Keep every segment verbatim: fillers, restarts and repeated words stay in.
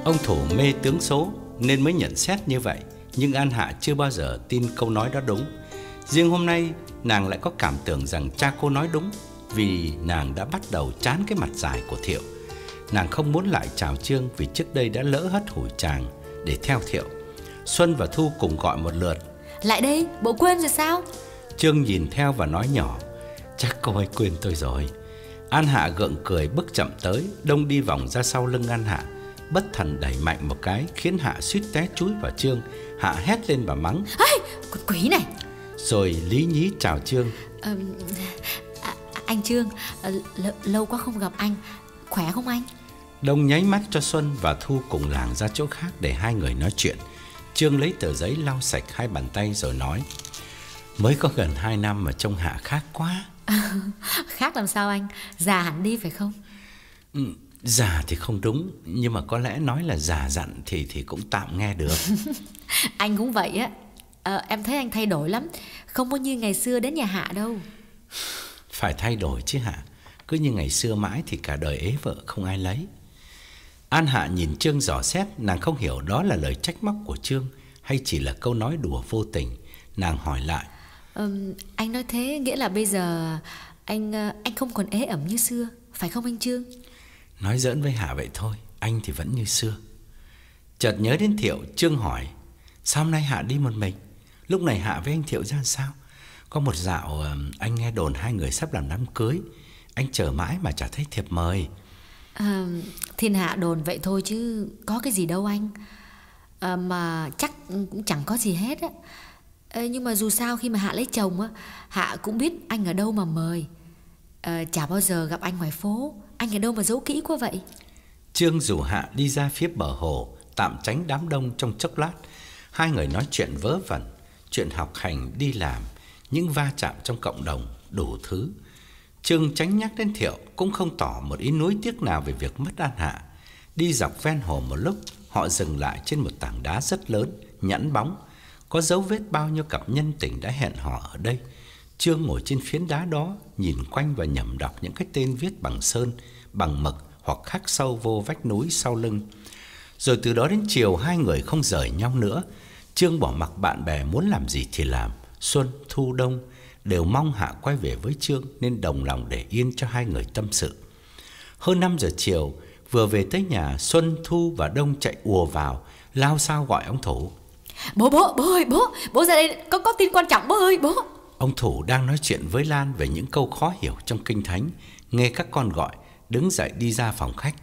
Ông Thủ mê tướng số nên mới nhận xét như vậy, nhưng An Hạ chưa bao giờ tin câu nói đó đúng. Riêng hôm nay nàng lại có cảm tưởng rằng cha cô nói đúng, vì nàng đã bắt đầu chán cái mặt dài của Thiệu. Nàng không muốn lại chào Trương vì trước đây đã lỡ hất hủi chàng để theo Thiệu. Xuân và Thu cùng gọi một lượt. Lại đây, bộ quên rồi sao? Trương nhìn theo và nói nhỏ: Chắc cô ấy quên tôi rồi. An Hạ gượng cười bước chậm tới. Đông đi vòng ra sau lưng An Hạ, bất thần đẩy mạnh một cái khiến Hạ suýt té chúi vào Trương. Hạ hét lên và mắng: Ây, con quỷ này! Rồi lý nhí chào Trương. à, à, Anh Trương, à, l- lâu quá không gặp anh. Khỏe không anh? Đông nháy mắt cho Xuân và Thu cùng làng ra chỗ khác để hai người nói chuyện. Trương lấy tờ giấy lau sạch hai bàn tay rồi nói: Mới có gần hai năm mà trông Hạ khác quá. À, khác làm sao anh? Già hẳn đi phải không? Ừ, già thì không đúng, nhưng mà có lẽ nói là già dặn thì thì cũng tạm nghe được. Anh cũng vậy á. à, Em thấy anh thay đổi lắm, không có như ngày xưa đến nhà Hạ đâu. Phải thay đổi chứ Hạ. Cứ như ngày xưa mãi thì cả đời ế vợ không ai lấy. An Hạ nhìn Trương dò xét. Nàng không hiểu đó là lời trách móc của Trương hay chỉ là câu nói đùa vô tình. Nàng hỏi lại: um, Anh nói thế nghĩa là bây giờ Anh anh không còn ế ẩm như xưa, phải không anh Trương? Nói giỡn với Hạ vậy thôi, anh thì vẫn như xưa. Chợt nhớ đến Thiệu, Trương hỏi: Sao hôm nay Hạ đi một mình? Lúc này Hạ với anh Thiệu ra sao? Có một dạo anh nghe đồn hai người sắp làm đám cưới. Anh chờ mãi mà chả thấy thiệp mời. à, Thiên hạ đồn vậy thôi chứ có cái gì đâu anh. à, Mà chắc cũng chẳng có gì hết á. à, Nhưng mà dù sao khi mà Hạ lấy chồng á, Hạ cũng biết anh ở đâu mà mời. à, Chả bao giờ gặp anh ngoài phố. Anh ở đâu mà giấu kỹ quá vậy? Trương rủ Hạ đi ra phía bờ hồ, tạm tránh đám đông trong chốc lát. Hai người nói chuyện vớ vẩn, chuyện học hành, đi làm, những va chạm trong cộng đồng, đủ thứ. Trương tránh nhắc đến Thiệu, cũng không tỏ một ý nuối tiếc nào về việc mất An Hạ. Đi dọc ven hồ một lúc, họ dừng lại trên một tảng đá rất lớn, nhẵn bóng, có dấu vết bao nhiêu cặp nhân tình đã hẹn hò ở đây. Trương ngồi trên phiến đá đó, nhìn quanh và nhẩm đọc những cái tên viết bằng sơn, bằng mực hoặc khắc sâu vô vách núi sau lưng. Rồi từ đó đến chiều, hai người không rời nhau nữa. Trương bỏ mặc bạn bè muốn làm gì thì làm. Xuân, Thu, Đông đều mong Hạ quay về với Trương nên đồng lòng để yên cho hai người tâm sự. Hơn năm giờ chiều, vừa về tới nhà, Xuân, Thu và Đông chạy ùa vào, lao sao gọi ông Thủ. Bố, bố, bố ơi, bố, bố ra đây, có, có tin quan trọng bố ơi, bố. Ông Thủ đang nói chuyện với Lan về những câu khó hiểu trong Kinh Thánh. Nghe các con gọi, đứng dậy đi ra phòng khách.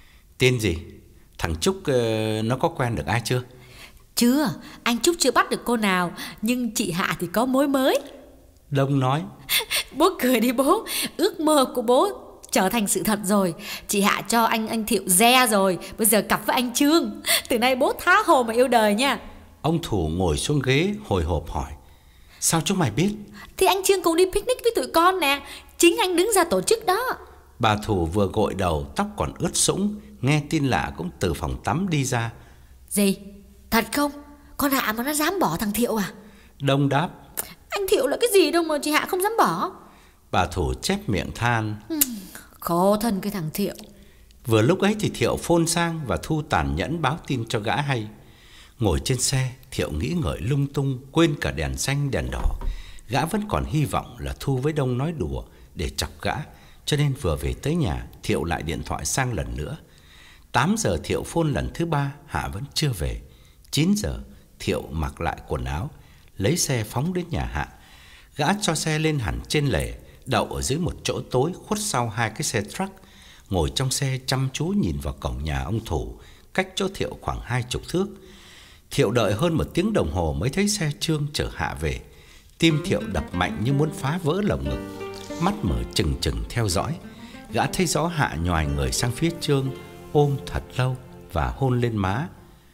Tên gì? Thằng Trúc uh, nó có quen được ai chưa? Chưa, anh Trúc chưa bắt được cô nào, nhưng chị Hạ thì có mối mới. Đông nói. Bố cười đi bố, ước mơ của bố trở thành sự thật rồi. Chị Hạ cho anh anh Thiệu re rồi, bây giờ cặp với anh Trương. Từ nay bố tha hồ mà yêu đời nha. Ông Thủ ngồi xuống ghế hồi hộp hỏi: Sao chúng mày biết? Thì anh Trương cùng đi picnic với tụi con nè, chính anh đứng ra tổ chức đó. Bà Thủ vừa gội đầu, tóc còn ướt sũng, nghe tin lạ cũng từ phòng tắm đi ra. Gì? Thật không? Con Hạ mà nó dám bỏ thằng Thiệu à? Đông đáp: Anh Thiệu là cái gì đâu mà chị Hạ không dám bỏ. Bà Thủ chép miệng than: ừ, Khổ thân cái thằng Thiệu. Vừa lúc ấy thì Thiệu phone sang và Thu tàn nhẫn báo tin cho gã hay. Ngồi trên xe, Thiệu nghĩ ngợi lung tung, quên cả đèn xanh đèn đỏ. Gã vẫn còn hy vọng là Thu với Đông nói đùa để chọc gã, cho nên vừa về tới nhà, Thiệu lại điện thoại sang lần nữa. Tám giờ Thiệu phone lần thứ ba, Hạ vẫn chưa về. Chín giờ Thiệu mặc lại quần áo, lấy xe phóng đến nhà Hạ. Gã cho xe lên hẳn trên lề, đậu ở dưới một chỗ tối khuất sau hai cái xe truck. Ngồi trong xe chăm chú nhìn vào cổng nhà ông Thủ, cách chỗ Thiệu khoảng hai chục thước. Thiệu đợi hơn một tiếng đồng hồ mới thấy xe Trương chở Hạ về. Tim Thiệu đập mạnh như muốn phá vỡ lồng ngực, mắt mở trừng trừng theo dõi. Gã thấy rõ Hạ nhoài người sang phía Trương, ôm thật lâu và hôn lên má.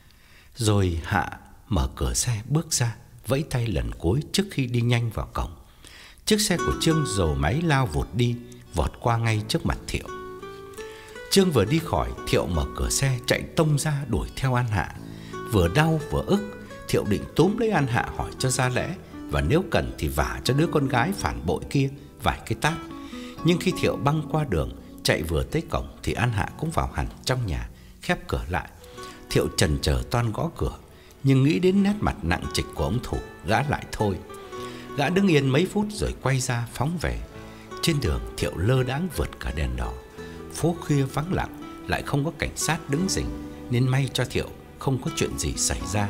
Rồi Hạ mở cửa xe bước ra, vẫy tay lần cuối trước khi đi nhanh vào cổng. Chiếc xe của Trương rồ máy lao vụt đi, vọt qua ngay trước mặt Thiệu. Trương vừa đi khỏi, Thiệu mở cửa xe chạy tông ra đuổi theo An Hạ. Vừa đau vừa ức, Thiệu định túm lấy An Hạ hỏi cho ra lẽ, và nếu cần thì vả cho đứa con gái phản bội kia vài cái tát. Nhưng khi Thiệu băng qua đường, chạy vừa tới cổng thì An Hạ cũng vào hẳn trong nhà, khép cửa lại. Thiệu chần chờ toan gõ cửa, nhưng nghĩ đến nét mặt nặng trịch của ông Thủ, gã lại thôi. Gã đứng yên mấy phút rồi quay ra phóng về. Trên đường Thiệu lơ đãng vượt cả đèn đỏ. Phố khuya vắng lặng, lại không có cảnh sát đứng rình, nên may cho Thiệu không có chuyện gì xảy ra.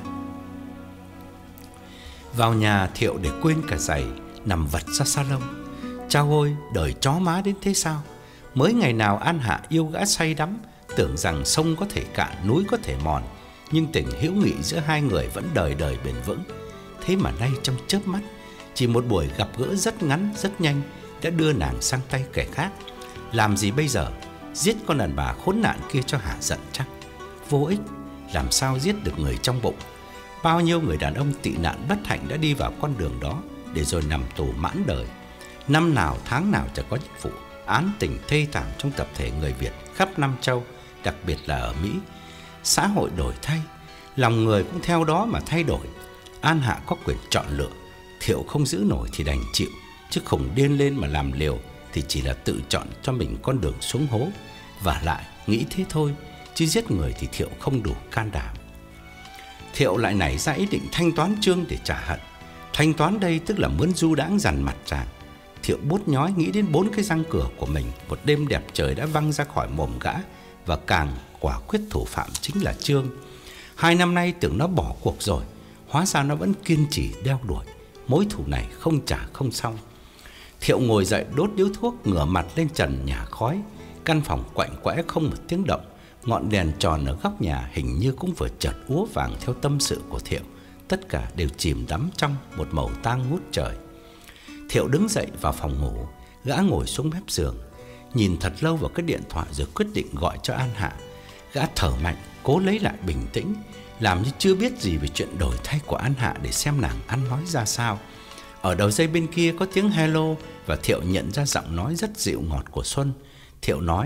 Vào nhà, Thiệu để quên cả giày, nằm vật ra salon. Chao ôi, đời chó má đến thế sao? Mới ngày nào An Hạ yêu gã say đắm, tưởng rằng sông có thể cạn, núi có thể mòn, nhưng tình hữu nghị giữa hai người vẫn đời đời bền vững. Thế mà nay trong chớp mắt, chỉ một buổi gặp gỡ rất ngắn, rất nhanh đã đưa nàng sang tay kẻ khác. Làm gì bây giờ? Giết con đàn bà khốn nạn kia cho hả giận chắc? Vô ích, làm sao giết được người trong bụng? Bao nhiêu người đàn ông tị nạn bất hạnh đã đi vào con đường đó để rồi nằm tù mãn đời. Năm nào tháng nào chả có những vụ án tình thê thảm trong tập thể người Việt khắp năm châu, đặc biệt là ở Mỹ. Xã hội đổi thay, lòng người cũng theo đó mà thay đổi. An Hạ có quyền chọn lựa, Thiệu không giữ nổi thì đành chịu, chứ khùng điên lên mà làm liều thì chỉ là tự chọn cho mình con đường xuống hố. Vả lại nghĩ thế thôi, chứ giết người thì Thiệu không đủ can đảm. Thiệu lại nảy ra ý định thanh toán Trương để trả hận. Thanh toán đây tức là mướn du đãng dằn mặt chàng. Thiệu bút nhói nghĩ đến bốn cái răng cửa của mình một đêm đẹp trời đã văng ra khỏi mồm gã, và càng quả quyết thủ phạm chính là Trương. Hai năm nay tưởng nó bỏ cuộc rồi, hóa ra nó vẫn kiên trì đeo đuổi. Mối thù này không trả không xong. Thiệu ngồi dậy đốt điếu thuốc, ngửa mặt lên trần nhà khói. Căn phòng quạnh quẽ không một tiếng động. Ngọn đèn tròn ở góc nhà hình như cũng vừa chợt úa vàng theo tâm sự của Thiệu. Tất cả đều chìm đắm trong một màu tang ngút trời. Thiệu đứng dậy vào phòng ngủ. Gã ngồi xuống mép giường, nhìn thật lâu vào cái điện thoại rồi quyết định gọi cho An Hạ. Gã thở mạnh, cố lấy lại bình tĩnh, làm như chưa biết gì về chuyện đổi thay của An Hạ để xem nàng ăn nói ra sao. Ở đầu dây bên kia có tiếng hello, và Thiệu nhận ra giọng nói rất dịu ngọt của Xuân. Thiệu nói: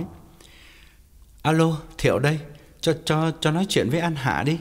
"Alo, Thiệu đây, cho cho cho nói chuyện với An Hạ đi."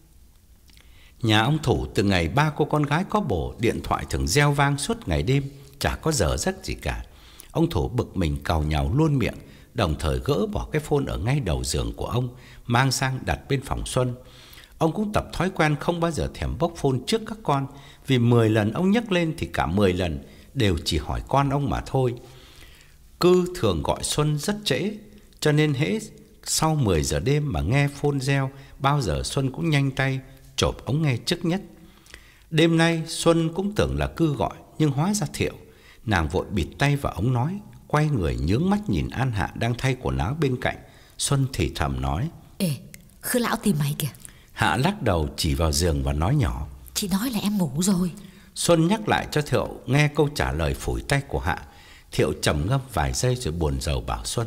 Nhà ông Thủ từ ngày ba cô con gái có bồ, điện thoại thường reo vang suốt ngày đêm, chả có giờ giấc gì cả. Ông Thủ bực mình càu nhàu luôn miệng, đồng thời gỡ bỏ cái phone ở ngay đầu giường của ông, mang sang đặt bên phòng Xuân. Ông cũng tập thói quen không bao giờ thèm bốc phone trước các con, vì mười lần ông nhấc lên thì cả mười lần đều chỉ hỏi con ông mà thôi. Cư thường gọi Xuân rất trễ, cho nên hễ sau mười giờ đêm mà nghe phone reo, bao giờ Xuân cũng nhanh tay chộp ống nghe trước nhất. Đêm nay Xuân cũng tưởng là Cư gọi, nhưng hóa ra Thiệu. Nàng vội bịt tay vào ống nói, quay người nhướng mắt nhìn An Hạ đang thay quần áo bên cạnh. Xuân thì thầm nói: "Ê, Khư lão tìm mày kìa." Hạ lắc đầu chỉ vào giường và nói nhỏ: "Chị nói là em ngủ rồi." Xuân nhắc lại cho Thiệu nghe câu trả lời phủi tay của Hạ. Thiệu trầm ngâm vài giây rồi buồn rầu bảo Xuân: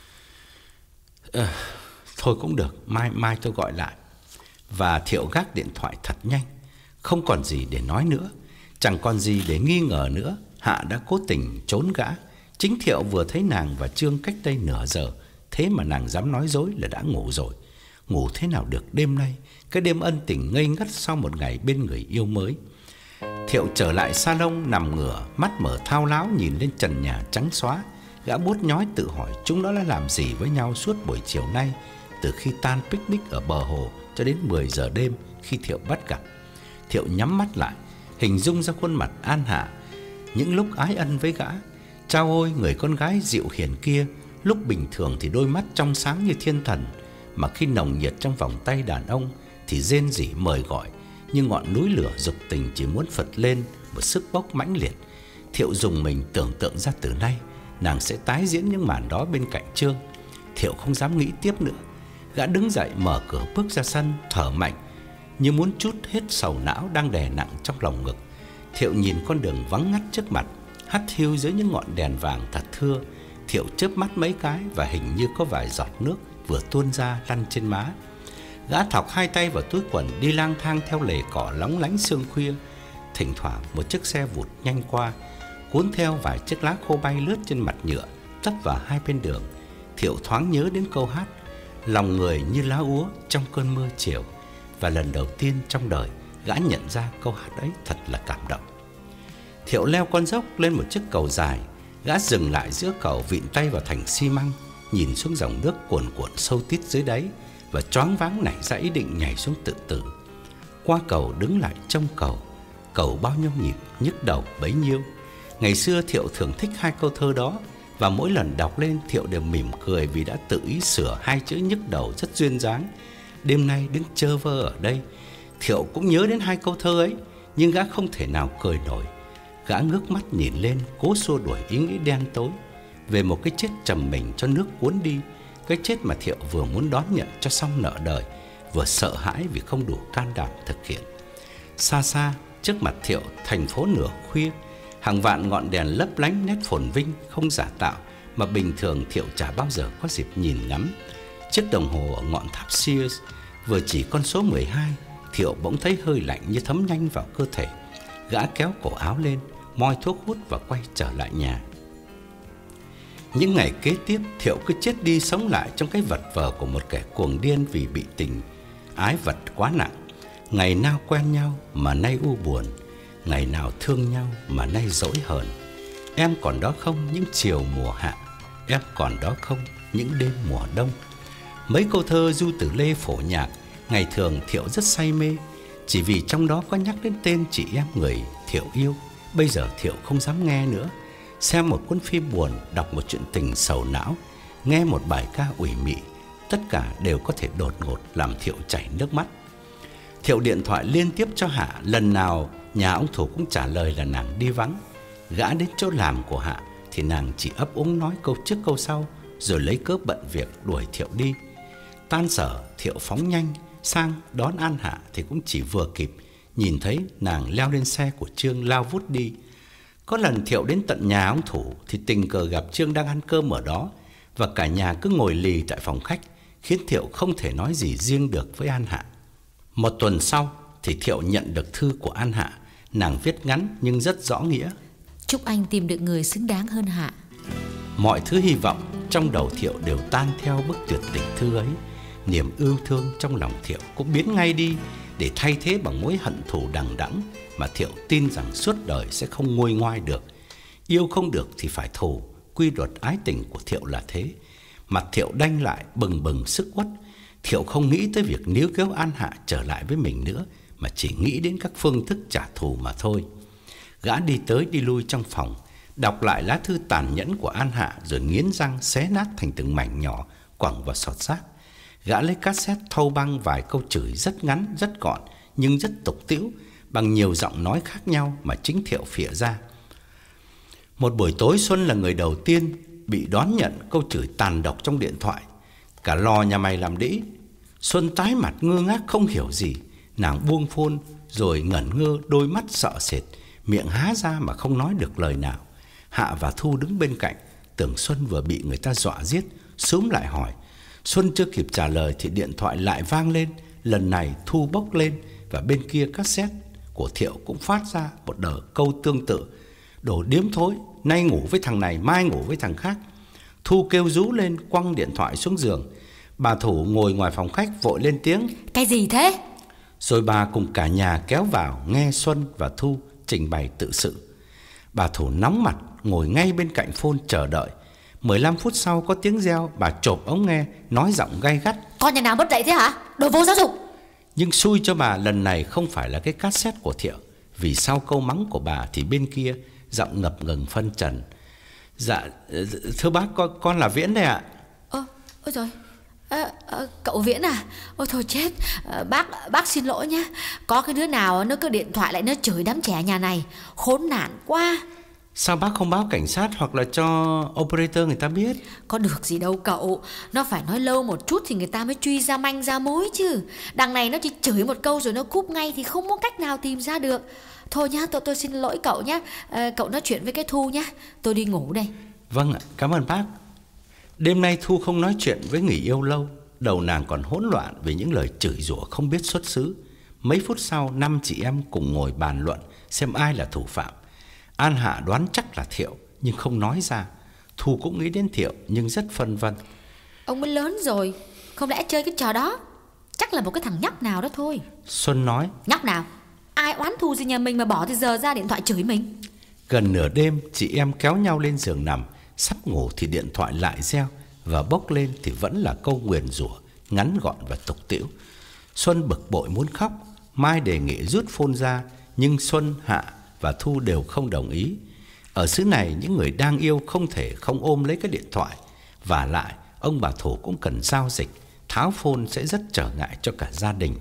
à, "Thôi cũng được, mai mai tôi gọi lại." Và Thiệu gác điện thoại thật nhanh. Không còn gì để nói nữa, chẳng còn gì để nghi ngờ nữa. Hạ đã cố tình trốn gã. Chính Thiệu vừa thấy nàng và Trương cách đây nửa giờ, thế mà nàng dám nói dối là đã ngủ rồi. Ngủ thế nào được đêm nay, cái đêm ân tình ngây ngất sau một ngày bên người yêu mới. Thiệu trở lại salon, nằm ngửa, mắt mở thao láo nhìn lên trần nhà trắng xóa. Gã buốt nhói tự hỏi chúng nó đã làm gì với nhau suốt buổi chiều nay, từ khi tan picnic ở bờ hồ cho đến mười giờ đêm khi Thiệu bắt gặp. Thiệu nhắm mắt lại, hình dung ra khuôn mặt An Hạ những lúc ái ân với gã. Chao ôi, người con gái dịu hiền kia, lúc bình thường thì đôi mắt trong sáng như thiên thần, mà khi nồng nhiệt trong vòng tay đàn ông thì rên rỉ mời gọi, như ngọn núi lửa dục tình chỉ muốn phật lên một sức bốc mãnh liệt. Thiệu dùng mình tưởng tượng ra từ nay nàng sẽ tái diễn những màn đó bên cạnh Trương. Thiệu không dám nghĩ tiếp nữa. Gã đứng dậy mở cửa bước ra sân, thở mạnh như muốn trút hết sầu não đang đè nặng trong lòng ngực. Thiệu nhìn con đường vắng ngắt trước mặt, hắt hiu dưới những ngọn đèn vàng thật thưa. Thiệu chớp mắt mấy cái và hình như có vài giọt nước vừa tuôn ra lăn trên má. Gã thọc hai tay vào túi quần, đi lang thang theo lề cỏ lóng lánh sương khuya. Thỉnh thoảng một chiếc xe vụt nhanh qua, cuốn theo vài chiếc lá khô bay lướt trên mặt nhựa, tấp vào hai bên đường. Thiệu thoáng nhớ đến câu hát "Lòng người như lá úa trong cơn mưa chiều", và lần đầu tiên trong đời gã nhận ra câu hát ấy thật là cảm động. Thiệu leo con dốc lên một chiếc cầu dài. Gã dừng lại giữa cầu, vịn tay vào thành xi măng, nhìn xuống dòng nước cuồn cuộn sâu tít dưới đáy, và choáng váng nảy ra ý định nhảy xuống tự tử. Qua cầu đứng lại trông cầu, cầu bao nhiêu nhịp nhức đầu bấy nhiêu. Ngày xưa Thiệu thường thích hai câu thơ đó, và mỗi lần đọc lên Thiệu đều mỉm cười vì đã tự ý sửa hai chữ nhức đầu rất duyên dáng. Đêm nay đứng chơ vơ ở đây, Thiệu cũng nhớ đến hai câu thơ ấy, nhưng gã không thể nào cười nổi. Gã ngước mắt nhìn lên, cố xua đuổi ý nghĩ đen tối về một cái chết trầm mình cho nước cuốn đi. Cái chết mà Thiệu vừa muốn đón nhận cho xong nợ đời, vừa sợ hãi vì không đủ can đảm thực hiện. Xa xa trước mặt Thiệu, thành phố nửa khuya, hàng vạn ngọn đèn lấp lánh nét phồn vinh không giả tạo mà bình thường Thiệu chả bao giờ có dịp nhìn ngắm. Chiếc đồng hồ ở ngọn tháp Sears vừa chỉ con số mười hai, Thiệu bỗng thấy hơi lạnh như thấm nhanh vào cơ thể. Gã kéo cổ áo lên, moi thuốc hút và quay trở lại nhà. Những ngày kế tiếp, Thiệu cứ chết đi sống lại trong cái vật vờ của một kẻ cuồng điên vì bị tình ái vật quá nặng. Ngày nào quen nhau mà nay u buồn, ngày nào thương nhau mà nay dỗi hờn. Em còn đó không những chiều mùa hạ, em còn đó không những đêm mùa đông. Mấy câu thơ Du Tử Lê phổ nhạc, ngày thường Thiệu rất say mê, chỉ vì trong đó có nhắc đến tên chị em người Thiệu yêu. Bây giờ Thiệu không dám nghe nữa. Xem một cuốn phim buồn, đọc một chuyện tình sầu não, nghe một bài ca ủy mị, tất cả đều có thể đột ngột làm Thiệu chảy nước mắt. Thiệu điện thoại liên tiếp cho Hạ, lần nào nhà ông Thủ cũng trả lời là nàng đi vắng. Gã đến chỗ làm của Hạ thì nàng chỉ ấp úng nói câu trước câu sau, rồi lấy cớ bận việc đuổi Thiệu đi. Tan sở, Thiệu phóng nhanh sang đón An Hạ thì cũng chỉ vừa kịp nhìn thấy nàng leo lên xe của Trương lao vút đi. Có lần Thiệu đến tận nhà ông Thủ thì tình cờ gặp Trương đang ăn cơm ở đó, và cả nhà cứ ngồi lì tại phòng khách, khiến Thiệu không thể nói gì riêng được với An Hạ. Một tuần sau thì Thiệu nhận được thư của An Hạ. Nàng viết ngắn nhưng rất rõ nghĩa: chúc anh tìm được người xứng đáng hơn Hạ. Mọi thứ hy vọng trong đầu Thiệu đều tan theo bức tuyệt tình thư ấy. Niềm yêu thương trong lòng Thiệu cũng biến ngay đi, để thay thế bằng mối hận thù đằng đẵng mà Thiệu tin rằng suốt đời sẽ không nguôi ngoai được. Yêu không được thì phải thù, quy luật ái tình của Thiệu là thế. Mặt Thiệu đanh lại, bừng bừng sức uất. Thiệu không nghĩ tới việc níu kéo An Hạ trở lại với mình nữa, mà chỉ nghĩ đến các phương thức trả thù mà thôi. Gã đi tới đi lui trong phòng, đọc lại lá thư tàn nhẫn của An Hạ, rồi nghiến răng xé nát thành từng mảnh nhỏ, quẳng vào sọt rác. Gã lấy cassette thâu băng vài câu chửi rất ngắn, rất gọn, nhưng rất tục tĩu, bằng nhiều giọng nói khác nhau mà chính Thiệu phịa ra. Một buổi tối, Xuân là người đầu tiên bị đón nhận câu chửi tàn độc trong điện thoại: cả lò nhà mày làm đĩ. Xuân tái mặt ngơ ngác không hiểu gì. Nàng buông phone rồi ngẩn ngơ, đôi mắt sợ sệt, miệng há ra mà không nói được lời nào. Hạ và Thu đứng bên cạnh, tưởng Xuân vừa bị người ta dọa giết, xúm lại hỏi. Xuân chưa kịp trả lời thì điện thoại lại vang lên. Lần này Thu bốc lên, và bên kia cassette của Thiệu cũng phát ra một đợt câu tương tự: đồ điếm thối, nay ngủ với thằng này, mai ngủ với thằng khác. Thu kêu rú lên, quăng điện thoại xuống giường. Bà Thủ ngồi ngoài phòng khách vội lên tiếng: cái gì thế? Rồi bà cùng cả nhà kéo vào nghe Xuân và Thu trình bày tự sự. Bà Thủ nóng mặt ngồi ngay bên cạnh phone chờ đợi. mười lăm phút sau có tiếng reo, bà chộp ống nghe, nói giọng gay gắt: con nhà nào mất dạy thế hả? Đồ vô giáo dục! Nhưng xui cho bà, lần này không phải là cái cassette của Thiệu, vì sau câu mắng của bà thì bên kia giọng ngập ngừng phân trần: dạ thưa bác, con, con là Viễn đây ạ. Ơ, ôi rồi, à, à, cậu Viễn à? Ôi thôi chết, à, bác bác xin lỗi nhé. Có cái đứa nào nó cứ điện thoại lại nó chửi đám trẻ nhà này, khốn nạn quá. Sao bác không báo cảnh sát hoặc là cho operator người ta biết? Có được gì đâu cậu, nó phải nói lâu một chút thì người ta mới truy ra manh ra mối chứ. Đằng này nó chỉ chửi một câu rồi nó cúp ngay thì không có cách nào tìm ra được. Thôi nhá, tôi tôi xin lỗi cậu nhá. À, cậu nói chuyện với cái Thu nhá, tôi đi ngủ đây. Vâng ạ, cảm ơn bác. Đêm nay Thu không nói chuyện với người yêu lâu. Đầu nàng còn hỗn loạn vì những lời chửi rủa không biết xuất xứ. Mấy phút sau, năm chị em cùng ngồi bàn luận xem ai là thủ phạm. An Hạ đoán chắc là Thiệu nhưng không nói ra. Thu cũng nghĩ đến Thiệu nhưng rất phân vân. Ông mới lớn rồi, không lẽ chơi cái trò đó? Chắc là một cái thằng nhóc nào đó thôi. Xuân nói: nhóc nào? Ai oán thù gì nhà mình mà bỏ thì giờ ra điện thoại chửi mình? Gần nửa đêm, chị em kéo nhau lên giường nằm. Sắp ngủ thì điện thoại lại reo, và bốc lên thì vẫn là câu nguyền rủa ngắn gọn và tục tĩu. Xuân bực bội muốn khóc. Mai đề nghị rút phone ra, nhưng Xuân, Hạ và Thu đều không đồng ý. Ở xứ này, những người đang yêu không thể không ôm lấy cái điện thoại. Và lại, ông bà Thủ cũng cần giao dịch, tháo phone sẽ rất trở ngại cho cả gia đình.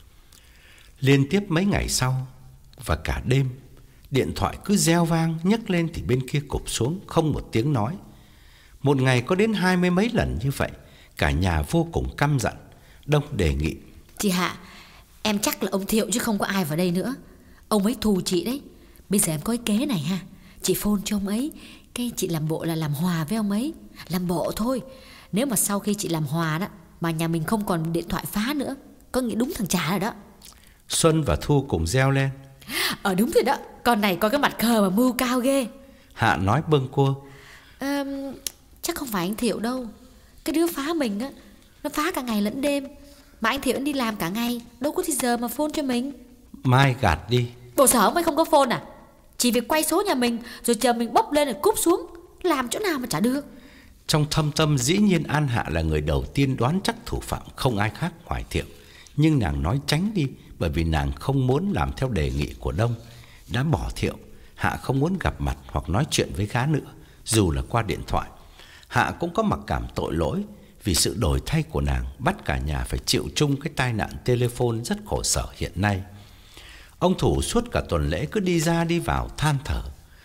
Liên tiếp mấy ngày sau và cả đêm, điện thoại cứ reo vang, nhấc lên thì bên kia cụp xuống, không một tiếng nói. Một ngày có đến hai mươi mấy lần như vậy. Cả nhà vô cùng căm giận. Đông đề nghị: Chị Hạ, em chắc là ông Thiệu chứ không có ai vào đây nữa. Ông ấy thù chị đấy. Bây giờ em có cái kế này ha. Chị phone cho ông ấy, cái chị làm bộ là làm hòa với ông ấy. Làm bộ thôi. Nếu mà sau khi chị làm hòa đó mà nhà mình không còn điện thoại phá nữa, có nghĩa đúng thằng Trà rồi đó. Xuân và Thu cùng reo lên: Ờ đúng rồi đó, con này có cái mặt khờ mà mưu cao ghê. Hạ nói bâng quơ: à, Chắc không phải anh Thiệu đâu. Cái đứa phá mình á, nó phá cả ngày lẫn đêm. Mà anh Thiệu anh đi làm cả ngày, đâu có thì giờ mà phone cho mình. Mai gạt đi: Bộ sở ông ấy không có phone à? Chỉ việc quay số nhà mình, rồi chờ mình bốc lên rồi cúp xuống. Làm chỗ nào mà chả được. Trong thâm tâm dĩ nhiên An Hạ là người đầu tiên đoán chắc thủ phạm không ai khác ngoài Thiệu. Nhưng nàng nói tránh đi, bởi vì nàng không muốn làm theo đề nghị của Đông. Đã bỏ Thiệu, Hạ không muốn gặp mặt hoặc nói chuyện với gã nữa, dù là qua điện thoại. Hạ cũng có mặc cảm tội lỗi, vì sự đổi thay của nàng bắt cả nhà phải chịu chung cái tai nạn telephone rất khổ sở hiện nay. Ông Thủ suốt cả tuần lễ cứ đi ra đi vào than thở: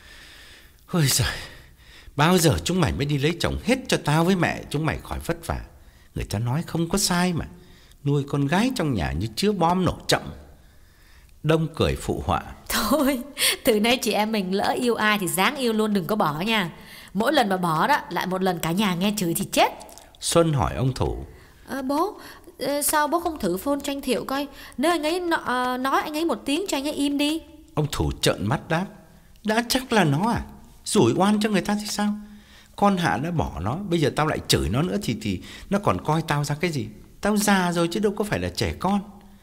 Ôi giời, bao giờ chúng mày mới đi lấy chồng hết cho tao với mẹ chúng mày khỏi vất vả. Người ta nói không có sai mà, nuôi con gái trong nhà như chứa bom nổ chậm. Đông cười phụ họa: Thôi, từ nay chị em mình lỡ yêu ai thì dáng yêu luôn, đừng có bỏ nha. Mỗi lần mà bỏ đó, lại một lần cả nhà nghe chửi thì chết. Xuân hỏi ông Thủ: à, Bố, sao bố không thử phone cho anh Thiệu coi. Nếu anh ấy no, nói anh ấy một tiếng cho anh ấy im đi. Ông Thủ trợn mắt đáp: Đã chắc là nó à? Rủi oan cho người ta thì sao? Con Hạ đã bỏ nó, bây giờ tao lại chửi nó nữa thì thì nó còn coi tao ra cái gì? Tao già rồi chứ đâu có phải là trẻ con.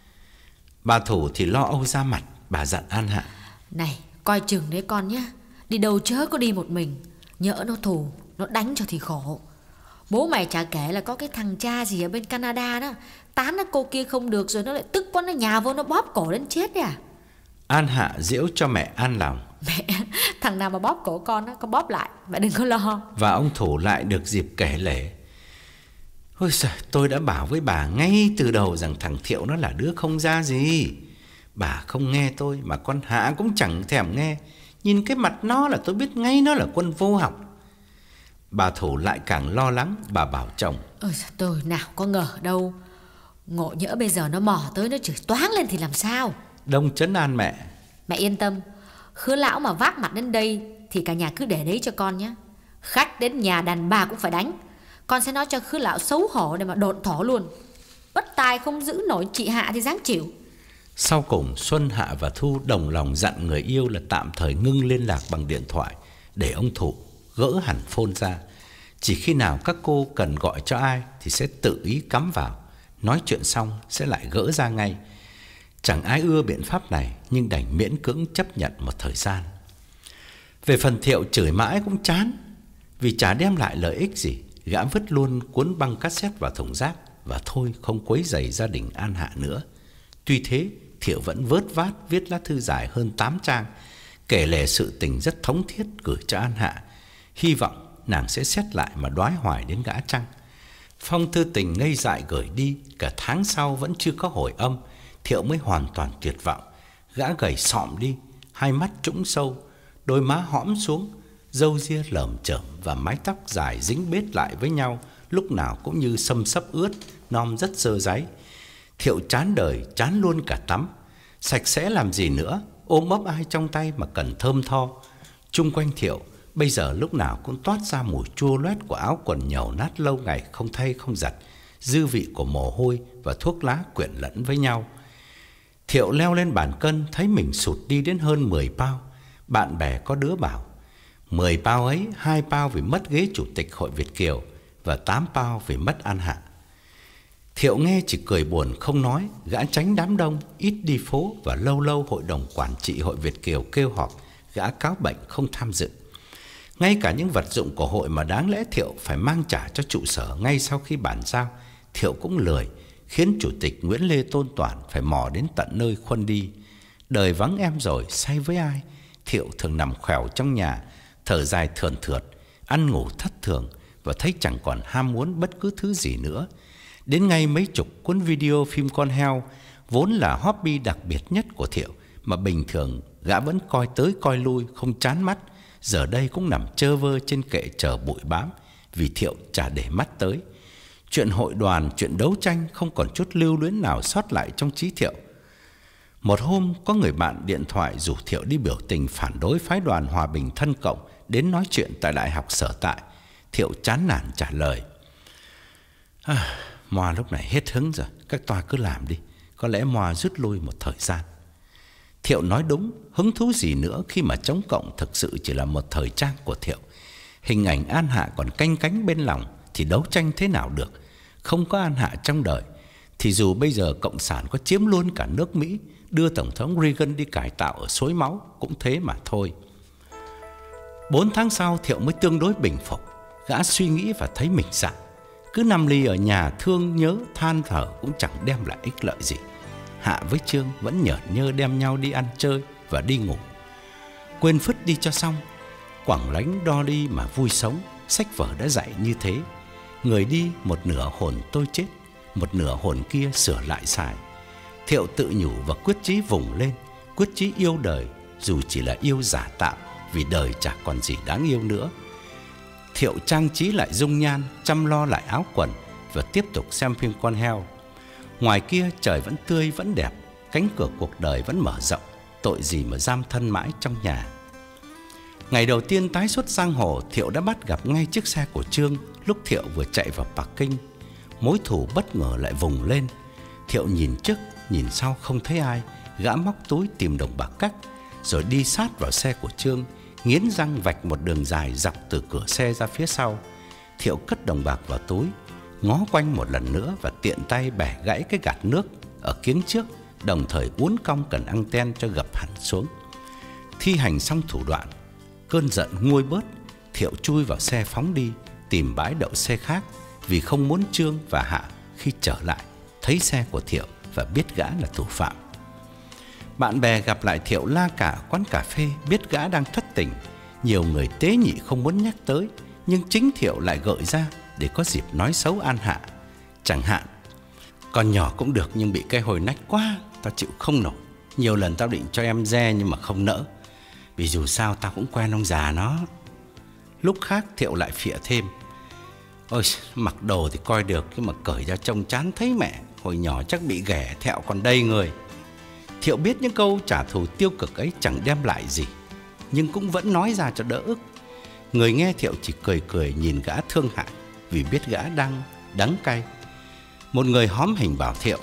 Bà Thủ thì lo âu ra mặt. Bà dặn An Hạ: Này, coi chừng đấy con nhá. Đi đâu chớ có đi một mình. Nhỡ nó thù, nó đánh cho thì khổ. Bố mày chả kể là có cái thằng cha gì ở bên Canada đó, tán nó cô kia không được rồi nó lại tức quá, nó nhào vô nó bóp cổ đến chết đấy à. An Hạ giễu cho mẹ an lòng: Mẹ, thằng nào mà bóp cổ con á, con bóp lại, mẹ đừng có lo. Và ông Thủ lại được dịp kể lể: Ôi giời, tôi đã bảo với bà ngay từ đầu rằng thằng Thiệu nó là đứa không ra gì. Bà không nghe tôi, mà con Hạ cũng chẳng thèm nghe. Nhìn cái mặt nó là tôi biết ngay nó là quân vô học. Bà Thủ lại càng lo lắng. Bà bảo chồng: Ôi giời, tôi nào có ngờ đâu. Ngộ nhỡ bây giờ nó mò tới nó chửi toáng lên thì làm sao. Đông trấn an mẹ: Mẹ yên tâm, Khứa lão mà vác mặt đến đây thì cả nhà cứ để đấy cho con nhé. Khách đến nhà đàn bà cũng phải đánh. Con sẽ nói cho Khứa lão xấu hổ để mà độn thổ luôn. Bất tài không giữ nổi chị Hạ thì dáng chịu. Sau cùng Xuân, Hạ và Thu đồng lòng dặn người yêu là tạm thời ngưng liên lạc bằng điện thoại, để ông Thủ gỡ hẳn phone ra. Chỉ khi nào các cô cần gọi cho ai thì sẽ tự ý cắm vào, nói chuyện xong sẽ lại gỡ ra ngay. Chẳng ai ưa biện pháp này, nhưng đành miễn cưỡng chấp nhận một thời gian. Về phần Thiệu, chửi mãi cũng chán, vì chả đem lại lợi ích gì. Gã vứt luôn cuốn băng cassette vào thùng rác và thôi không quấy rầy gia đình An Hạ nữa. Tuy thế, Thiệu vẫn vớt vát viết lá thư dài hơn tám trang, kể lể sự tình rất thống thiết gửi cho An Hạ, hy vọng nàng sẽ xét lại mà đoái hoài đến gã chăng. Phong thư tình ngây dại gửi đi, cả tháng sau vẫn chưa có hồi âm. Thiệu mới hoàn toàn tuyệt vọng. Gã gầy xọm đi, hai mắt trũng sâu, đôi má hõm xuống, râu ria lởm chởm và mái tóc dài dính bết lại với nhau, lúc nào cũng như xâm xấp ướt, nom rất dơ dáy. Thiệu chán đời, chán luôn cả tắm. Sạch sẽ làm gì nữa, ôm ấp ai trong tay mà cần thơm tho. Chung quanh Thiệu bây giờ lúc nào cũng toát ra mùi chua loét của áo quần nhầu nát lâu ngày không thay không giặt, dư vị của mồ hôi và thuốc lá quyện lẫn với nhau. Thiệu leo lên bàn cân, thấy mình sụt đi đến hơn mười pao. Bạn bè có đứa bảo: mười pao ấy, hai pao vì mất ghế chủ tịch Hội Việt Kiều và tám pao vì mất An Hạ. Thiệu nghe chỉ cười buồn không nói. Gã tránh đám đông, ít đi phố, và lâu lâu hội đồng quản trị Hội Việt Kiều kêu họp, gã cáo bệnh không tham dự. Ngay cả những vật dụng của hội mà đáng lẽ Thiệu phải mang trả cho trụ sở ngay sau khi bàn giao Thiệu cũng lười, khiến Chủ tịch Nguyễn Lê Tôn Toản phải mò đến tận nơi khuân đi. Đời vắng em rồi, say với ai? Thiệu thường nằm khèo trong nhà, thở dài thườn thượt, ăn ngủ thất thường và thấy chẳng còn ham muốn bất cứ thứ gì nữa. Đến ngay mấy chục cuốn video phim con heo, vốn là hobby đặc biệt nhất của Thiệu, mà bình thường gã vẫn coi tới coi lui không chán mắt, giờ đây cũng nằm chơ vơ trên kệ chờ bụi bám, vì Thiệu chả để mắt tới. Chuyện hội đoàn, chuyện đấu tranh không còn chút lưu luyến nào sót lại trong trí Thiệu. Một hôm, có người bạn điện thoại rủ Thiệu đi biểu tình phản đối phái đoàn Hòa Bình Thân Cộng đến nói chuyện tại Đại học Sở Tại. Thiệu chán nản trả lời: à, Moa lúc này hết hứng rồi, các toa cứ làm đi, có lẽ Moa rút lui một thời gian. Thiệu nói đúng, hứng thú gì nữa khi mà chống cộng thực sự chỉ là một thời trang của Thiệu. Hình ảnh An Hạ còn canh cánh bên lòng thì đấu tranh thế nào được. Không có An Hạ trong đời thì dù bây giờ Cộng sản có chiếm luôn cả nước Mỹ, đưa Tổng thống Reagan đi cải tạo ở suối máu cũng thế mà thôi. Bốn tháng sau, Thiệu mới tương đối bình phục. Gã suy nghĩ và thấy mình dại. Cứ nằm lì ở nhà thương nhớ than thở cũng chẳng đem lại ích lợi gì. Hạ với Trương vẫn nhởn nhơ đem nhau đi ăn chơi và đi ngủ. Quên phứt đi cho xong. Quẳng lánh đo đi mà vui sống. Sách vở đã dạy như thế. Người đi một nửa hồn tôi chết, một nửa hồn kia sửa lại xài. Thiệu tự nhủ và quyết chí vùng lên, quyết chí yêu đời, dù chỉ là yêu giả tạo, vì đời chả còn gì đáng yêu nữa. Thiệu trang trí lại dung nhan, chăm lo lại áo quần và tiếp tục xem phim con heo. Ngoài kia trời vẫn tươi vẫn đẹp, cánh cửa cuộc đời vẫn mở rộng, tội gì mà giam thân mãi trong nhà. Ngày đầu tiên tái xuất giang hồ, Thiệu đã bắt gặp ngay chiếc xe của Trương lúc Thiệu vừa chạy vào Bắc Kinh. Mối thù bất ngờ lại vùng lên. Thiệu nhìn trước, nhìn sau không thấy ai, gã móc túi tìm đồng bạc cắt, rồi đi sát vào xe của Trương, nghiến răng vạch một đường dài dọc từ cửa xe ra phía sau. Thiệu cất đồng bạc vào túi, ngó quanh một lần nữa và tiện tay bẻ gãy cái gạt nước ở kiếng trước, đồng thời uốn cong cần anten cho gập hẳn xuống. Thi hành xong thủ đoạn, cơn giận nguôi bớt, Thiệu chui vào xe phóng đi, tìm bãi đậu xe khác, vì không muốn Trương và Hạ khi trở lại thấy xe của Thiệu và biết gã là thủ phạm. Bạn bè gặp lại Thiệu la cả quán cà phê, biết gã đang thất tình. Nhiều người tế nhị không muốn nhắc tới, nhưng chính Thiệu lại gợi ra để có dịp nói xấu An Hạ. Chẳng hạn: con nhỏ cũng được nhưng bị cây hồi nách quá, tao chịu không nổi. Nhiều lần tao định cho em re nhưng mà không nỡ, vì dù sao tao cũng quen ông già nó. Lúc khác Thiệu lại phịa thêm: ôi, mặc đồ thì coi được, nhưng mà cởi ra trông chán thấy mẹ. Hồi nhỏ chắc bị ghẻ thẹo còn đầy người. Thiệu biết những câu trả thù tiêu cực ấy chẳng đem lại gì, nhưng cũng vẫn nói ra cho đỡ ức. Người nghe Thiệu chỉ cười cười nhìn gã thương hại, vì biết gã đang đắng cay. Một người hóm hình bảo Thiệu: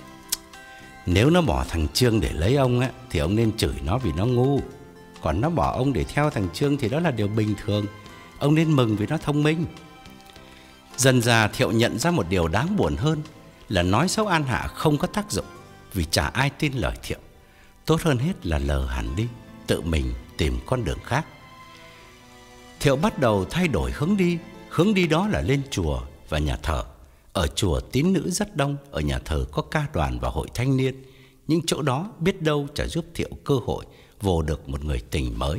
nếu nó bỏ thằng Trương để lấy ông á, thì ông nên chửi nó vì nó ngu. Còn nó bỏ ông để theo thằng Trương thì đó là điều bình thường. Ông nên mừng vì nó thông minh. Dần dà Thiệu nhận ra một điều đáng buồn hơn là nói xấu An Hạ không có tác dụng, vì chả ai tin lời Thiệu. Tốt hơn hết là lờ hẳn đi, tự mình tìm con đường khác. Thiệu bắt đầu thay đổi hướng đi. Hướng đi đó là lên chùa và nhà thờ. Ở chùa tín nữ rất đông, ở nhà thờ có ca đoàn và hội thanh niên. Những chỗ đó biết đâu chả giúp Thiệu cơ hội vồ được một người tình mới.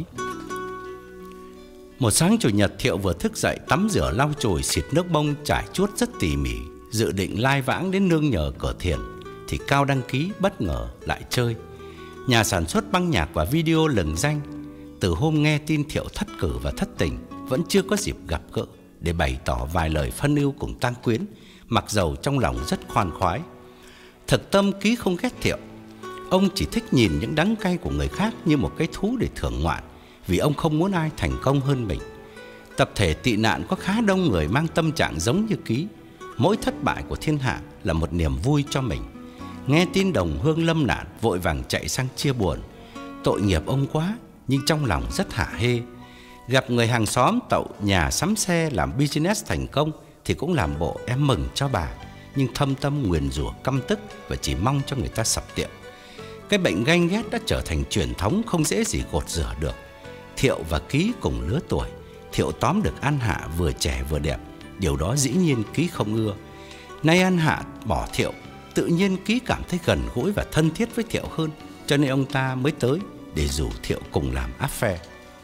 Một sáng Chủ nhật, Thiệu vừa thức dậy, tắm rửa lau chùi, xịt nước bông, trải chuốt rất tỉ mỉ, dự định lai vãng đến nương nhờ cửa thiền, thì Cao đăng ký bất ngờ lại chơi. Nhà sản xuất băng nhạc và video lừng danh. Từ hôm nghe tin Thiệu thất cử và thất tình, vẫn chưa có dịp gặp gỡ để bày tỏ vài lời phân ưu cùng tang quyến, mặc dầu trong lòng rất khoan khoái. Thực tâm Ký không ghét Thiệu. Ông chỉ thích nhìn những đắng cay của người khác như một cái thú để thưởng ngoạn, vì ông không muốn ai thành công hơn mình. Tập thể tị nạn có khá đông người mang tâm trạng giống như Ký. Mỗi thất bại của thiên hạ là một niềm vui cho mình. Nghe tin đồng hương lâm nạn, vội vàng chạy sang chia buồn. Tội nghiệp ông quá, nhưng trong lòng rất hả hê. Gặp người hàng xóm tậu nhà sắm xe làm business thành công thì cũng làm bộ em mừng cho bà, nhưng thâm tâm nguyền rủa căm tức và chỉ mong cho người ta sập tiệm. Cái bệnh ganh ghét đã trở thành truyền thống không dễ gì gột rửa được. Thiệu và Ký cùng lứa tuổi. Thiệu tóm được An Hạ vừa trẻ vừa đẹp, điều đó dĩ nhiên Ký không ưa. Nay ăn hạ bỏ Thiệu, tự nhiên Ký cảm thấy gần gũi và thân thiết với Thiệu hơn, cho nên ông ta mới tới để rủ Thiệu cùng làm affair.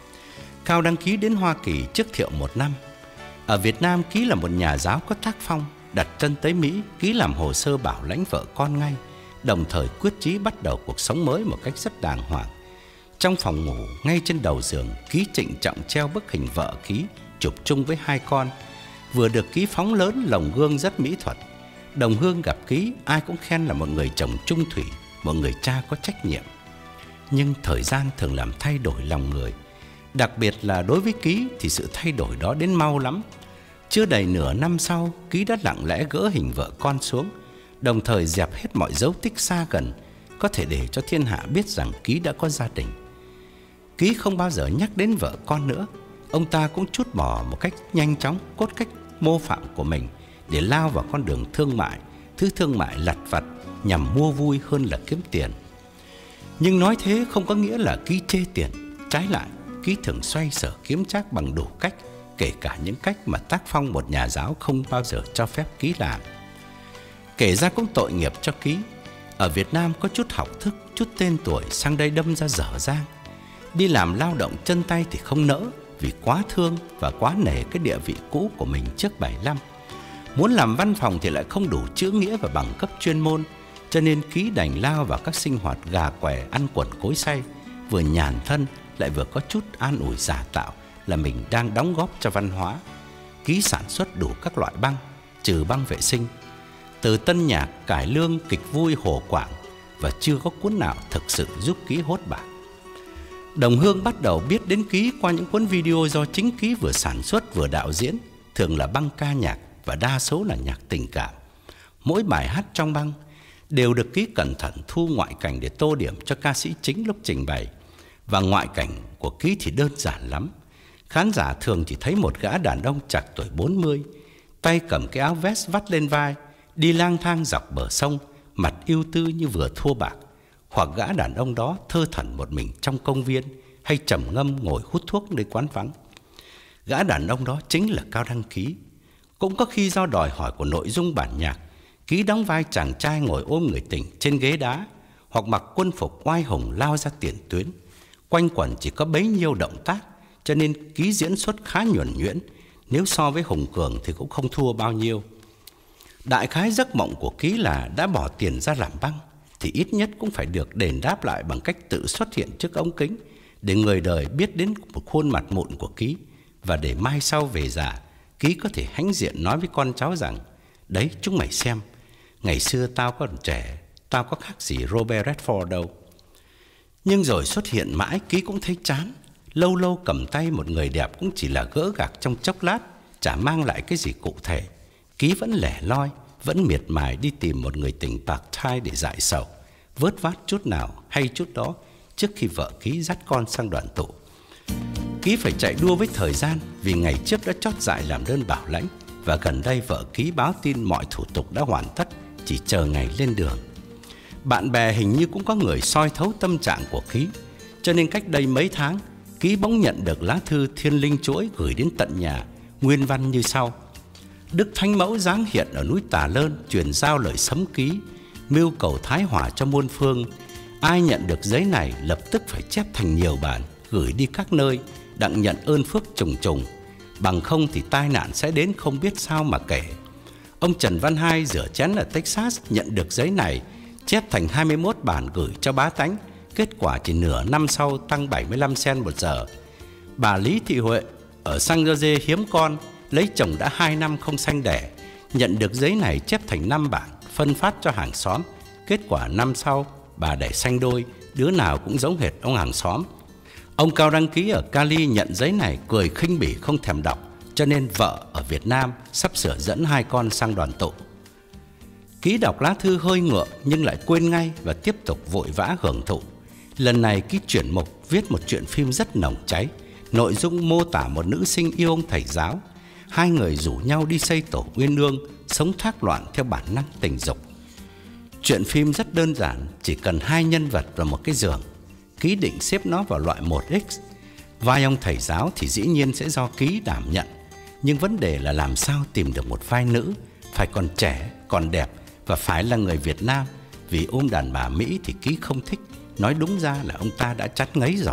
Cao đăng ký đến Hoa Kỳ trước Thiệu một năm. Ở Việt Nam, Ký là một nhà giáo có tác phong. Đặt chân tới Mỹ, Ký làm hồ sơ bảo lãnh vợ con ngay, đồng thời quyết chí bắt đầu cuộc sống mới một cách rất đàng hoàng. Trong phòng ngủ, ngay trên đầu giường, Ký trịnh trọng treo bức hình vợ Ký chụp chung với hai con, vừa được Ký phóng lớn lồng gương rất mỹ thuật. Đồng hương gặp Ký, ai cũng khen là một người chồng trung thủy, một người cha có trách nhiệm. Nhưng thời gian thường làm thay đổi lòng người, đặc biệt là đối với Ký thì sự thay đổi đó đến mau lắm. Chưa đầy nửa năm sau, Ký đã lặng lẽ gỡ hình vợ con xuống, đồng thời dẹp hết mọi dấu tích xa gần, có thể để cho thiên hạ biết rằng Ký đã có gia đình. Ký không bao giờ nhắc đến vợ con nữa. Ông ta cũng trút bỏ một cách nhanh chóng cốt cách mô phạm của mình để lao vào con đường thương mại, thứ thương mại lặt vặt nhằm mua vui hơn là kiếm tiền. Nhưng nói thế không có nghĩa là Ký chê tiền. Trái lại, Ký thường xoay sở kiếm trác bằng đủ cách, kể cả những cách mà tác phong một nhà giáo không bao giờ cho phép Ký làm. Kể ra cũng tội nghiệp cho Ký. Ở Việt Nam có chút học thức, chút tên tuổi, sang đây đâm ra dở dang. Đi làm lao động chân tay thì không nỡ, vì quá thương và quá nể cái địa vị cũ của mình trước bảy mươi lăm. Muốn làm văn phòng thì lại không đủ chữ nghĩa và bằng cấp chuyên môn, cho nên Ký đành lao vào các sinh hoạt gà què ăn quần cối xay, vừa nhàn thân lại vừa có chút an ủi giả tạo là mình đang đóng góp cho văn hóa. Ký sản xuất đủ các loại băng, trừ băng vệ sinh, từ tân nhạc, cải lương, kịch vui, hồ quảng, và chưa có cuốn nào thực sự giúp Ký hốt bạc. Đồng hương bắt đầu biết đến Ký qua những cuốn video do chính Ký vừa sản xuất vừa đạo diễn, thường là băng ca nhạc và đa số là nhạc tình cảm. Mỗi bài hát trong băng đều được Ký cẩn thận thu ngoại cảnh để tô điểm cho ca sĩ chính lúc trình bày. Và ngoại cảnh của Ký thì đơn giản lắm. Khán giả thường chỉ thấy một gã đàn ông trạc tuổi bốn mươi, tay cầm cái áo vest vắt lên vai, đi lang thang dọc bờ sông, mặt ưu tư như vừa thua bạc. Hoặc gã đàn ông đó thơ thẩn một mình trong công viên, hay trầm ngâm ngồi hút thuốc nơi quán vắng. Gã đàn ông đó chính là Cao Đăng Ký. Cũng có khi do đòi hỏi của nội dung bản nhạc, Ký đóng vai chàng trai ngồi ôm người tình trên ghế đá, hoặc mặc quân phục oai hùng lao ra tiền tuyến. Quanh quẩn chỉ có bấy nhiêu động tác, cho nên Ký diễn xuất khá nhuần nhuyễn. Nếu so với Hùng Cường thì cũng không thua bao nhiêu. Đại khái giấc mộng của Ký là đã bỏ tiền ra làm băng thì ít nhất cũng phải được đền đáp lại bằng cách tự xuất hiện trước ống kính, để người đời biết đến một khuôn mặt mụn của Ký, và để mai sau về già, Ký có thể hãnh diện nói với con cháu rằng: đấy, chúng mày xem, ngày xưa tao còn trẻ, tao có khác gì Robert Redford đâu. Nhưng rồi xuất hiện mãi, Ký cũng thấy chán. Lâu lâu cầm tay một người đẹp cũng chỉ là gỡ gạc trong chốc lát, chả mang lại cái gì cụ thể. Ký vẫn lẻ loi, vẫn miệt mài đi tìm một người tình part-time để giải sầu, vớt vát chút nào hay chút đó trước khi vợ Ký dắt con sang đoàn tụ. Ký phải chạy đua với thời gian, vì ngày trước đã chót dại làm đơn bảo lãnh, và gần đây vợ Ký báo tin mọi thủ tục đã hoàn tất, chỉ chờ ngày lên đường. Bạn bè hình như cũng có người soi thấu tâm trạng của Ký, cho nên cách đây mấy tháng, Ký bỗng nhận được lá thư Thiên Linh Chuỗi gửi đến tận nhà, nguyên văn như sau: Đức Thánh Mẫu giáng hiện ở núi Tà Lơn, truyền giao lời sấm Ký, mưu cầu thái hòa cho muôn phương. Ai nhận được giấy này lập tức phải chép thành nhiều bản, gửi đi các nơi, đặng nhận ơn phước trùng trùng. Bằng không thì tai nạn sẽ đến không biết sao mà kể. Ông Trần Văn Hai rửa chén ở Texas nhận được giấy này, chép thành hai mươi mốt bản gửi cho bá tánh. Kết quả chỉ nửa năm sau tăng bảy mươi lăm cent một giờ. Bà Lý Thị Huệ ở San Jose hiếm con, lấy chồng đã hai năm không sanh đẻ, nhận được giấy này chép thành năm bản, phân phát cho hàng xóm. Kết quả năm sau bà đẻ sanh đôi, đứa nào cũng giống hệt ông hàng xóm. Ông Cao Đăng Ký ở Cali nhận giấy này cười khinh bỉ không thèm đọc, cho nên vợ ở Việt Nam sắp sửa dẫn hai con sang đoàn tụ. Ký đọc lá thư hơi ngượng nhưng lại quên ngay và tiếp tục vội vã hưởng thụ. Lần này Ký chuyển mục viết một chuyện phim rất nồng cháy. Nội dung mô tả một nữ sinh yêu ông thầy giáo. Hai người rủ nhau đi xây tổ uyên ương, sống thác loạn theo bản năng tình dục. Chuyện phim rất đơn giản, chỉ cần hai nhân vật và một cái giường. Ký định xếp nó vào loại một x. Vai ông thầy giáo thì dĩ nhiên sẽ do Ký đảm nhận, nhưng vấn đề là làm sao tìm được một vai nữ phải còn trẻ, còn đẹp và phải là người Việt Nam. Vì ôm đàn bà Mỹ thì Ký không thích. Nói đúng ra là ông ta đã chát ngấy rồi.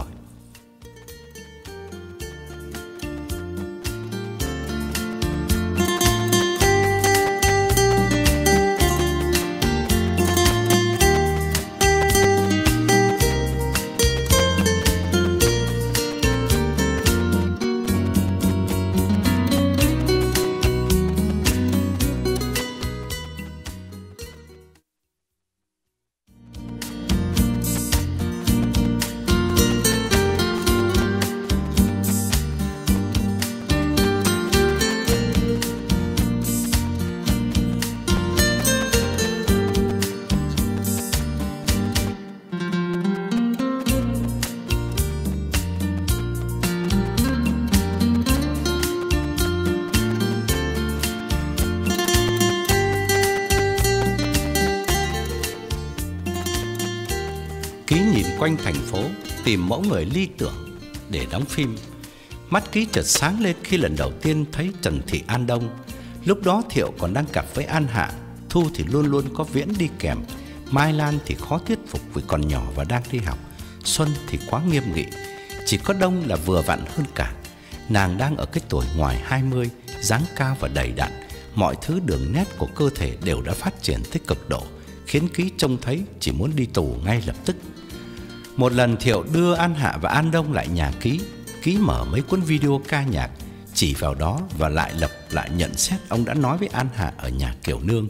Ký nhìn quanh thành phố tìm mẫu người lý tưởng để đóng phim. Mắt Ký chợt sáng lên khi lần đầu tiên thấy Trần Thị An Đông. Lúc đó Thiệu còn đang cặp với An Hạ, Thu thì luôn luôn có Viễn đi kèm. Mai Lan thì khó thuyết phục vì còn nhỏ và đang đi học. Xuân thì quá nghiêm nghị. Chỉ có Đông là vừa vặn hơn cả. Nàng đang ở cái tuổi ngoài hai mươi, dáng cao và đầy đặn. Mọi thứ đường nét của cơ thể đều đã phát triển tới cực độ, khiến Ký trông thấy chỉ muốn đi tù ngay lập tức. Một lần Thiệu đưa An Hạ và An Đông lại nhà Ký. Ký mở mấy cuốn video ca nhạc, chỉ vào đó và lại lặp lại nhận xét ông đã nói với An Hạ ở nhà Kiều Nương.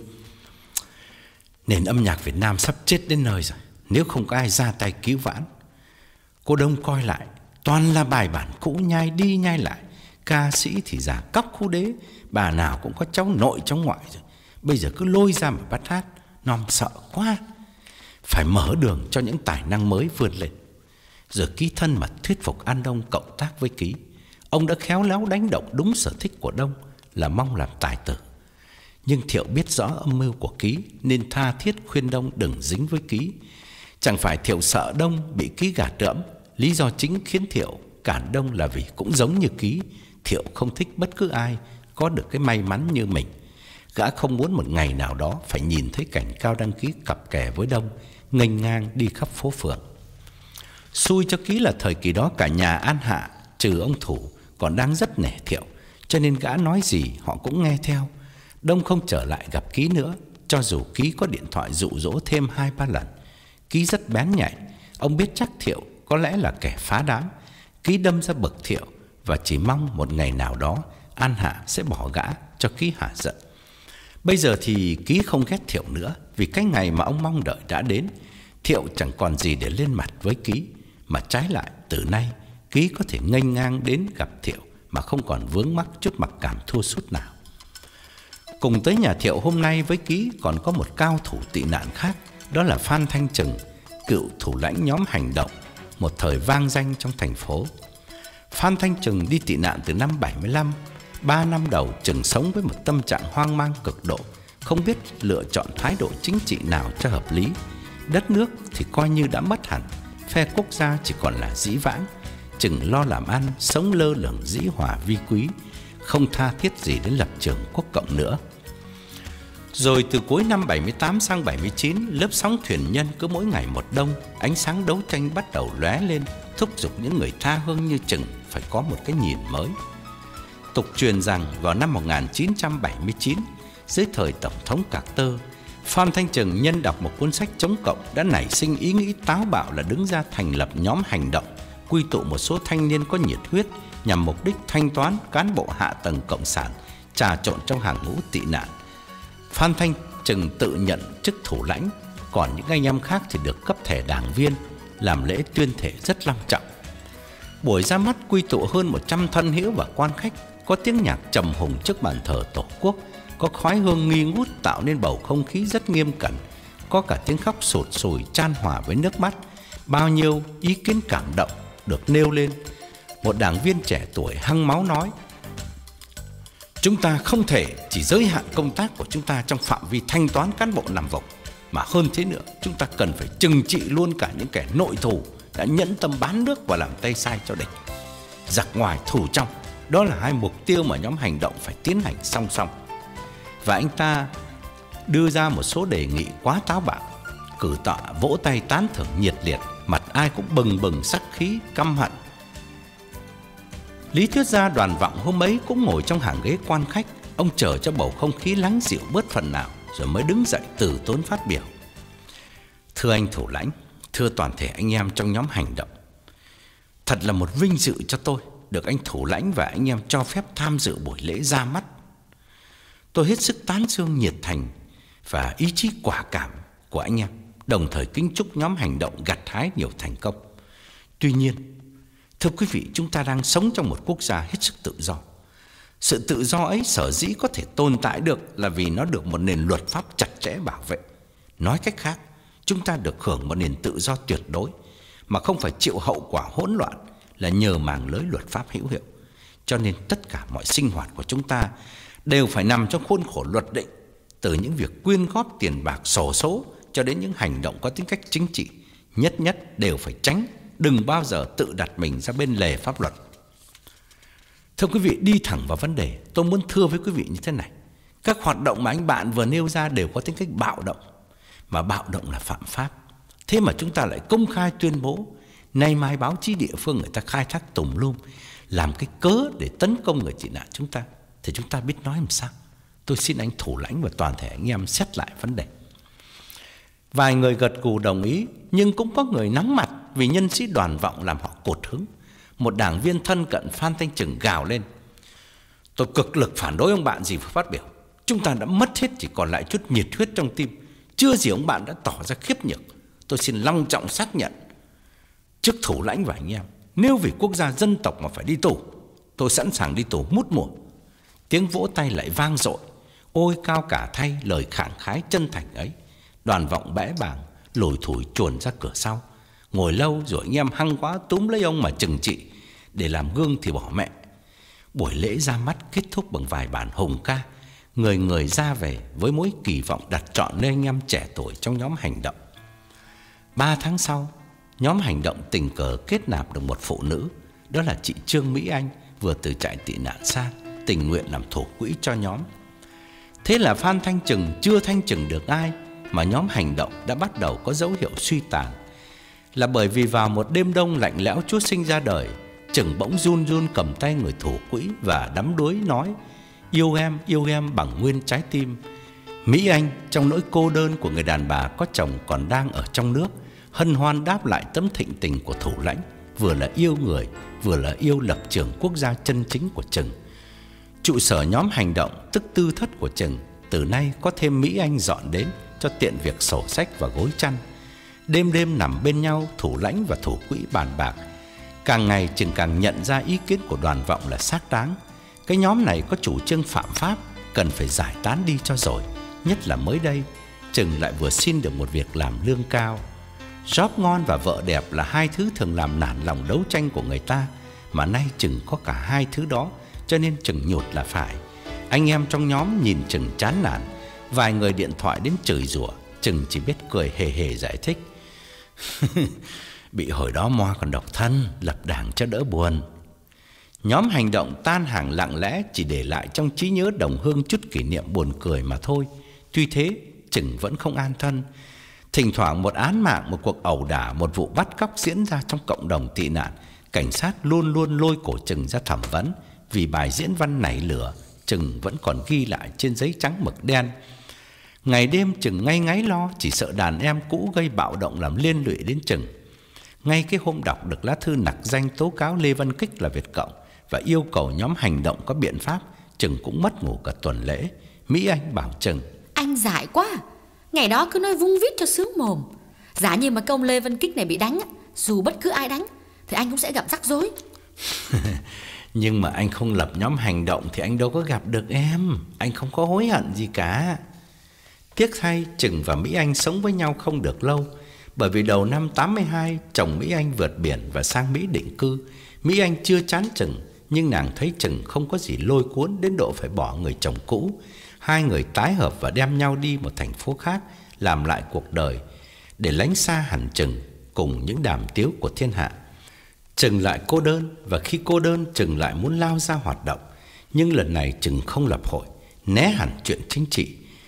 Nền âm nhạc Việt Nam sắp chết đến nơi rồi, nếu không có ai ra tay cứu vãn. Cô Đông coi lại, toàn là bài bản cũ nhai đi nhai lại. Ca sĩ thì già cóc khu đế, bà nào cũng có cháu nội cháu ngoại rồi. Bây giờ cứ lôi ra mà bắt hát, nom sợ quá. Phải mở đường cho những tài năng mới vươn lên. Rồi Ký thân mật thuyết phục An Đông cộng tác với Ký. Ông đã khéo léo đánh động đúng sở thích của Đông là mong làm tài tử. Nhưng Thiệu biết rõ âm mưu của Ký nên tha thiết khuyên Đông đừng dính với Ký. Chẳng phải Thiệu sợ Đông bị Ký gạt rẫm. Lý do chính khiến Thiệu cản Đông là vì cũng giống như Ký, Thiệu không thích bất cứ ai có được cái may mắn như mình. Gã không muốn một ngày nào đó phải nhìn thấy cảnh Cao Đăng Ký cặp kè với Đông, nghênh ngang đi khắp phố phường. Xui cho Ký là thời kỳ đó cả nhà An Hạ trừ ông Thủ còn đang rất nể Thiệu, cho nên gã nói gì họ cũng nghe theo. Đông không trở lại gặp Ký nữa, cho dù Ký có điện thoại dụ dỗ thêm hai ba lần. Ký rất bén nhạy, ông biết chắc Thiệu có lẽ là kẻ phá đám. Ký đâm ra bực Thiệu và chỉ mong một ngày nào đó An Hạ sẽ bỏ gã cho Ký hả giận. Bây giờ thì Ký không ghét Thiệu nữa, vì cái ngày mà ông mong đợi đã đến. Thiệu chẳng còn gì để lên mặt với Ký, mà trái lại từ nay Ký có thể nghênh ngang đến gặp Thiệu mà không còn vướng mắc chút mặc cảm thua sút nào. Cùng tới nhà Thiệu hôm nay với Ký còn có một cao thủ tị nạn khác, đó là Phan Thanh Trừng, cựu thủ lãnh nhóm hành động, một thời vang danh trong thành phố. Phan Thanh Trừng đi tị nạn từ năm bảy mươi lăm. Ba năm đầu Trừng sống với một tâm trạng hoang mang cực độ, không biết lựa chọn thái độ chính trị nào cho hợp lý. Đất nước thì coi như đã mất hẳn, phe quốc gia chỉ còn là dĩ vãng. Trừng lo làm ăn, sống lơ lửng dĩ hòa vi quý, không tha thiết gì đến lập trường quốc cộng nữa. Rồi từ cuối năm bảy mươi tám sang bảy mươi chín, lớp sóng thuyền nhân cứ mỗi ngày một đông, ánh sáng đấu tranh bắt đầu lóe lên, thúc giục những người tha hương như Trừng phải có một cái nhìn mới. Tục truyền rằng vào năm một nghìn chín trăm bảy mươi chín, dưới thời Tổng thống Carter, Phan Thanh Trừng nhân đọc một cuốn sách chống cộng đã nảy sinh ý nghĩ táo bạo là đứng ra thành lập nhóm hành động, quy tụ một số thanh niên có nhiệt huyết nhằm mục đích thanh toán cán bộ hạ tầng cộng sản trà trộn trong hàng ngũ tị nạn. Phan Thanh Trừng tự nhận chức thủ lãnh, còn những anh em khác thì được cấp thẻ đảng viên, làm lễ tuyên thệ rất long trọng. Buổi ra mắt quy tụ hơn một trăm thân hữu và quan khách, có tiếng nhạc trầm hùng trước bàn thờ Tổ quốc, có khói hương nghi ngút tạo nên bầu không khí rất nghiêm cẩn, có cả tiếng khóc sụt sùi chan hòa với nước mắt. Bao nhiêu ý kiến cảm động được nêu lên. Một đảng viên trẻ tuổi hăng máu nói: chúng ta không thể chỉ giới hạn công tác của chúng ta trong phạm vi thanh toán cán bộ nằm vùng, mà hơn thế nữa, chúng ta cần phải trừng trị luôn cả những kẻ nội thù đã nhẫn tâm bán nước và làm tay sai cho địch. Giặc ngoài thù trong, đó là hai mục tiêu mà nhóm hành động phải tiến hành song song. Và anh ta đưa ra một số đề nghị quá táo bạo. Cử tọa vỗ tay tán thưởng nhiệt liệt, mặt ai cũng bừng bừng sắc khí căm hận. Lý Thuyết Gia Đoàn Vọng hôm ấy cũng ngồi trong hàng ghế quan khách. Ông chờ cho bầu không khí lắng dịu bớt phần nào rồi mới đứng dậy từ tốn phát biểu. Thưa anh thủ lãnh, thưa toàn thể anh em trong nhóm hành động, thật là một vinh dự cho tôi được anh thủ lãnh và anh em cho phép tham dự buổi lễ ra mắt. Tôi hết sức tán dương nhiệt thành và ý chí quả cảm của anh em, đồng thời kính chúc nhóm hành động gặt hái nhiều thành công. Tuy nhiên, thưa quý vị, chúng ta đang sống trong một quốc gia hết sức tự do. Sự tự do ấy sở dĩ có thể tồn tại được là vì nó được một nền luật pháp chặt chẽ bảo vệ. Nói cách khác, chúng ta được hưởng một nền tự do tuyệt đối mà không phải chịu hậu quả hỗn loạn là nhờ màng lưới luật pháp hữu hiệu. Cho nên tất cả mọi sinh hoạt của chúng ta đều phải nằm trong khuôn khổ luật định, từ những việc quyên góp tiền bạc xổ số cho đến những hành động có tính cách chính trị. Nhất nhất đều phải tránh, đừng bao giờ tự đặt mình ra bên lề pháp luật. Thưa quý vị, đi thẳng vào vấn đề, tôi muốn thưa với quý vị như thế này. Các hoạt động mà anh bạn vừa nêu ra đều có tính cách bạo động, mà bạo động là phạm pháp. Thế mà chúng ta lại công khai tuyên bố, nay mai báo chí địa phương người ta khai thác tùm lum, làm cái cớ để tấn công người tị nạn chúng ta, thì chúng ta biết nói làm sao? Tôi xin anh thủ lãnh và toàn thể anh em xét lại vấn đề. Vài người gật gù đồng ý, nhưng cũng có người nóng mặt vì nhân sĩ Đoàn Vọng làm họ cột hứng. Một đảng viên thân cận Phan Thanh Trừng gào lên: tôi cực lực phản đối ông bạn gì phải phát biểu. Chúng ta đã mất hết, chỉ còn lại chút nhiệt huyết trong tim. Chưa gì ông bạn đã tỏ ra khiếp nhược. Tôi xin long trọng xác nhận trước thủ lãnh và anh em, nếu vì quốc gia dân tộc mà phải đi tù, tôi sẵn sàng đi tù mút mùa. Tiếng vỗ tay lại vang dội. Ôi cao cả thay lời khẳng khái chân thành ấy. Đoàn Vọng bẽ bàng lủi thủi chuồn ra cửa sau. Ngồi lâu rồi anh em hăng quá túm lấy ông mà trừng trị. Để làm gương thì bỏ mẹ. Buổi lễ ra mắt kết thúc bằng vài bản hùng ca. Người người ra về với mối kỳ vọng đặt trọn lên anh em trẻ tuổi trong nhóm hành động. Ba tháng sau, nhóm hành động tình cờ kết nạp được một phụ nữ. Đó là chị Trương Mỹ Anh, vừa từ trại tị nạn sang, tình nguyện làm thủ quỹ cho nhóm. Thế là Phan Thanh Trừng chưa thanh trừng được ai, mà nhóm hành động đã bắt đầu có dấu hiệu suy tàn. Là bởi vì vào một đêm đông lạnh lẽo Chúa sinh ra đời, Trừng bỗng run run cầm tay người thủ quỹ và đắm đuối nói: yêu em, yêu em bằng nguyên trái tim. Mỹ Anh trong nỗi cô đơn của người đàn bà có chồng còn đang ở trong nước, hân hoan đáp lại tấm thịnh tình của thủ lãnh, vừa là yêu người, vừa là yêu lập trường quốc gia chân chính của Trừng. Trụ sở nhóm hành động, tức tư thất của Trừng, từ nay có thêm Mỹ Anh dọn đến cho tiện việc sổ sách và gối chăn. Đêm đêm nằm bên nhau, thủ lãnh và thủ quỹ bàn bạc. Càng ngày Trừng càng nhận ra ý kiến của Đoàn Vọng là xác đáng. Cái nhóm này có chủ trương phạm pháp, cần phải giải tán đi cho rồi. Nhất là mới đây, Trừng lại vừa xin được một việc làm lương cao. Job ngon và vợ đẹp là hai thứ thường làm nản lòng đấu tranh của người ta, mà nay Trừng có cả hai thứ đó, cho nên Trừng nhột là phải. Anh em trong nhóm nhìn Trừng chán nản, vài người điện thoại đến chửi rủa. Trừng chỉ biết cười hề hề giải thích: bị hồi đó moa còn độc thân, lập đảng cho đỡ buồn. Nhóm hành động tan hàng lặng lẽ, chỉ để lại trong trí nhớ đồng hương chút kỷ niệm buồn cười mà thôi. Tuy thế, Trừng vẫn không an thân. Thỉnh thoảng một án mạng, một cuộc ẩu đả, một vụ bắt cóc diễn ra trong cộng đồng tị nạn, cảnh sát luôn luôn lôi cổ Trừng ra thẩm vấn. Vì bài diễn văn nảy lửa, Trừng vẫn còn ghi lại trên giấy trắng mực đen. Ngày đêm Trừng ngay ngáy lo, chỉ sợ đàn em cũ gây bạo động làm liên lụy đến Trừng. Ngay cái hôm đọc được lá thư nặc danh tố cáo Lê Văn Kích là Việt Cộng và yêu cầu nhóm hành động có biện pháp, Trừng cũng mất ngủ cả tuần lễ. Mỹ Anh bảo Trừng: anh dại quá, ngày đó cứ nói vung vít cho sướng mồm. Giả như mà công Lê Văn Kích này bị đánh, dù bất cứ ai đánh thì anh cũng sẽ gặp rắc rối. Nhưng mà anh không lập nhóm hành động thì anh đâu có gặp được em. Anh không có hối hận gì cả. Tiếc thay, Trừng và Mỹ Anh sống với nhau không được lâu. Bởi vì đầu năm tám mươi hai, chồng Mỹ Anh vượt biển và sang Mỹ định cư. Mỹ Anh chưa chán Trừng, nhưng nàng thấy Trừng không có gì lôi cuốn đến độ phải bỏ người chồng cũ. Hai người tái hợp và đem nhau đi một thành phố khác, làm lại cuộc đời, để lánh xa hẳn Trừng cùng những đàm tiếu của thiên hạ. Trừng lại cô đơn, và khi cô đơn, Trừng lại muốn lao ra hoạt động. Nhưng lần này Trừng không lập hội, né hẳn chuyện chính trị.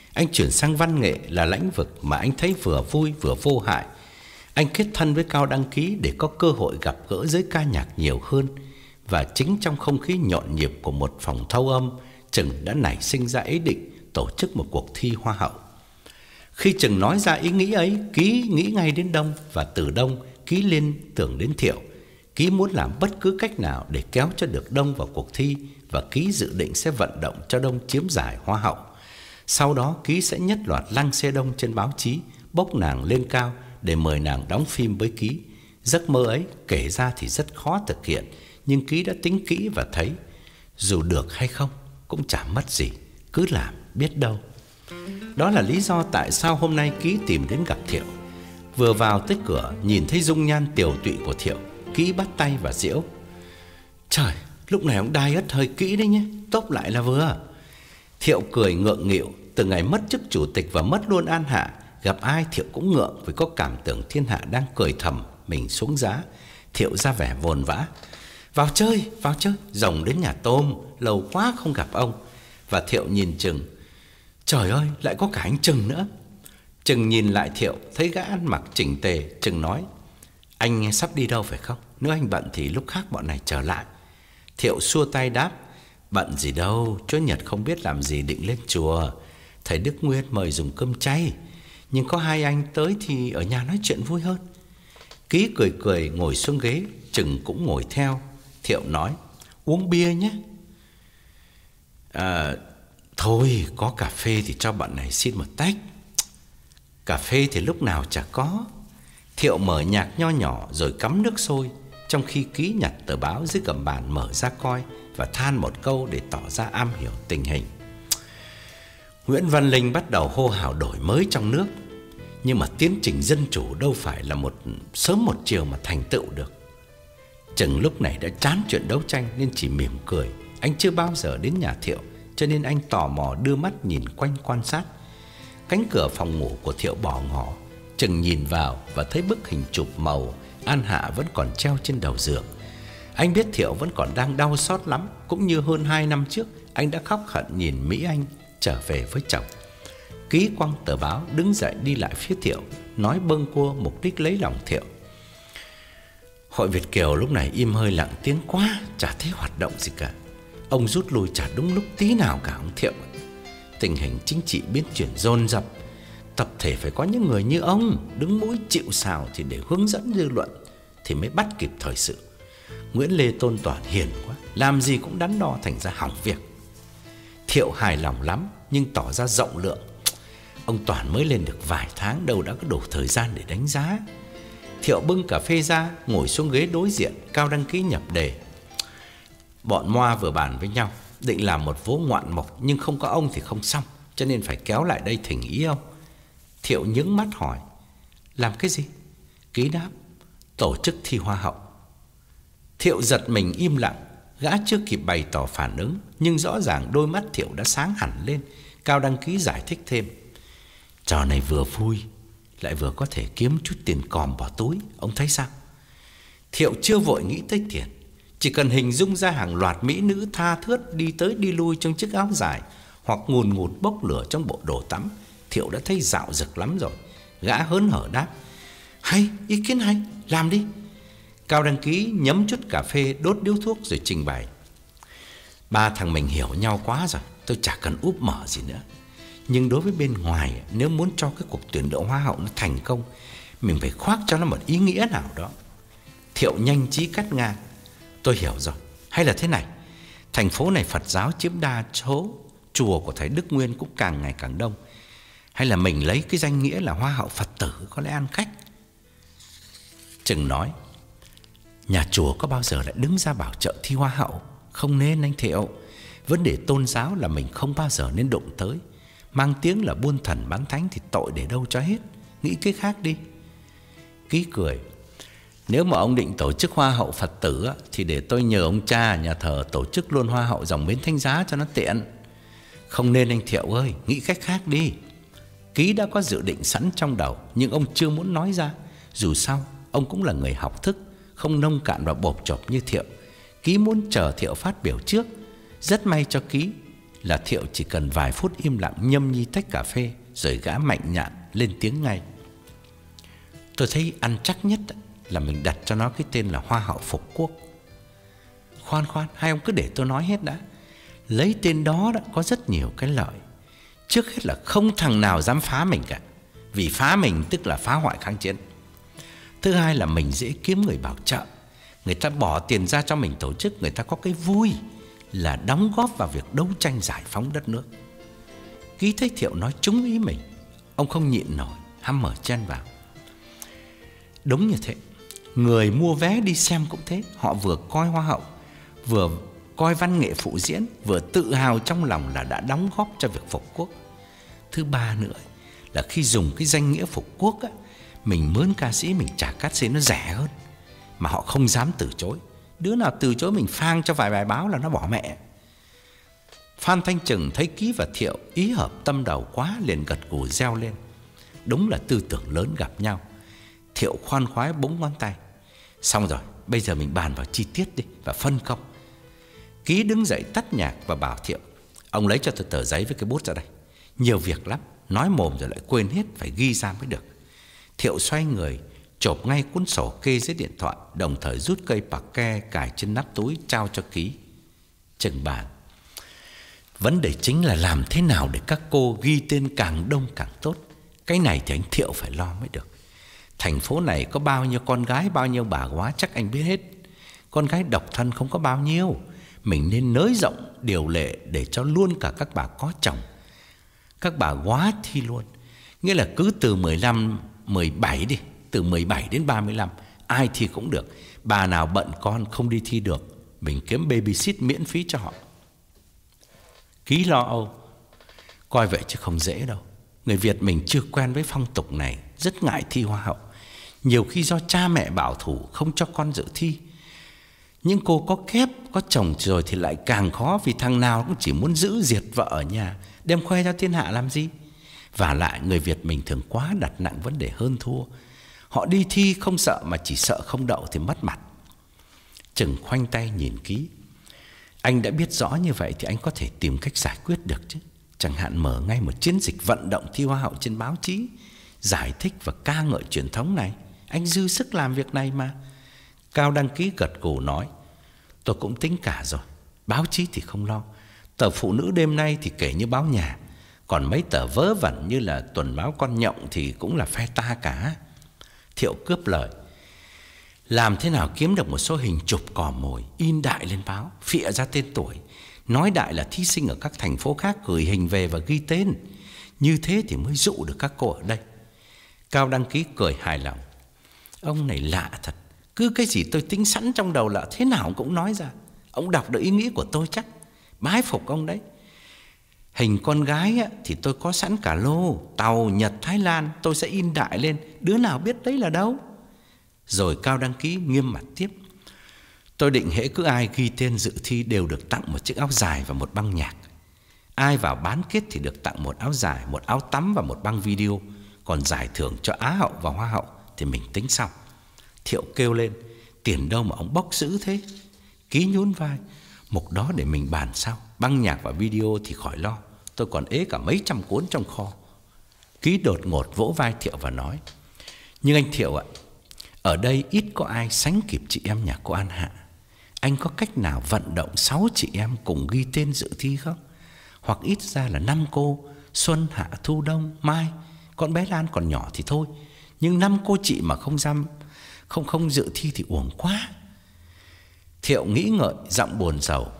Anh chuyển sang văn nghệ là lĩnh vực mà anh thấy vừa vui vừa vô hại. Anh kết thân với Cao Đăng Ký để có cơ hội gặp gỡ giới ca nhạc nhiều hơn. Và chính trong không khí nhộn nhịp của một phòng thâu âm, Trừng đã nảy sinh ra ý định tổ chức một cuộc thi hoa hậu. Khi Trừng nói ra ý nghĩ ấy, Ký nghĩ ngay đến Đông, và từ Đông Ký liên tưởng đến Thiệu. Ký muốn làm bất cứ cách nào để kéo cho được Đông vào cuộc thi, và Ký dự định sẽ vận động cho Đông chiếm giải hoa hậu. Sau đó Ký sẽ nhất loạt lăng xe Đông trên báo chí, bốc nàng lên cao để mời nàng đóng phim với Ký. Giấc mơ ấy kể ra thì rất khó thực hiện, nhưng Ký đã tính kỹ và thấy dù được hay không cũng chả mất gì, cứ làm biết đâu. Đó là lý do tại sao hôm nay Ký tìm đến gặp Thiệu. Vừa vào tới cửa, nhìn thấy dung nhan tiều tụy của Thiệu, Ký bắt tay và giễu: "Trời, lúc này ông đai ất hơi kỹ đấy nhé, tốp lại là vừa." Thiệu cười ngượng nghịu. Từ ngày mất chức chủ tịch và mất luôn An Hạ, gặp ai Thiệu cũng ngượng, vì có cảm tưởng thiên hạ đang cười thầm mình xuống giá. Thiệu ra vẻ vồn vã: "Vào chơi, vào chơi, rồng đến nhà tôm, lâu quá không gặp ông." Và Thiệu nhìn Trừng: "Trời ơi, lại có cả anh Trừng nữa." Trừng nhìn lại Thiệu, thấy gã ăn mặc chỉnh tề. Trừng nói: "Anh sắp đi đâu phải không? Nếu anh bận thì lúc khác bọn này trở lại." Thiệu xua tay đáp: "Bận gì đâu, Chúa Nhật không biết làm gì định lên chùa. Thầy Đức Nguyên mời dùng cơm chay, nhưng có hai anh tới thì ở nhà nói chuyện vui hơn." Ký cười cười ngồi xuống ghế, Trừng cũng ngồi theo. Thiệu nói: "Uống bia nhé." À, thôi có cà phê thì cho bọn này xin một tách." "Cà phê thì lúc nào chả có." Thiệu mở nhạc nho nhỏ rồi cắm nước sôi, trong khi Ký nhặt tờ báo dưới gầm bàn mở ra coi và than một câu để tỏ ra am hiểu tình hình. Nguyễn Văn Linh bắt đầu hô hào đổi mới trong nước, nhưng mà tiến trình dân chủ đâu phải là một sớm một chiều mà thành tựu được. Trừng lúc này đã chán chuyện đấu tranh nên chỉ mỉm cười. Anh chưa bao giờ đến nhà Thiệu, cho nên anh tò mò đưa mắt nhìn quanh quan sát. Cánh cửa phòng ngủ của Thiệu bỏ ngỏ. Trừng nhìn vào và thấy bức hình chụp màu An Hạ vẫn còn treo trên đầu giường. Anh biết Thiệu vẫn còn đang đau xót lắm, cũng như hơn hai năm trước anh đã khóc hận nhìn Mỹ Anh trở về với chồng. Ký quăng tờ báo đứng dậy đi lại phía Thiệu, nói bâng quơ mục đích lấy lòng Thiệu. Hội Việt Kiều lúc này im hơi lặng tiếng quá, chả thấy hoạt động gì cả. Ông rút lui chả đúng lúc tí nào cả ông Thiệu. Tình hình chính trị biến chuyển dồn dập, tập thể phải có những người như ông đứng mũi chịu sào thì để hướng dẫn dư luận thì mới bắt kịp thời sự. Nguyễn Lê Tôn Toản hiền quá, làm gì cũng đắn đo thành ra hỏng việc. Thiệu hài lòng lắm nhưng tỏ ra rộng lượng. Ông Toản mới lên được vài tháng, đâu đã có đủ thời gian để đánh giá. Thiệu bưng cà phê ra, ngồi xuống ghế đối diện. Cao Đăng Ký nhập đề: "Bọn Moa vừa bàn với nhau, định làm một vố ngoạn mục, nhưng không có ông thì không xong, cho nên phải kéo lại đây thỉnh ý ông." Thiệu nhướng mắt hỏi: "Làm cái gì?" Ký đáp: "Tổ chức thi hoa hậu." Thiệu giật mình im lặng. Gã chưa kịp bày tỏ phản ứng, nhưng rõ ràng đôi mắt Thiệu đã sáng hẳn lên. Cao Đăng Ký giải thích thêm: "Trò này vừa vui, lại vừa có thể kiếm chút tiền còm bỏ túi, ông thấy sao?" Thiệu chưa vội nghĩ tới tiền. Chỉ cần hình dung ra hàng loạt mỹ nữ tha thướt đi tới đi lui trong chiếc áo dài, hoặc ngùn ngụt bốc lửa trong bộ đồ tắm, Thiệu đã thấy dạo dực lắm rồi. Gã hớn hở đáp: "Hay, ý kiến hay, làm đi." Cao Đăng Ký nhấm chút cà phê, đốt điếu thuốc rồi trình bày: "Ba thằng mình hiểu nhau quá rồi, tôi chả cần úp mở gì nữa. Nhưng đối với bên ngoài, nếu muốn cho cái cuộc tuyển đậu hoa hậu nó thành công, mình phải khoác cho nó một ý nghĩa nào đó." Thiệu nhanh trí cắt ngang: "Tôi hiểu rồi, hay là thế này, thành phố này Phật giáo chiếm đa số, chùa của thầy Đức Nguyên cũng càng ngày càng đông. Hay là mình lấy cái danh nghĩa là hoa hậu Phật tử, có lẽ ăn khách." Trừng nói: "Nhà chùa có bao giờ lại đứng ra bảo trợ thi hoa hậu? Không nên anh Thiệu. Vấn đề tôn giáo là mình không bao giờ nên đụng tới. Mang tiếng là buôn thần bán thánh thì tội để đâu cho hết. Nghĩ cái khác đi." Ký cười: "Nếu mà ông định tổ chức hoa hậu Phật tử á, thì để tôi nhờ ông cha nhà thờ tổ chức luôn hoa hậu dòng Bến Thánh Giá cho nó tiện." "Không nên anh Thiệu ơi, nghĩ cách khác đi." Ký đã có dự định sẵn trong đầu, nhưng ông chưa muốn nói ra. Dù sao ông cũng là người học thức, không nông cạn và bộp chộp như Thiệu. Ký muốn chờ Thiệu phát biểu trước. Rất may cho Ký, là Thiệu chỉ cần vài phút im lặng nhâm nhi tách cà phê, rồi gã mạnh dạn lên tiếng ngay. Tôi thấy ăn chắc nhất là mình đặt cho nó cái tên là Hoa hậu Phục Quốc. Khoan khoan, hai ông cứ để tôi nói hết đã. Lấy tên đó đã có rất nhiều cái lợi. Trước hết là không thằng nào dám phá mình cả, vì phá mình tức là phá hoại kháng chiến. Thứ hai là mình dễ kiếm người bảo trợ. Người ta bỏ tiền ra cho mình tổ chức, người ta có cái vui là đóng góp vào việc đấu tranh giải phóng đất nước. Ký thấy Thiệu nói trúng ý mình, ông không nhịn nổi, hăm mở chen vào. Đúng như thế, người mua vé đi xem cũng thế. Họ vừa coi Hoa hậu, vừa coi văn nghệ phụ diễn, vừa tự hào trong lòng là đã đóng góp cho việc phục quốc. Thứ ba nữa là khi dùng cái danh nghĩa phục quốc á, mình mướn ca sĩ mình trả cát xê nó rẻ hơn, mà họ không dám từ chối. Đứa nào từ chối mình phang cho vài bài báo là nó bỏ mẹ. Phan Thanh Trừng thấy Ký và Thiệu ý hợp tâm đầu quá, liền gật gù reo lên. Đúng là tư tưởng lớn gặp nhau. Thiệu khoan khoái búng ngón tay. Xong rồi, bây giờ mình bàn vào chi tiết đi và phân công. Ký đứng dậy tắt nhạc và bảo Thiệu: ông lấy cho tôi tờ giấy với cái bút ra đây. Nhiều việc lắm, nói mồm rồi lại quên hết, phải ghi ra mới được. Thiệu xoay người, chộp ngay cuốn sổ kê dưới điện thoại, đồng thời rút cây bạc ke cài trên nắp túi trao cho Ký. Trừng bàn: vấn đề chính là làm thế nào để các cô ghi tên càng đông càng tốt. Cái này thì anh Thiệu phải lo mới được. Thành phố này có bao nhiêu con gái, bao nhiêu bà góa chắc anh biết hết. Con gái độc thân không có bao nhiêu. Mình nên nới rộng điều lệ để cho luôn cả các bà có chồng, các bà góa thi luôn. Nghĩa là cứ từ mười lăm, mười bảy đi, từ mười bảy đến ba mươi lăm, ai thi cũng được. Bà nào bận con không đi thi được, mình kiếm babysit miễn phí cho họ. Ký lo âu: coi vậy chứ không dễ đâu. Người Việt mình chưa quen với phong tục này, rất ngại thi Hoa hậu. Nhiều khi do cha mẹ bảo thủ không cho con dự thi. Nhưng cô có kép, có chồng rồi thì lại càng khó, vì thằng nào cũng chỉ muốn giữ diệt vợ ở nhà, đem khoe cho thiên hạ làm gì. Và lại người Việt mình thường quá đặt nặng vấn đề hơn thua. Họ đi thi không sợ, mà chỉ sợ không đậu thì mất mặt. Trừng khoanh tay nhìn Ký: anh đã biết rõ như vậy thì anh có thể tìm cách giải quyết được chứ. Chẳng hạn mở ngay một chiến dịch vận động thi Hoa hậu trên báo chí, giải thích và ca ngợi truyền thống này. Anh dư sức làm việc này mà. Cao Đăng Ký gật gù nói: tôi cũng tính cả rồi. Báo chí thì không lo. Tờ Phụ Nữ đêm nay thì kể như báo nhà. Còn mấy tờ vớ vẩn như là tuần báo Con Nhộng thì cũng là phe ta cả. Thiệu cướp lời: làm thế nào kiếm được một số hình chụp cò mồi, in đại lên báo, phịa ra tên tuổi, nói đại là thí sinh ở các thành phố khác gửi hình về và ghi tên. Như thế thì mới dụ được các cô ở đây. Cao Đăng Ký cười hài lòng: ông này lạ thật. Cứ cái gì tôi tính sẵn trong đầu là thế nào cũng nói ra. Ông đọc được ý nghĩ của tôi chắc. Bái phục ông đấy. Hình con gái thì tôi có sẵn cả lô, Tàu, Nhật, Thái Lan, tôi sẽ in đại lên. Đứa nào biết đấy là đâu. Rồi Cao Đăng Ký nghiêm mặt tiếp: tôi định hễ cứ ai ghi tên dự thi đều được tặng một chiếc áo dài và một băng nhạc. Ai vào bán kết thì được tặng một áo dài, một áo tắm và một băng video. Còn giải thưởng cho Á hậu và Hoa hậu thì mình tính sau. Thiệu kêu lên: tiền đâu mà ông bốc dữ thế? Ký nhún vai: mục đó để mình bàn sau. Băng nhạc và video thì khỏi lo, tôi còn ế cả mấy trăm cuốn trong kho. Ký đột ngột vỗ vai Thiệu và nói: nhưng anh Thiệu ạ, ở đây ít có ai sánh kịp chị em nhà cô An Hạ. Anh có cách nào vận động sáu chị em cùng ghi tên dự thi không? Hoặc ít ra là năm cô: Xuân, Hạ, Thu, Đông, Mai. Con bé Lan còn nhỏ thì thôi, nhưng năm cô chị mà không dám Không không dự thi thì uổng quá. Thiệu nghĩ ngợi, giọng buồn rầu: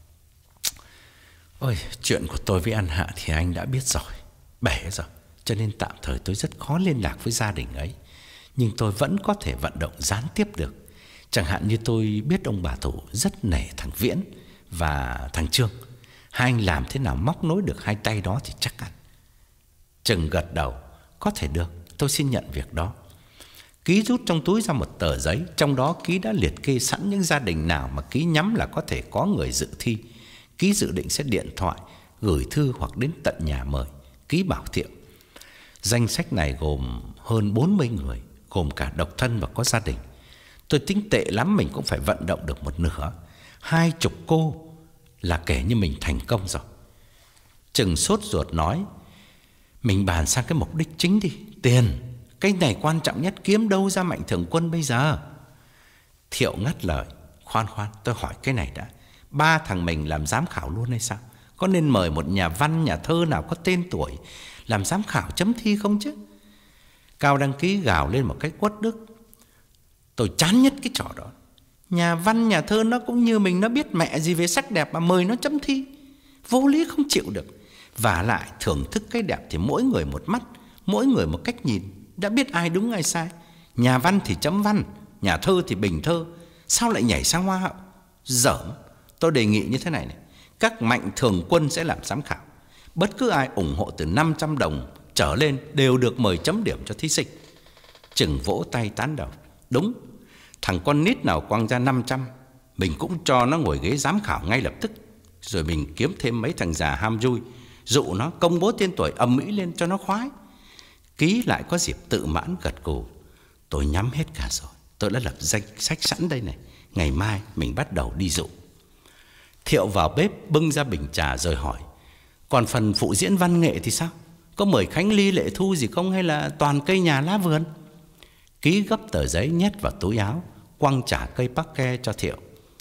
ôi, chuyện của tôi với An Hạ thì anh đã biết rồi, bể rồi. Cho nên tạm thời tôi rất khó liên lạc với gia đình ấy. Nhưng tôi vẫn có thể vận động gián tiếp được. Chẳng hạn như tôi biết ông bà Thủ rất nể thằng Viễn và thằng Trương. Hai anh làm thế nào móc nối được hai tay đó thì chắc ăn. Trừng gật đầu: có thể được, tôi xin nhận việc đó. Ký rút trong túi ra một tờ giấy. Trong đó Ký đã liệt kê sẵn những gia đình nào mà Ký nhắm là có thể có người dự thi. Ký dự định sẽ điện thoại, gửi thư hoặc đến tận nhà mời. Ký bảo Thiệu: danh sách này gồm hơn bốn mươi người, gồm cả độc thân và có gia đình. Tôi tính tệ lắm mình cũng phải vận động được một nửa. Hai chục cô là kể như mình thành công rồi. Trừng sốt ruột nói: Mình bàn sang cái mục đích chính đi. Tiền, cái này quan trọng nhất, kiếm đâu ra Mạnh Thường Quân bây giờ? Thiệu ngắt lời: Khoan khoan, tôi hỏi cái này đã. Ba thằng mình làm giám khảo luôn hay sao? Có nên mời một nhà văn, nhà thơ nào có tên tuổi làm giám khảo chấm thi không chứ? Cao Đăng Ký gào lên một cách uất ức: Tôi chán nhất cái trò đó. Nhà văn, nhà thơ nó cũng như mình, nó biết mẹ gì về sắc đẹp mà mời nó chấm thi. Vô lý không chịu được. Vả lại thưởng thức cái đẹp thì mỗi người một mắt, mỗi người một cách nhìn, đã biết ai đúng ai sai. Nhà văn thì chấm văn, nhà thơ thì bình thơ, sao lại nhảy sang hoa hậu? Giỡn. Tôi đề nghị như thế này này: các Mạnh Thường Quân sẽ làm giám khảo. Bất cứ ai ủng hộ từ năm trăm đồng trở lên đều được mời chấm điểm cho thí sinh. Trừng vỗ tay tán đồng: Đúng. Thằng con nít nào quăng ra năm trăm, mình cũng cho nó ngồi ghế giám khảo ngay lập tức. Rồi mình kiếm thêm mấy thằng già ham vui, dụ nó công bố tên tuổi ầm ĩ lên cho nó khoái. Ký lại có dịp tự mãn gật gù: Tôi nhắm hết cả rồi. Tôi đã lập danh sách sẵn đây này. Ngày mai mình bắt đầu đi dụ. Thiệu vào bếp bưng ra bình trà rồi hỏi: Còn phần phụ diễn văn nghệ thì sao? Có mời Khánh Ly, Lệ Thu gì không, hay là toàn cây nhà lá vườn? Ký gấp tờ giấy nhét vào túi áo, quăng trả cây bắc ke cho Thiệu: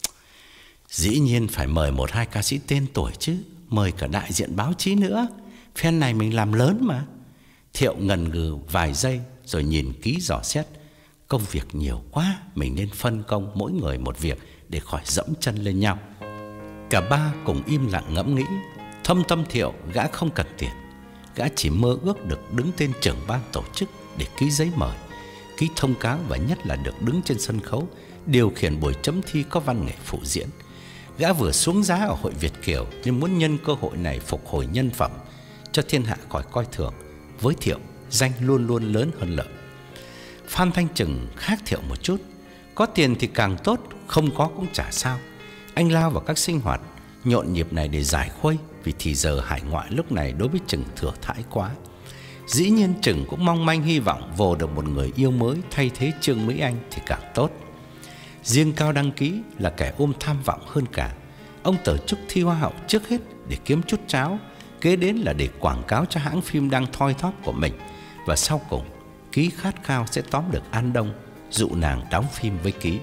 Dĩ nhiên phải mời một hai ca sĩ tên tuổi chứ. Mời cả đại diện báo chí nữa. Phen này mình làm lớn mà. Thiệu ngần ngừ vài giây rồi nhìn Ký dò xét: Công việc nhiều quá, mình nên phân công mỗi người một việc để khỏi dẫm chân lên nhau. Cả ba cùng im lặng ngẫm nghĩ. Thâm tâm Thiệu gã không cần tiền. Gã chỉ mơ ước được đứng tên trưởng ban tổ chức để ký giấy mời, ký thông cáo và nhất là được đứng trên sân khấu điều khiển buổi chấm thi có văn nghệ phụ diễn. Gã vừa xuống giá ở hội Việt Kiều nhưng muốn nhân cơ hội này phục hồi nhân phẩm, cho thiên hạ khỏi coi thường. Với Thiệu, danh luôn luôn lớn hơn lợi. Phan Thanh Trừng khác Thiệu một chút. Có tiền thì càng tốt, không có cũng chả sao. Anh lao vào các sinh hoạt nhộn nhịp này để giải khuây, vì thì giờ hải ngoại lúc này đối với Trừng thừa thãi quá. Dĩ nhiên Trừng cũng mong manh hy vọng vồ được một người yêu mới thay thế Trương Mỹ Anh thì càng tốt. Riêng Cao Đăng Ký là kẻ ôm tham vọng hơn cả. Ông tờ trúc thi hoa hậu trước hết để kiếm chút cháo, kế đến là để quảng cáo cho hãng phim đang thoi thóp của mình, và sau cùng Ký khát khao sẽ tóm được An Đông, dụ nàng đóng phim với Ký.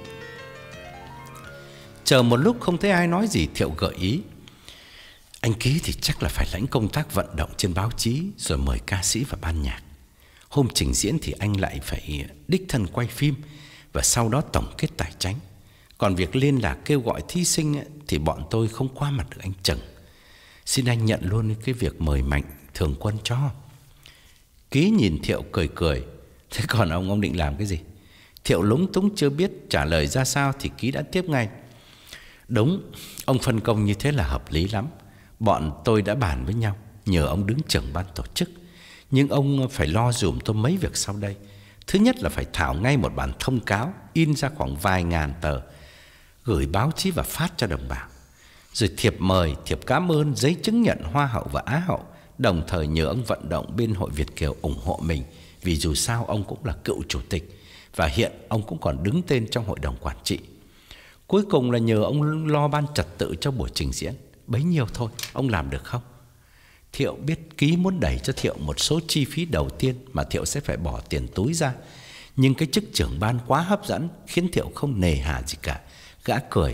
Chờ một lúc không thấy ai nói gì, Thiệu gợi ý: Anh Ký thì chắc là phải lãnh công tác vận động trên báo chí, rồi mời ca sĩ và ban nhạc. Hôm trình diễn thì anh lại phải đích thân quay phim, và sau đó tổng kết tài chánh. Còn việc liên lạc kêu gọi thí sinh thì bọn tôi không qua mặt được anh Trừng. Xin anh nhận luôn cái việc mời Mạnh Thường Quân cho. Ký nhìn Thiệu cười cười: Thế còn ông, ông định làm cái gì? Thiệu lúng túng chưa biết trả lời ra sao thì Ký đã tiếp ngay: Đúng, ông phân công như thế là hợp lý lắm. Bọn tôi đã bàn với nhau, nhờ ông đứng trưởng ban tổ chức. Nhưng ông phải lo dùm tôi mấy việc sau đây. Thứ nhất là phải thảo ngay một bản thông cáo, in ra khoảng vài ngàn tờ, gửi báo chí và phát cho đồng bào. Rồi thiệp mời, thiệp cảm ơn, giấy chứng nhận Hoa hậu và Á hậu. Đồng thời nhờ ông vận động bên hội Việt Kiều ủng hộ mình, vì dù sao ông cũng là cựu chủ tịch, và hiện ông cũng còn đứng tên trong hội đồng quản trị. Cuối cùng là nhờ ông lo ban trật tự cho buổi trình diễn. Bấy nhiêu thôi, ông làm được không? Thiệu biết Ký muốn đẩy cho Thiệu một số chi phí đầu tiên mà Thiệu sẽ phải bỏ tiền túi ra. Nhưng cái chức trưởng ban quá hấp dẫn, khiến Thiệu không nề hà gì cả. Gã cười: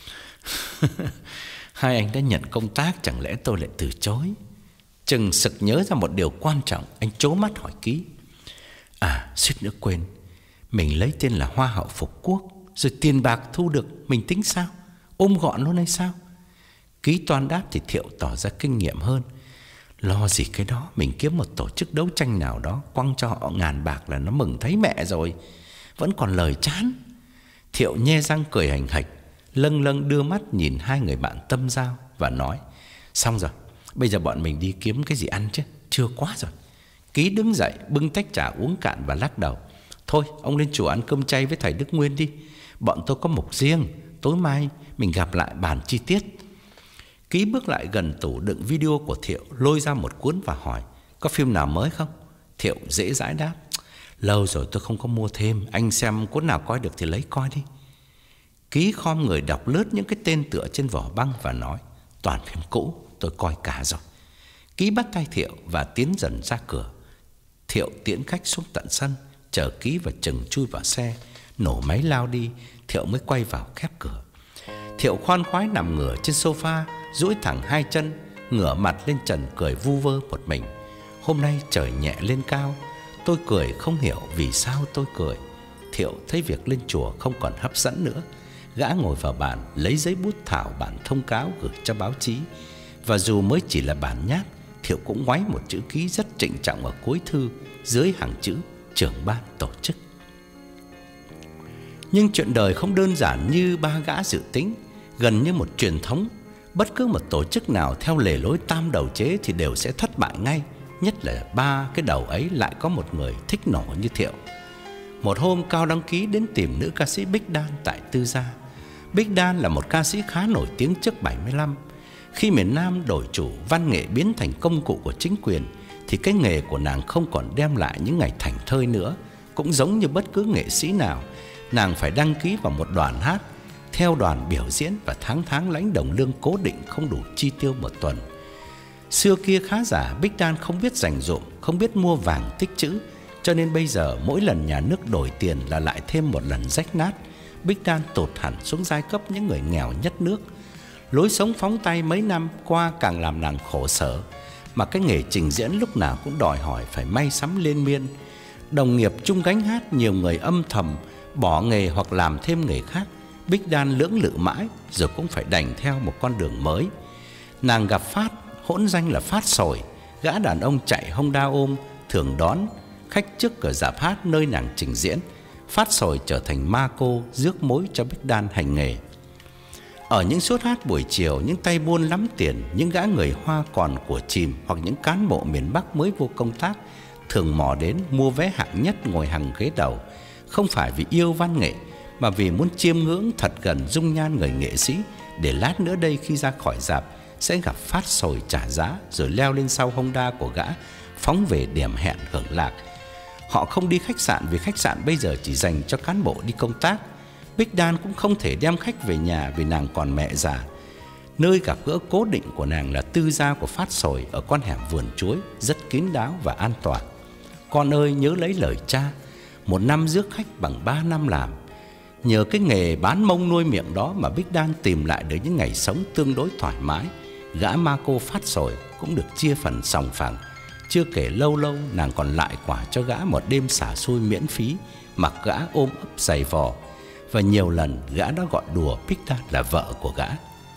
Hai anh đã nhận công tác, chẳng lẽ tôi lại từ chối? Trừng sực nhớ ra một điều quan trọng, anh trố mắt hỏi Ký: À, suýt nữa quên, mình lấy tên là Hoa hậu Phục Quốc, rồi tiền bạc thu được mình tính sao? Ôm gọn luôn hay sao? Ký toan đáp thì Thiệu tỏ ra kinh nghiệm hơn: Lo gì cái đó, mình kiếm một tổ chức đấu tranh nào đó, quăng cho họ ngàn bạc là nó mừng thấy mẹ rồi. Vẫn còn lời chán. Thiệu nhe răng cười hành hạch, lâng lâng đưa mắt nhìn hai người bạn tâm giao và nói: Xong rồi, bây giờ bọn mình đi kiếm cái gì ăn chứ, trưa quá rồi. Ký đứng dậy bưng tách trà uống cạn và lắc đầu: Thôi ông lên chùa ăn cơm chay với thầy Đức Nguyên đi. Bọn tôi có mục riêng, tối mai mình gặp lại bàn chi tiết. Ký bước lại gần tủ đựng video của Thiệu, lôi ra một cuốn và hỏi: Có phim nào mới không? Thiệu dễ dãi đáp: Lâu rồi tôi không có mua thêm, anh xem cuốn nào coi được thì lấy coi đi. Ký khom người đọc lướt những cái tên tựa trên vỏ băng và nói: Toàn phim cũ, tôi coi cả rồi. Ký bắt tay Thiệu và tiến dần ra cửa. Thiệu tiễn khách xuống tận sân, chờ Ký và Chừng chui vào xe, nổ máy lao đi. Thiệu mới quay vào khép cửa. Thiệu khoan khoái nằm ngửa trên sofa, duỗi thẳng hai chân, ngửa mặt lên trần cười vu vơ một mình. Hôm nay trời nhẹ lên cao, tôi cười không hiểu vì sao tôi cười. Thiệu thấy việc lên chùa không còn hấp dẫn nữa. Gã ngồi vào bàn, lấy giấy bút thảo bản thông cáo gửi cho báo chí. Và dù mới chỉ là bản nháp, Thiệu cũng ngoáy một chữ ký rất trịnh trọng ở cuối thư, dưới hàng chữ trưởng ban tổ chức. Nhưng chuyện đời không đơn giản như ba gã dự tính. Gần như một truyền thống, bất cứ một tổ chức nào theo lề lối tam đầu chế thì đều sẽ thất bại ngay. Nhất là ba cái đầu ấy lại có một người thích nổ như Thiệu. Một hôm Cao đăng ký đến tìm nữ ca sĩ Bích Đan tại Tư Gia. Bích Đan là một ca sĩ khá nổi tiếng trước bảy mươi lăm. Khi miền Nam đổi chủ, văn nghệ biến thành công cụ của chính quyền, thì cái nghề của nàng không còn đem lại những ngày thảnh thơi nữa. Cũng giống như bất cứ nghệ sĩ nào, nàng phải đăng ký vào một đoàn hát, theo đoàn biểu diễn và tháng tháng lãnh đồng lương cố định không đủ chi tiêu một tuần. Xưa kia khá giả, Bích Đan không biết dành dụm, không biết mua vàng tích trữ, cho nên bây giờ mỗi lần nhà nước đổi tiền là lại thêm một lần rách nát. Bích Đan tụt hẳn xuống giai cấp những người nghèo nhất nước. Lối sống phóng tay mấy năm qua càng làm nàng khổ sở, mà cái nghề trình diễn lúc nào cũng đòi hỏi phải may sắm liên miên. Đồng nghiệp chung gánh hát, nhiều người âm thầm bỏ nghề hoặc làm thêm nghề khác. Bích Đan lưỡng lự mãi rồi cũng phải đành theo một con đường mới. Nàng gặp Phát, hỗn danh là Phát Sồi, gã đàn ông chạy Honda ôm, thường đón khách trước cửa rạp hát nơi nàng trình diễn. Phát Sồi trở thành ma cô rước mối cho Bích Đan hành nghề. Ở những suất hát buổi chiều, những tay buôn lắm tiền, những gã người Hoa còn của chìm hoặc những cán bộ miền Bắc mới vô công tác thường mò đến mua vé hạng nhất ngồi hàng ghế đầu, không phải vì yêu văn nghệ mà vì muốn chiêm ngưỡng thật gần dung nhan người nghệ sĩ, để lát nữa đây khi ra khỏi rạp sẽ gặp Phát Sồi trả giá rồi leo lên sau Honda của gã, phóng về điểm hẹn hưởng lạc. Họ không đi khách sạn vì khách sạn bây giờ chỉ dành cho cán bộ đi công tác. Bích Đan cũng không thể đem khách về nhà vì nàng còn mẹ già. Nơi gặp gỡ cố định của nàng là Tư Gia của Phát Sồi ở con hẻm vườn chuối, rất kín đáo và an toàn. Con ơi nhớ lấy lời cha, một năm rước khách bằng ba năm làm. Nhờ cái nghề bán mông nuôi miệng đó mà Bích Đan tìm lại được những ngày sống tương đối thoải mái. Gã ma cô Phát Sồi cũng được chia phần sòng phẳng. Chưa kể lâu lâu nàng còn lại quả cho gã một đêm xả xui miễn phí, mặc gã ôm ấp giày vò. Và nhiều lần gã đã gọi đùa Bích Đan là vợ của gã.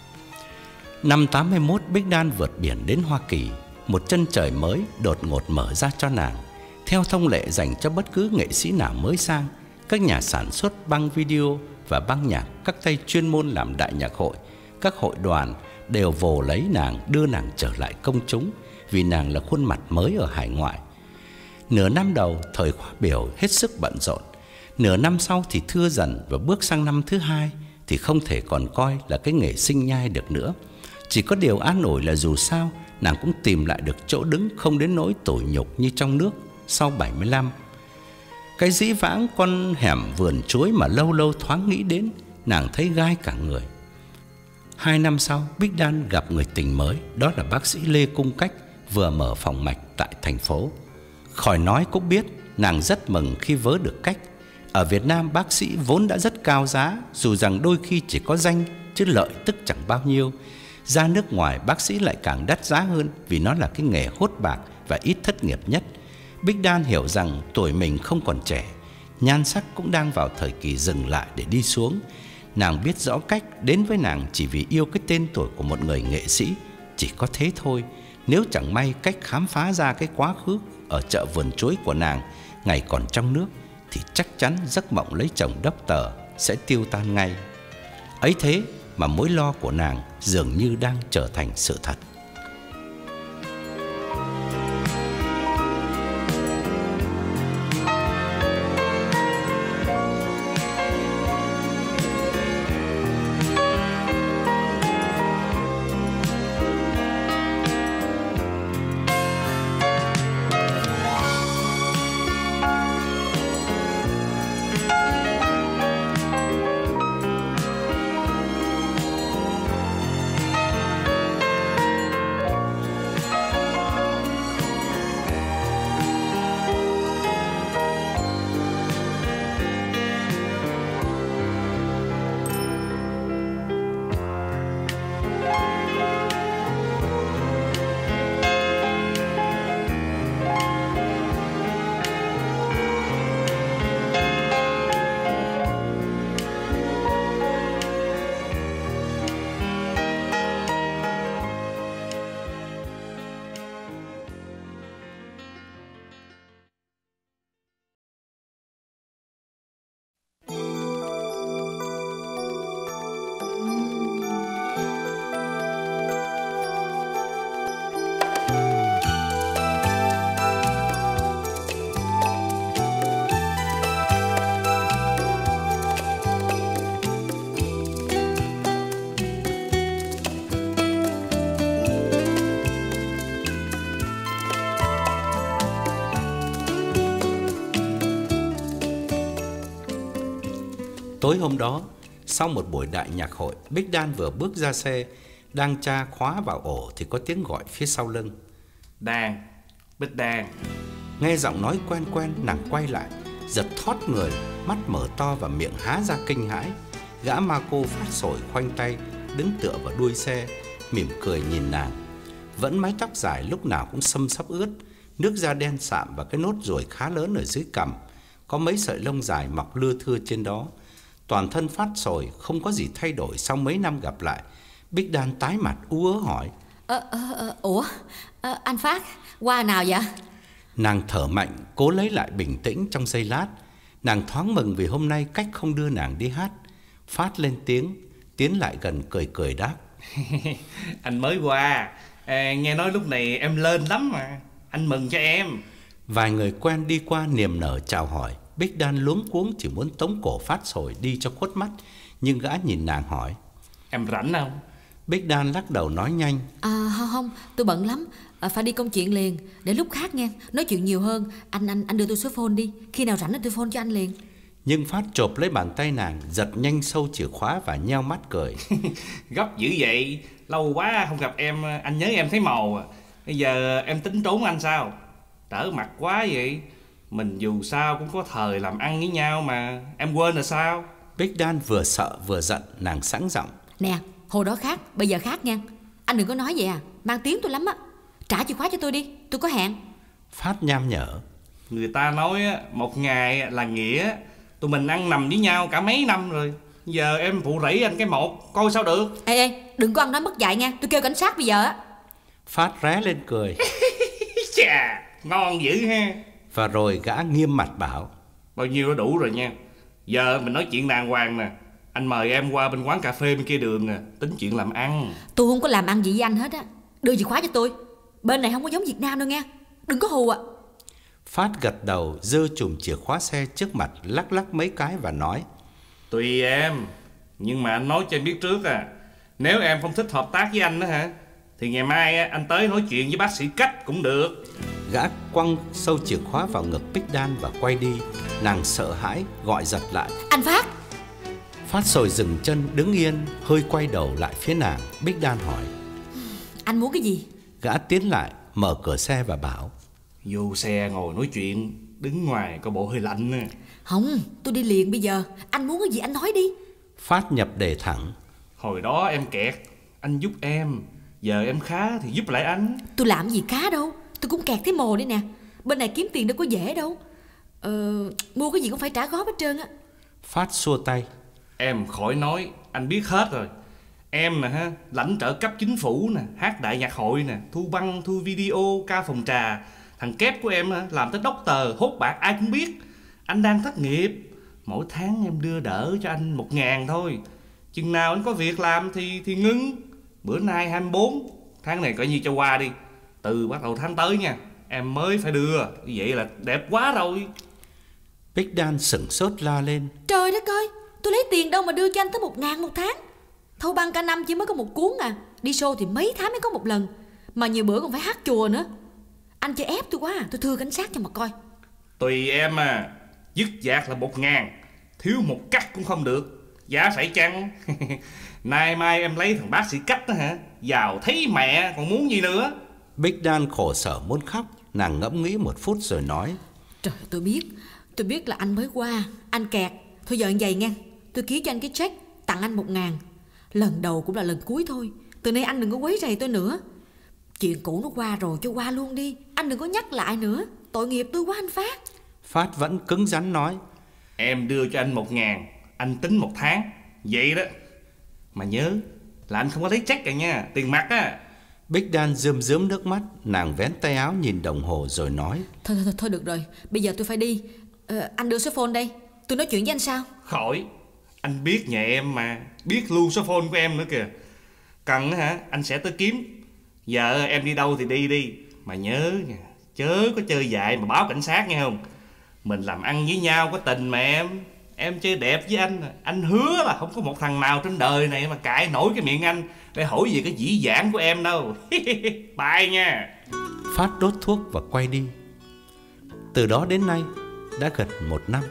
Năm tám mươi mốt, Bích Đan vượt biển đến Hoa Kỳ. Một chân trời mới đột ngột mở ra cho nàng. Theo thông lệ dành cho bất cứ nghệ sĩ nào mới sang, các nhà sản xuất băng video và băng nhạc, các tay chuyên môn làm đại nhạc hội, các hội đoàn đều vồ lấy nàng, đưa nàng trở lại công chúng, vì nàng là khuôn mặt mới ở hải ngoại. Nửa năm đầu, thời khóa biểu hết sức bận rộn. Nửa năm sau thì thưa dần, và bước sang năm thứ hai thì không thể còn coi là cái nghề sinh nhai được nữa. Chỉ có điều an ủi là dù sao nàng cũng tìm lại được chỗ đứng, không đến nỗi tủi nhục như trong nước sau bảy mươi lăm. Cái dĩ vãng con hẻm vườn chuối mà lâu lâu thoáng nghĩ đến, nàng thấy gai cả người. Hai năm sau, Bích Đan gặp người tình mới, đó là bác sĩ Lê Cung Cách, vừa mở phòng mạch tại thành phố. Khỏi nói cũng biết, nàng rất mừng khi vớ được Cách. Ở Việt Nam, bác sĩ vốn đã rất cao giá, dù rằng đôi khi chỉ có danh chứ lợi tức chẳng bao nhiêu. Ra nước ngoài, bác sĩ lại càng đắt giá hơn vì nó là cái nghề hốt bạc và ít thất nghiệp nhất. Bích Đan hiểu rằng tuổi mình không còn trẻ, nhan sắc cũng đang vào thời kỳ dừng lại để đi xuống. Nàng biết rõ Cách đến với nàng chỉ vì yêu cái tên tuổi của một người nghệ sĩ, chỉ có thế thôi. Nếu chẳng may Cách khám phá ra cái quá khứ ở chợ vườn chuối của nàng ngày còn trong nước, thì chắc chắn giấc mộng lấy chồng đốc tờ sẽ tiêu tan ngay. Ấy thế mà mối lo của nàng dường như đang trở thành sự thật. Tối hôm đó, sau một buổi đại nhạc hội, Bích Đan vừa bước ra xe, đang tra khóa vào ổ thì có tiếng gọi phía sau lưng. Đan, Bích Đan. Nghe giọng nói quen quen, nàng quay lại, giật thót người, mắt mở to và miệng há ra kinh hãi. Gã ma cô phát sổi khoanh tay, đứng tựa vào đuôi xe, mỉm cười nhìn nàng. Vẫn mái tóc dài lúc nào cũng xâm xấp ướt, nước da đen sạm và cái nốt ruồi khá lớn ở dưới cằm, có mấy sợi lông dài mọc lưa thưa trên đó. Toàn thân phát sồi, không có gì thay đổi sau mấy năm gặp lại. Bích Đan tái mặt ú ớ hỏi: Ờ, ờ, ờ, ủa, ờ, anh Phát, qua nào vậy? Nàng thở mạnh, cố lấy lại bình tĩnh trong giây lát. Nàng thoáng mừng vì hôm nay cách không đưa nàng đi hát. Phát lên tiếng, tiến lại gần cười cười đáp: Anh mới qua, à, nghe nói lúc này em lên lắm mà, anh mừng cho em. Vài người quen đi qua niềm nở chào hỏi. Bích Đan luống cuống chỉ muốn tống cổ Phát sồi đi cho khuất mắt, nhưng gã nhìn nàng hỏi: Em rảnh không? Bích Đan lắc đầu nói nhanh: À không, không, tôi bận lắm, à, phải đi công chuyện liền, để lúc khác nha, nói chuyện nhiều hơn. Anh anh anh đưa tôi số phone đi, khi nào rảnh tôi phone cho anh liền. Nhưng Phát chộp lấy bàn tay nàng, giật nhanh sâu chìa khóa và nheo mắt cười: Gấp dữ vậy, lâu quá không gặp em, anh nhớ em thấy màu à. Bây giờ em tính trốn anh sao? Trở mặt quá vậy. Mình dù sao cũng có thời làm ăn với nhau mà, em quên rồi sao? Bích Đan vừa sợ vừa giận, nàng sẵn giọng: Nè, hồi đó khác, bây giờ khác nha. Anh đừng có nói vậy à, mang tiếng tôi lắm á. Trả chìa khóa cho tôi đi, tôi có hẹn. Phát nham nhở: Người ta nói một ngày là nghĩa. Tụi mình ăn nằm với nhau cả mấy năm rồi, giờ em phụ rẫy anh cái một, coi sao được. Ê ê, đừng có ăn nói mất dạy nha, tôi kêu cảnh sát bây giờ á. Phát ré lên cười: Chà, ngon dữ ha. Và rồi gã nghiêm mặt bảo: Bao nhiêu đã đủ rồi nha. Giờ mình nói chuyện đàng hoàng nè. Anh mời em qua bên quán cà phê bên kia đường nè, tính chuyện làm ăn. Tôi không có làm ăn gì với anh hết á. Đưa chìa khóa cho tôi. Bên này không có giống Việt Nam đâu nghe, đừng có hù ạ. à. Phát gật đầu, giơ chùm chìa khóa xe trước mặt, lắc lắc mấy cái và nói: Tùy em, nhưng mà anh nói cho em biết trước à, nếu em không thích hợp tác với anh đó hả, thì ngày mai anh tới nói chuyện với bác sĩ Cách cũng được. Gã quăng sâu chìa khóa vào ngực Bích Đan và quay đi. Nàng sợ hãi gọi giật lại: Anh Phát! Phát sồi dừng chân đứng yên, hơi quay đầu lại phía nàng. Bích Đan hỏi: Anh muốn cái gì? Gã tiến lại, mở cửa xe và bảo: Vô xe ngồi nói chuyện, đứng ngoài có bộ hơi lạnh nè. Không, tôi đi liền bây giờ. Anh muốn cái gì anh nói đi. Phát nhập đề thẳng: Hồi đó em kẹt, anh giúp em. Giờ em khá thì giúp lại anh. Tôi làm gì khá đâu, tôi cũng kẹt thấy mồ đây nè. Bên này kiếm tiền đâu có dễ đâu. Ờ, mua cái gì cũng phải trả góp hết trơn á. Phát xua tay: Em khỏi nói, anh biết hết rồi. Em nè ha, lãnh trợ cấp chính phủ nè, hát đại nhạc hội nè, thu băng, thu video, ca phòng trà. Thằng kép của em ha, làm tới doctor, hốt bạc ai cũng biết. Anh đang thất nghiệp, mỗi tháng em đưa đỡ cho anh một ngàn thôi. Chừng nào anh có việc làm thì thì ngưng. Bữa nay hai mươi bốn, tháng này coi như cho qua đi. Từ bắt đầu tháng tới nha, em mới phải đưa. Vậy là đẹp quá rồi. Bích Đan sửng sốt la lên: Trời đất ơi, tôi lấy tiền đâu mà đưa cho anh tới một ngàn một tháng. Thâu băng cả năm chỉ mới có một cuốn à. Đi show thì mấy tháng mới có một lần. Mà nhiều bữa còn phải hát chùa nữa. Anh chơi ép tôi quá à, tôi thưa cảnh sát cho mà coi. Tùy em à, dứt dạc là một ngàn, thiếu một cắt cũng không được. Giá phải chăng? Nay mai em lấy thằng bác sĩ Cách đó hả? Giàu thấy mẹ còn muốn gì nữa. Bích Đan khổ sở muốn khóc. Nàng ngẫm nghĩ một phút rồi nói: Trời, tôi biết, tôi biết là anh mới qua, anh kẹt. Thôi giờ vậy nha, tôi ký cho anh cái check tặng anh một ngàn. Lần đầu cũng là lần cuối thôi. Từ nay anh đừng có quấy rầy tôi nữa. Chuyện cũ nó qua rồi, cho qua luôn đi. Anh đừng có nhắc lại nữa, tội nghiệp tôi quá anh Phát. Phát vẫn cứng rắn nói: Em đưa cho anh một ngàn, anh tính một tháng. Vậy đó. Mà nhớ là anh không có lấy check cả nha, tiền mặt á. Bích Đan rơm rớm nước mắt. Nàng vén tay áo nhìn đồng hồ rồi nói: Thôi thôi thôi, thôi được rồi, bây giờ tôi phải đi. ờ, Anh đưa số phone đây, tôi nói chuyện với anh sao? Khỏi, anh biết nhà em mà, biết luôn số phone của em nữa kìa. Cần hả, anh sẽ tới kiếm. Giờ em đi đâu thì đi đi. Mà nhớ nha, chớ có chơi dại mà báo cảnh sát nghe không. Mình làm ăn với nhau có tình mà em. Em chơi đẹp với anh, anh hứa là không có một thằng nào trên đời này mà cãi nổi cái miệng anh để hỏi về cái dĩ dãn của em đâu. Bye nha. Phát đốt thuốc và quay đi. Từ đó đến nay đã gần một năm.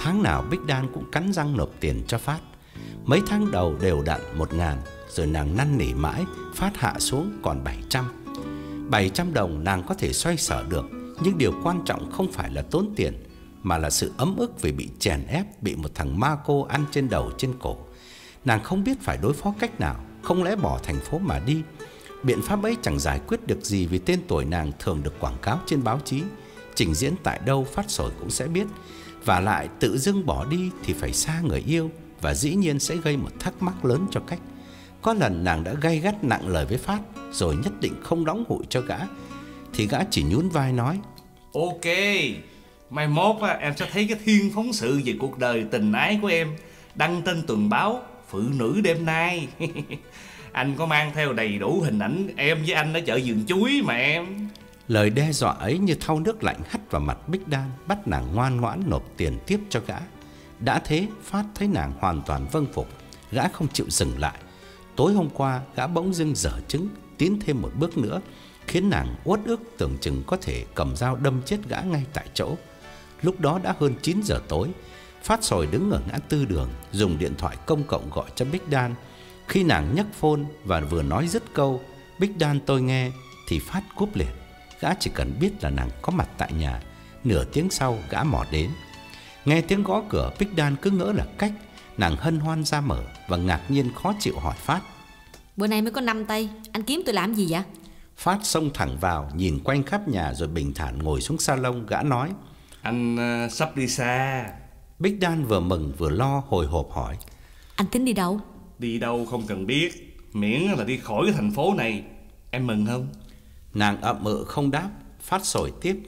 Tháng nào Bích Đan cũng cắn răng nộp tiền cho Phát. Mấy tháng đầu đều đặn một ngàn, rồi nàng năn nỉ mãi, Phát hạ xuống còn bảy trăm. Bảy trăm đồng nàng có thể xoay sở được, nhưng điều quan trọng không phải là tốn tiền, mà là sự ấm ức vì bị chèn ép, bị một thằng ma cô ăn trên đầu trên cổ. Nàng không biết phải đối phó cách nào, không lẽ bỏ thành phố mà đi. Biện pháp ấy chẳng giải quyết được gì, vì tên tuổi nàng thường được quảng cáo trên báo chí, trình diễn tại đâu Phát Sồi cũng sẽ biết. Và lại tự dưng bỏ đi thì phải xa người yêu, và dĩ nhiên sẽ gây một thắc mắc lớn cho Cách. Có lần nàng đã gay gắt nặng lời với Phát, rồi nhất định không đóng hụi cho gã, thì gã chỉ nhún vai nói: Ok, mai mốt á, em sẽ thấy cái thiên phóng sự về cuộc đời tình ái của em đăng trên tuần báo Phụ Nữ Đêm Nay. Anh có mang theo đầy đủ hình ảnh em với anh ở chợ vườn chuối mà em. Lời đe dọa ấy như thau nước lạnh hắt vào mặt Bích Đan, bắt nàng ngoan ngoãn nộp tiền tiếp cho gã. Đã thế, Phát thấy nàng hoàn toàn vâng phục, gã không chịu dừng lại. Tối hôm qua, gã bỗng dưng dở chứng, tiến thêm một bước nữa, khiến nàng uất ức tưởng chừng có thể cầm dao đâm chết gã ngay tại chỗ. Lúc đó đã hơn chín giờ tối. Phát Sồi đứng ở ngã tư đường, dùng điện thoại công cộng gọi cho Bích Đan. Khi nàng nhấc phone và vừa nói dứt câu "Bích Đan tôi nghe" thì Phát cúp liền. Gã chỉ cần biết là nàng có mặt tại nhà. Nửa tiếng sau gã mò đến. Nghe tiếng gõ cửa, Bích Đan cứ ngỡ là Cách. Nàng hân hoan ra mở và ngạc nhiên khó chịu hỏi Phát: Bữa nay mới có năm tây, anh kiếm tôi làm gì vậy? Phát xông thẳng vào, nhìn quanh khắp nhà rồi bình thản ngồi xuống salon. Gã nói: Anh uh, sắp đi xa. Bích Đan vừa mừng vừa lo, hồi hộp hỏi: Anh tính đi đâu? Đi đâu không cần biết, miễn là đi khỏi cái thành phố này. Em mừng không? Nàng ậm ừ không đáp. Phát Sồi tiếp: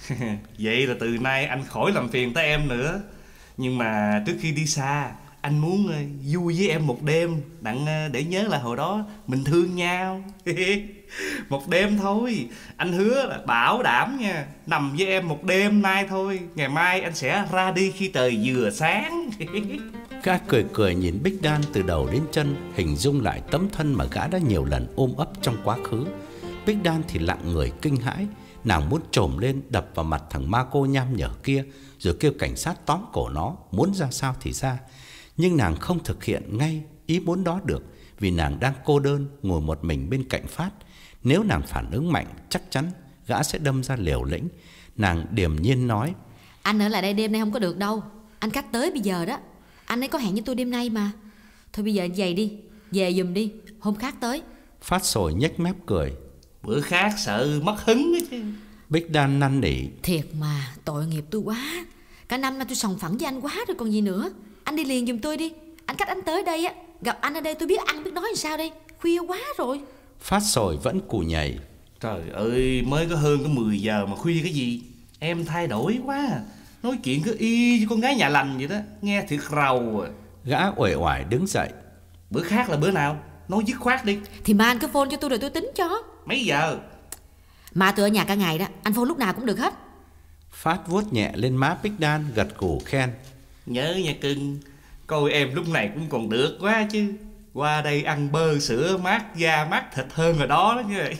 Vậy là từ nay anh khỏi làm phiền tới em nữa. Nhưng mà trước khi đi xa, anh muốn uh, vui với em một đêm, đặng uh, để nhớ là hồi đó mình thương nhau. Một đêm thôi. Anh hứa là bảo đảm nha, nằm với em một đêm nay thôi, ngày mai anh sẽ ra đi khi trời vừa sáng. Gã cười cười nhìn Bích Đan từ đầu đến chân, hình dung lại tấm thân mà gã đã nhiều lần ôm ấp trong quá khứ. Bích Đan thì lặng người kinh hãi. Nàng muốn trồm lên đập vào mặt thằng ma cô nham nhở kia, rồi kêu cảnh sát tóm cổ nó, muốn ra sao thì ra. Nhưng nàng không thực hiện ngay ý muốn đó được, vì nàng đang cô đơn ngồi một mình bên cạnh Phát. Nếu nàng phản ứng mạnh, chắc chắn gã sẽ đâm ra liều lĩnh. Nàng điềm nhiên nói: Anh ở lại đây đêm nay không có được đâu. Anh Cách tới bây giờ đó. Anh ấy có hẹn với tôi đêm nay mà. Thôi bây giờ vậy đi, về giùm đi, hôm khác tới. Phát Sồi nhếch mép cười: Bữa khác sợ mất hứng ấy chứ. Bích Đan năn nỉ: Thiệt mà, tội nghiệp tôi quá. Cả năm nay tôi sòng phẳng với anh quá rồi còn gì nữa. Anh đi liền giùm tôi đi. Anh Cách anh tới đây á, gặp anh ở đây tôi biết ăn biết nói làm sao đây. Khuya quá rồi. Phát Sồi vẫn cù nhảy: Trời ơi, mới có hơn có mười giờ mà khuya cái gì. Em thay đổi quá, nói chuyện cứ y như con gái nhà lành vậy đó, nghe thiệt rầu à. Gã uể oải đứng dậy: Bữa khác là bữa nào, nói dứt khoát đi. Thì mà anh cứ phone cho tôi rồi tôi tính cho. Mấy giờ? Mà tôi ở nhà cả ngày đó, anh phone lúc nào cũng được hết. Phát vuốt nhẹ lên má Bích Đan, gật gù khen: Nhớ nha cưng, coi em lúc này cũng còn được quá chứ. Qua đây ăn bơ sữa mát da mát thịt hơn rồi đó đó nha.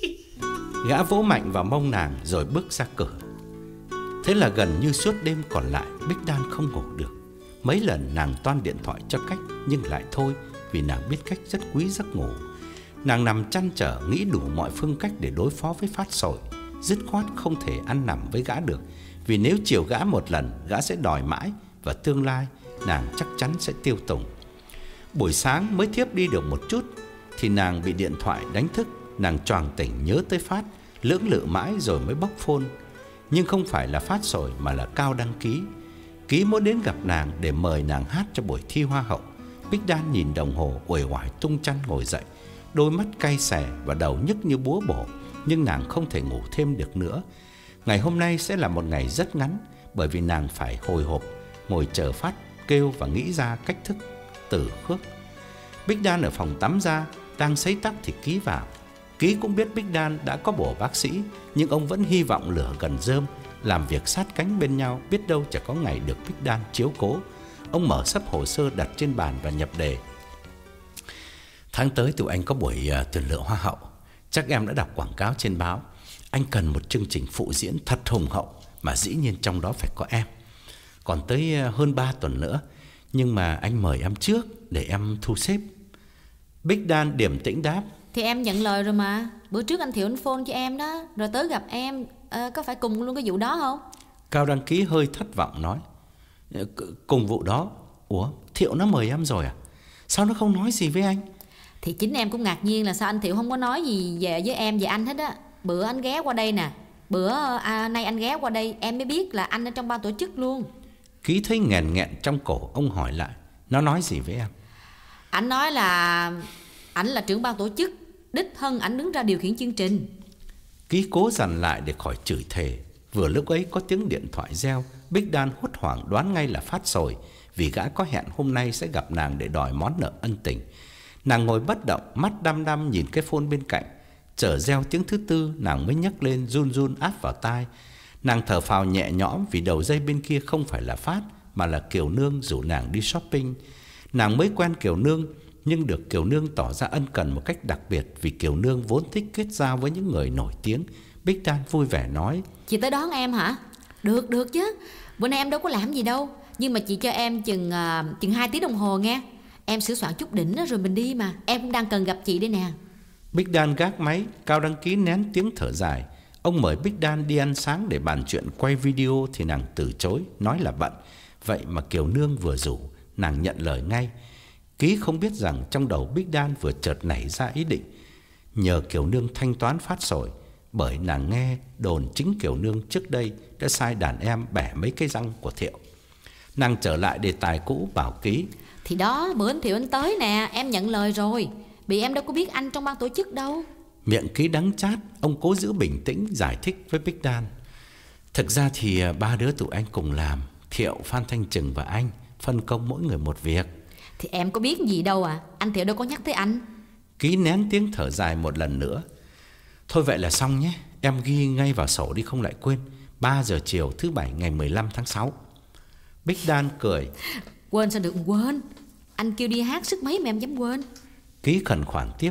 Gã vỗ mạnh vào mông nàng rồi bước ra cửa. Thế là gần như suốt đêm còn lại, Bích Đan không ngủ được. Mấy lần nàng toan điện thoại cho Cách, nhưng lại thôi, vì nàng biết Cách rất quý giấc ngủ. Nàng nằm trăn trở nghĩ đủ mọi phương cách để đối phó với Phát Sồi. Dứt khoát không thể ăn nằm với gã được, vì nếu chiều gã một lần, gã sẽ đòi mãi, và tương lai nàng chắc chắn sẽ tiêu tùng. Buổi sáng mới thiếp đi được một chút thì nàng bị điện thoại đánh thức. Nàng choàng tỉnh nhớ tới Phát, lưỡng lự mãi rồi mới bóc phone. Nhưng không phải là Phát Sồi mà là Cao Đăng Ký. Ký muốn đến gặp nàng để mời nàng hát cho buổi thi hoa hậu. Bích Đan nhìn đồng hồ, uể oải tung chăn ngồi dậy, đôi mắt cay xè và đầu nhức như búa bổ. Nhưng nàng không thể ngủ thêm được nữa. Ngày hôm nay sẽ là một ngày rất ngắn, bởi vì nàng phải hồi hộp ngồi chờ Phát kêu và nghĩ ra cách thức từ khước. Bích Đan ở phòng tắm ra, đang sấy tóc thì Ký vào. Ký cũng biết Bích Đan đã có bổ bác sĩ, nhưng ông vẫn hy vọng lửa gần rơm, làm việc sát cánh bên nhau, biết đâu chả có ngày được Bích Đan chiếu cố. Ông mở sấp hồ sơ đặt trên bàn và nhập đề: Tháng tới tụi anh có buổi uh, tuyển lựa hoa hậu. Chắc em đã đọc quảng cáo trên báo. Anh cần một chương trình phụ diễn thật hùng hậu, mà dĩ nhiên trong đó phải có em. Còn tới hơn ba tuần nữa, nhưng mà anh mời em trước để em thu xếp. Bích Đan điềm tĩnh đáp. Thì em nhận lời rồi mà. Bữa trước anh Thiệu anh phone cho em đó, rồi tới gặp em. à, Có phải cùng luôn cái vụ đó không? Cao Đăng Ký hơi thất vọng nói. Cùng vụ đó? Ủa, Thiệu nó mời em rồi à? Sao nó không nói gì với anh? Thì chính em cũng ngạc nhiên là sao anh Thiệu không có nói gì về với em về anh hết á. Bữa anh ghé qua đây nè, Bữa à, nay anh ghé qua đây em mới biết là anh ở trong ban tổ chức luôn. Ký thấy nghẹn nghẹn trong cổ, ông hỏi lại. Nó nói gì với em? Anh nói là ảnh là trưởng ban tổ chức, đích thân ảnh đứng ra điều khiển chương trình. Ký cố dằn lại để khỏi chửi thề. Vừa lúc ấy có tiếng điện thoại reo. Bích Đan hốt hoảng đoán ngay là Phát rồi, vì gã có hẹn hôm nay sẽ gặp nàng để đòi món nợ ân tình. Nàng ngồi bất động, mắt đăm đăm nhìn cái phone bên cạnh. Chợt reo tiếng thứ tư, nàng mới nhấc lên run run áp vào tai. Nàng thở phào nhẹ nhõm vì đầu dây bên kia không phải là Phát, mà là Kiều Nương rủ nàng đi shopping. Nàng mới quen Kiều Nương, nhưng được Kiều Nương tỏ ra ân cần một cách đặc biệt, vì Kiều Nương vốn thích kết giao với những người nổi tiếng. Bích Đan vui vẻ nói. Chị tới đón em hả? Được, được chứ. Bữa nay em đâu có làm gì đâu. Nhưng mà chị cho em chừng uh, chừng hai tiếng đồng hồ nghe. Em sửa soạn chút đỉnh rồi mình đi mà. Em cũng đang cần gặp chị đây nè. Bích Đan gác máy. Cao Đăng Ký nén tiếng thở dài. Ông mời Bích Đan đi ăn sáng để bàn chuyện quay video thì nàng từ chối, nói là bận. Vậy mà Kiều Nương vừa rủ, nàng nhận lời ngay. Ký không biết rằng trong đầu Bích Đan vừa chợt nảy ra ý định nhờ Kiều Nương thanh toán Phát sồi, bởi nàng nghe đồn chính Kiều Nương trước đây đã sai đàn em bẻ mấy cái răng của Thiệu. Nàng trở lại đề tài cũ bảo Ký. Thì đó, bữa anh Thiệu anh tới nè, em nhận lời rồi. Bị em đâu có biết anh trong ban tổ chức đâu. Miệng Ký đắng chát, ông cố giữ bình tĩnh giải thích với Bích Đan. Thực ra thì ba đứa tụi anh cùng làm, Thiệu, Phan Thanh Trừng và anh, phân công mỗi người một việc. Thì em có biết gì đâu à, anh Thiệu đâu có nhắc tới anh. Ký nén tiếng thở dài một lần nữa. Thôi vậy là xong nhé, em ghi ngay vào sổ đi không lại quên. Ba giờ chiều thứ bảy ngày mười lăm tháng sáu. Bích Đan cười. Quên sao được quên. Anh kêu đi hát sức mấy mà em dám quên. Ký khẩn khoản tiếp.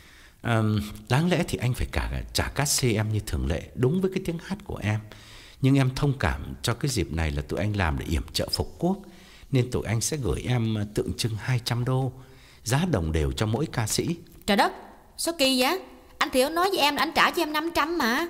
à, Đáng lẽ thì anh phải cả trả cát xê em như thường lệ, đúng với cái tiếng hát của em. Nhưng em thông cảm cho cái dịp này là tụi anh làm để yểm trợ phục quốc, nên tụi anh sẽ gửi em tượng trưng hai trăm đô, giá đồng đều cho mỗi ca sĩ. Trời đất, sao kỳ vậy? Anh Thiệu nói với em là anh trả cho em năm trăm mà.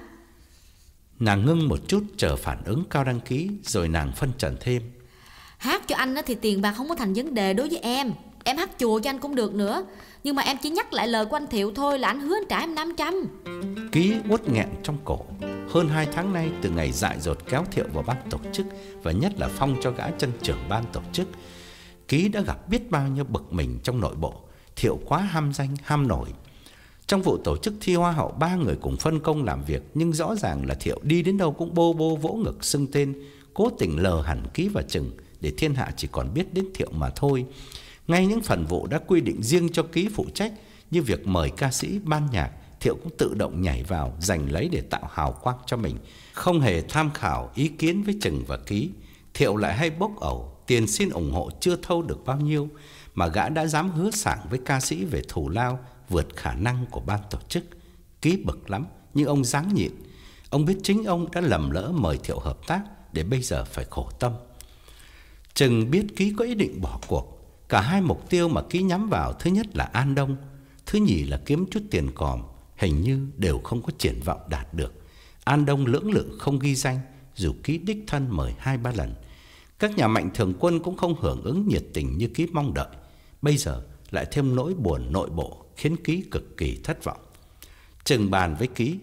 Nàng ngưng một chút chờ phản ứng Cao Đăng Ký, rồi nàng phân trần thêm. Hát cho anh thì tiền bạc không có thành vấn đề đối với em. Em hát chùa cho anh cũng được nữa. Nhưng mà em chỉ nhắc lại lời của anh Thiệu thôi, là anh hứa anh trả em năm trăm. Ký uất nghẹn trong cổ. Hơn hai tháng nay, từ ngày dại dột kéo Thiệu vào ban tổ chức, và nhất là phong cho gã chân trưởng ban tổ chức, Ký đã gặp biết bao nhiêu bực mình trong nội bộ. Thiệu quá ham danh, ham nổi. Trong vụ tổ chức thi Hoa hậu, ba người cùng phân công làm việc, nhưng rõ ràng là Thiệu đi đến đâu cũng bô bô vỗ ngực xưng tên, cố tình lờ hẳn Ký và Trừng, để thiên hạ chỉ còn biết đến Thiệu mà thôi. Ngay những phần vụ đã quy định riêng cho Ký phụ trách, như việc mời ca sĩ, ban nhạc, Thiệu cũng tự động nhảy vào giành lấy để tạo hào quang cho mình, không hề tham khảo ý kiến với Trừng và Ký. Thiệu lại hay bốc ẩu, tiền xin ủng hộ chưa thâu được bao nhiêu mà gã đã dám hứa sảng với ca sĩ về thù lao vượt khả năng của ban tổ chức. Ký bực lắm, nhưng ông ráng nhịn. Ông biết chính ông đã lầm lỡ mời Thiệu hợp tác, để bây giờ phải khổ tâm. Trừng biết Ký có ý định bỏ cuộc. Cả hai mục tiêu mà Ký nhắm vào, thứ nhất là An Đông, thứ nhì là kiếm chút tiền còm, hình như đều không có triển vọng đạt được. An Đông lưỡng lự không ghi danh, dù Ký đích thân mời hai ba lần. Các nhà mạnh thường quân cũng không hưởng ứng nhiệt tình như Ký mong đợi. Bây giờ lại thêm nỗi buồn nội bộ, khiến Ký cực kỳ thất vọng. Trừng bàn với Ký.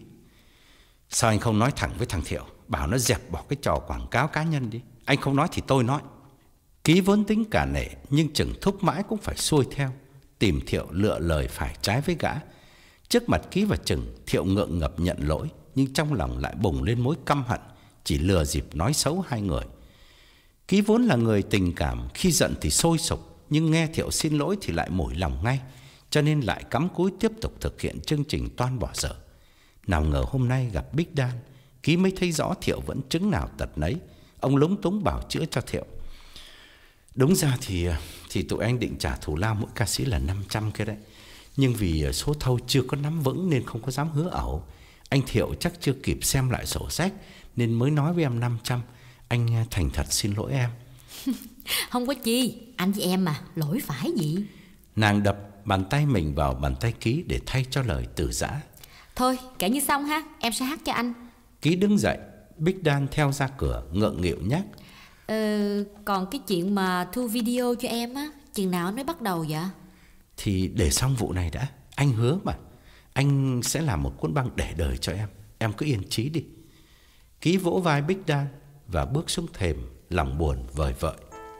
Sao anh không nói thẳng với thằng Thiệu, bảo nó dẹp bỏ cái trò quảng cáo cá nhân đi. Anh không nói thì tôi nói. Ký vốn tính cả nể, nhưng Trừng thúc mãi cũng phải xuôi theo, tìm Thiệu lựa lời phải trái với gã. Trước mặt Ký và Trừng, Thiệu ngượng ngập nhận lỗi, nhưng trong lòng lại bùng lên mối căm hận, chỉ lừa dịp nói xấu hai người. Ký vốn là người tình cảm, khi giận thì sôi sục, nhưng nghe Thiệu xin lỗi thì lại mủi lòng ngay, cho nên lại cắm cúi tiếp tục thực hiện chương trình toan bỏ dở. Nào ngờ hôm nay gặp Bích Đan, Ký mới thấy rõ Thiệu vẫn chứng nào tật nấy. Ông lúng túng bảo chữa cho Thiệu. Đúng ra thì thì tụi anh định trả thù lao mỗi ca sĩ là năm trăm cái đấy, nhưng vì số thâu chưa có nắm vững nên không có dám hứa ẩu. Anh Thiệu chắc chưa kịp xem lại sổ sách nên mới nói với em năm trăm. Anh thành thật xin lỗi em. Không có chi, anh với em mà, lỗi phải gì. Nàng đập bàn tay mình vào bàn tay Ký để thay cho lời từ giã. Thôi kể như xong ha, em sẽ hát cho anh. Ký đứng dậy, Bích Dan theo ra cửa ngượng nghịu nhắc. Ờ, còn cái chuyện mà thu video cho em á, chừng nào mới bắt đầu vậy? Thì để xong vụ này đã. Anh hứa mà, anh sẽ làm một cuốn băng để đời cho em. Em cứ yên trí đi. Ký vỗ vai Bích Dan và bước xuống thềm, lòng buồn vời vợi.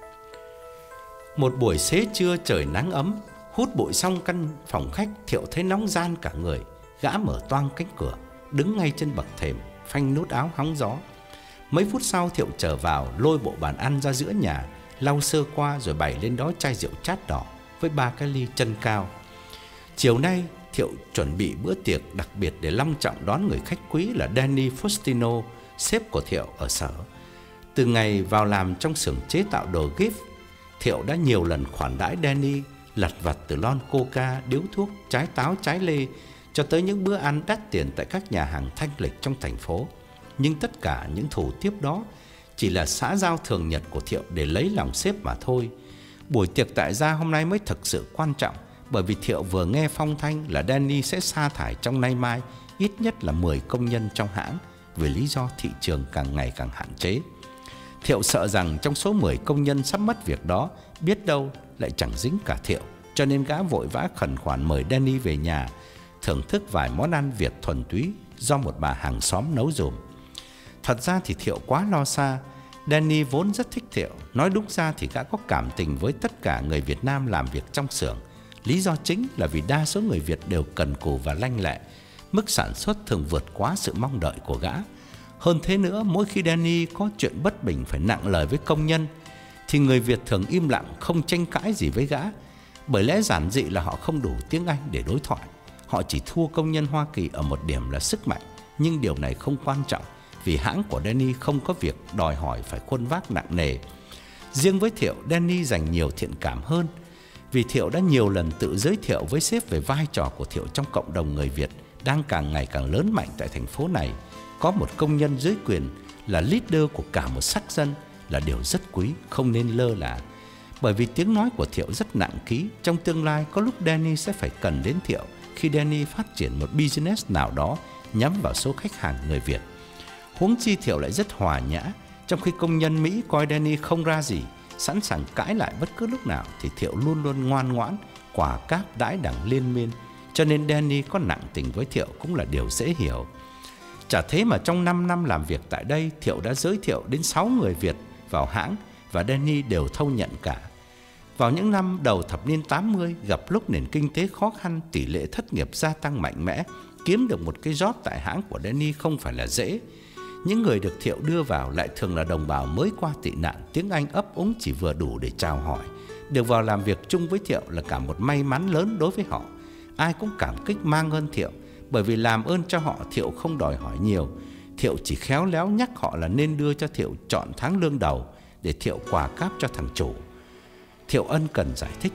Một buổi xế trưa trời nắng ấm, hút bụi xong căn phòng khách, Thiệu thấy nóng gian cả người. Gã mở toang cánh cửa, đứng ngay trên bậc thềm, phanh nút áo hóng gió. Mấy phút sau Thiệu trở vào, lôi bộ bàn ăn ra giữa nhà, lau sơ qua rồi bày lên đó chai rượu chát đỏ với ba cái ly chân cao. Chiều nay Thiệu chuẩn bị bữa tiệc đặc biệt để long trọng đón người khách quý là Danny Faustino, sếp của Thiệu ở sở. Từ ngày vào làm trong xưởng chế tạo đồ gift, Thiệu đã nhiều lần khoản đãi Danny, lặt vặt từ lon coca, điếu thuốc, trái táo, trái lê cho tới những bữa ăn đắt tiền tại các nhà hàng thanh lịch trong thành phố. Nhưng tất cả những thủ tiếp đó chỉ là xã giao thường nhật của Thiệu để lấy lòng sếp mà thôi. Buổi tiệc tại gia hôm nay mới thực sự quan trọng, bởi vì Thiệu vừa nghe phong thanh là Danny sẽ sa thải trong nay mai ít nhất là mười công nhân trong hãng vì lý do thị trường càng ngày càng hạn chế. Thiệu sợ rằng trong số mười công nhân sắp mất việc đó, biết đâu lại chẳng dính cả Thiệu, cho nên gã vội vã khẩn khoản mời Danny về nhà thưởng thức vài món ăn Việt thuần túy do một bà hàng xóm nấu dùm. Thật ra thì Thiệu quá lo xa. Danny vốn rất thích Thiệu. Nói đúng ra thì gã có cảm tình với tất cả người Việt Nam làm việc trong xưởng. Lý do chính là vì đa số người Việt đều cần cù và lanh lẹ. Mức sản xuất thường vượt quá sự mong đợi của gã. Hơn thế nữa, mỗi khi Danny có chuyện bất bình phải nặng lời với công nhân thì người Việt thường im lặng, không tranh cãi gì với gã. Bởi lẽ giản dị là họ không đủ tiếng Anh để đối thoại. Họ chỉ thua công nhân Hoa Kỳ ở một điểm là sức mạnh. Nhưng điều này không quan trọng, vì hãng của Danny không có việc đòi hỏi phải khuân vác nặng nề. Riêng với Thiệu, Danny dành nhiều thiện cảm hơn, vì Thiệu đã nhiều lần tự giới thiệu với sếp về vai trò của Thiệu trong cộng đồng người Việt đang càng ngày càng lớn mạnh tại thành phố này. Có một công nhân dưới quyền là leader của cả một sắc dân là điều rất quý, không nên lơ là. Bởi vì tiếng nói của Thiệu rất nặng ký. Trong tương lai có lúc Danny sẽ phải cần đến Thiệu khi Danny phát triển một business nào đó nhắm vào số khách hàng người Việt. Huống chi Thiệu lại rất hòa nhã, trong khi công nhân Mỹ coi Danny không ra gì, sẵn sàng cãi lại bất cứ lúc nào, thì Thiệu luôn luôn ngoan ngoãn, quả cáp đãi đẳng liên miên. Cho nên Danny có nặng tình với Thiệu cũng là điều dễ hiểu. Chả thế mà trong năm năm làm việc tại đây, Thiệu đã giới thiệu đến sáu người Việt vào hãng và Danny đều thâu nhận cả. Vào những năm đầu thập niên tám mươi, gặp lúc nền kinh tế khó khăn, tỷ lệ thất nghiệp gia tăng mạnh mẽ, kiếm được một cái job tại hãng của Danny không phải là dễ. Những người được Thiệu đưa vào lại thường là đồng bào mới qua tị nạn, tiếng Anh ấp úng chỉ vừa đủ để chào hỏi. Được vào làm việc chung với Thiệu là cả một may mắn lớn đối với họ. Ai cũng cảm kích mang ơn Thiệu, bởi vì làm ơn cho họ Thiệu không đòi hỏi nhiều. Thiệu chỉ khéo léo nhắc họ là nên đưa cho Thiệu chọn tháng lương đầu để Thiệu quà cáp cho thằng chủ. Thiệu ân cần giải thích,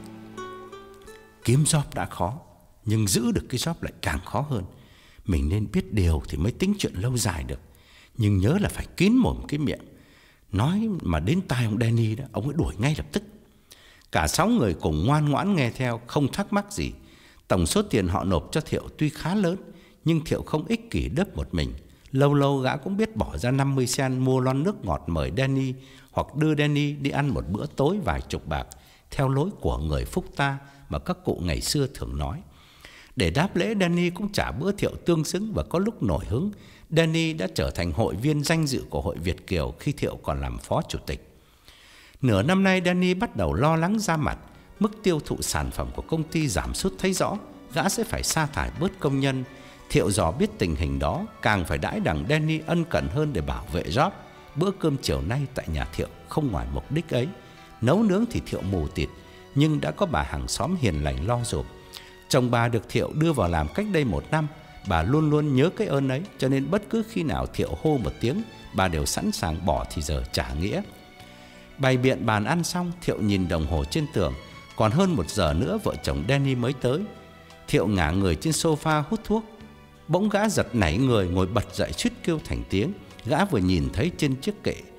kiếm job đã khó, nhưng giữ được cái job lại càng khó hơn. Mình nên biết điều thì mới tính chuyện lâu dài được. Nhưng nhớ là phải kín mồm cái miệng. Nói mà đến tai ông Danny đó, ông ấy đuổi ngay lập tức. Cả sáu người cùng ngoan ngoãn nghe theo, không thắc mắc gì. Tổng số tiền họ nộp cho Thiệu tuy khá lớn, nhưng Thiệu không ích kỷ đớp một mình. Lâu lâu gã cũng biết bỏ ra năm mươi cent mua lon nước ngọt mời Danny, hoặc đưa Danny đi ăn một bữa tối vài chục bạc, theo lối của người phúc ta mà các cụ ngày xưa thường nói. Để đáp lễ, Danny cũng trả bữa Thiệu tương xứng, và có lúc nổi hứng, Danny đã trở thành hội viên danh dự của hội Việt Kiều khi Thiệu còn làm phó chủ tịch. Nửa năm nay Danny bắt đầu lo lắng ra mặt. Mức tiêu thụ sản phẩm của công ty giảm sút thấy rõ, gã sẽ phải sa thải bớt công nhân. Thiệu dò biết tình hình đó, càng phải đãi đằng Danny ân cần hơn để bảo vệ job. Bữa cơm chiều nay tại nhà Thiệu không ngoài mục đích ấy. Nấu nướng thì Thiệu mù tịt, nhưng đã có bà hàng xóm hiền lành lo giúp. Chồng bà được Thiệu đưa vào làm cách đây một năm. Bà luôn luôn nhớ cái ơn ấy, cho nên bất cứ khi nào Thiệu hô một tiếng, bà đều sẵn sàng bỏ thì giờ trả nghĩa. Bày biện bàn ăn xong, Thiệu nhìn đồng hồ trên tường. Còn hơn một giờ nữa vợ chồng Danny mới tới. Thiệu ngả người trên sofa hút thuốc. Bỗng gã giật nảy người, ngồi bật dậy suýt kêu thành tiếng. Gã vừa nhìn thấy trên chiếc kệ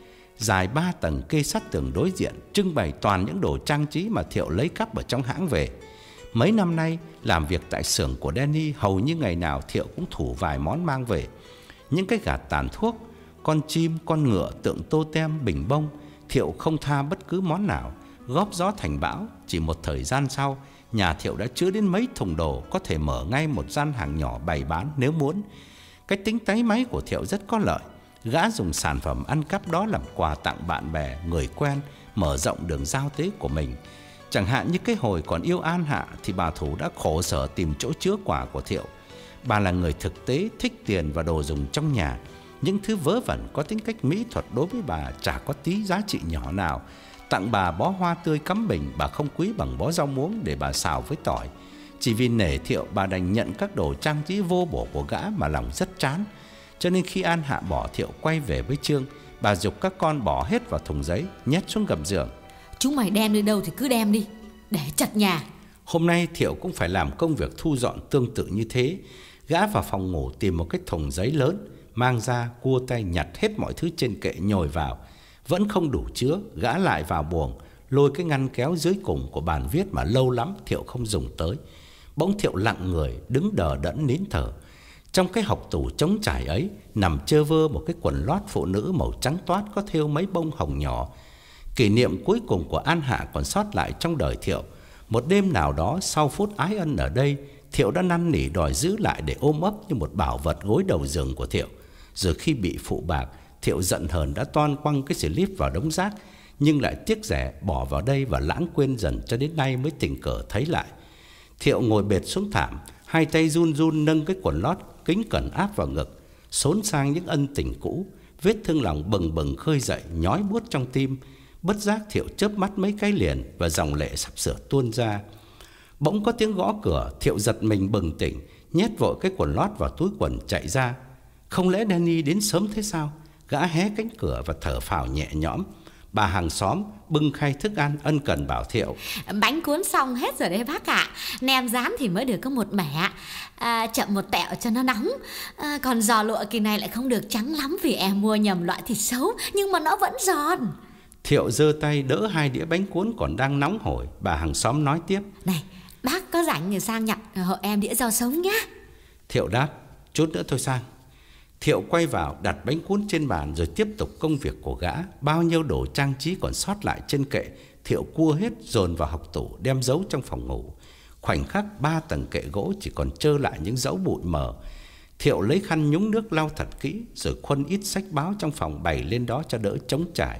dài ba tầng kê sát tường đối diện, trưng bày toàn những đồ trang trí mà Thiệu lấy cắp ở trong hãng về. Mấy năm nay làm việc tại xưởng của Danny, hầu như ngày nào Thiệu cũng thủ vài món mang về. Những cái gạt tàn thuốc, con chim, con ngựa, tượng tô tem, bình bông, Thiệu không tha bất cứ món nào. Góp gió thành bão, chỉ một thời gian sau, nhà Thiệu đã chứa đến mấy thùng đồ, có thể mở ngay một gian hàng nhỏ bày bán nếu muốn. Cái tính táy máy của Thiệu rất có lợi. Gã dùng sản phẩm ăn cắp đó làm quà tặng bạn bè, người quen, mở rộng đường giao tế của mình. Chẳng hạn như cái hồi còn yêu An Hạ thì bà Thủ đã khổ sở tìm chỗ chứa quà của Thiệu. Bà là người thực tế, thích tiền và đồ dùng trong nhà. Những thứ vớ vẩn có tính cách mỹ thuật đối với bà chả có tí giá trị nhỏ nào. Tặng bà bó hoa tươi cắm bình, bà không quý bằng bó rau muống để bà xào với tỏi. Chỉ vì nể Thiệu, bà đành nhận các đồ trang trí vô bổ của gã mà lòng rất chán. Cho nên khi An Hạ bỏ Thiệu quay về với Trương, bà giục các con bỏ hết vào thùng giấy, nhét xuống gầm giường. Chúng mày đem đi đâu thì cứ đem đi, để chật nhà. Hôm nay Thiệu cũng phải làm công việc thu dọn tương tự như thế. Gã vào phòng ngủ tìm một cái thùng giấy lớn, mang ra cua tay nhặt hết mọi thứ trên kệ nhồi vào. Vẫn không đủ chứa, gã lại vào buồng, lôi cái ngăn kéo dưới cùng của bàn viết mà lâu lắm Thiệu không dùng tới. Bỗng Thiệu lặng người, đứng đờ đẫn nín thở. Trong cái hộc tủ trống trải ấy nằm chơ vơ một cái quần lót phụ nữ màu trắng toát, có thêu mấy bông hồng nhỏ. Kỷ niệm cuối cùng của An Hạ còn sót lại trong đời Thiệu. Một đêm nào đó sau phút ái ân ở đây, Thiệu đã năn nỉ đòi giữ lại để ôm ấp như một bảo vật gối đầu giường của Thiệu. Rồi khi bị phụ bạc, Thiệu giận hờn đã toan quăng cái slip vào đống rác, nhưng lại tiếc rẻ bỏ vào đây và lãng quên dần cho đến nay mới tình cờ thấy lại. Thiệu ngồi bệt xuống thảm, hai tay run run nâng cái quần lót kính cẩn áp vào ngực, xốn sang những ân tình cũ. Vết thương lòng bừng bừng khơi dậy, nhói buốt trong tim. Bất giác Thiệu chớp mắt mấy cái liền và dòng lệ sắp sửa tuôn ra. Bỗng có tiếng gõ cửa, Thiệu giật mình bừng tỉnh, nhét vội cái quần lót vào túi quần chạy ra. Không lẽ Danny đến sớm thế sao? Gã hé cánh cửa và thở phào nhẹ nhõm. Bà hàng xóm bưng khay thức ăn ân cần bảo Thiệu: Bánh cuốn xong hết rồi đấy bác ạ. Nem rán thì mới được có một mẻ, à, chậm một tẹo cho nó nóng. à, Còn giò lụa kỳ này lại không được trắng lắm vì em mua nhầm loại thịt xấu, nhưng mà nó vẫn giòn. Thiệu giơ tay đỡ hai đĩa bánh cuốn còn đang nóng hổi. Bà hàng xóm nói tiếp: Này, bác có rảnh thì sang nhặt hộ em đĩa rau sống nhá. Thiệu đáp: Chút nữa thôi sang. Thiệu quay vào đặt bánh cuốn trên bàn rồi tiếp tục công việc của gã. Bao nhiêu đồ trang trí còn sót lại trên kệ, Thiệu cua hết dồn vào hộc tủ đem giấu trong phòng ngủ. Khoảnh khắc ba tầng kệ gỗ chỉ còn trơ lại những dấu bụi mờ. Thiệu lấy khăn nhúng nước lau thật kỹ, rồi khuân ít sách báo trong phòng bày lên đó cho đỡ trống trải.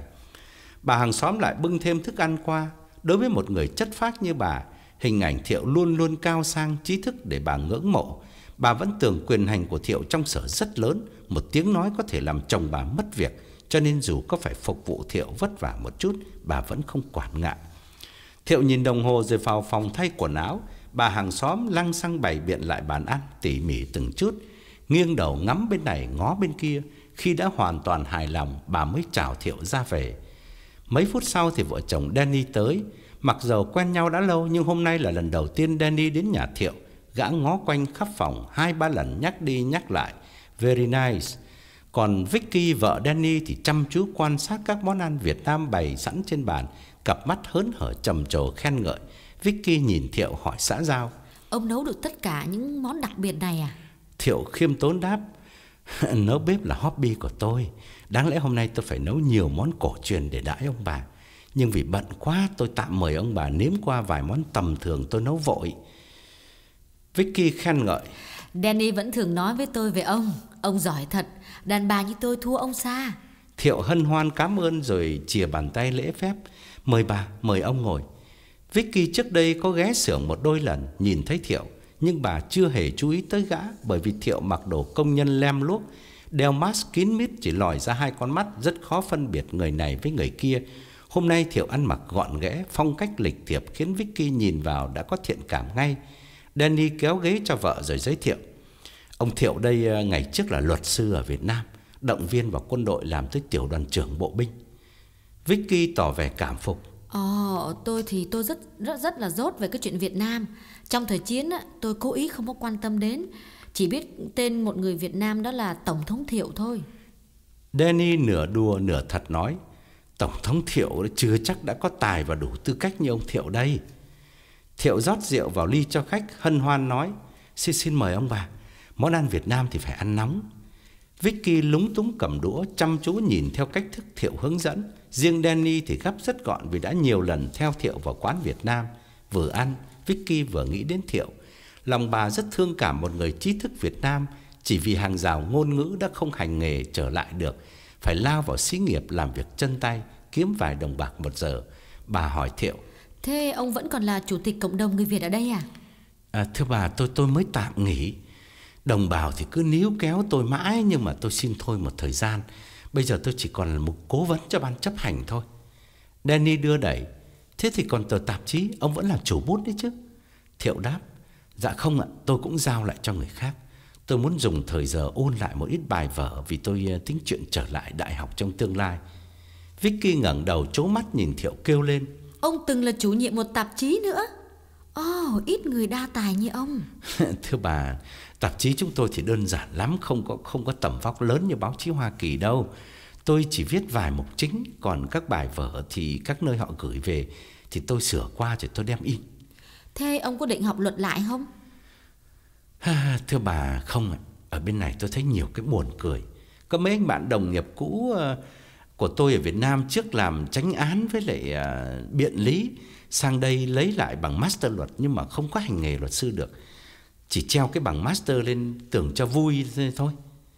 Bà hàng xóm lại bưng thêm thức ăn qua. Đối với một người chất phác như bà, hình ảnh Thiệu luôn luôn cao sang, trí thức để bà ngưỡng mộ. Bà vẫn tưởng quyền hành của Thiệu trong sở rất lớn, một tiếng nói có thể làm chồng bà mất việc, cho nên dù có phải phục vụ Thiệu vất vả một chút, bà vẫn không quản ngại. Thiệu nhìn đồng hồ rồi vào phòng thay quần áo. Bà hàng xóm lăng xăng bày biện lại bàn ăn tỉ mỉ từng chút, nghiêng đầu ngắm bên này ngó bên kia. Khi đã hoàn toàn hài lòng, bà mới chào Thiệu ra về. Mấy phút sau thì vợ chồng Danny tới. Mặc dầu quen nhau đã lâu, nhưng hôm nay là lần đầu tiên Danny đến nhà Thiệu. Gã ngó quanh khắp phòng hai ba lần, nhắc đi nhắc lại very nice. Còn Vicky, vợ Danny, thì chăm chú quan sát các món ăn Việt Nam bày sẵn trên bàn, cặp mắt hớn hở trầm trồ khen ngợi. Vicky nhìn Thiệu hỏi xã giao: Ông nấu được tất cả những món đặc biệt này à? Thiệu khiêm tốn đáp: Nấu bếp là hobby của tôi. Đáng lẽ hôm nay tôi phải nấu nhiều món cổ truyền để đãi ông bà, nhưng vì bận quá tôi tạm mời ông bà nếm qua vài món tầm thường tôi nấu vội. Vicky khen ngợi: Danny vẫn thường nói với tôi về ông. Ông giỏi thật, đàn bà như tôi thua ông xa. Thiệu hân hoan cảm ơn rồi chìa bàn tay lễ phép: Mời bà, mời ông ngồi. Vicky trước đây có ghé xưởng một đôi lần, nhìn thấy Thiệu, nhưng bà chưa hề chú ý tới gã, bởi vì Thiệu mặc đồ công nhân lem luốc, đeo mask kín mít chỉ lòi ra hai con mắt, rất khó phân biệt người này với người kia. Hôm nay Thiệu ăn mặc gọn ghẽ, phong cách lịch thiệp khiến Vicky nhìn vào đã có thiện cảm ngay. Danny kéo ghế cho vợ rồi giới thiệu: Ông Thiệu đây ngày trước là luật sư ở Việt Nam, động viên vào quân đội làm tới tiểu đoàn trưởng bộ binh. Vicky tỏ vẻ cảm phục: Ồ, tôi thì tôi rất rất rất là dốt về cái chuyện Việt Nam. Trong thời chiến á, tôi cố ý không có quan tâm đến, chỉ biết tên một người Việt Nam đó là Tổng thống Thiệu thôi. Danny nửa đùa nửa thật nói: Tổng thống Thiệu chưa chắc đã có tài và đủ tư cách như ông Thiệu đây. Thiệu rót rượu vào ly cho khách, hân hoan nói: Xin xin mời ông bà, món ăn Việt Nam thì phải ăn nóng. Vicky lúng túng cầm đũa, chăm chú nhìn theo cách thức Thiệu hướng dẫn. Riêng Danny thì gắp rất gọn vì đã nhiều lần theo Thiệu vào quán Việt Nam. Vừa ăn, Vicky vừa nghĩ đến Thiệu. Lòng bà rất thương cảm một người trí thức Việt Nam chỉ vì hàng rào ngôn ngữ đã không hành nghề trở lại được, phải lao vào xí nghiệp làm việc chân tay, kiếm vài đồng bạc một giờ. Bà hỏi Thiệu: Thế ông vẫn còn là chủ tịch cộng đồng người Việt ở đây à? À, thưa bà, tôi tôi mới tạm nghỉ. Đồng bào thì cứ níu kéo tôi mãi, nhưng mà tôi xin thôi một thời gian. Bây giờ tôi chỉ còn là một cố vấn cho ban chấp hành thôi. Danny đưa đẩy: Thế thì còn tờ tạp chí, ông vẫn là chủ bút đấy chứ? Thiệu đáp: Dạ không ạ, tôi cũng giao lại cho người khác. Tôi muốn dùng thời giờ ôn lại một ít bài vở, vì tôi tính chuyện trở lại đại học trong tương lai. Vicky ngẩng đầu trố mắt nhìn Thiệu kêu lên: Ông từng là chủ nhiệm một tạp chí nữa. Ồ, oh, ít người đa tài như ông. Thưa bà, tạp chí chúng tôi thì đơn giản lắm, không có không có tầm vóc lớn như báo chí Hoa Kỳ đâu. Tôi chỉ viết vài mục chính, còn các bài vở thì các nơi họ gửi về thì tôi sửa qua rồi tôi đem in. Thế ông có định học luật lại không? À, thưa bà, không ạ. Ở bên này tôi thấy nhiều cái buồn cười. Có mấy anh bạn đồng nghiệp cũ uh, của tôi ở Việt Nam trước làm chánh án với lại uh, biện lý, sang đây lấy lại bằng master luật nhưng mà không có hành nghề luật sư được, chỉ treo cái bằng master lên tưởng cho vui thôi.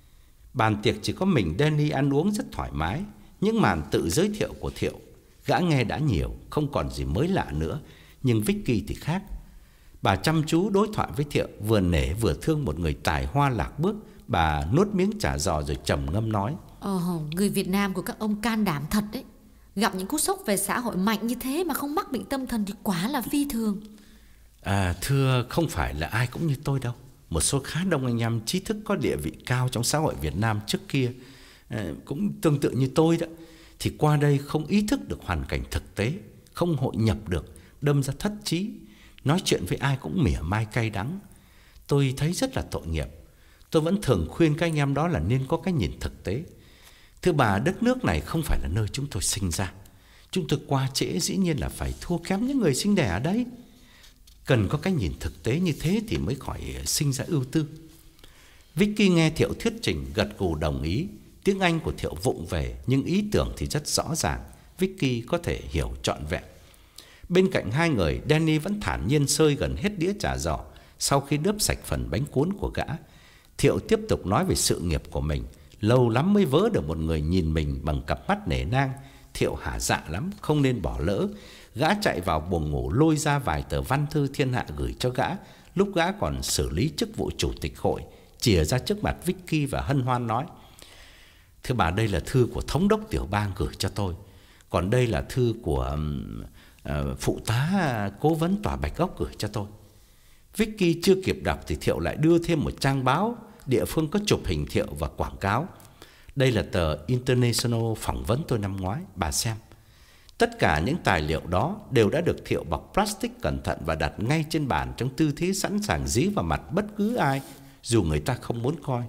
Bàn tiệc chỉ có mình Danny ăn uống rất thoải mái. Những màn tự giới thiệu của Thiệu gã nghe đã nhiều, không còn gì mới lạ nữa. Nhưng Vicky thì khác. Bà chăm chú đối thoại với Thiệu, vừa nể vừa thương một người tài hoa lạc bước. Bà nuốt miếng chả giò rồi trầm ngâm nói: Ồ, người Việt Nam của các ông can đảm thật đấy. Gặp những cú sốc về xã hội mạnh như thế mà không mắc bệnh tâm thần thì quả là phi thường. À, thưa, không phải là ai cũng như tôi đâu. Một số khá đông anh em trí thức có địa vị cao trong xã hội Việt Nam trước kia à, cũng tương tự như tôi đó, thì qua đây không ý thức được hoàn cảnh thực tế, không hội nhập được, đâm ra thất trí, nói chuyện với ai cũng mỉa mai cay đắng. Tôi thấy rất là tội nghiệp. Tôi vẫn thường khuyên các anh em đó là nên có cái nhìn thực tế. Thưa bà, đất nước này không phải là nơi chúng tôi sinh ra. Chúng tôi qua trễ dĩ nhiên là phải thua kém những người sinh đẻ ở đấy. Cần có cái nhìn thực tế như thế thì mới khỏi sinh ra ưu tư. Vicky nghe Thiệu thuyết trình gật gù đồng ý. Tiếng Anh của Thiệu vụng về nhưng ý tưởng thì rất rõ ràng, Vicky có thể hiểu trọn vẹn. Bên cạnh hai người, Danny vẫn thản nhiên xơi gần hết đĩa chả giò. Sau khi đớp sạch phần bánh cuốn của gã, Thiệu tiếp tục nói về sự nghiệp của mình. Lâu lắm mới vớ được một người nhìn mình bằng cặp mắt nể nang. Thiệu hả dạ lắm, không nên bỏ lỡ. Gã chạy vào buồng ngủ lôi ra vài tờ văn thư thiên hạ gửi cho gã, lúc gã còn xử lý chức vụ chủ tịch hội, chìa ra trước mặt Vicky và hân hoan nói: Thưa bà, đây là thư của thống đốc tiểu bang gửi cho tôi. Còn đây là thư của uh, phụ tá cố vấn tòa Bạch Ốc gửi cho tôi. Vicky chưa kịp đọc thì Thiệu lại đưa thêm một trang báo địa phương có chụp hình Thiệu và quảng cáo. Đây là tờ International phỏng vấn tôi năm ngoái, bà xem. Tất cả những tài liệu đó đều đã được Thiệu bọc plastic cẩn thận và đặt ngay trên bàn trong tư thế sẵn sàng dí vào mặt bất cứ ai, dù người ta không muốn coi.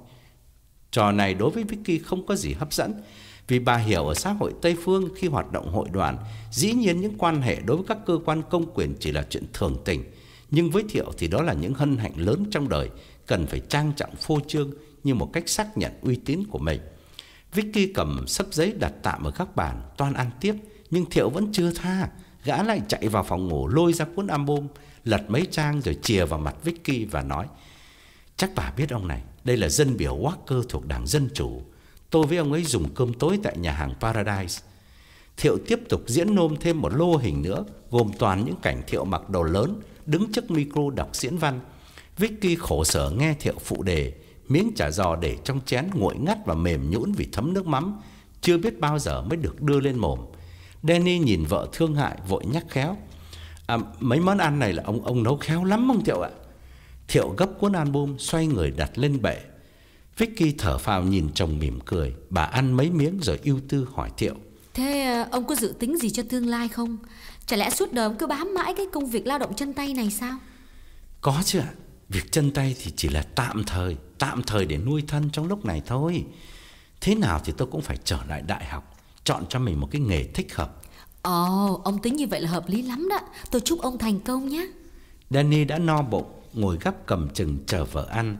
Trò này đối với Vicky không có gì hấp dẫn, vì bà hiểu ở xã hội Tây Phương khi hoạt động hội đoàn, dĩ nhiên những quan hệ đối với các cơ quan công quyền chỉ là chuyện thường tình. Nhưng với Thiệu thì đó là những hân hạnh lớn trong đời, cần phải trang trọng phô trương như một cách xác nhận uy tín của mình. Vicky cầm sấp giấy đặt tạm ở các bàn, toan ăn tiếp, nhưng Thiệu vẫn chưa tha. Gã lại chạy vào phòng ngủ lôi ra cuốn album, lật mấy trang rồi chìa vào mặt Vicky và nói: Chắc bà biết ông này, đây là dân biểu Walker thuộc Đảng Dân Chủ. Tôi với ông ấy dùng cơm tối tại nhà hàng Paradise. Thiệu tiếp tục diễn nôm thêm một lô hình nữa, gồm toàn những cảnh Thiệu mặc đồ lớn, đứng trước micro đọc diễn văn. Vicky khổ sở nghe Thiệu phụ đề, miếng chả giò để trong chén nguội ngắt và mềm nhũn vì thấm nước mắm, chưa biết bao giờ mới được đưa lên mồm. Danny nhìn vợ thương hại, vội nhắc khéo: À, mấy món ăn này là ông ông nấu khéo lắm ông Thiệu ạ. Thiệu gấp cuốn album, xoay người đặt lên bệ. Vicky thở phào nhìn chồng mỉm cười. Bà ăn mấy miếng rồi ưu tư hỏi Thiệu: Thế ông có dự tính gì cho tương lai không? Chả lẽ suốt đời ông cứ bám mãi cái công việc lao động chân tay này sao? Có chứ ạ. Việc chân tay thì chỉ là tạm thời, tạm thời để nuôi thân trong lúc này thôi. Thế nào thì tôi cũng phải trở lại đại học, chọn cho mình một cái nghề thích hợp. Ồ, oh, ông tính như vậy là hợp lý lắm đó. Tôi chúc ông thành công nhé. Danny đã no bụng, ngồi gắp cầm chừng chờ vợ ăn.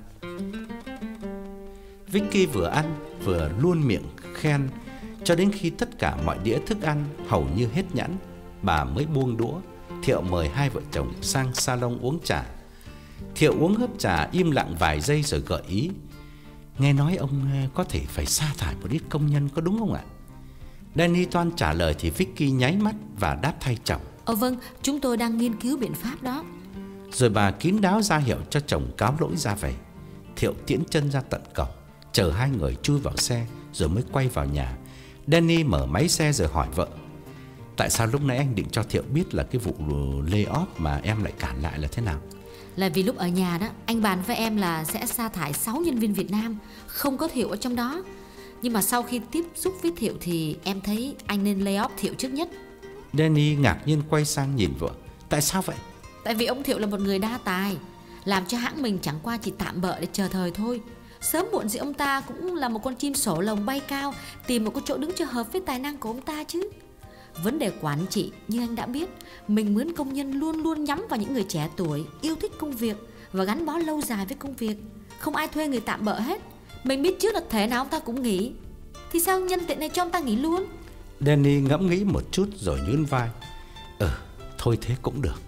Vicky vừa ăn vừa luôn miệng khen, cho đến khi tất cả mọi đĩa thức ăn hầu như hết nhãn, bà mới buông đũa. Thiệu mời hai vợ chồng sang salon uống trà. Thiệu uống hớp trà im lặng vài giây rồi gợi ý: nghe nói ông có thể phải sa thải một ít công nhân, có đúng không ạ? Danny toan trả lời thì Vicky nháy mắt và đáp thay chồng: Ồ vâng, chúng tôi đang nghiên cứu biện pháp đó. Rồi bà kín đáo ra hiệu cho chồng cáo lỗi ra về. Thiệu tiễn chân ra tận cổng, chờ hai người chui vào xe rồi mới quay vào nhà. Danny mở máy xe rồi hỏi vợ: tại sao lúc nãy anh định cho Thiệu biết là cái vụ lay off mà em lại cản lại là thế nào? Là vì lúc ở nhà đó, anh bàn với em là sẽ sa thải sáu nhân viên Việt Nam, không có Thiệu ở trong đó. Nhưng mà sau khi tiếp xúc với Thiệu thì em thấy anh nên lay off Thiệu trước nhất. Danny ngạc nhiên quay sang nhìn vợ: tại sao vậy? Tại vì ông Thiệu là một người đa tài, làm cho hãng mình chẳng qua chỉ tạm bợ để chờ thời thôi. Sớm muộn gì ông ta cũng là một con chim sổ lồng bay cao, tìm một cái chỗ đứng cho hợp với tài năng của ông ta chứ. Vấn đề quản trị, như anh đã biết, mình mướn công nhân luôn luôn nhắm vào những người trẻ tuổi, yêu thích công việc và gắn bó lâu dài với công việc. Không ai thuê người tạm bợ hết. Mình biết trước là thể nào ông ta cũng nghỉ, thì sao nhân tiện này cho ông ta nghỉ luôn? Danny ngẫm nghĩ một chút rồi nhún vai: Ừ, thôi thế cũng được.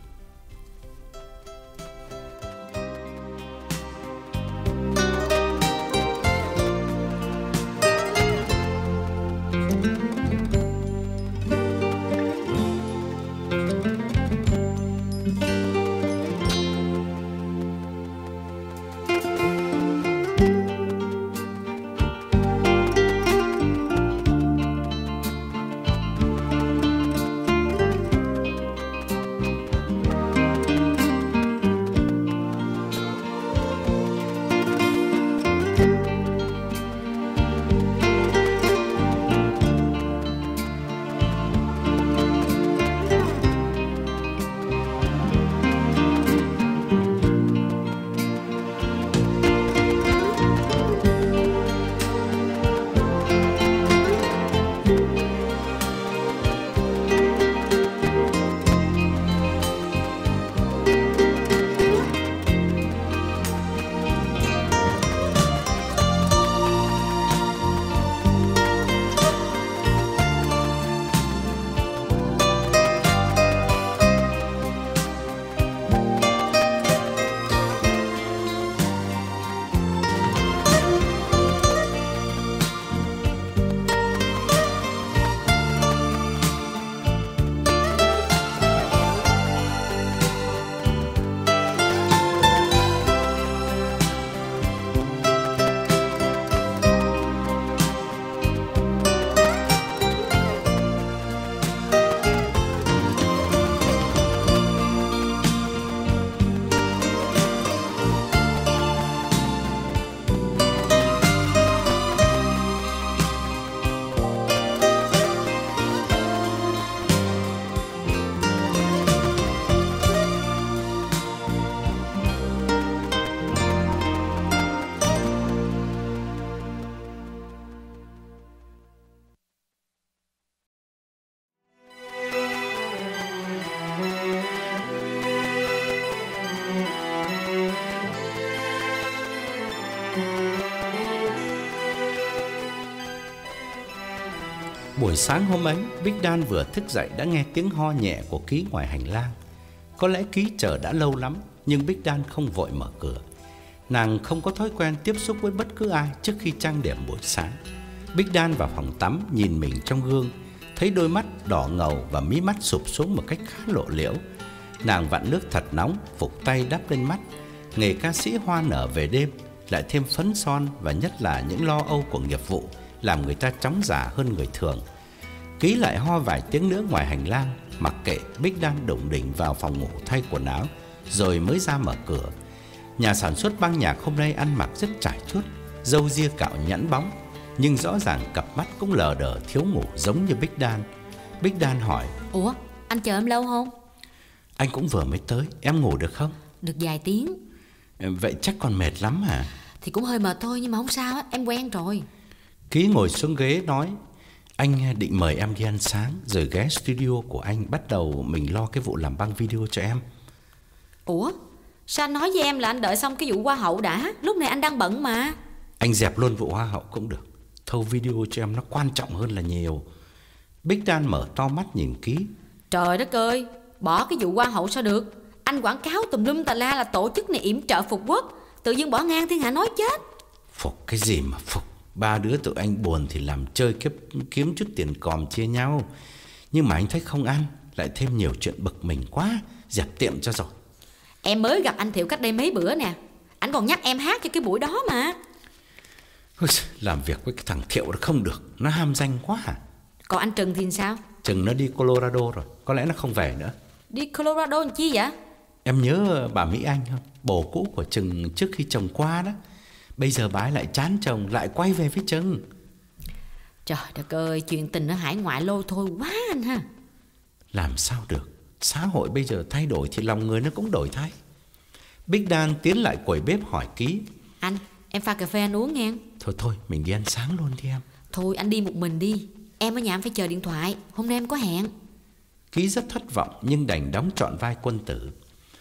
Buổi sáng hôm ấy, Big Dan vừa thức dậy đã nghe tiếng ho nhẹ của Ký ngoài hành lang. Có lẽ Ký chờ đã lâu lắm, nhưng Big Dan không vội mở cửa. Nàng không có thói quen tiếp xúc với bất cứ ai trước khi trang điểm buổi sáng. Big Dan vào phòng tắm, nhìn mình trong gương, thấy đôi mắt đỏ ngầu và mí mắt sụp xuống một cách khá lộ liễu. Nàng vặn nước thật nóng, phục tay đắp lên mắt. Nghề ca sĩ hoa nở về đêm, lại thêm phấn son và nhất là những lo âu của nghiệp vụ, làm người ta chóng giả hơn người thường. Ký lại ho vài tiếng nữa ngoài hành lang, mặc kệ. Big Dan đủng đỉnh vào phòng ngủ thay quần áo, rồi mới ra mở cửa. Nhà sản xuất băng nhạc hôm nay ăn mặc rất trải chuốt, râu ria cạo nhẵn bóng, nhưng rõ ràng cặp mắt cũng lờ đờ thiếu ngủ giống như Big Dan. Big Dan hỏi: Ủa, anh chờ em lâu không? Anh cũng vừa mới tới, em ngủ được không? Được vài tiếng. Vậy chắc còn mệt lắm hả? Thì cũng hơi mệt thôi, nhưng mà không sao á, em quen rồi. Ký ngồi xuống ghế nói: Anh định mời em đi ăn sáng rồi ghé studio của anh bắt đầu mình lo cái vụ làm băng video cho em. Ủa, sao anh nói với em là anh đợi xong cái vụ hoa hậu đã? Lúc này anh đang bận mà. Anh dẹp luôn vụ hoa hậu cũng được. Thâu video cho em nó quan trọng hơn là nhiều. Big Dan mở to mắt nhìn Ký. Trời đất ơi, bỏ cái vụ hoa hậu sao được? Anh quảng cáo tùm lum tà la là tổ chức này yểm trợ phục quốc, tự nhiên bỏ ngang thiên hạ nói chết. Phục cái gì mà phục? Ba đứa tụi anh buồn thì làm chơi kiếp, kiếm chút tiền còm chia nhau. Nhưng mà anh thấy không ăn, lại thêm nhiều chuyện bực mình quá. Dẹp tiệm cho rồi. Em mới gặp anh Thiệu cách đây mấy bữa nè. Anh còn nhắc em hát cho cái buổi đó mà. Làm việc với cái thằng Thiệu nó không được, nó ham danh quá à. Còn anh Trừng thì sao? Trừng nó đi Colorado rồi, có lẽ nó không về nữa. Đi Colorado làm chi vậy? Em nhớ bà Mỹ Anh không? Bồ cũ của Trừng trước khi chồng qua đó. Bây giờ bà ấy lại chán chồng, lại quay về với Trừng. Trời đất ơi, chuyện tình ở hải ngoại lôi thôi quá anh ha. Làm sao được, xã hội bây giờ thay đổi thì lòng người nó cũng đổi thay. Big Dan tiến lại quầy bếp hỏi Ký. Anh, em pha cà phê anh uống nghe. Thôi thôi, mình đi ăn sáng luôn đi em. Thôi anh đi một mình đi. Em ở nhà em phải chờ điện thoại. Hôm nay em có hẹn. Ký rất thất vọng nhưng đành đóng trọn vai quân tử.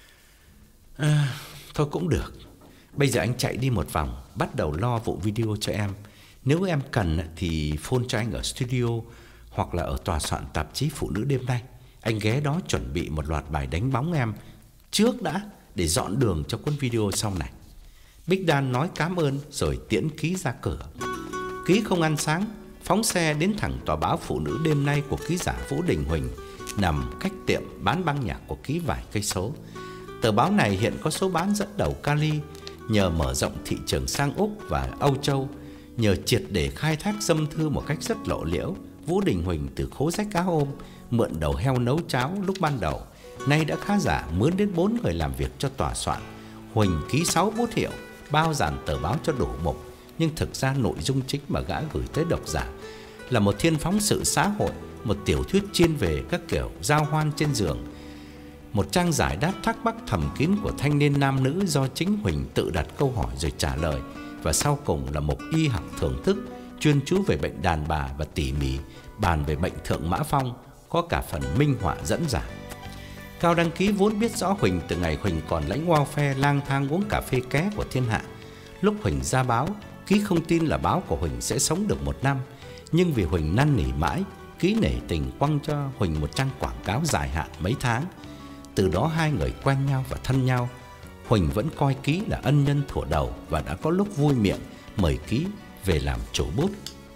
À, thôi cũng được. Bây giờ anh chạy đi một vòng, bắt đầu lo vụ video cho em. Nếu em cần thì phone cho anh ở studio hoặc là ở tòa soạn tạp chí Phụ Nữ Đêm Nay. Anh ghé đó chuẩn bị một loạt bài đánh bóng em trước đã, để dọn đường cho cuốn video sau này. Big Dan nói cảm ơn rồi tiễn Ký ra cửa. Ký không ăn sáng, phóng xe đến thẳng tòa báo Phụ Nữ Đêm Nay của ký giả Vũ Đình Huỳnh, nằm cách tiệm bán băng nhạc của Ký vài cây số. Tờ báo này hiện có số bán dẫn đầu Cali, nhờ mở rộng thị trường sang Úc và Âu Châu, nhờ triệt để khai thác dâm thư một cách rất lộ liễu. Vũ Đình Huỳnh từ khố rách cá ôm, mượn đầu heo nấu cháo lúc ban đầu, nay đã khá giả mướn đến bốn người làm việc cho tòa soạn. Huỳnh ký sáu bút hiệu, bao dàn tờ báo cho đủ mục, nhưng thực ra nội dung chính mà gã gửi tới độc giả là một thiên phóng sự xã hội, một tiểu thuyết chuyên về các kiểu giao hoan trên giường, một trang giải đáp thắc mắc thầm kín của thanh niên nam nữ do chính Huỳnh tự đặt câu hỏi rồi trả lời, và sau cùng là một y học thưởng thức chuyên chú về bệnh đàn bà và tỉ mỉ bàn về bệnh thượng mã phong, có cả phần minh họa dẫn giải. Cao Đăng Ký vốn biết rõ Huỳnh từ ngày Huỳnh còn lãnh welfare lang thang uống cà phê ké của thiên hạ. Lúc Huỳnh ra báo, Ký không tin là báo của Huỳnh sẽ sống được một năm, nhưng vì Huỳnh năn nỉ mãi, Ký nể tình quăng cho Huỳnh một trang quảng cáo dài hạn mấy tháng. Từ đó hai người quen nhau và thân nhau. Huỳnh vẫn coi Ký là ân nhân thuở đầu và đã có lúc vui miệng mời Ký về làm chủ bút.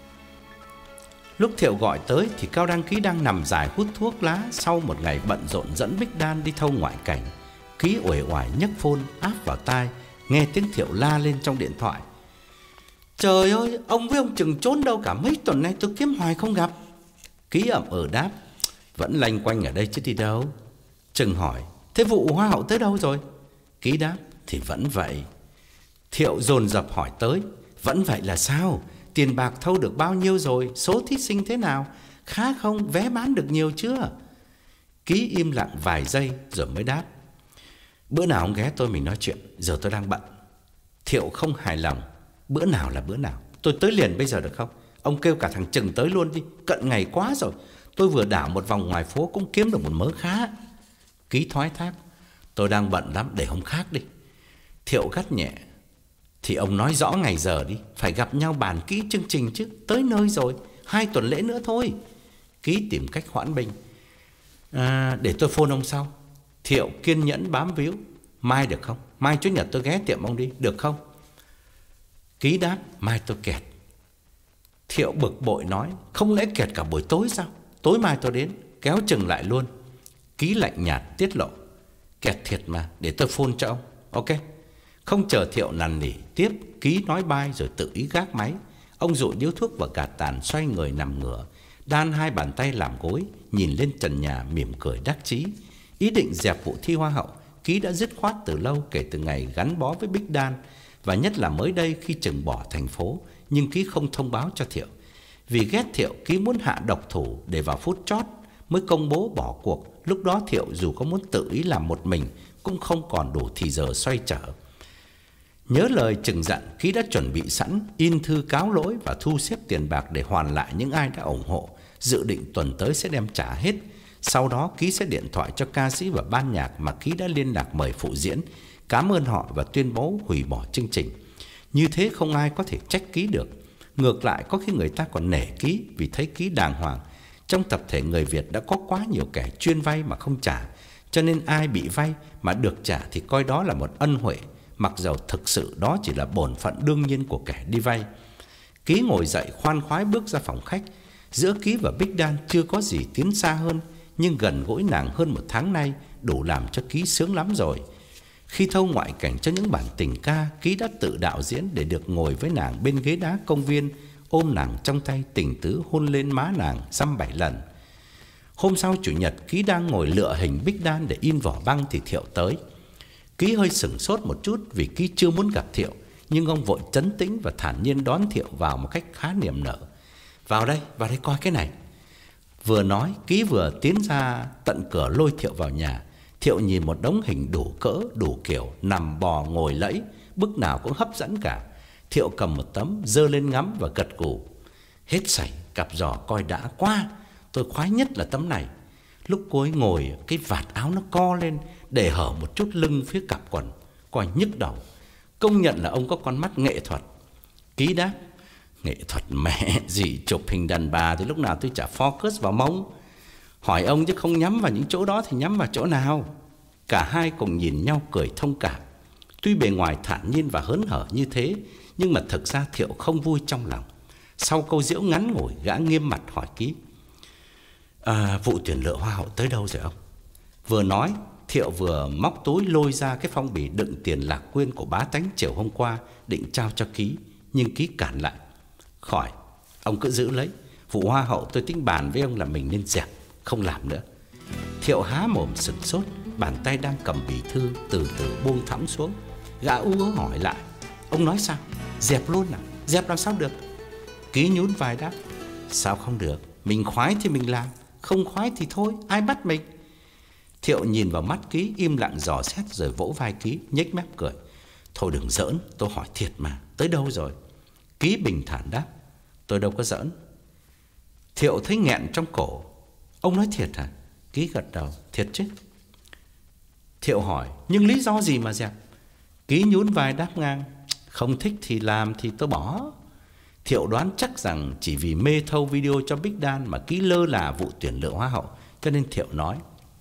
Lúc Thiệu gọi tới thì Cao Đăng Ký đang nằm dài hút thuốc lá sau một ngày bận rộn dẫn Big Dan đi thâu ngoại cảnh. Ký uể oải nhấc phone áp vào tai, nghe tiếng Thiệu la lên trong điện thoại. Trời ơi, ông với ông Trừng trốn đâu cả, mấy tuần nay tôi kiếm hoài không gặp. Ký ậm ừ đáp, vẫn lanh quanh ở đây chứ đi đâu. Trừng hỏi, thế vụ hoa hậu tới đâu rồi? Ký đáp, thì vẫn vậy. Thiệu dồn dập hỏi tới, vẫn vậy là sao? Tiền bạc thâu được bao nhiêu rồi? Số thí sinh thế nào? Khá không? Vé bán được nhiều chưa? Ký im lặng vài giây rồi mới đáp, bữa nào ông ghé tôi mình nói chuyện, giờ tôi đang bận. Thiệu không hài lòng, bữa nào là bữa nào? Tôi tới liền bây giờ được không? Ông kêu cả thằng Trừng tới luôn đi, cận ngày quá rồi. Tôi vừa đảo một vòng ngoài phố cũng kiếm được một mớ khá. Ký thoái thác, tôi đang bận lắm, để hôm khác đi. Thiệu gắt nhẹ, thì ông nói rõ ngày giờ đi, phải gặp nhau bàn kỹ chương trình chứ. Tới nơi rồi, hai tuần lễ nữa thôi. Ký tìm cách hoãn binh, à, để tôi phone ông sau. Thiệu kiên nhẫn bám víu, mai được không? Mai chủ nhật tôi ghé tiệm ông đi, được không? Ký đáp, mai tôi kẹt. Thiệu bực bội nói, không lẽ kẹt cả buổi tối sao? Tối mai tôi đến, kéo Trừng lại luôn. Ký lạnh nhạt tiết lộ, kẹt thiệt mà, để tôi phone cho ông. Ok. Không chờ Thiệu năn nỉ tiếp, Ký nói bye rồi tự ý gác máy. Ông dụi điếu thuốc và gạt tàn, xoay người nằm ngửa, đan hai bàn tay làm gối, nhìn lên trần nhà mỉm cười đắc chí. Ý định dẹp vụ thi hoa hậu, Ký đã dứt khoát từ lâu, kể từ ngày gắn bó với Big Dan, và nhất là mới đây khi Trừng bỏ thành phố. Nhưng Ký không thông báo cho Thiệu. Vì ghét Thiệu, Ký muốn hạ độc thủ để vào phút chót mới công bố bỏ cuộc. Lúc đó Thiệu dù có muốn tự ý làm một mình cũng không còn đủ thì giờ xoay trở. Nhớ lời Trừng dặn, Ký đã chuẩn bị sẵn in thư cáo lỗi và thu xếp tiền bạc để hoàn lại những ai đã ủng hộ. dự định tuần tới sẽ đem trả hết. Sau đó Ký sẽ điện thoại cho ca sĩ và ban nhạc mà Ký đã liên lạc mời phụ diễn, cảm ơn họ và tuyên bố hủy bỏ chương trình. Như thế không ai có thể trách Ký được. Ngược lại, có khi người ta còn nể Ký vì thấy Ký đàng hoàng. Trong tập thể người Việt đã có quá nhiều kẻ chuyên vay mà không trả, cho nên ai bị vay mà được trả thì coi đó là một ân huệ, mặc dầu thực sự đó chỉ là bổn phận đương nhiên của kẻ đi vay. Ký ngồi dậy khoan khoái bước ra phòng khách. Giữa Ký và Big Dan chưa có gì tiến xa hơn, nhưng gần gũi nàng hơn một tháng nay đủ làm cho Ký sướng lắm rồi. Khi thâu ngoại cảnh cho những bản tình ca, Ký đã tự đạo diễn để được ngồi với nàng bên ghế đá công viên, ôm nàng trong tay tình tứ hôn lên má nàng dăm bảy lần. Hôm sau chủ nhật, Ký đang ngồi lựa hình Big Dan để in vỏ băng thì Thiệu tới. Ký hơi sửng sốt một chút vì Ký chưa muốn gặp Thiệu, nhưng ông vội trấn tĩnh và thản nhiên đón Thiệu vào một cách khá niềm nở. Vào đây, vào đây coi cái này. Vừa nói, Ký vừa tiến ra tận cửa lôi Thiệu vào nhà. Thiệu nhìn một đống hình đủ cỡ, đủ kiểu, nằm bò ngồi lẫy, bức nào cũng hấp dẫn cả. Thiệu cầm một tấm, giơ lên ngắm và gật gù. Hết sảy, cặp giò coi đã quá. Tôi khoái nhất là tấm này. Lúc cô ấy ngồi, cái vạt áo nó co lên, để hở một chút lưng phía cặp quần, coi nhức đầu. Công nhận là ông có con mắt nghệ thuật. Ký đáp, nghệ thuật mẹ gì, chụp hình đàn bà thì lúc nào tôi chả focus vào mông. Hỏi ông chứ không nhắm vào những chỗ đó thì nhắm vào chỗ nào? Cả hai cùng nhìn nhau cười thông cảm. Tuy bề ngoài thản nhiên và hớn hở như thế, nhưng mà thực ra Thiệu không vui trong lòng. Sau câu giễu ngắn ngủi, gã nghiêm mặt hỏi Ký, à, vụ tuyển lựa hoa hậu tới đâu rồi ông? Vừa nói, Thiệu vừa móc túi lôi ra cái phong bì đựng tiền lạc quyên của bá tánh chiều hôm qua, định trao cho Ký, nhưng Ký cản lại. Khỏi, ông cứ giữ lấy. Vụ hoa hậu tôi tính bàn với ông là mình nên dẹp, không làm nữa. Thiệu há mồm sửng sốt, bàn tay đang cầm bì thư từ từ buông thõng xuống. Gã ú ớ hỏi lại, ông nói sao? Dẹp luôn à? Dẹp làm sao được? Ký nhún vai đáp, sao không được? Mình khoái thì mình làm, không khoái thì thôi, ai bắt mình? Thiệu nhìn vào mắt Ký, im lặng dò xét rồi vỗ vai Ký, nhếch mép cười. Thôi đừng giỡn, tôi hỏi thiệt mà, tới đâu rồi? Ký bình thản đáp, tôi đâu có giỡn. Thiệu thấy nghẹn trong cổ. Ông nói thiệt hả? Ký gật đầu, thiệt chứ. Thiệu hỏi, nhưng lý do gì mà dẹp? Ký nhún vai đáp ngang, không thích thì làm thì tôi bỏ. Thiệu đoán chắc rằng chỉ vì mê thâu video cho Big Dan mà Ký lơ là vụ tuyển lựa hoa hậu, cho nên Thiệu nói,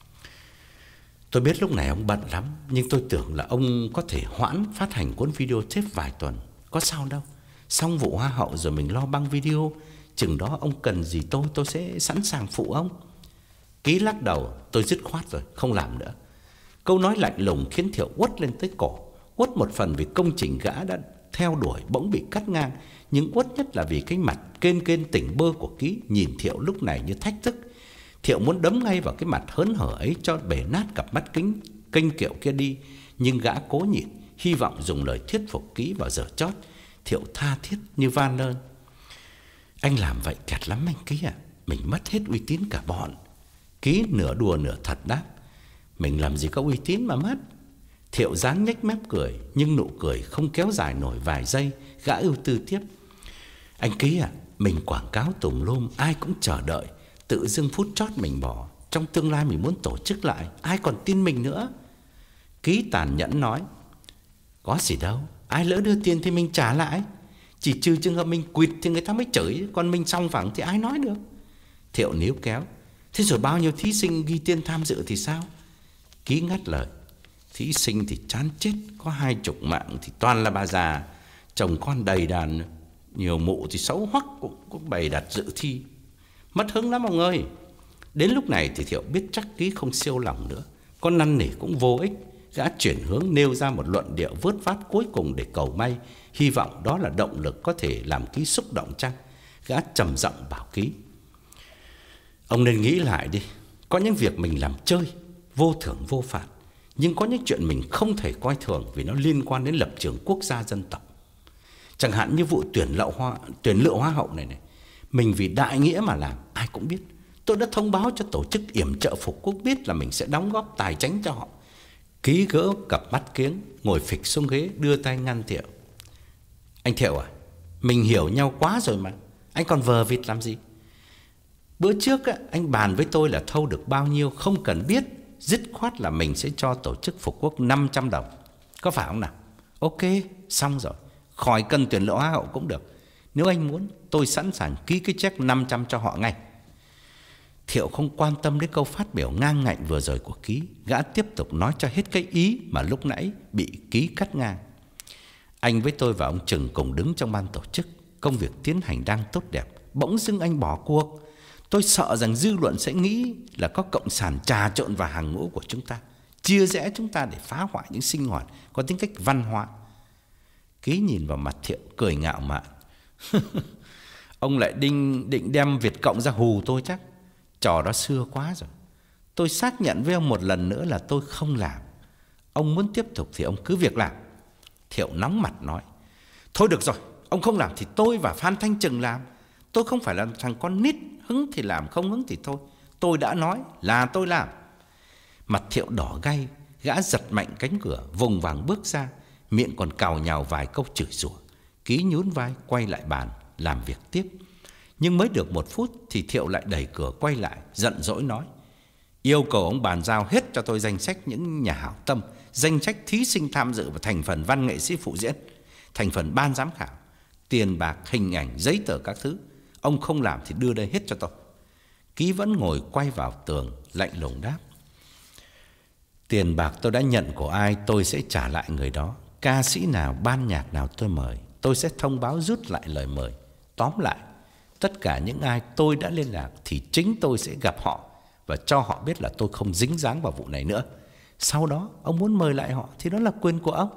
tôi biết lúc này ông bận lắm, nhưng tôi tưởng là ông có thể hoãn phát hành cuốn video tape vài tuần. Có sao đâu, xong vụ hoa hậu rồi mình lo băng video. Chừng đó ông cần gì tôi, tôi sẽ sẵn sàng phụ ông. Ký lắc đầu, tôi dứt khoát rồi, không làm nữa. Câu nói lạnh lùng khiến Thiệu uất lên tới cổ. Uất một phần vì công trình gã đã theo đuổi bỗng bị cắt ngang, nhưng uất nhất là vì cái mặt kên kên tỉnh bơ của Ký nhìn Thiệu lúc này như thách thức. Thiệu muốn đấm ngay vào cái mặt hớn hở ấy cho bể nát cặp mắt kính kênh kiệu kia đi, nhưng gã cố nhịn, hy vọng dùng lời thuyết phục Ký vào giờ chót. Thiệu tha thiết như van lơn, anh làm vậy kẹt lắm anh Ký à, mình mất hết uy tín cả bọn. Ký nửa đùa nửa thật đáp, mình làm gì có uy tín mà mất. Thiệu dáng nhếch mép cười, nhưng nụ cười không kéo dài nổi vài giây. Gã ưu tư tiếp, anh Ký à, mình quảng cáo tùm lum, ai cũng chờ đợi. Tự dưng phút chót mình bỏ, trong tương lai mình muốn tổ chức lại, ai còn tin mình nữa. Ký tàn nhẫn nói, có gì đâu, ai lỡ đưa tiền thì mình trả lại. Chỉ trừ trường hợp mình quỵt thì người ta mới chửi, còn mình song phẳng thì ai nói được. Thiệu níu kéo, thế rồi bao nhiêu thí sinh ghi tên tham dự thì sao? Ký ngắt lời, thí sinh thì chán chết, có hai chục mạng thì toàn là bà già, chồng con đầy đàn, nhiều mụ thì xấu hoắc cũng, cũng bày đặt dự thi. Mất hứng lắm ông ơi. Đến lúc này thì Thiệu biết chắc Ký không siêu lòng nữa, con năn nỉ cũng vô ích. Gã chuyển hướng nêu ra một luận điệu vớt vát cuối cùng để cầu may, hy vọng đó là động lực có thể làm Ký xúc động chăng. Gã trầm giọng bảo Ký, ông nên nghĩ lại đi. Có những việc mình làm chơi, vô thưởng vô phạt, nhưng có những chuyện mình không thể coi thường vì nó liên quan đến lập trường quốc gia dân tộc. Chẳng hạn như vụ tuyển lậu hoa, tuyển lựa hoa hậu này này, mình vì đại nghĩa mà làm, ai cũng biết. Tôi đã thông báo cho tổ chức yểm trợ Phục Quốc biết là mình sẽ đóng góp tài chánh cho họ. Ký gỡ cặp mắt kiếng, ngồi phịch xuống ghế, đưa tay ngăn Thiệu. Anh Thiệu à, mình hiểu nhau quá rồi mà, anh còn vờ vịt làm gì? Bữa trước á, anh bàn với tôi là thâu được bao nhiêu không cần biết, dứt khoát là mình sẽ cho tổ chức Phục Quốc năm trăm đồng. Có phải không nào? Ok, xong rồi. Khỏi cần tuyển lựa hoa hậu cũng được. Nếu anh muốn, tôi sẵn sàng ký cái check năm trăm cho họ ngay. Thiệu không quan tâm đến câu phát biểu ngang ngạnh vừa rồi của Ký. Gã tiếp tục nói cho hết cái ý mà lúc nãy bị Ký cắt ngang. Anh với tôi và ông Trừng cùng đứng trong ban tổ chức. Công việc tiến hành đang tốt đẹp. Bỗng dưng anh bỏ cuộc. Tôi sợ rằng dư luận sẽ nghĩ là có cộng sản trà trộn vào hàng ngũ của chúng ta, chia rẽ chúng ta để phá hoại những sinh hoạt có tính cách văn hóa. Ký nhìn vào mặt Thiệu cười ngạo mạn. Ông lại định, định đem Việt Cộng ra hù tôi chắc. Trò đó xưa quá rồi. Tôi xác nhận với ông một lần nữa là tôi không làm. Ông muốn tiếp tục thì ông cứ việc làm. Thiệu nóng mặt nói. Thôi được rồi, ông không làm thì tôi và Phan Thanh Trừng làm. Tôi không phải là thằng con nít, hứng thì làm, không hứng thì thôi. Tôi đã nói là tôi làm. Mặt Thiệu đỏ gay. Gã giật mạnh cánh cửa, vùng vàng bước ra, miệng còn cào nhào vài câu chửi rủa. Ký nhún vai quay lại bàn làm việc tiếp. Nhưng mới được một phút thì Thiệu lại đẩy cửa quay lại, giận dỗi nói. Yêu cầu ông bàn giao hết cho tôi danh sách những nhà hảo tâm, danh sách thí sinh tham dự vào thành phần văn nghệ sĩ phụ diễn, thành phần ban giám khảo, tiền bạc, hình ảnh, giấy tờ các thứ. Ông không làm thì đưa đây hết cho tôi. Ký vẫn ngồi quay vào tường, lạnh lùng đáp. Tiền bạc tôi đã nhận của ai tôi sẽ trả lại người đó. Ca sĩ nào, ban nhạc nào tôi mời, tôi sẽ thông báo rút lại lời mời. Tóm lại, tất cả những ai tôi đã liên lạc thì chính tôi sẽ gặp họ và cho họ biết là tôi không dính dáng vào vụ này nữa. Sau đó ông muốn mời lại họ thì đó là quyền của ông.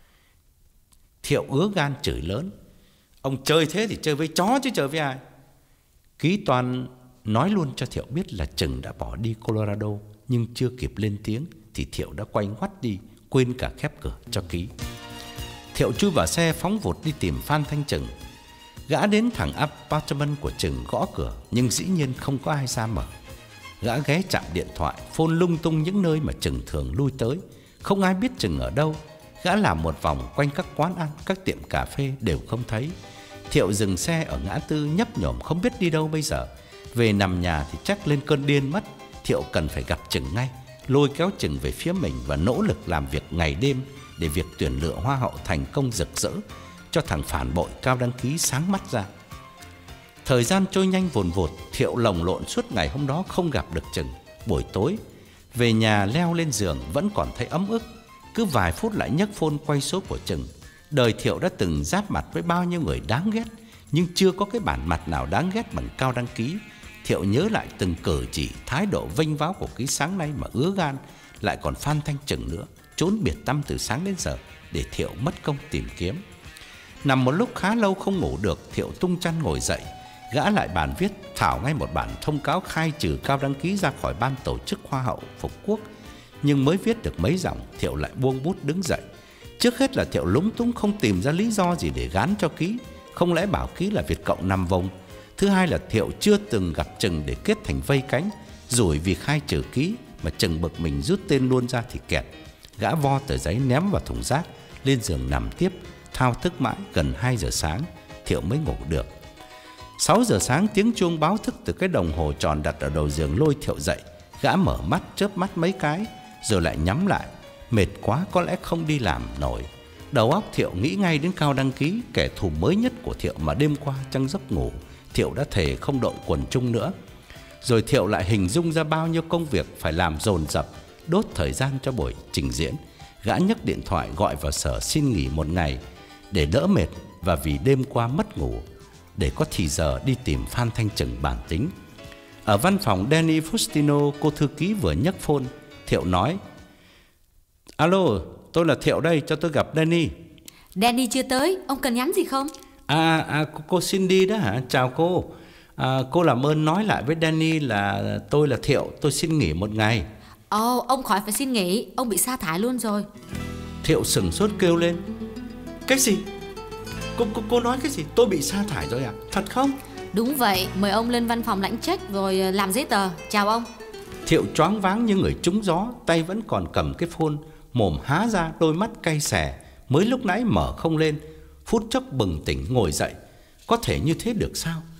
Thiệu ứa gan chửi lớn. Ông chơi thế thì chơi với chó chứ chơi với ai. Ký Toàn nói luôn cho Thiệu biết là Trừng đã bỏ đi Colorado. Nhưng chưa kịp lên tiếng thì Thiệu đã quay ngoắt đi, quên cả khép cửa cho Ký. Thiệu chui vào xe phóng vụt đi tìm Phan Thanh Trừng. Gã đến thẳng apartment của Trừng gõ cửa, nhưng dĩ nhiên không có ai ra mở. Gã ghé chạm điện thoại, phone lung tung những nơi mà Trừng thường lui tới. Không ai biết Trừng ở đâu. Gã làm một vòng quanh các quán ăn, các tiệm cà phê đều không thấy. Thiệu dừng xe ở ngã tư nhấp nhổm không biết đi đâu bây giờ. Về nằm nhà thì chắc lên cơn điên mất. Thiệu cần phải gặp Trừng ngay, lôi kéo Trừng về phía mình và nỗ lực làm việc ngày đêm để việc tuyển lựa hoa hậu thành công rực rỡ, cho thằng phản bội Cao Đăng Ký sáng mắt ra. Thời gian trôi nhanh vồn vột. Thiệu lồng lộn suốt ngày hôm đó không gặp được Trừng. Buổi tối về nhà leo lên giường vẫn còn thấy ấm ức. Cứ vài phút lại nhấc phone quay số của Trừng. Đời Thiệu đã từng giáp mặt với bao nhiêu người đáng ghét, nhưng chưa có cái bản mặt nào đáng ghét bằng Cao Đăng Ký. Thiệu nhớ lại từng cử chỉ, thái độ vênh váo của Ký sáng nay mà ứa gan. Lại còn Phan Thanh Trừng nữa, trốn biệt tăm từ sáng đến giờ để Thiệu mất công tìm kiếm. Nằm một lúc khá lâu không ngủ được, Thiệu tung chăn ngồi dậy. Gã lại bàn viết thảo ngay một bản thông cáo khai trừ Cao Đăng Ký ra khỏi ban tổ chức Hoa hậu Phục Quốc. Nhưng mới viết được mấy dòng, Thiệu lại buông bút đứng dậy. Trước hết là Thiệu lúng túng không tìm ra lý do gì để gán cho Ký. Không lẽ bảo Ký là Việt Cộng nằm vùng. Thứ hai là Thiệu chưa từng gặp Trừng để kết thành vây cánh. Rồi vì khai trừ Ký mà Trừng bực mình rút tên luôn ra thì kẹt. Gã vo tờ giấy ném vào thùng rác, lên giường nằm tiếp. Thao thức mãi gần hai giờ sáng Thiệu mới ngủ được. Sáu giờ sáng tiếng chuông báo thức từ cái đồng hồ tròn đặt ở đầu giường lôi Thiệu dậy. Gã mở mắt chớp mắt mấy cái rồi lại nhắm lại. Mệt quá có lẽ không đi làm nổi. Đầu óc Thiệu nghĩ ngay đến Cao Đăng Ký, kẻ thù mới nhất của Thiệu mà đêm qua trong giấc ngủ Thiệu đã thề không đội quần chung nữa. Rồi Thiệu lại hình dung ra bao nhiêu công việc phải làm dồn dập, đốt thời gian cho buổi trình diễn. Gã nhấc điện thoại gọi vào sở xin nghỉ một ngày để đỡ mệt và vì đêm qua mất ngủ, để có thì giờ đi tìm Phan Thanh Trừng bàn tính. Ở văn phòng Danny Fustino, cô thư ký vừa nhấc phone. Thiệu nói: Alo, tôi là Thiệu đây, cho tôi gặp Danny. Danny chưa tới, ông cần nhắn gì không? À, à cô, cô Cindy đó hả? Chào cô. à, Cô làm ơn nói lại với Danny là tôi là Thiệu, tôi xin nghỉ một ngày. Ồ, oh, ông khỏi phải xin nghỉ, ông bị sa thải luôn rồi. Thiệu sừng sốt kêu lên: Cái gì? Cô, cô, cô nói cái gì? Tôi bị sa thải rồi à? Thật không? Đúng vậy, mời ông lên văn phòng lãnh trách rồi làm giấy tờ. Chào ông. Thiệu choáng váng như người trúng gió, tay vẫn còn cầm cái phone, mồm há ra, đôi mắt cay xè, mới lúc nãy mở không lên. Phút chốc bừng tỉnh ngồi dậy. Có thể như thế được sao?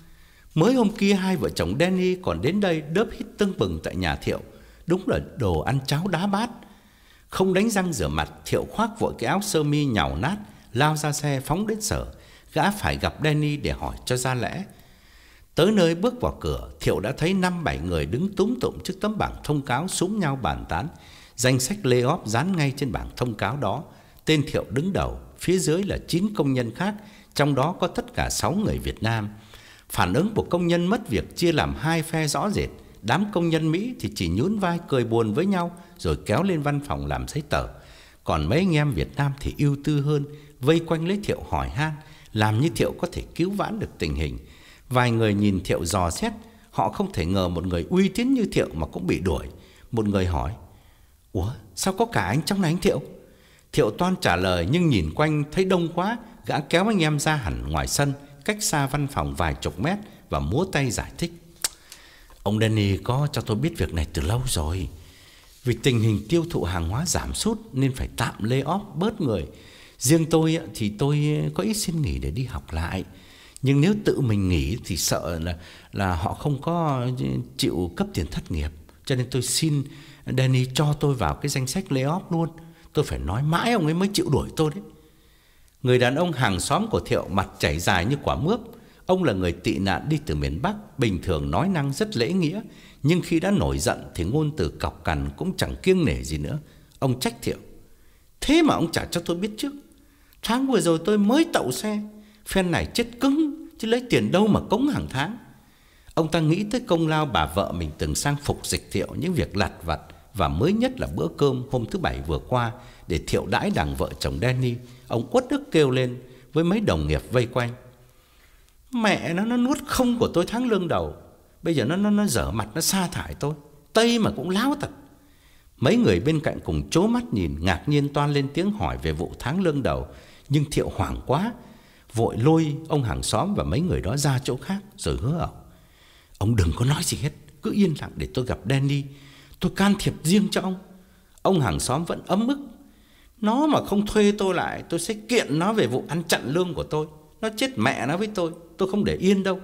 Mới hôm kia hai vợ chồng Danny còn đến đây đớp hít tưng bừng tại nhà Thiệu. Đúng là đồ ăn cháo đá bát. Không đánh răng rửa mặt, Thiệu khoác vội cái áo sơ mi nhàu nát, lao ra xe phóng đến sở. Gã phải gặp Danny để hỏi cho ra lẽ. Tới nơi bước vào cửa, Thiệu đã thấy năm bảy người đứng túm tụm trước tấm bảng thông cáo xúm nhau bàn tán. Danh sách layoff dán ngay trên bảng thông cáo đó. Tên Thiệu đứng đầu, phía dưới là chín công nhân khác, trong đó có tất cả sáu người Việt Nam. Phản ứng của công nhân mất việc chia làm hai phe rõ rệt. Đám công nhân Mỹ thì chỉ nhún vai cười buồn với nhau rồi kéo lên văn phòng làm giấy tờ. Còn mấy anh em Việt Nam thì ưu tư hơn, vây quanh lấy Thiệu hỏi han, làm như Thiệu có thể cứu vãn được tình hình. Vài người nhìn Thiệu dò xét, họ không thể ngờ một người uy tín như Thiệu mà cũng bị đuổi. Một người hỏi: "Ủa, sao có cả anh trong này anh Thiệu?" Thiệu toan trả lời nhưng nhìn quanh thấy đông quá, gã kéo anh em ra hẳn ngoài sân, cách xa văn phòng vài chục mét và múa tay giải thích: "Ông Danny có cho tôi biết việc này từ lâu rồi. Vì tình hình tiêu thụ hàng hóa giảm sút nên phải tạm lay off bớt người. Riêng tôi thì tôi có ít xin nghỉ để đi học lại. Nhưng nếu tự mình nghỉ thì sợ là là họ không có chịu cấp tiền thất nghiệp. Cho nên tôi xin Danny cho tôi vào cái danh sách lay off luôn. Tôi phải nói mãi ông ấy mới chịu đuổi tôi đấy." Người đàn ông hàng xóm của Thiệu mặt chảy dài như quả mướp. Ông là người tị nạn đi từ miền Bắc, bình thường nói năng rất lễ nghĩa, nhưng khi đã nổi giận thì ngôn từ cọc cằn cũng chẳng kiêng nể gì nữa. Ông trách Thiệu: "Thế mà ông chả cho tôi biết trước. Tháng vừa rồi tôi mới tậu xe, phen này chết cứng chứ lấy tiền đâu mà cống hàng tháng." Ông ta nghĩ tới công lao bà vợ mình từng sang phục dịch Thiệu những việc lặt vặt, và mới nhất là bữa cơm hôm thứ Bảy vừa qua để Thiệu đãi đằng vợ chồng Danny. Ông uất ức kêu lên với mấy đồng nghiệp vây quanh: "Mẹ nó nó nuốt không của tôi tháng lương đầu. Bây giờ nó nó nó dở mặt nó sa thải tôi. Tây mà cũng láo thật." Mấy người bên cạnh cùng trố mắt nhìn, ngạc nhiên toan lên tiếng hỏi về vụ tháng lương đầu, nhưng Thiệu hoảng quá, vội lôi ông hàng xóm và mấy người đó ra chỗ khác rồi hứa ẩu: "Ông đừng có nói gì hết, cứ yên lặng để tôi gặp Danny. Tôi can thiệp riêng cho ông." Ông hàng xóm vẫn ấm ức: "Nó mà không thuê tôi lại, tôi sẽ kiện nó về vụ ăn chặn lương của tôi. Nó chết mẹ nó với tôi, tôi không để yên đâu."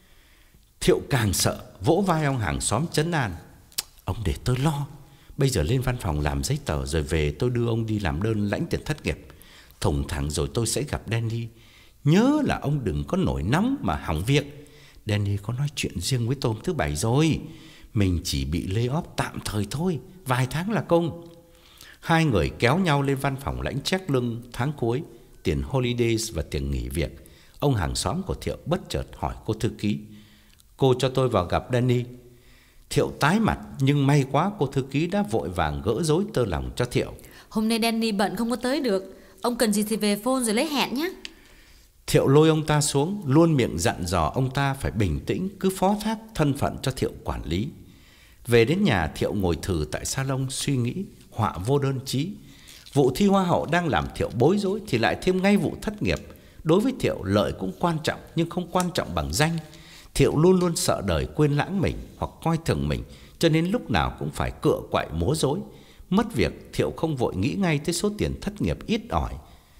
Thiệu càng sợ, vỗ vai ông hàng xóm trấn an: "Ông để tôi lo. Bây giờ lên văn phòng làm giấy tờ rồi về tôi đưa ông đi làm đơn lãnh tiền thất nghiệp. Thủng thẳng rồi tôi sẽ gặp Danny. Nhớ là ông đừng có nổi nóng mà hỏng việc. Danny có nói chuyện riêng với tôi hôm thứ Bảy rồi. Mình chỉ bị lay off tạm thời thôi, vài tháng là công." Hai người kéo nhau lên văn phòng lãnh check lương tháng cuối, tiền holidays và tiền nghỉ việc. Ông hàng xóm của Thiệu bất chợt hỏi cô thư ký: "Cô cho tôi vào gặp Danny." Thiệu tái mặt, nhưng may quá cô thư ký đã vội vàng gỡ rối tơ lòng cho Thiệu: "Hôm nay Danny bận không có tới được. Ông cần gì thì về phone rồi lấy hẹn nhé." Thiệu lôi ông ta xuống, luôn miệng dặn dò ông ta phải bình tĩnh, cứ phó thác thân phận cho Thiệu quản lý. Về đến nhà, Thiệu ngồi thừ tại salon suy nghĩ, họa vô đơn chí. Vụ thi hoa hậu đang làm Thiệu bối rối thì lại thêm ngay vụ thất nghiệp. Đối với Thiệu, lợi cũng quan trọng nhưng không quan trọng bằng danh. Thiệu luôn luôn sợ đời quên lãng mình hoặc coi thường mình, cho nên lúc nào cũng phải cựa quậy múa rối. Mất việc, Thiệu không vội nghĩ ngay tới số tiền thất nghiệp ít ỏi,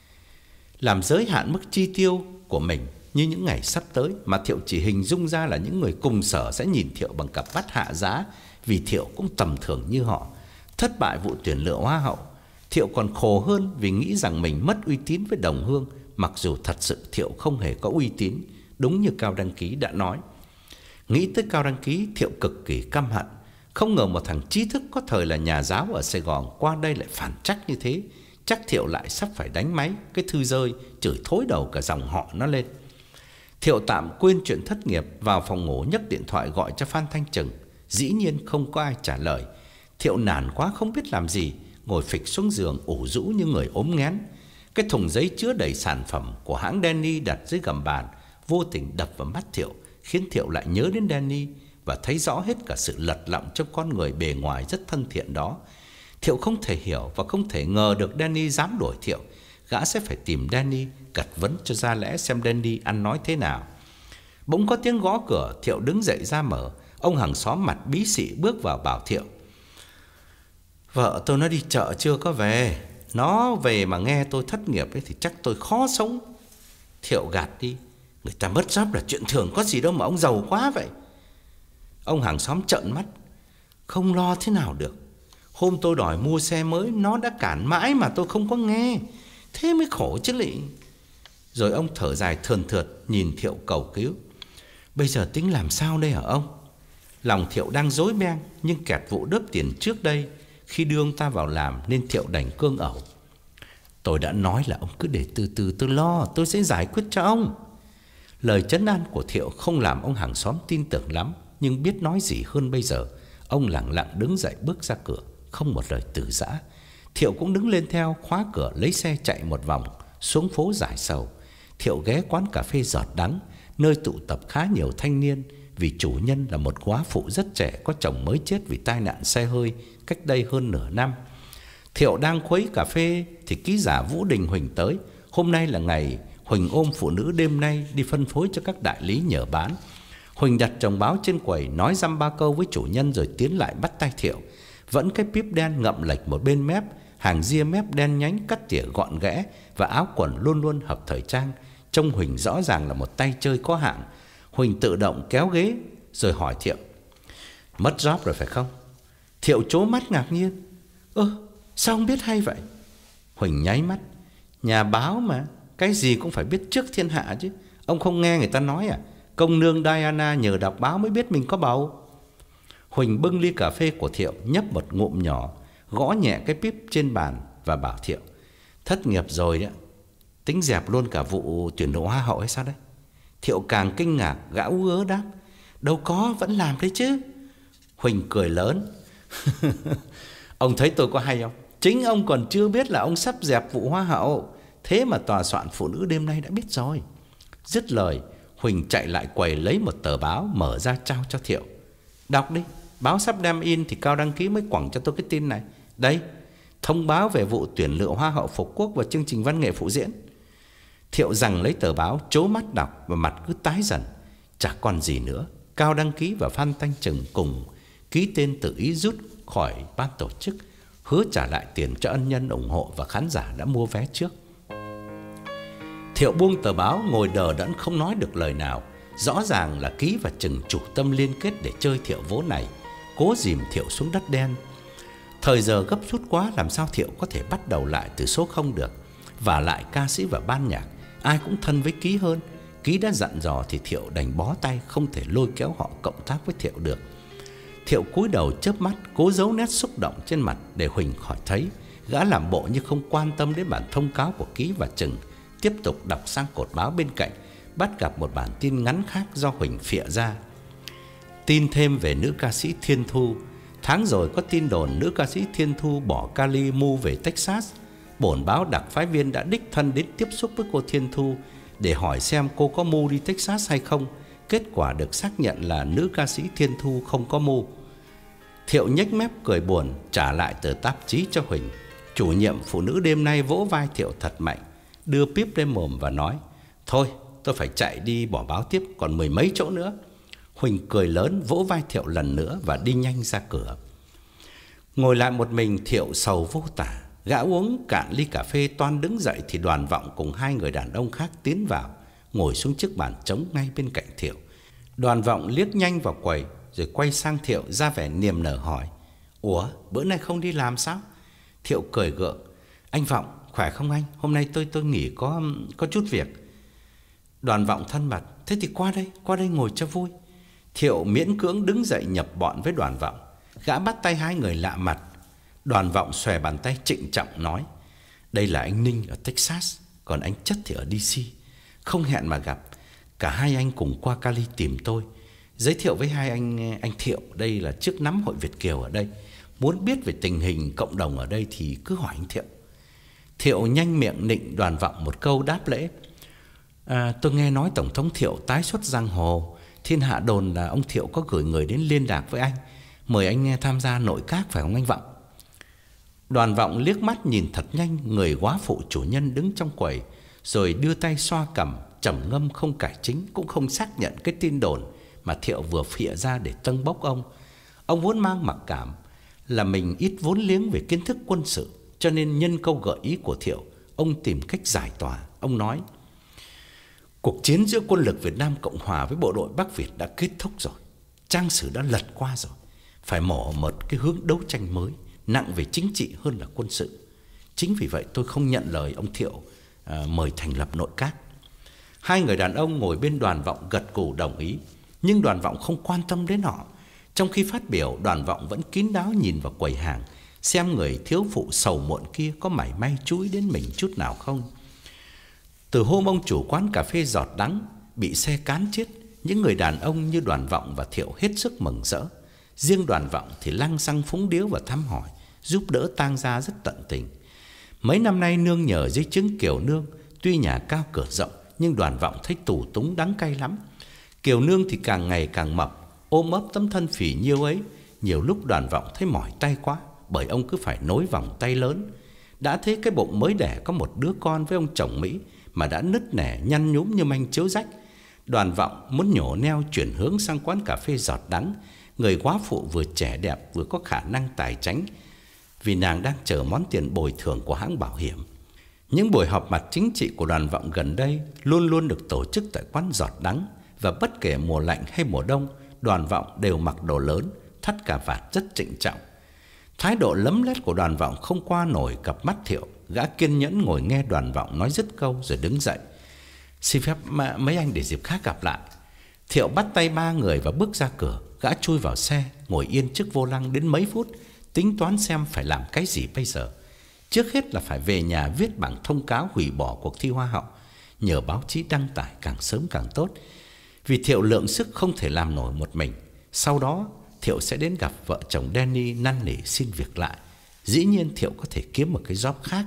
làm giới hạn mức chi tiêu của mình như những ngày sắp tới, mà Thiệu chỉ hình dung ra là những người cùng sở sẽ nhìn Thiệu bằng cặp mắt hạ giá, vì Thiệu cũng tầm thường như họ. Thất bại vụ tuyển lựa hoa hậu, Thiệu còn khổ hơn vì nghĩ rằng mình mất uy tín với đồng hương, mặc dù thật sự Thiệu không hề có uy tín, đúng như Cao Đăng Ký đã nói. Nghĩ tới Cao Đăng Ký, Thiệu cực kỳ căm hận. Không ngờ một thằng trí thức có thời là nhà giáo ở Sài Gòn qua đây lại phản trắc như thế. Chắc Thiệu lại sắp phải đánh máy, cái thư rơi chửi thối đầu cả dòng họ nó lên. Thiệu tạm quên chuyện thất nghiệp, vào phòng ngủ nhấc điện thoại gọi cho Phan Thanh Trừng. Dĩ nhiên không có ai trả lời. Thiệu nản quá không biết làm gì, ngồi phịch xuống giường ủ rũ như người ốm nghén. Cái thùng giấy chứa đầy sản phẩm của hãng Danny đặt dưới gầm bàn vô tình đập vào mắt Thiệu, khiến Thiệu lại nhớ đến Danny và thấy rõ hết cả sự lật lọng trong con người bề ngoài rất thân thiện đó. Thiệu không thể hiểu và không thể ngờ được Danny dám đuổi Thiệu. Gã sẽ phải tìm Danny, gật vấn cho ra lẽ xem Danny ăn nói thế nào. Bỗng có tiếng gõ cửa, Thiệu đứng dậy ra mở. Ông hàng xóm mặt bí xị bước vào bảo Thiệu: "Vợ tôi nó đi chợ chưa có về. Nó về mà nghe tôi thất nghiệp ấy thì chắc tôi khó sống." Thiệu gạt đi: Người ta mất job là chuyện thường, có gì đâu mà ông giàu quá vậy. Ông hàng xóm trợn mắt. Không lo thế nào được. Hôm tôi đòi mua xe mới, nó đã cản mãi mà tôi không có nghe. Thế mới khổ chứ lị. Rồi ông thở dài thườn thượt nhìn Thiệu cầu cứu. Bây giờ tính làm sao đây hả ông? Lòng Thiệu đang rối beng, nhưng kẹt vụ đớp tiền trước đây khi đưa ông ta vào làm, nên Thiệu đành cương ẩu. Tôi đã nói là ông cứ để từ từ tôi lo, tôi sẽ giải quyết cho ông. Lời trấn an của Thiệu không làm ông hàng xóm tin tưởng lắm, nhưng biết nói gì hơn bây giờ. Ông lặng lặng đứng dậy bước ra cửa, không một lời từ giã. Thiệu cũng đứng lên theo, khóa cửa lấy xe chạy một vòng xuống phố giải sầu. Thiệu ghé quán cà phê Giọt Đắng, nơi tụ tập khá nhiều thanh niên, vì chủ nhân là một góa phụ rất trẻ có chồng mới chết vì tai nạn xe hơi cách đây hơn nửa năm. Thiệu đang khuấy cà phê thì ký giả Vũ Đình Huỳnh tới. Hôm nay là ngày Huỳnh ôm phụ nữ đêm nay đi phân phối cho các đại lý nhờ bán. Huỳnh đặt chồng báo trên quầy, nói dăm ba câu với chủ nhân rồi tiến lại bắt tay Thiệu. Vẫn cái píp đen ngậm lệch một bên mép, hàng ria mép đen nhánh cắt tỉa gọn ghẽ và áo quần luôn luôn hợp thời trang. Trông Huỳnh rõ ràng là một tay chơi có hạng. Huỳnh tự động kéo ghế rồi hỏi Thiệu. Mất job rồi phải không? Thiệu trố mắt ngạc nhiên. Ơ, sao ông biết hay vậy? Huỳnh nháy mắt. Nhà báo mà, cái gì cũng phải biết trước thiên hạ chứ. Ông không nghe người ta nói à? Công nương Diana nhờ đọc báo mới biết mình có bầu. Huỳnh bưng ly cà phê của Thiệu, nhấp một ngụm nhỏ, gõ nhẹ cái píp trên bàn và bảo Thiệu. Thất nghiệp rồi đấy, tính dẹp luôn cả vụ tuyển độ hoa hậu hay sao đấy? Thiệu càng kinh ngạc, gã ú ớ đáp. Đâu có, vẫn làm đấy chứ. Huỳnh cười lớn. Ông thấy tôi có hay không? Chính ông còn chưa biết là ông sắp dẹp vụ hoa hậu. Thế mà tòa soạn phụ nữ đêm nay đã biết rồi. Dứt lời, Huỳnh chạy lại quầy lấy một tờ báo, mở ra trao cho Thiệu. Đọc đi, báo sắp đem in thì Cao đăng ký mới quẳng cho tôi cái tin này. Đây, thông báo về vụ tuyển lựa hoa hậu phục quốc và chương trình văn nghệ phụ diễn. Thiệu giằng lấy tờ báo, trố mắt đọc và mặt cứ tái dần. Chả còn gì nữa. Cao đăng ký và Phan Thanh Trừng cùng ký tên tự ý rút khỏi ban tổ chức, hứa trả lại tiền cho ân nhân ủng hộ và khán giả đã mua vé trước. Thiệu buông tờ báo, ngồi đờ đẫn không nói được lời nào. Rõ ràng là Ký và Trừng chủ tâm liên kết để chơi Thiệu vố này, cố dìm Thiệu xuống đất đen. Thời giờ gấp rút quá, làm sao Thiệu có thể bắt đầu lại từ số không được. Và lại ca sĩ và ban nhạc ai cũng thân với Ký hơn. Ký đã dặn dò thì Thiệu đành bó tay, không thể lôi kéo họ cộng tác với Thiệu được. Thiệu cúi đầu chớp mắt, cố giấu nét xúc động trên mặt để Huỳnh khỏi thấy. Gã làm bộ như không quan tâm đến bản thông cáo của Ký và Trừng, tiếp tục đọc sang cột báo bên cạnh, bắt gặp một bản tin ngắn khác do Huỳnh phịa ra. Tin thêm về nữ ca sĩ Thiên Thu. Tháng rồi có tin đồn nữ ca sĩ Thiên Thu bỏ Cali mu về Texas. Bổn báo đặc phái viên đã đích thân đến tiếp xúc với cô Thiên Thu để hỏi xem cô có mu đi Texas hay không. Kết quả được xác nhận là nữ ca sĩ Thiên Thu không có mu. Thiệu nhếch mép cười buồn, trả lại tờ tạp chí cho Huỳnh. Chủ nhiệm phụ nữ đêm nay vỗ vai Thiệu thật mạnh, đưa píp lên mồm và nói. Thôi, tôi phải chạy đi bỏ báo tiếp, còn mười mấy chỗ nữa. Huỳnh cười lớn, vỗ vai Thiệu lần nữa và đi nhanh ra cửa. Ngồi lại một mình, Thiệu sầu vô tả. Gã uống cạn ly cà phê toan đứng dậy thì Đoàn Vọng cùng hai người đàn ông khác tiến vào, ngồi xuống chiếc bàn trống ngay bên cạnh Thiệu. Đoàn Vọng liếc nhanh vào quầy rồi quay sang Thiệu ra vẻ niềm nở hỏi. Ủa, bữa nay không đi làm sao? Thiệu cười gượng. Anh Vọng, khỏe không anh? Hôm nay tôi tôi nghỉ có có chút việc. Đoàn Vọng thân mật. Thế thì qua đây, qua đây ngồi cho vui. Thiệu miễn cưỡng đứng dậy nhập bọn với Đoàn Vọng. Gã bắt tay hai người lạ mặt. Đoàn Vọng xòe bàn tay trịnh trọng nói. Đây là anh Ninh ở Texas, còn anh Chất thì ở đê xê. Không hẹn mà gặp. Cả hai anh cùng qua Cali tìm tôi. Giới thiệu với hai anh anh Thiệu, đây là chức nắm hội Việt kiều ở đây. Muốn biết về tình hình cộng đồng ở đây thì cứ hỏi anh Thiệu. Thiệu nhanh miệng nịnh Đoàn Vọng một câu đáp lễ. À, tôi nghe nói Tổng thống Thiệu tái xuất giang hồ. Thiên hạ đồn là ông Thiệu có gửi người đến liên lạc với anh, mời anh tham gia nội các phải không anh Vọng? Đoàn Vọng liếc mắt nhìn thật nhanh người góa phụ chủ nhân đứng trong quầy, rồi đưa tay xoa cằm, trầm ngâm không cải chính, cũng không xác nhận cái tin đồn mà Thiệu vừa phịa ra để tâng bốc ông. Ông vốn mang mặc cảm là mình ít vốn liếng về kiến thức quân sự, cho nên nhân câu gợi ý của Thiệu, ông tìm cách giải tỏa. Ông nói. Cuộc chiến giữa quân lực Việt Nam Cộng Hòa với bộ đội Bắc Việt đã kết thúc rồi. Trang sử đã lật qua rồi. Phải mở một cái hướng đấu tranh mới, nặng về chính trị hơn là quân sự. Chính vì vậy tôi không nhận lời ông Thiệu à, mời thành lập nội các. Hai người đàn ông ngồi bên Đoàn Vọng gật gù đồng ý. Nhưng Đoàn Vọng không quan tâm đến họ. Trong khi phát biểu, Đoàn Vọng vẫn kín đáo nhìn vào quầy hàng, xem người thiếu phụ sầu muộn kia có mảy may chú ý đến mình chút nào không. Từ hôm ông chủ quán cà phê Giọt Đắng bị xe cán chết, những người đàn ông như Đoàn Vọng và Thiệu hết sức mừng rỡ. Riêng Đoàn Vọng thì lăng xăng phúng điếu và thăm hỏi, giúp đỡ tang gia rất tận tình. Mấy năm nay nương nhờ dưới trướng Kiều Nương, tuy nhà cao cửa rộng nhưng Đoàn Vọng thấy tù túng đắng cay lắm. Kiều Nương thì càng ngày càng mập, ôm ấp tấm thân phì nhiêu ấy. Nhiều lúc Đoàn Vọng thấy mỏi tay quá, bởi ông cứ phải nối vòng tay lớn. Đã thế cái bụng mới đẻ có một đứa con với ông chồng Mỹ mà đã nứt nẻ nhăn nhúm như manh chiếu rách. Đoàn Vọng muốn nhổ neo chuyển hướng sang quán cà phê Giọt Đắng. Người quá phụ vừa trẻ đẹp vừa có khả năng tài chánh, vì nàng đang chờ món tiền bồi thường của hãng bảo hiểm. Những buổi họp mặt chính trị của Đoàn Vọng gần đây luôn luôn được tổ chức tại quán Giọt Đắng. Và bất kể mùa lạnh hay mùa đông, Đoàn Vọng đều mặc đồ lớn, thắt cà vạt rất trịnh trọng. Thái độ lấm lét của Đoàn Vọng không qua nổi cặp mắt Thiệu. Gã kiên nhẫn ngồi nghe Đoàn Vọng nói dứt câu rồi đứng dậy. Xin phép mấy anh để dịp khác gặp lại. Thiệu bắt tay ba người và bước ra cửa. Gã chui vào xe, ngồi yên trước vô lăng đến mấy phút, tính toán xem phải làm cái gì bây giờ. Trước hết là phải về nhà viết bản thông cáo hủy bỏ cuộc thi Hoa hậu, nhờ báo chí đăng tải càng sớm càng tốt. Vì Thiệu lượng sức không thể làm nổi một mình. Sau đó Thiệu sẽ đến gặp vợ chồng Danny năn nỉ xin việc lại. Dĩ nhiên Thiệu có thể kiếm một cái job khác,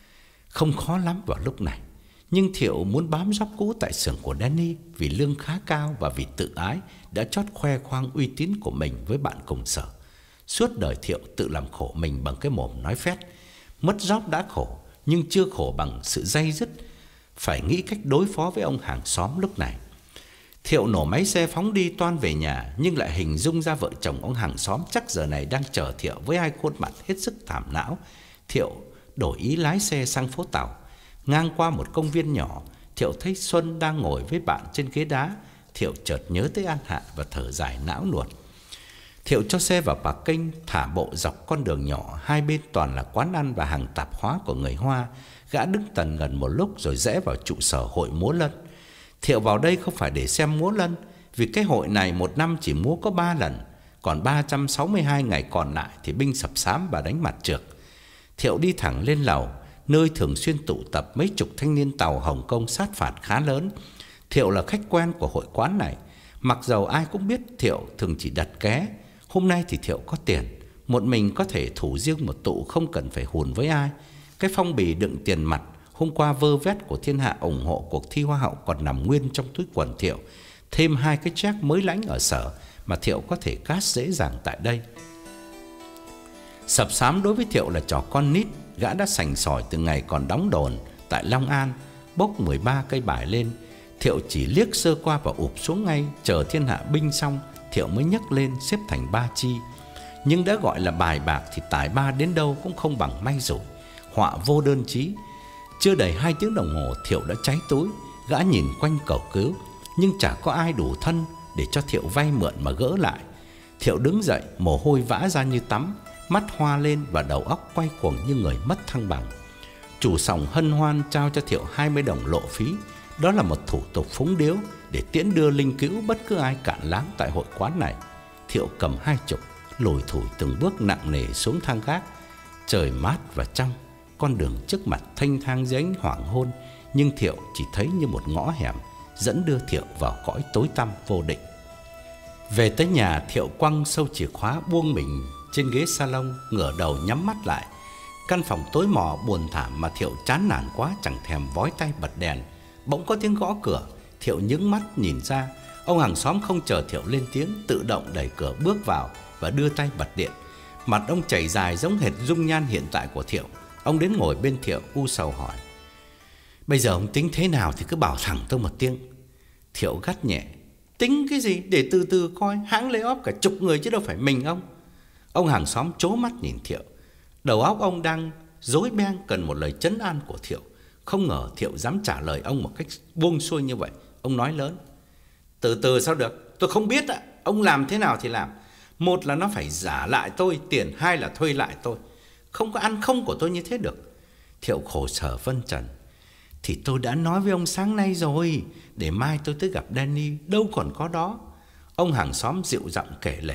không khó lắm vào lúc này. Nhưng Thiệu muốn bám job cũ tại xưởng của Danny vì lương khá cao và vì tự ái đã chót khoe khoang uy tín của mình với bạn cùng sở. Suốt đời Thiệu tự làm khổ mình bằng cái mồm nói phét. Mất job đã khổ, nhưng chưa khổ bằng sự day dứt phải nghĩ cách đối phó với ông hàng xóm lúc này. Thiệu nổ máy xe phóng đi toan về nhà, nhưng lại hình dung ra vợ chồng ông hàng xóm chắc giờ này đang chờ Thiệu với hai khuôn mặt hết sức thảm não. Thiệu đổi ý lái xe sang phố Tàu. Ngang qua một công viên nhỏ, Thiệu thấy Xuân đang ngồi với bạn trên ghế đá. Thiệu chợt nhớ tới An Hạ và thở dài não nuột. Thiệu cho xe vào parking, thả bộ dọc con đường nhỏ, hai bên toàn là quán ăn và hàng tạp hóa của người Hoa. Gã đứng tần ngần một lúc rồi rẽ vào trụ sở hội múa lân. Thiệu vào đây không phải để xem múa lân, vì cái hội này một năm chỉ múa có ba lần, còn ba trăm sáu mươi hai ngày còn lại thì binh sập sám và đánh mặt trược. Thiệu đi thẳng lên lầu, nơi thường xuyên tụ tập mấy chục thanh niên Tàu Hồng Kông sát phạt khá lớn. Thiệu là khách quen của hội quán này, mặc dầu ai cũng biết Thiệu thường chỉ đặt ké. Hôm nay thì Thiệu có tiền, một mình có thể thủ riêng một tụ, không cần phải hùn với ai. Cái phong bì đựng tiền mặt hôm qua vơ vét của thiên hạ ủng hộ cuộc thi Hoa hậu còn nằm nguyên trong túi quần Thiệu, thêm hai cái check mới lãnh ở sở mà Thiệu có thể cát dễ dàng tại đây. Sập sám đối với Thiệu là trò con nít. Gã đã sành sỏi từ ngày còn đóng đồn tại Long An, bốc mười ba cây bài lên. Thiệu chỉ liếc sơ qua và ụp xuống ngay. Chờ thiên hạ binh xong, Thiệu mới nhấc lên xếp thành ba chi. Nhưng đã gọi là bài bạc thì tài ba đến đâu cũng không bằng may rủi, họa vô đơn chí. Chưa đầy hai tiếng đồng hồ, Thiệu đã cháy túi. Gã nhìn quanh cầu cứu, nhưng chả có ai đủ thân để cho Thiệu vay mượn mà gỡ lại. Thiệu đứng dậy, mồ hôi vã ra như tắm, mắt hoa lên và đầu óc quay cuồng như người mất thăng bằng. Chủ sòng hân hoan trao cho Thiệu hai mươi đồng lộ phí. Đó là một thủ tục phúng điếu để tiễn đưa linh cữu bất cứ ai cản láng tại hội quán này. Thiệu cầm hai chục, lủi thủi từng bước nặng nề xuống thang gác. Trời mát và trong, con đường trước mặt thanh thang dưới ánh hoàng hôn, nhưng Thiệu chỉ thấy như một ngõ hẻm dẫn đưa Thiệu vào cõi tối tăm vô định. Về tới nhà, Thiệu quăng sâu chìa khóa, buông mình trên ghế salon, ngửa đầu nhắm mắt lại. Căn phòng tối mò buồn thảm mà Thiệu chán nản quá chẳng thèm vói tay bật đèn. Bỗng có tiếng gõ cửa. Thiệu nhướng mắt nhìn ra. Ông hàng xóm không chờ Thiệu lên tiếng, tự động đẩy cửa bước vào và đưa tay bật điện. Mặt ông chảy dài giống hệt dung nhan hiện tại của Thiệu. Ông đến ngồi bên Thiệu u sầu hỏi: "Bây giờ ông tính thế nào thì cứ bảo thẳng tôi một tiếng." Thiệu gắt nhẹ: "Tính cái gì, để từ từ coi, hãng lay off cả chục người chứ đâu phải mình ông." Ông hàng xóm trố mắt nhìn Thiệu. Đầu óc ông đang rối beng, cần một lời trấn an của Thiệu. Không ngờ Thiệu dám trả lời ông một cách buông xuôi như vậy. Ông nói lớn: Từ từ sao được, tôi không biết ạ. Ông làm thế nào thì làm. Một là nó phải giả lại tôi tiền, hai là thuê lại tôi. Không có ăn không của tôi như thế được. Thiệu khổ sở phân trần: Thì tôi đã nói với ông sáng nay rồi, để mai tôi tới gặp Danny, đâu còn có đó. Ông hàng xóm dịu giọng kể lể: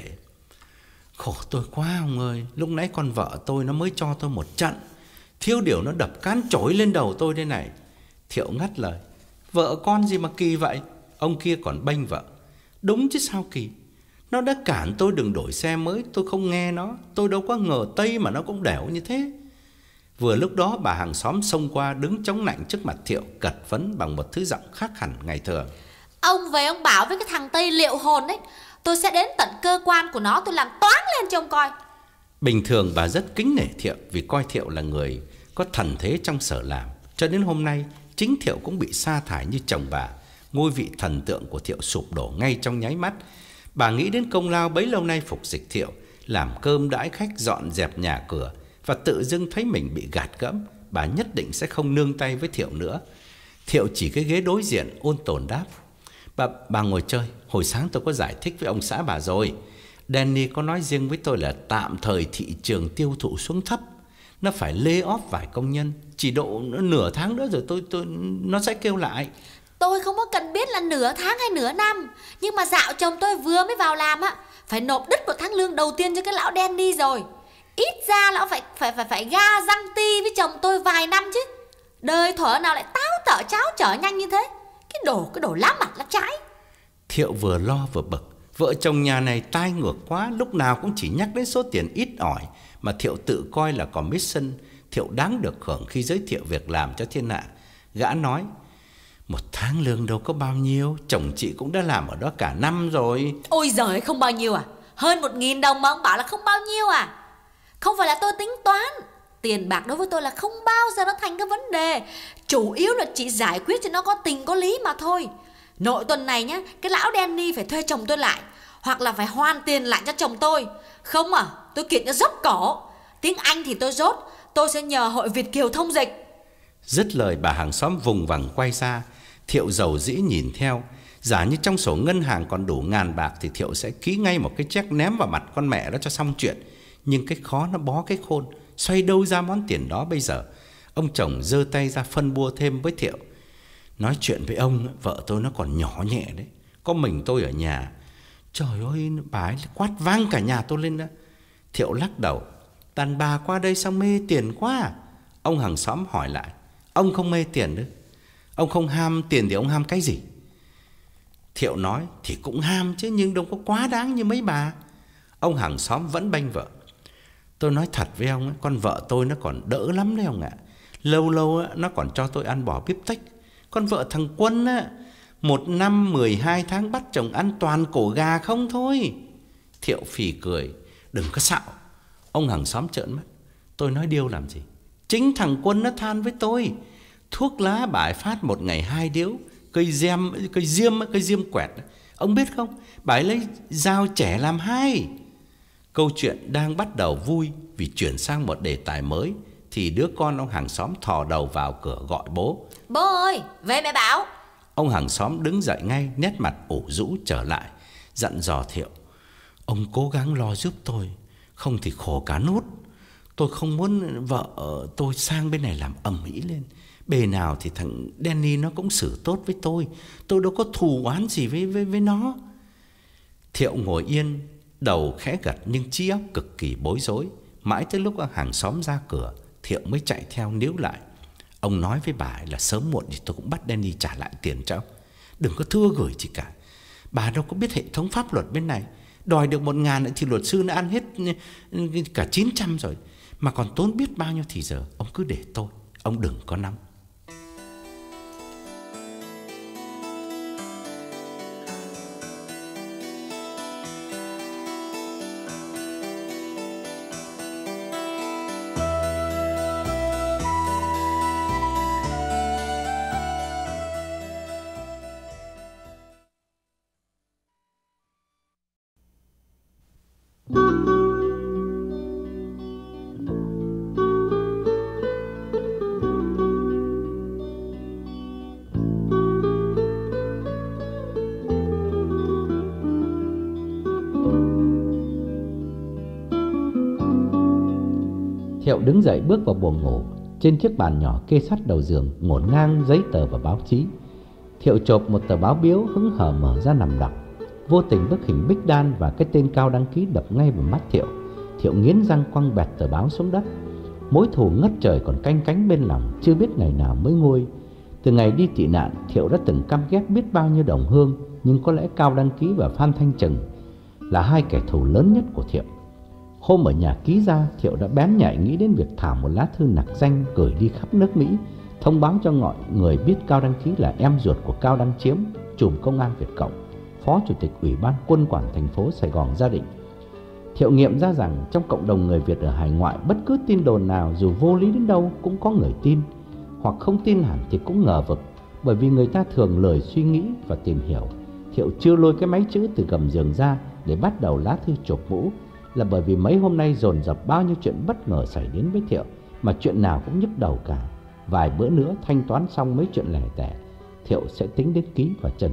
Khổ tôi quá ông ơi. Lúc nãy con vợ tôi nó mới cho tôi một trận, thiếu điều nó đập cán chổi lên đầu tôi đây này. Thiệu ngắt lời: Vợ con gì mà kỳ vậy? Ông kia còn bênh vợ: Đúng chứ sao kỳ. Nó đã cản tôi đừng đổi xe mới, tôi không nghe nó. Tôi đâu có ngờ Tây mà nó cũng đẻo như thế. Vừa lúc đó bà hàng xóm xông qua, đứng chống nạnh trước mặt Thiệu, cật vấn bằng một thứ giọng khác hẳn ngày thường: Ông về ông bảo với cái thằng Tây liệu hồn đấy, tôi sẽ đến tận cơ quan của nó, tôi làm toáng lên cho ông coi. Bình thường bà rất kính nể Thiệu, vì coi Thiệu là người có thần thế trong sở làm. Cho đến hôm nay, chính Thiệu cũng bị sa thải như chồng bà. Ngôi vị thần tượng của Thiệu sụp đổ ngay trong nháy mắt. Bà nghĩ đến công lao bấy lâu nay phục dịch Thiệu, làm cơm đãi khách, dọn dẹp nhà cửa, và tự dưng thấy mình bị gạt gẫm. Bà nhất định sẽ không nương tay với Thiệu nữa. Thiệu chỉ cái ghế đối diện ôn tồn đáp: Bà, bà ngồi chơi. Hồi sáng tôi có giải thích với ông xã bà rồi. Danny có nói riêng với tôi là tạm thời thị trường tiêu thụ xuống thấp, nó phải lay off vài công nhân. Chỉ độ nửa tháng nữa rồi tôi tôi nó sẽ kêu lại. Tôi không có cần biết là nửa tháng hay nửa năm, nhưng mà dạo chồng tôi vừa mới vào làm á, phải nộp đứt một tháng lương đầu tiên cho cái lão Danny rồi. Ít ra lão phải phải phải phải ga răng ti với chồng tôi vài năm chứ. Đời thuở nào lại táo tở cháo trở nhanh như thế. Cái đồ cái đồ lá mặt lá trái. Thiệu vừa lo vừa bực. Vợ chồng nhà này tai ngược quá, lúc nào cũng chỉ nhắc đến số tiền ít ỏi mà Thiệu tự coi là commission. Thiệu đáng được hưởng khi giới thiệu việc làm cho thiên hạ. Gã nói: Một tháng lương đâu có bao nhiêu, chồng chị cũng đã làm ở đó cả năm rồi. Ôi giời, không bao nhiêu à? Hơn một nghìn đồng mà ông bảo là không bao nhiêu à? Không phải là tôi tính toán. Tiền bạc đối với tôi là không bao giờ nó thành cái vấn đề. Chủ yếu là chị giải quyết cho nó có tình có lý mà thôi. Nội tuần này nhá, cái lão Danny phải thuê chồng tôi lại, hoặc là phải hoàn tiền lại cho chồng tôi. Không à, tôi kiện cho dốc cổ. Tiếng Anh thì tôi dốt, tôi sẽ nhờ hội Việt Kiều thông dịch. Dứt lời bà hàng xóm vùng vằng quay ra. Thiệu dầu dĩ nhìn theo. Giả như trong sổ ngân hàng còn đủ ngàn bạc thì Thiệu sẽ ký ngay một cái check ném vào mặt con mẹ đó cho xong chuyện. Nhưng cái khó nó bó cái khôn, xoay đâu ra món tiền đó bây giờ. Ông chồng giơ tay ra phân bua thêm với Thiệu: Nói chuyện với ông, vợ tôi nó còn nhỏ nhẹ đấy, có mình tôi ở nhà. Trời ơi, bà ấy quát vang cả nhà tôi lên đó. Thiệu lắc đầu: Đàn bà qua đây sao mê tiền quá à? Ông hàng xóm hỏi lại: Ông không mê tiền nữa? Ông không ham tiền thì ông ham cái gì? Thiệu nói: Thì cũng ham chứ, nhưng đâu có quá đáng như mấy bà. Ông hàng xóm vẫn bênh vợ: Tôi nói thật với ông, con vợ tôi nó còn đỡ lắm đấy ông ạ. Lâu lâu nó còn cho tôi ăn bò bíp tách. Con vợ thằng Quân á, một năm mười hai tháng bắt chồng ăn toàn cổ gà không thôi. Thiệu phì cười: Đừng có xạo. Ông hàng xóm trợn mắt: Tôi nói điêu làm gì? Chính thằng Quân nó than với tôi. Thuốc lá bà ấy phát một ngày hai điếu. Cây diêm, cây diêm, cây diêm quẹt, ông biết không? Bà ấy lấy dao trẻ làm hai. Câu chuyện đang bắt đầu vui vì chuyển sang một đề tài mới, thì đứa con ông hàng xóm thò đầu vào cửa gọi bố: Bố ơi, về mẹ bảo. Ông hàng xóm đứng dậy ngay, nét mặt ủ rũ trở lại, dặn dò Thiệu: Ông cố gắng lo giúp tôi, không thì khổ cả nút. Tôi không muốn vợ tôi sang bên này làm ầm ĩ lên. Bề nào thì thằng Danny nó cũng xử tốt với tôi. Tôi đâu có thù oán gì với, với, với nó. Thiệu ngồi yên, đầu khẽ gật nhưng trí óc cực kỳ bối rối. Mãi tới lúc hàng xóm ra cửa, Thiệu mới chạy theo níu lại: Ông nói với bà là sớm muộn thì tôi cũng bắt Danny trả lại tiền cho ông. Đừng có thưa gửi gì cả. Bà đâu có biết hệ thống pháp luật bên này. Đòi được một ngàn thì luật sư đã ăn hết cả chín trăm rồi, mà còn tốn biết bao nhiêu thì giờ. Ông cứ để tôi, ông đừng có nóng. Thiệu đứng dậy bước vào buồng ngủ. Trên chiếc bàn nhỏ kê sát đầu giường ngổn ngang giấy tờ và báo chí. Thiệu chộp một tờ báo biếu hứng hở mở ra nằm đọc. Vô tình bức hình Bích Đan và cái tên Cao đăng ký đập ngay vào mắt Thiệu. Thiệu nghiến răng quăng bẹt tờ báo xuống đất. Mối thù ngất trời còn canh cánh bên lòng, chưa biết ngày nào mới nguôi. Từ ngày đi tị nạn, Thiệu đã từng căm ghét biết bao nhiêu đồng hương, nhưng có lẽ Cao đăng ký và Phan Thanh Trừng là hai kẻ thù lớn nhất của Thiệu. Hôm ở nhà ký ra, Thiệu đã bén nhạy nghĩ đến việc thảo một lá thư nặc danh gửi đi khắp nước Mỹ, thông báo cho mọi người biết Cao đăng ký là em ruột của Cao Đăng Chiếm, trùm công an Việt Cộng, phó chủ tịch ủy ban quân quản thành phố Sài Gòn gia định. Thiệu nghiệm ra rằng trong cộng đồng người Việt ở hải ngoại, bất cứ tin đồn nào dù vô lý đến đâu cũng có người tin, hoặc không tin hẳn thì cũng ngờ vực, bởi vì người ta thường lười suy nghĩ và tìm hiểu. Thiệu chưa lôi cái máy chữ từ gầm giường ra để bắt đầu lá thư chộp mũ là bởi vì mấy hôm nay dồn dập bao nhiêu chuyện bất ngờ xảy đến với Thiệu, mà chuyện nào cũng nhức đầu cả. Vài bữa nữa thanh toán xong mấy chuyện lẻ tẻ, Thiệu sẽ tính đến ký và chân.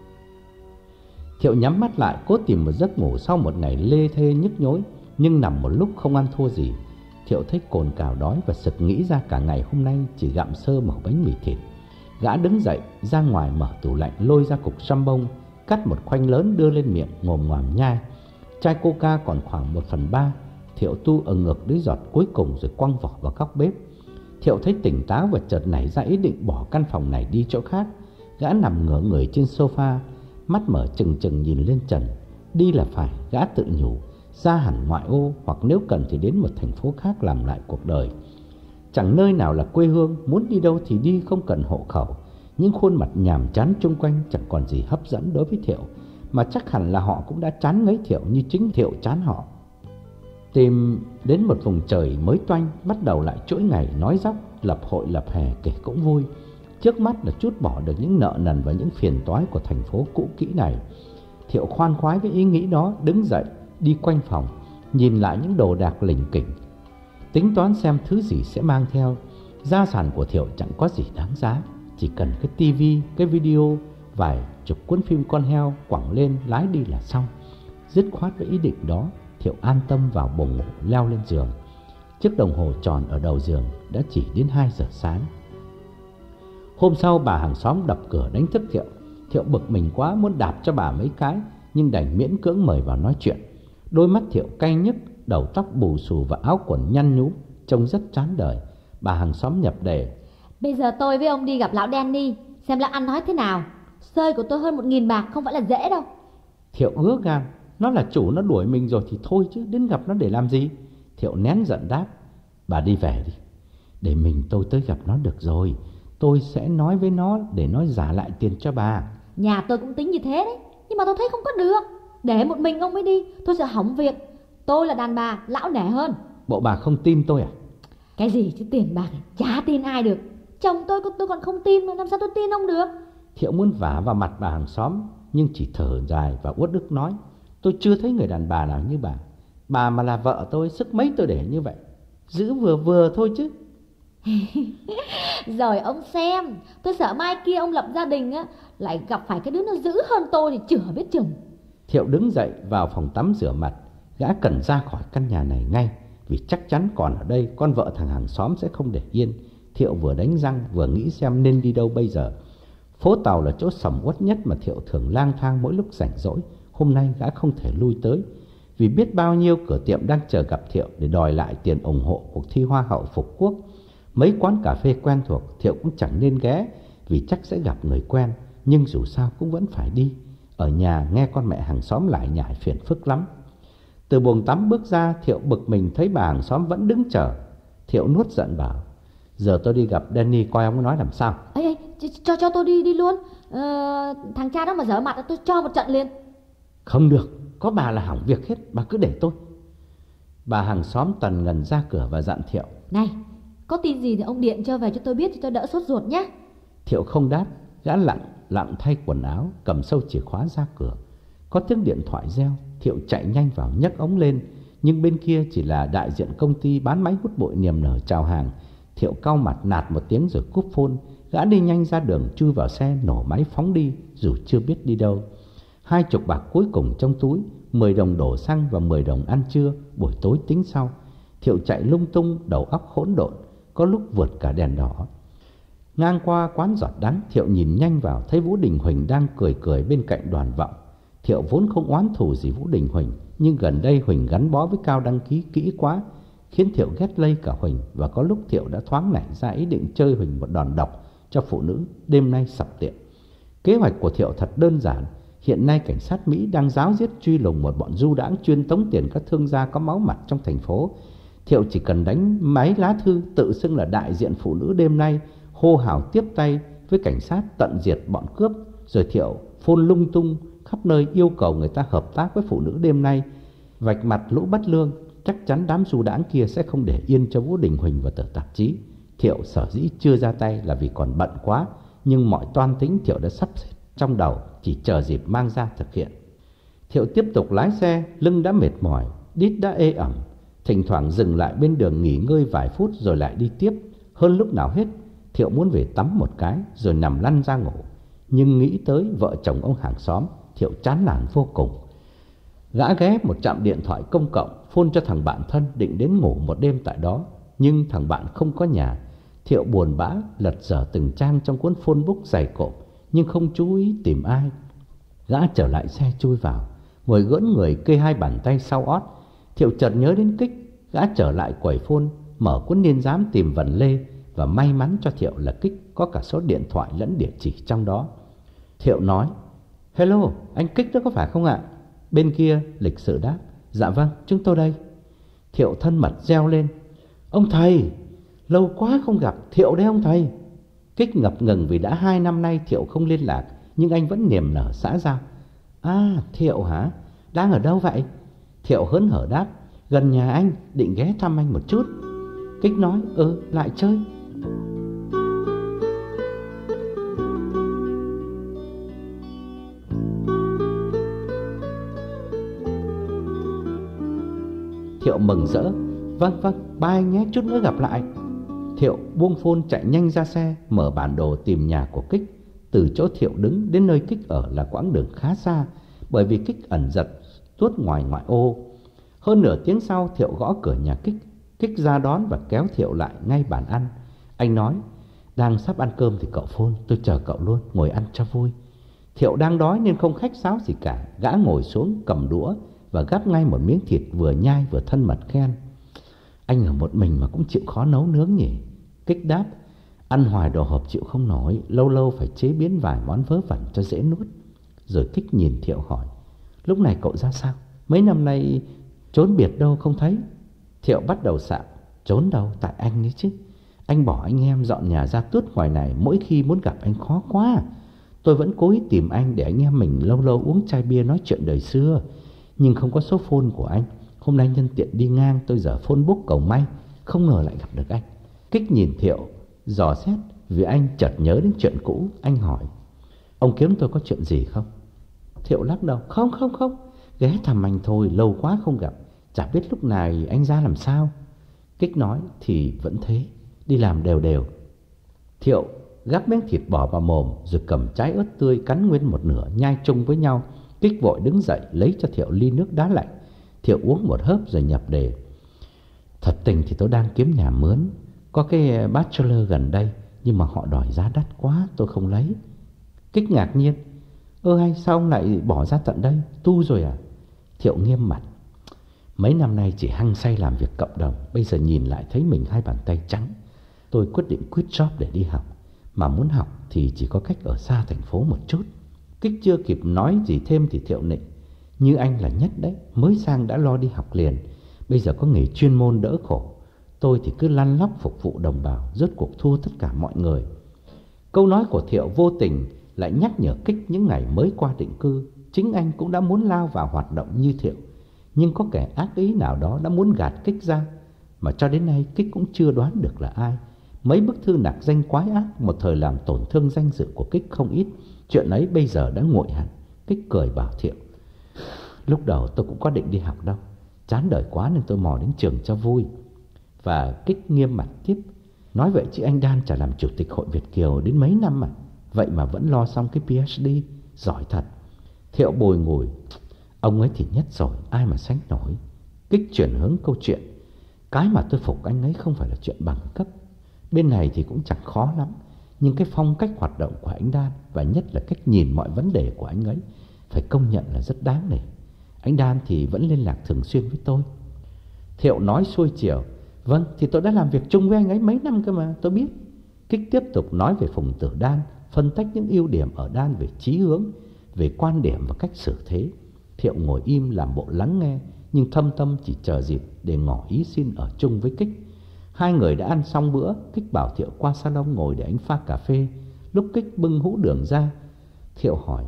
Thiệu nhắm mắt lại cố tìm một giấc ngủ sau một ngày lê thê nhức nhối, nhưng nằm một lúc không ăn thua gì. Thiệu thấy cồn cào đói và sực nghĩ ra cả ngày hôm nay chỉ gặm sơ một bánh mì thịt. Gã đứng dậy ra ngoài mở tủ lạnh lôi ra cục săm bông, cắt một khoanh lớn đưa lên miệng ngồm ngoàm nhai. Chai coca còn khoảng một phần ba. Thiệu tu ở ngược đứa giọt cuối cùng rồi quăng vỏ vào góc bếp. Thiệu thấy tỉnh táo và chợt nảy ra ý định bỏ căn phòng này đi chỗ khác. Gã nằm ngửa người trên sofa, mắt mở trừng trừng nhìn lên trần. Đi là phải, gã tự nhủ, ra hẳn ngoại ô, hoặc nếu cần thì đến một thành phố khác làm lại cuộc đời. Chẳng nơi nào là quê hương, muốn đi đâu thì đi, không cần hộ khẩu. Những khuôn mặt nhàm chán chung quanh chẳng còn gì hấp dẫn đối với Thiệu, mà chắc hẳn là họ cũng đã chán ngấy Thiệu như chính Thiệu chán họ. Tìm đến một vùng trời mới toanh, bắt đầu lại chuỗi ngày nói dóc, lập hội lập hè kể cũng vui. Trước mắt là trút bỏ được những nợ nần và những phiền toái của thành phố cũ kỹ này. Thiệu khoan khoái với ý nghĩ đó, đứng dậy đi quanh phòng, nhìn lại những đồ đạc lỉnh kỉnh, tính toán xem thứ gì sẽ mang theo. Gia sản của Thiệu chẳng có gì đáng giá, chỉ cần cái tivi, cái video, vài chục cuốn phim con heo quẳng lên lái đi là xong. Dứt khoát với ý định đó, Thiệu an tâm vào buồng ngủ leo lên giường. Chiếc đồng hồ tròn ở đầu giường đã chỉ đến hai giờ sáng. Hôm sau bà hàng xóm đập cửa đánh thức Thiệu. Thiệu bực mình quá muốn đạp cho bà mấy cái, nhưng đành miễn cưỡng mời vào nói chuyện. Đôi mắt Thiệu cay nhức, đầu tóc bù xù và áo quần nhăn nhúm, trông rất chán đời. Bà hàng xóm nhập đề: Bây giờ tôi với ông đi gặp lão Danny, xem lão ăn nói thế nào. Sơi của tôi hơn một nghìn bạc không phải là dễ đâu. Thiệu ứa gan, nó là chủ nó đuổi mình rồi thì thôi chứ, đến gặp nó để làm gì? Thiệu nén giận đáp: Bà đi về đi, để mình tôi tới gặp nó được rồi. Tôi sẽ nói với nó để nó trả lại tiền cho bà. Nhà tôi cũng tính như thế đấy, nhưng mà tôi thấy không có được. Để một mình ông mới đi, tôi sẽ hỏng việc. Tôi là đàn bà, lão nể hơn. Bộ bà không tin tôi à? Cái gì chứ tiền bạc, chả tin ai được. Chồng tôi tôi còn không tin mà làm sao tôi tin ông được? Thiệu muốn vả vào mặt bà hàng xóm, nhưng chỉ thở dài và uất ức nói: Tôi chưa thấy người đàn bà nào như bà. Bà mà là vợ tôi, sức mấy tôi để như vậy. Giữ vừa vừa thôi chứ. Rồi ông xem, tôi sợ mai kia ông lập gia đình á, lại gặp phải cái đứa nó dữ hơn tôi thì chửa biết chừng. Thiệu đứng dậy vào phòng tắm rửa mặt. Gã cần ra khỏi căn nhà này ngay, vì chắc chắn còn ở đây con vợ thằng hàng xóm sẽ không để yên. Thiệu vừa đánh răng vừa nghĩ xem nên đi đâu bây giờ. Phố Tàu là chỗ sầm uất nhất mà Thiệu thường lang thang mỗi lúc rảnh rỗi. Hôm nay gã không thể lui tới, vì biết bao nhiêu cửa tiệm đang chờ gặp Thiệu để đòi lại tiền ủng hộ cuộc thi Hoa hậu Phục Quốc. Mấy quán cà phê quen thuộc Thiệu cũng chẳng nên ghé, vì chắc sẽ gặp người quen, nhưng dù sao cũng vẫn phải đi. Ở nhà nghe con mẹ hàng xóm lại nhải phiền phức lắm. Từ buồng tắm bước ra, Thiệu bực mình thấy bà hàng xóm vẫn đứng chờ. Thiệu nuốt giận bảo: Giờ tôi đi gặp Danny coi ông nói làm sao. Ê, ê cho cho tôi đi đi luôn. ờ, Thằng cha đó mà dở mặt tôi cho một trận liền. Không được, có bà là hỏng việc hết, bà cứ để tôi. Bà hàng xóm tần ngần ra cửa và dặn Thiệu: Này, có tin gì thì ông điện cho về cho tôi biết, cho tôi đỡ sốt ruột nhé. Thiệu không đáp. Gã lặng lặng thay quần áo, cầm sâu chìa khóa ra cửa. Có tiếng điện thoại reo. Thiệu chạy nhanh vào nhấc ống lên, nhưng bên kia chỉ là đại diện công ty bán máy hút bụi niềm nở chào hàng. Thiệu cau mặt nạt một tiếng rồi cúp phone. Gã đi nhanh ra đường, chui vào xe, nổ máy phóng đi, dù chưa biết đi đâu. Hai chục bạc cuối cùng trong túi, mười đồng đổ xăng và mười đồng ăn trưa, buổi tối tính sau. Thiệu chạy lung tung, đầu óc hỗn độn, có lúc vượt cả đèn đỏ. Ngang qua quán giọt đắng, Thiệu nhìn nhanh vào, thấy Vũ Đình Huỳnh đang cười cười bên cạnh Đoàn Vọng. Thiệu vốn không oán thù gì Vũ Đình Huỳnh, nhưng gần đây Huỳnh gắn bó với Cao đăng ký kỹ quá, khiến Thiệu ghét lây cả Huỳnh. Và có lúc Thiệu đã thoáng nảy ra ý định chơi Huỳnh một đòn độc cho phụ nữ đêm nay sập tiệm. Kế hoạch của Thiệu thật đơn giản. Hiện nay cảnh sát Mỹ đang ráo riết truy lùng một bọn du đãng chuyên tống tiền các thương gia có máu mặt trong thành phố. Thiệu chỉ cần đánh máy lá thư tự xưng là đại diện phụ nữ đêm nay, hô hào tiếp tay với cảnh sát tận diệt bọn cướp, rồi Thiệu phôn lung tung khắp nơi yêu cầu người ta hợp tác với phụ nữ đêm nay, vạch mặt lũ bất lương. Chắc chắn đám du đãng kia sẽ không để yên cho Vũ Đình Huỳnh và tờ tạp chí. Thiệu sở dĩ chưa ra tay là vì còn bận quá, nhưng mọi toan tính Thiệu đã sắp xếp trong đầu, chỉ chờ dịp mang ra thực hiện. Thiệu tiếp tục lái xe, lưng đã mệt mỏi, đít đã ê ẩm, thỉnh thoảng dừng lại bên đường nghỉ ngơi vài phút rồi lại đi tiếp. Hơn lúc nào hết, Thiệu muốn về tắm một cái rồi nằm lăn ra ngủ. Nhưng nghĩ tới vợ chồng ông hàng xóm, Thiệu chán nản vô cùng. Gã ghé một trạm điện thoại công cộng, phone cho thằng bạn thân định đến ngủ một đêm tại đó. Nhưng thằng bạn không có nhà. Thiệu buồn bã lật dở từng trang trong cuốn phone book dày cộp, nhưng không chú ý tìm ai. Gã trở lại xe chui vào, ngồi gỡn người kê hai bàn tay sau ót. Thiệu chợt nhớ đến Kích. Gã trở lại quầy phone, mở cuốn niên giám tìm vần lê, và may mắn cho Thiệu là Kích có cả số điện thoại lẫn địa chỉ trong đó. Thiệu nói: "Hello, anh Kích đó có phải không ạ?" Bên kia lịch sự đáp: "Dạ vâng, chúng tôi đây." Thiệu thân mật reo lên: "Ông thầy, lâu quá không gặp, Thiệu đấy ông thầy." Kích ngập ngừng vì đã hai năm nay Thiệu không liên lạc, nhưng anh vẫn niềm nở xã giao: "À, Thiệu hả? Đang ở đâu vậy?" Thiệu hớn hở đáp: "Gần nhà anh, định ghé thăm anh một chút." Kích nói: "Ừ, lại chơi." Thiệu mừng rỡ: "Vâng vâng, bye anh nhé, chút nữa gặp lại." Thiệu buông phone chạy nhanh ra xe, mở bản đồ tìm nhà của Kích. Từ chỗ Thiệu đứng đến nơi Kích ở là quãng đường khá xa, bởi vì Kích ẩn giật tuốt ngoài ngoại ô. Hơn nửa tiếng sau, Thiệu gõ cửa nhà Kích. Kích ra đón và kéo Thiệu lại ngay bàn ăn. Anh nói: "Đang sắp ăn cơm thì cậu phone, tôi chờ cậu luôn, ngồi ăn cho vui." Thiệu đang đói nên không khách sáo gì cả. Gã ngồi xuống cầm đũa và gắp ngay một miếng thịt, vừa nhai vừa thân mật khen: "Anh ở một mình mà cũng chịu khó nấu nướng nhỉ?" Kích đáp: "Ăn hoài đồ hộp chịu không nổi, lâu lâu phải chế biến vài món vớ vẩn cho dễ nuốt." Rồi Kích nhìn Thiệu hỏi: "Lúc này cậu ra sao? Mấy năm nay trốn biệt đâu không thấy?" Thiệu bắt đầu xạo: "Trốn đâu, tại anh ấy chứ. Anh bỏ anh em dọn nhà ra tuốt ngoài này, mỗi khi muốn gặp anh khó quá. Tôi vẫn cố ý tìm anh để anh em mình lâu lâu uống chai bia nói chuyện đời xưa. Nhưng không có số phone của anh. Hôm nay nhân tiện đi ngang tôi dở phone book cầu may, không ngờ lại gặp được anh." Kích nhìn Thiệu dò xét vì anh chợt nhớ đến chuyện cũ. Anh hỏi: "Ông kiếm tôi có chuyện gì không?" Thiệu lắc đầu: Không không không ghé thăm anh thôi, lâu quá không gặp, chả biết lúc này anh ra làm sao." Kích nói: "Thì vẫn thế, đi làm đều đều." Thiệu gắp miếng thịt bò vào mồm rồi cầm trái ớt tươi cắn nguyên một nửa nhai chung với nhau. Kích vội đứng dậy lấy cho Thiệu ly nước đá lạnh. Thiệu uống một hớp rồi nhập đề: "Thật tình thì tôi đang kiếm nhà mướn, có cái bachelor gần đây, nhưng mà họ đòi giá đắt quá, tôi không lấy." Kích ngạc nhiên: "Ơ hay sao ông lại bỏ ra tận đây, tu rồi à?" Thiệu nghiêm mặt: "Mấy năm nay chỉ hăng say làm việc cộng đồng, bây giờ nhìn lại thấy mình hai bàn tay trắng. Tôi quyết định quit job để đi học, mà muốn học thì chỉ có cách ở xa thành phố một chút." Kích chưa kịp nói gì thêm thì Thiệu nịnh: "Như anh là nhất đấy, mới sang đã lo đi học liền, bây giờ có nghề chuyên môn đỡ khổ. Tôi thì cứ lăn lóc phục vụ đồng bào, rốt cuộc thua tất cả mọi người." Câu nói của Thiệu vô tình lại nhắc nhở Kích những ngày mới qua định cư. Chính anh cũng đã muốn lao vào hoạt động như Thiệu, nhưng có kẻ ác ý nào đó đã muốn gạt Kích ra, mà cho đến nay Kích cũng chưa đoán được là ai. Mấy bức thư nạc danh quái ác một thời làm tổn thương danh dự của Kích không ít. Chuyện ấy bây giờ đã nguội hẳn. Kích cười bảo Thiệu: "Lúc đầu tôi cũng có định đi học đâu, chán đời quá nên tôi mò đến trường cho vui." Và Kích nghiêm mặt tiếp: "Nói vậy chứ anh Đan chả làm chủ tịch Hội Việt Kiều đến mấy năm mà, vậy mà vẫn lo xong cái pê hát đê, giỏi thật." Thiệu bồi ngùi: "Ông ấy thì nhất rồi, ai mà sánh nổi." Kích chuyển hướng câu chuyện: Cái mà tôi phục anh ấy không phải là chuyện bằng cấp. Bên này thì cũng chẳng khó lắm, nhưng cái phong cách hoạt động của anh Đan và nhất là cách nhìn mọi vấn đề của anh ấy phải công nhận là rất đáng nể. Anh Đan thì vẫn liên lạc thường xuyên với tôi. Thiệu nói xuôi chiều. Vâng, thì tôi đã làm việc chung với anh ấy mấy năm cơ mà, tôi biết. Kích tiếp tục nói về Phùng Tử Đan, phân tích những ưu điểm ở Đan về chí hướng, về quan điểm và cách xử thế. Thiệu ngồi im làm bộ lắng nghe, nhưng thâm tâm chỉ chờ dịp để ngỏ ý xin ở chung với Kích. Hai người đã ăn xong bữa, Kích bảo Thiệu qua salon ngồi để anh pha cà phê. Lúc Kích bưng hũ đường ra, Thiệu hỏi: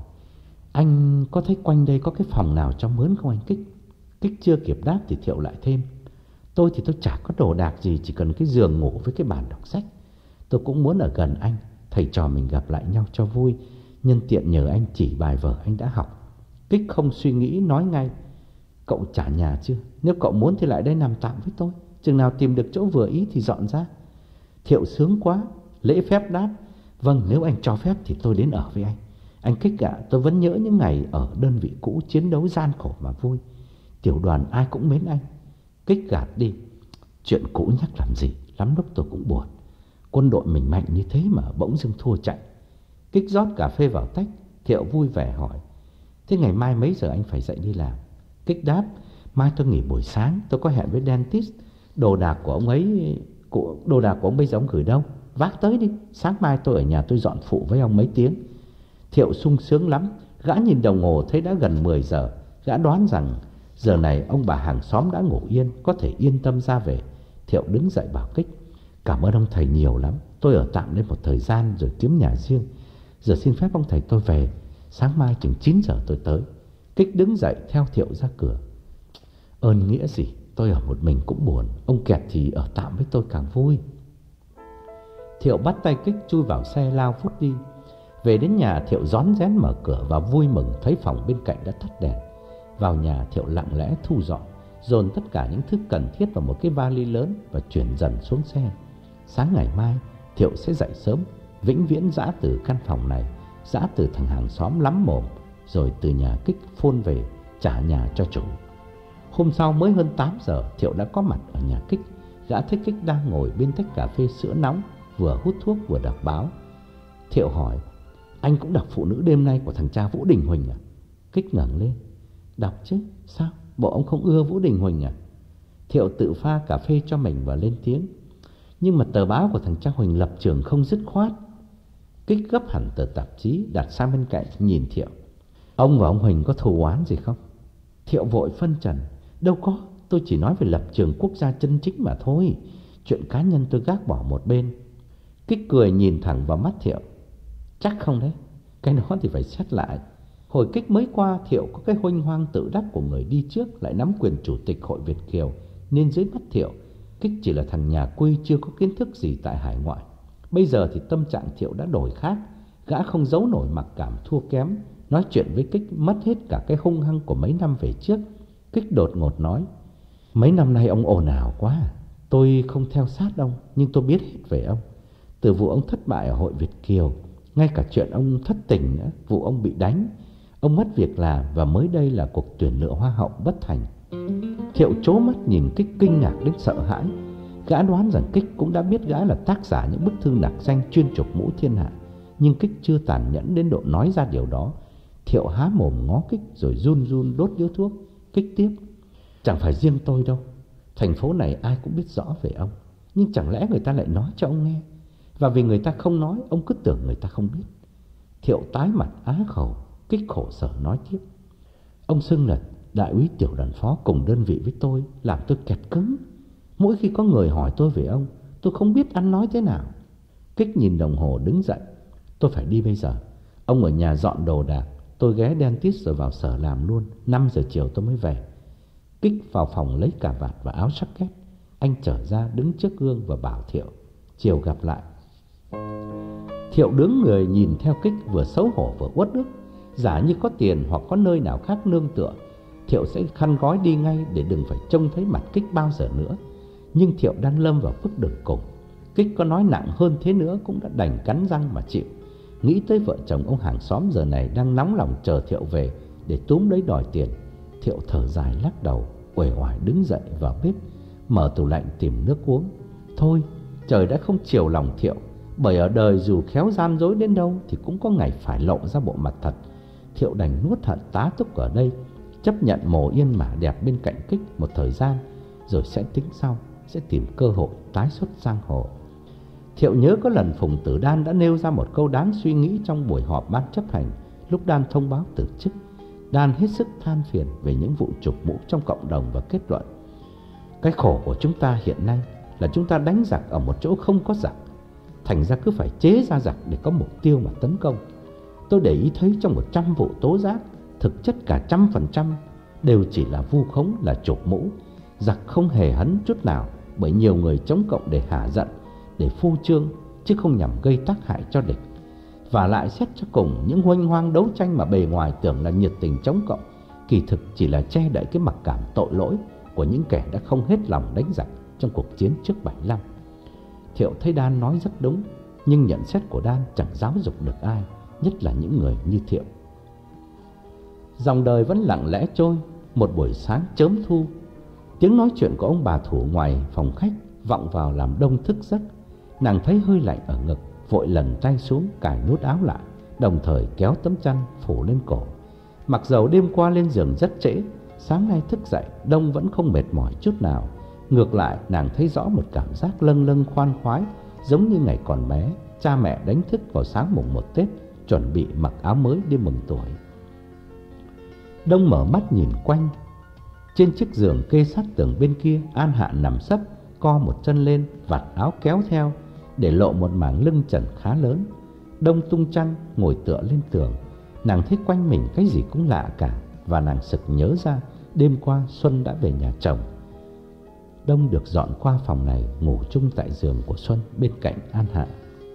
anh có thấy quanh đây có cái phòng nào cho mướn không anh Kích? Kích chưa kịp đáp thì Thiệu lại thêm: tôi thì tôi chả có đồ đạc gì, chỉ cần cái giường ngủ với cái bàn đọc sách. Tôi cũng muốn ở gần anh, thầy trò mình gặp lại nhau cho vui, nhân tiện nhờ anh chỉ bài vở anh đã học. Kích không suy nghĩ nói ngay: cậu trả nhà chưa? Nếu cậu muốn thì lại đây nằm tạm với tôi, chừng nào tìm được chỗ vừa ý thì dọn ra. Thiệu sướng quá, lễ phép đáp: vâng, nếu anh cho phép thì tôi đến ở với anh. Anh Kích ạ, tôi vẫn nhớ những ngày ở đơn vị cũ chiến đấu gian khổ mà vui. Tiểu đoàn ai cũng mến anh. Kích gạt đi: chuyện cũ nhắc làm gì, lắm lúc tôi cũng buồn. Quân đội mình mạnh như thế mà bỗng dưng thua chạy. Kích rót cà phê vào tách. Thiệu vui vẻ hỏi: thế ngày mai mấy giờ anh phải dậy đi làm? Kích đáp: mai tôi nghỉ buổi sáng, tôi có hẹn với dentist. Đồ đạc của ông ấy của, Đồ đạc của ông bây giờ ông gửi đâu? Vác tới đi, sáng mai tôi ở nhà tôi dọn phụ với ông mấy tiếng. Thiệu sung sướng lắm. Gã nhìn đồng hồ thấy đã gần mười giờ. Gã đoán rằng giờ này ông bà hàng xóm đã ngủ yên, có thể yên tâm ra về. Thiệu đứng dậy bảo Kích: cảm ơn ông thầy nhiều lắm, tôi ở tạm đây một thời gian rồi kiếm nhà riêng. Giờ xin phép ông thầy tôi về, sáng mai chừng chín giờ tôi tới. Kích đứng dậy theo Thiệu ra cửa. Ơn nghĩa gì, tôi ở một mình cũng buồn, ông kẹt thì ở tạm với tôi càng vui. Thiệu bắt tay Kích chui vào xe lao vút đi. Về đến nhà, Thiệu rón rén mở cửa và vui mừng thấy phòng bên cạnh đã tắt đèn. Vào nhà, Thiệu lặng lẽ thu dọn, dồn tất cả những thứ cần thiết vào một cái vali lớn và chuyển dần xuống xe. Sáng ngày mai, Thiệu sẽ dậy sớm, vĩnh viễn giã từ căn phòng này, giã từ thằng hàng xóm lắm mồm, rồi từ nhà Kích phôn về trả nhà cho chủ. Hôm sau mới hơn tám giờ, Thiệu đã có mặt ở nhà Kích. Gã thấy Kích đang ngồi bên tách cà phê sữa nóng, vừa hút thuốc vừa đọc báo. Thiệu hỏi: anh cũng đọc Phụ Nữ Đêm Nay của thằng cha Vũ Đình Huỳnh à? Kích ngẩng lên: đọc chứ, sao, bộ ông không ưa Vũ Đình Huỳnh à? Thiệu tự pha cà phê cho mình và lên tiếng: nhưng mà tờ báo của thằng cha Huỳnh lập trường không dứt khoát. Kích gấp hẳn tờ tạp chí đặt sang bên cạnh nhìn Thiệu: ông và ông Huỳnh có thù oán gì không? Thiệu vội phân trần: đâu có, tôi chỉ nói về lập trường quốc gia chân chính mà thôi, chuyện cá nhân tôi gác bỏ một bên. Kích cười nhìn thẳng vào mắt Thiệu: chắc không đấy? Cái đó thì phải xét lại. Hồi Kích mới qua, Thiệu có cái huênh hoang tự đắc của người đi trước, lại nắm quyền chủ tịch Hội Việt Kiều, nên dưới mắt Thiệu, Kích chỉ là thằng nhà quê chưa có kiến thức gì tại hải ngoại. Bây giờ thì tâm trạng Thiệu đã đổi khác. Gã không giấu nổi mặc cảm thua kém, nói chuyện với Kích mất hết cả cái hung hăng của mấy năm về trước. Kích đột ngột nói: mấy năm nay ông ồn ào quá. Tôi không theo sát ông, nhưng tôi biết hết về ông. Từ vụ ông thất bại ở Hội Việt Kiều, ngay cả chuyện ông thất tình nữa, vụ ông bị đánh, ông mất việc làm, và mới đây là cuộc tuyển lựa hoa hậu bất thành. Thiệu trố mắt nhìn Kích kinh ngạc đến sợ hãi. Gã đoán rằng Kích cũng đã biết gã là tác giả những bức thư nặc danh chuyên chụp mũ thiên hạ, nhưng Kích chưa tàn nhẫn đến độ nói ra điều đó. Thiệu há mồm ngó Kích rồi run run đốt điếu thuốc. Kích tiếp: chẳng phải riêng tôi đâu, thành phố này ai cũng biết rõ về ông, nhưng chẳng lẽ người ta lại nói cho ông nghe? Và vì người ta không nói, ông cứ tưởng người ta không biết. Thiệu tái mặt á khẩu. Kích khổ sở nói tiếp: ông xưng là đại úy tiểu đoàn phó cùng đơn vị với tôi, làm tôi kẹt cứng. Mỗi khi có người hỏi tôi về ông, tôi không biết ăn nói thế nào. Kích nhìn đồng hồ đứng dậy: tôi phải đi bây giờ. Ông ở nhà dọn đồ đạc, tôi ghé dentist rồi vào sở làm luôn. Năm giờ chiều tôi mới về. Kích vào phòng lấy cà vạt và áo jacket. Anh trở ra đứng trước gương và bảo Thiệu: chiều gặp lại. Thiệu đứng người nhìn theo Kích, vừa xấu hổ vừa uất ức. Giả như có tiền hoặc có nơi nào khác nương tựa, Thiệu sẽ khăn gói đi ngay để đừng phải trông thấy mặt Kích bao giờ nữa. Nhưng Thiệu đang lâm vào bước đường cùng. Kích có nói nặng hơn thế nữa cũng đã đành cắn răng mà chịu. Nghĩ tới vợ chồng ông hàng xóm giờ này đang nóng lòng chờ Thiệu về để túm lấy đòi tiền, Thiệu thở dài lắc đầu, uể oải đứng dậy vào bếp, mở tủ lạnh tìm nước uống. Thôi, trời đã không chiều lòng Thiệu, bởi ở đời dù khéo gian dối đến đâu thì cũng có ngày phải lộ ra bộ mặt thật. Thiệu đành nuốt hận tá túc ở đây, chấp nhận mồ yên mả đẹp bên cạnh Kích một thời gian, rồi sẽ tính sau, sẽ tìm cơ hội tái xuất giang hồ. Thiệu nhớ có lần Phùng Tử Đan đã nêu ra một câu đáng suy nghĩ trong buổi họp ban chấp hành lúc Đan thông báo từ chức. Đan hết sức than phiền về những vụ chụp mũ trong cộng đồng và kết luận: cái khổ của chúng ta hiện nay là chúng ta đánh giặc ở một chỗ không có giặc, thành ra cứ phải chế ra giặc để có mục tiêu mà tấn công. Tôi để ý thấy trong một trăm vụ tố giác, thực chất cả trăm phần trăm đều chỉ là vu khống, là chụp mũ. Giặc không hề hấn chút nào, bởi nhiều người chống cộng để hả giận, để phô trương, chứ không nhằm gây tác hại cho địch. Và lại xét cho cùng, những huênh hoang đấu tranh mà bề ngoài tưởng là nhiệt tình chống cộng, kỳ thực chỉ là che đậy cái mặc cảm tội lỗi của những kẻ đã không hết lòng đánh giặc trong cuộc chiến trước bảy mươi lăm. Thiệu thấy Đan nói rất đúng, nhưng nhận xét của Đan chẳng giáo dục được ai, nhất là những người như Thiệu. Dòng đời vẫn lặng lẽ trôi. Một buổi sáng chớm thu, tiếng nói chuyện của ông bà Thủ ngoài phòng khách vọng vào làm Đông thức giấc. Nàng thấy hơi lạnh ở ngực, vội lần tay xuống cài nút áo lại, đồng thời kéo tấm chăn phủ lên cổ. Mặc dầu đêm qua lên giường rất trễ, sáng nay thức dậy Đông vẫn không mệt mỏi chút nào. Ngược lại, nàng thấy rõ một cảm giác lâng lâng khoan khoái, giống như ngày còn bé, cha mẹ đánh thức vào sáng mùng một Tết, chuẩn bị mặc áo mới đi mừng tuổi. Đông mở mắt nhìn quanh. Trên chiếc giường kê sát tường bên kia, An Hạ nằm sấp, co một chân lên, vạt áo kéo theo, để lộ một mảng lưng trần khá lớn. Đông tung chăn, ngồi tựa lên tường. Nàng thấy quanh mình cái gì cũng lạ cả, và nàng sực nhớ ra đêm qua Xuân đã về nhà chồng. Đông được dọn qua phòng này, ngủ chung tại giường của Xuân bên cạnh An Hạ.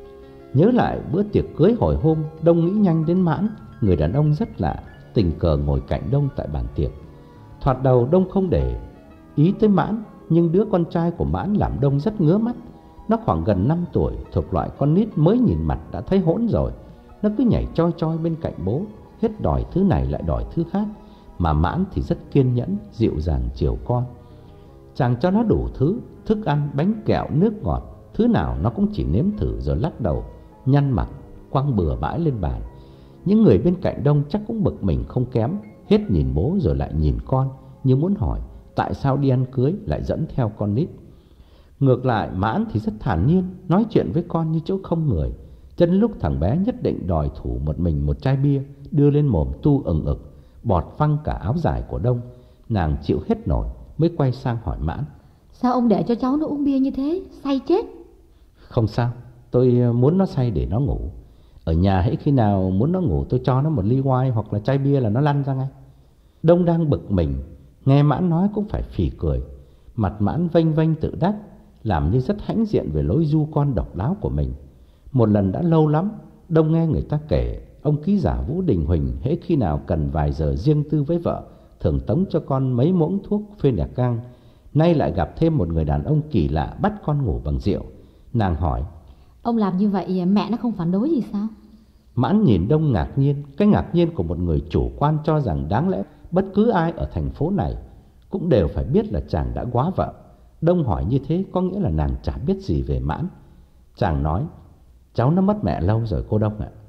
Nhớ lại bữa tiệc cưới hồi hôm, Đông nghĩ nhanh đến Mãn, người đàn ông rất lạ, tình cờ ngồi cạnh Đông tại bàn tiệc. Thoạt đầu Đông không để ý tới Mãn, nhưng đứa con trai của Mãn làm Đông rất ngứa mắt. Nó khoảng gần năm tuổi, thuộc loại con nít mới nhìn mặt đã thấy hỗn rồi. Nó cứ nhảy choi choi bên cạnh bố, hết đòi thứ này lại đòi thứ khác. Mà Mãn thì rất kiên nhẫn, dịu dàng chiều con. Chàng cho nó đủ thứ, thức ăn, bánh kẹo, nước ngọt, thứ nào nó cũng chỉ nếm thử rồi lắc đầu, nhăn mặt, quăng bừa bãi lên bàn. Những người bên cạnh Đông chắc cũng bực mình không kém, hết nhìn bố rồi lại nhìn con, như muốn hỏi tại sao đi ăn cưới lại dẫn theo con nít. Ngược lại, Mãn thì rất thản nhiên, nói chuyện với con như chỗ không người. Chân lúc thằng bé nhất định đòi thủ một mình một chai bia, đưa lên mồm tu ừng ực, bọt văng cả áo dài của Đông. Nàng chịu hết nổi, mới quay sang hỏi Mãn: Sao ông để cho cháu nó uống bia như thế? Say chết. Không sao, tôi muốn nó say để nó ngủ. Ở nhà hễ khi nào muốn nó ngủ, tôi cho nó một ly wine hoặc là chai bia là nó lăn ra ngay. Đông đang bực mình, nghe Mãn nói cũng phải phì cười. Mặt Mãn vênh vênh tự đắc, làm như rất hãnh diện về lối du con độc đáo của mình. Một lần đã lâu lắm, Đông nghe người ta kể ông ký giả Vũ Đình Huỳnh hễ khi nào cần vài giờ riêng tư với vợ, thường tống cho con mấy muỗng thuốc phê nẹt gang. Nay lại gặp thêm một người đàn ông kỳ lạ bắt con ngủ bằng rượu. Nàng hỏi: Ông làm như vậy mẹ nó không phản đối gì sao? Mãn nhìn Đông ngạc nhiên, cái ngạc nhiên của một người chủ quan cho rằng đáng lẽ bất cứ ai ở thành phố này cũng đều phải biết là chàng đã góa vợ. Đông hỏi như thế có nghĩa là nàng chả biết gì về Mãn. Chàng nói: Cháu nó mất mẹ lâu rồi cô Đông ạ.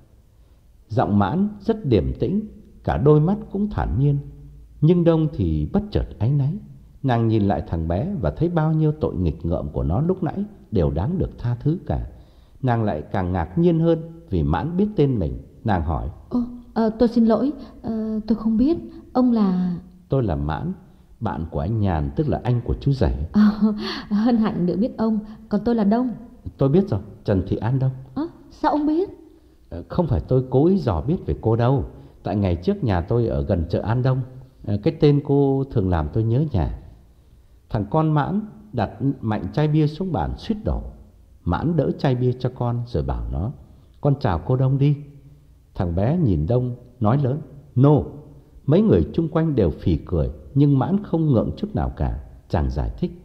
Giọng Mãn rất điềm tĩnh, cả đôi mắt cũng thản nhiên. Nhưng Đông thì bất chợt áy náy. Nàng nhìn lại thằng bé và thấy bao nhiêu tội nghịch ngợm của nó lúc nãy đều đáng được tha thứ cả. Nàng lại càng ngạc nhiên hơn vì Mãn biết tên mình. Nàng hỏi: Ồ, à, tôi xin lỗi, à, tôi không biết. Ông là... Tôi là Mãn, bạn của anh Nhàn, tức là anh của chú rể. À, hân hạnh được biết ông. Còn tôi là Đông. Tôi biết rồi, Trần Thị An Đông. À, sao ông biết? À, không phải tôi cố ý dò biết về cô đâu. Tại ngày trước nhà tôi ở gần chợ An Đông. à, Cái tên cô thường làm tôi nhớ nhà. Thằng con Mãn đặt mạnh chai bia xuống bàn suýt đổ. Mãn đỡ chai bia cho con rồi bảo nó: Con chào cô Đông đi. Thằng bé nhìn Đông nói lớn: No. Mấy người chung quanh đều phì cười, nhưng Mãn không ngượng chút nào cả. Chàng giải thích: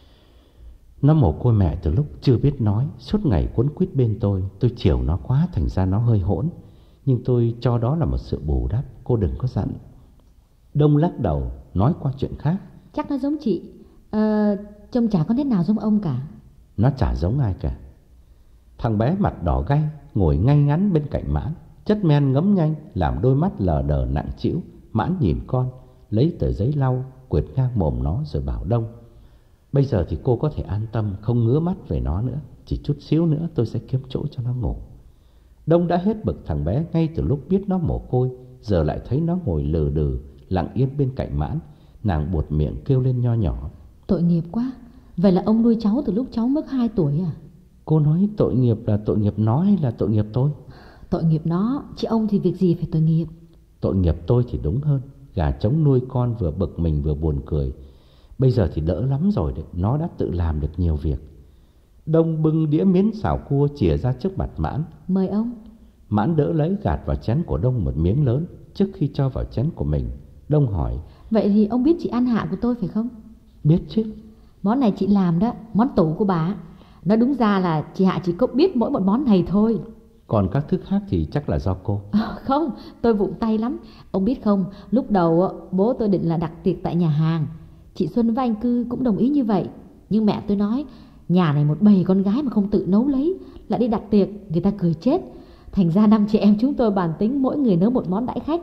Nó mồ côi mẹ từ lúc chưa biết nói, suốt ngày quấn quýt bên tôi. Tôi chiều nó quá, thành ra nó hơi hỗn, nhưng tôi cho đó là một sự bù đắp, cô đừng có giận. Đông lắc đầu nói qua chuyện khác: Chắc nó giống chị. à, trông chả có nét nào giống ông cả. Nó chả giống ai cả. Thằng bé mặt đỏ gay ngồi ngay ngắn bên cạnh Mãn, chất men ngấm nhanh làm đôi mắt lờ đờ nặng trĩu. Mãn nhìn con, lấy tờ giấy lau quệt ngang mồm nó rồi bảo Đông: bây giờ thì cô có thể an tâm, không ngứa mắt về nó nữa. Chỉ chút xíu nữa tôi sẽ kiếm chỗ cho nó ngủ. Đông đã hết bực thằng bé ngay từ lúc biết nó mồ côi, giờ lại thấy nó ngồi lừ đừ lặng yên bên cạnh Mãn. Nàng buột miệng kêu lên nho nhỏ: Tội nghiệp quá. Vậy là ông nuôi cháu từ lúc cháu mới hai tuổi à? Cô nói tội nghiệp là tội nghiệp nó hay là tội nghiệp tôi? Tội nghiệp nó, chứ ông thì việc gì phải tội nghiệp. Tội nghiệp tôi thì đúng hơn. Gà trống nuôi con vừa bực mình vừa buồn cười. Bây giờ thì đỡ lắm rồi đấy, nó đã tự làm được nhiều việc. Đông bưng đĩa miến xào cua chìa ra trước mặt Mãn. Mời ông. Mãn đỡ lấy gạt vào chén của Đông một miếng lớn trước khi cho vào chén của mình. Đông hỏi: Vậy thì ông biết chị ăn hạ của tôi phải không? Biết chứ. Món này chị làm đó, món tủ của bà. Nói đúng ra là chị Hạ chỉ có biết mỗi một món này thôi. Còn các thứ khác thì chắc là do cô. À, không, tôi vụng tay lắm. Ông biết không, lúc đầu bố tôi định là đặt tiệc tại nhà hàng. Chị Xuân với anh Cư cũng đồng ý như vậy. Nhưng mẹ tôi nói nhà này một bầy con gái mà không tự nấu lấy, lại đi đặt tiệc, người ta cười chết. Thành ra năm chị em chúng tôi bàn tính mỗi người nấu một món đãi khách.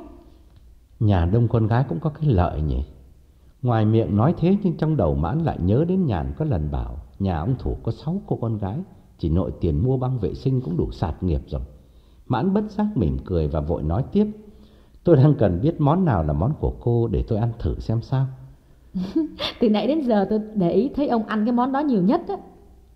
Nhà đông con gái cũng có cái lợi nhỉ. Ngoài miệng nói thế nhưng trong đầu Mãn lại nhớ đến Nhàn có lần bảo nhà ông Thủ có sáu cô con gái, chỉ nội tiền mua băng vệ sinh cũng đủ sạt nghiệp rồi. Mãn bất giác mỉm cười và vội nói tiếp: Tôi đang cần biết món nào là món của cô để tôi ăn thử xem sao. Từ nãy đến giờ tôi để ý thấy ông ăn cái món đó nhiều nhất á.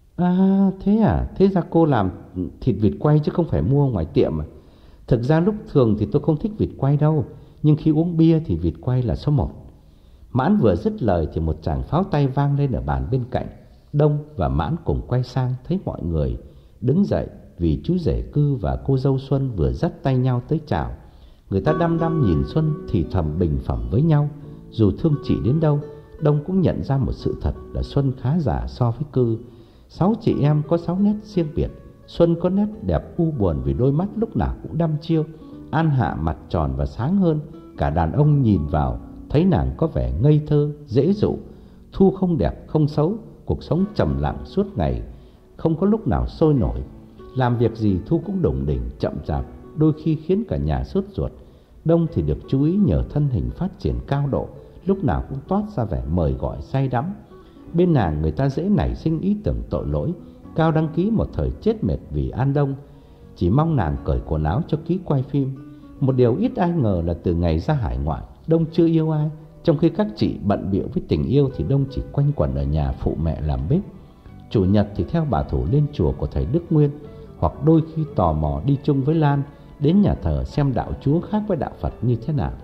À thế à, thế ra cô làm thịt vịt quay chứ không phải mua ngoài tiệm à? Thực ra lúc thường thì tôi không thích vịt quay đâu, nhưng khi uống bia thì vịt quay là số một. Mãn vừa dứt lời thì một tràng pháo tay vang lên ở bàn bên cạnh. Đông và Mãn cùng quay sang thấy mọi người đứng dậy vì chú rể Cư và cô dâu Xuân vừa dắt tay nhau tới chào. Người ta đăm đăm nhìn Xuân thì thầm bình phẩm với nhau. Dù thương chị đến đâu, Đông cũng nhận ra một sự thật là Xuân khá già so với Cư. Sáu chị em có sáu nét riêng biệt. Xuân có nét đẹp u buồn vì đôi mắt lúc nào cũng đăm chiêu. An Hạ mặt tròn và sáng hơn. Cả đàn ông nhìn vào thấy nàng có vẻ ngây thơ, dễ dụ. Thu không đẹp không xấu, cuộc sống trầm lặng suốt ngày, không có lúc nào sôi nổi. Làm việc gì Thu cũng đủng đỉnh chậm chạp, đôi khi khiến cả nhà sốt ruột. Đông thì được chú ý nhờ thân hình phát triển cao độ, lúc nào cũng toát ra vẻ mời gọi say đắm. Bên nàng người ta dễ nảy sinh ý tưởng tội lỗi. Cao đăng ký một thời chết mệt vì An Đông, chỉ mong nàng cởi quần áo cho ký quay phim. Một điều ít ai ngờ là từ ngày ra hải ngoại, Đông chưa yêu ai. Trong khi các chị bận bịu với tình yêu thì Đông chỉ quanh quẩn ở nhà phụ mẹ làm bếp. Chủ nhật thì theo bà Thủ lên chùa của thầy Đức Nguyên, hoặc đôi khi tò mò đi chung với Lan đến nhà thờ xem đạo Chúa khác với đạo Phật như thế nào.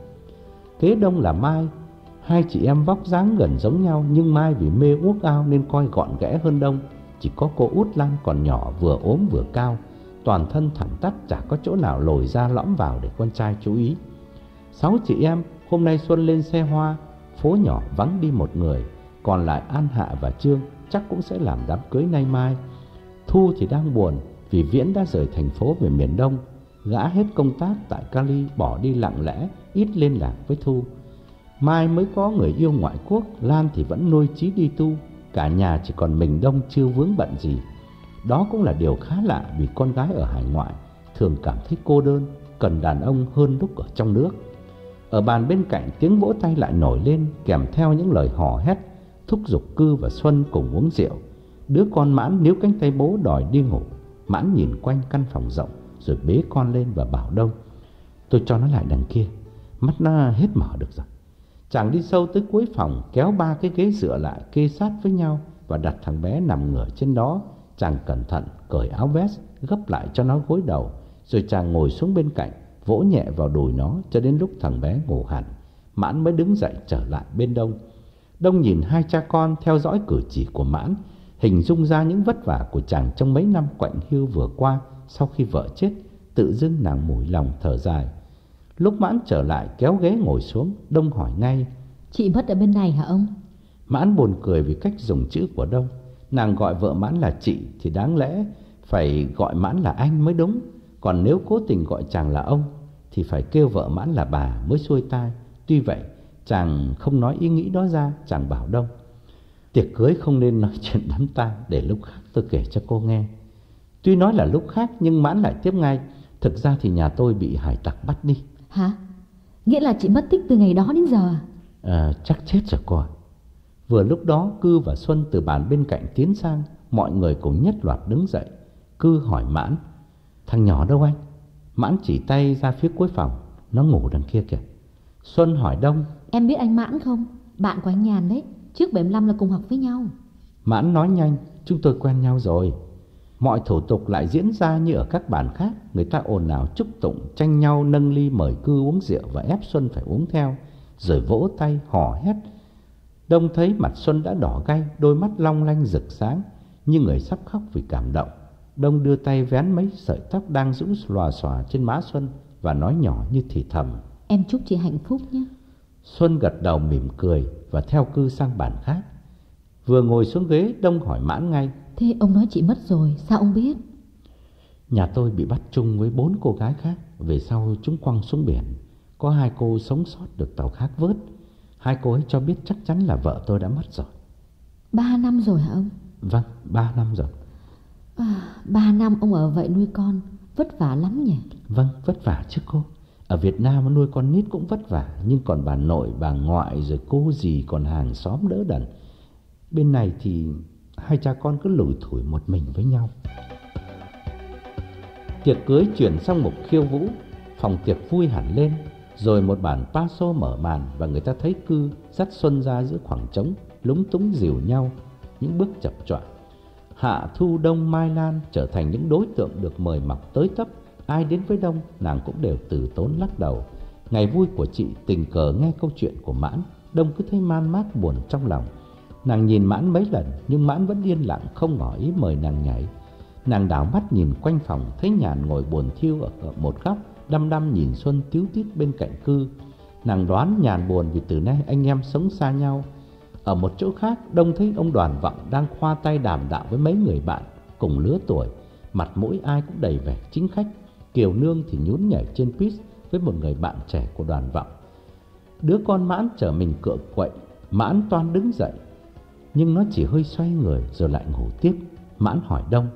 Kế Đông là Mai. Hai chị em vóc dáng gần giống nhau, nhưng Mai vì mê uốc ao nên coi gọn ghẽ hơn Đông. Chỉ có cô út Lan còn nhỏ, vừa ốm vừa cao, toàn thân thẳng tắp, chả có chỗ nào lồi ra lõm vào để con trai chú ý. Sáu chị em hôm nay Xuân lên xe hoa, phố nhỏ vắng đi một người, còn lại An Hạ và Trương chắc cũng sẽ làm đám cưới nay mai. Thu thì đang buồn vì Viễn đã rời thành phố về miền Đông. Gã hết công tác tại Cali, bỏ đi lặng lẽ, ít liên lạc với Thu. Mai mới có người yêu ngoại quốc, Lan thì vẫn nuôi chí đi tu. Cả nhà chỉ còn mình Đông chưa vướng bận gì. Đó cũng là điều khá lạ vì con gái ở hải ngoại thường cảm thấy cô đơn, cần đàn ông hơn lúc ở trong nước. Ở bàn bên cạnh tiếng vỗ tay lại nổi lên, kèm theo những lời hò hét thúc giục Cư và Xuân cùng uống rượu. Đứa con Mãn níu cánh tay bố đòi đi ngủ. Mãn nhìn quanh căn phòng rộng rồi bế con lên và bảo Đông: Tôi cho nó lại đằng kia, mắt nó hết mở được rồi. Chàng đi sâu tới cuối phòng, kéo ba cái ghế dựa lại kê sát với nhau và đặt thằng bé nằm ngửa trên đó. Chàng cẩn thận cởi áo vest gấp lại cho nó gối đầu, rồi chàng ngồi xuống bên cạnh, vỗ nhẹ vào đùi nó cho đến lúc thằng bé ngủ hẳn. Mãn mới đứng dậy trở lại bên Đông. Đông nhìn hai cha con, theo dõi cử chỉ của Mãn, hình dung ra những vất vả của chàng trong mấy năm quạnh hiu vừa qua sau khi vợ chết. Tự dưng nàng mủi lòng thở dài. Lúc Mãn trở lại kéo ghế ngồi xuống, Đông hỏi ngay: Chị mất ở bên này hả ông? Mãn buồn cười vì cách dùng chữ của Đông. Nàng gọi vợ Mãn là chị thì đáng lẽ phải gọi Mãn là anh mới đúng. Còn nếu cố tình gọi chàng là ông thì phải kêu vợ Mãn là bà mới xuôi tai. Tuy vậy chàng không nói ý nghĩ đó ra. Chàng bảo Đông: Tiệc cưới không nên nói chuyện đám tang, để lúc khác tôi kể cho cô nghe. Tuy nói là lúc khác nhưng Mãn lại tiếp ngay. Thực ra thì nhà tôi bị hải tặc bắt đi. Hả? Nghĩa là chị mất tích từ ngày đó đến giờ à? À, chắc chết rồi cô ạ. Vừa lúc đó Cư và Xuân từ bàn bên cạnh tiến sang. Mọi người cùng nhất loạt đứng dậy. Cư hỏi Mãn: thằng nhỏ đâu anh? Mãn chỉ tay ra phía cuối phòng: nó ngủ đằng kia kìa. Xuân hỏi Đông: Em biết anh Mãn không? Bạn của anh Nhàn đấy. Trước bảy mươi lăm là cùng học với nhau. Mãn nói nhanh: chúng tôi quen nhau rồi. Mọi thủ tục lại diễn ra như ở các bàn khác. Người ta ồn ào chúc tụng, tranh nhau nâng ly mời Cư uống rượu và ép Xuân phải uống theo, rồi vỗ tay hò hét. Đông thấy mặt Xuân đã đỏ gay, đôi mắt long lanh rực sáng như người sắp khóc vì cảm động. Đông đưa tay vén mấy sợi tóc đang rũ xòa xòa trên má Xuân và nói nhỏ như thì thầm: Em chúc chị hạnh phúc nhé. Xuân gật đầu mỉm cười và theo Cư sang bàn khác. Vừa ngồi xuống ghế, Đông hỏi Mãn ngay: Thế ông nói chị mất rồi, sao ông biết? Nhà tôi bị bắt chung với bốn cô gái khác. Về sau chúng quăng xuống biển. Có hai cô sống sót được tàu khác vớt. Hai cô ấy cho biết chắc chắn là vợ tôi đã mất rồi. Ba năm rồi hả ông? Vâng, ba năm rồi. À, ba năm ông ở vậy nuôi con vất vả lắm nhỉ? Vâng, vất vả chứ cô. Ở Việt Nam nuôi con nít cũng vất vả. Nhưng còn bà nội, bà ngoại, rồi cô dì, còn hàng xóm đỡ đần. Bên này thì hai cha con cứ lủi thủi một mình với nhau. Tiệc cưới chuyển sang mục khiêu vũ. Phòng tiệc vui hẳn lên. Rồi một bản paso mở màn và người ta thấy Cư dắt Xuân ra giữa khoảng trống, lúng túng dìu nhau những bước chập choạng. Hạ, Thu, Đông, Mai Lan trở thành những đối tượng được mời mọc tới tấp. Ai đến với Đông nàng cũng đều từ tốn lắc đầu. Ngày vui của chị tình cờ nghe câu chuyện của Mãn. Đông cứ thấy man mác buồn trong lòng. Nàng nhìn Mãn mấy lần nhưng Mãn vẫn yên lặng, không ngỏ ý mời nàng nhảy. Nàng đảo mắt nhìn quanh phòng, thấy Nhàn ngồi buồn thiu ở một góc, đăm đăm nhìn Xuân tíu tít bên cạnh Cư. Nàng đoán Nhàn buồn vì từ nay anh em sống xa nhau. Ở một chỗ khác, Đông thấy ông Đoàn Vọng đang khoa tay đàm đạo với mấy người bạn cùng lứa tuổi. Mặt mũi ai cũng đầy vẻ chính khách. Kiều Nương thì nhún nhảy trên pit với một người bạn trẻ của Đoàn Vọng. Đứa con Mãn trở mình cựa quậy. Mãn toan đứng dậy nhưng nó chỉ hơi xoay người rồi lại ngủ tiếp. Mãn hỏi Đông: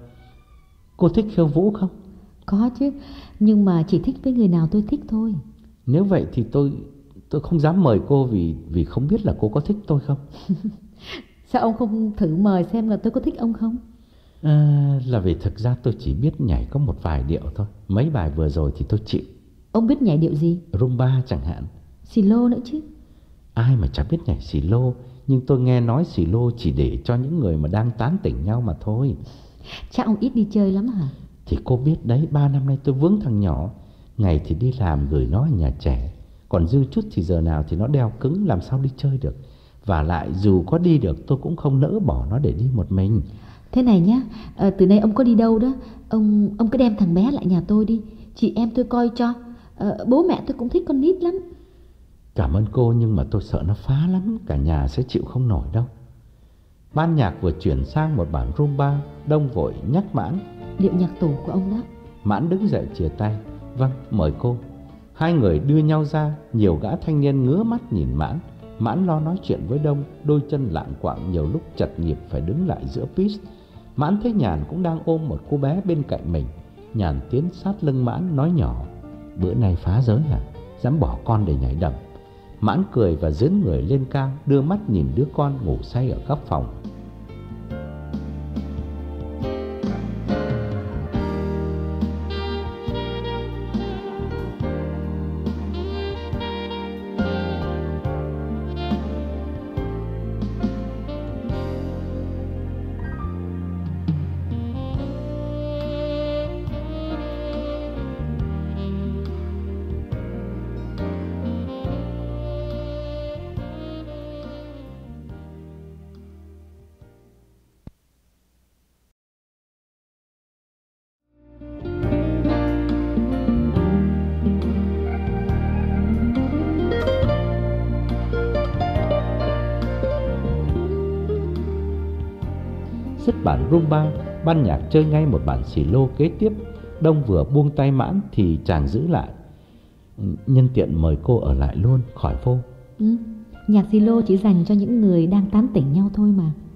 cô thích khiêu vũ không? Có chứ, nhưng mà chỉ thích với người nào tôi thích thôi. Nếu vậy thì tôi tôi không dám mời cô vì vì không biết là cô có thích tôi không. Sao ông không thử mời xem là tôi có thích ông không? À, là vì thực ra tôi chỉ biết nhảy có một vài điệu thôi. Mấy bài vừa rồi thì tôi chịu. Ông biết nhảy điệu gì? Rumba chẳng hạn. Xì lô nữa chứ. Ai mà chả biết nhảy xì lô. Nhưng tôi nghe nói xì lô chỉ để cho những người mà đang tán tỉnh nhau mà thôi. Chắc ông ít đi chơi lắm hả? Thì cô biết đấy, ba năm nay tôi vướng thằng nhỏ. Ngày thì đi làm gửi nó ở nhà trẻ, còn dư chút thì giờ nào thì nó đeo cứng, làm sao đi chơi được. Và lại dù có đi được tôi cũng không nỡ bỏ nó để đi một mình. Thế này nhá, à, từ nay ông có đi đâu đó, Ông ông cứ đem thằng bé lại nhà tôi đi. Chị em tôi coi cho. à, Bố mẹ tôi cũng thích con nít lắm. Cảm ơn cô, nhưng mà tôi sợ nó phá lắm. Cả nhà sẽ chịu không nổi đâu. Ban nhạc vừa chuyển sang một bản rumba. Đông vội nhắc Mãn: điệu nhạc tủ của ông đó. Mãn đứng dậy chìa tay: vâng, mời cô. Hai người đưa nhau ra. Nhiều gã thanh niên ngứa mắt nhìn Mãn. Mãn lo nói chuyện với Đông, đôi chân lạng quạng, nhiều lúc chật nhịp phải đứng lại giữa pist. Mãn thấy Nhàn cũng đang ôm một cô bé bên cạnh mình. Nhàn tiến sát lưng Mãn nói nhỏ: bữa nay phá giới hả? Dám bỏ con để nhảy đầm. Mãn cười và dướn người lên cao, đưa mắt nhìn đứa con ngủ say ở góc phòng. Dứt bản rumba, ban nhạc chơi ngay một bản xì lô kế tiếp. Đông vừa buông tay Mãn thì chàng giữ lại: nhân tiện mời cô ở lại luôn, khỏi vô. Ừ, nhạc xì lô chỉ dành cho những người đang tán tỉnh nhau thôi mà.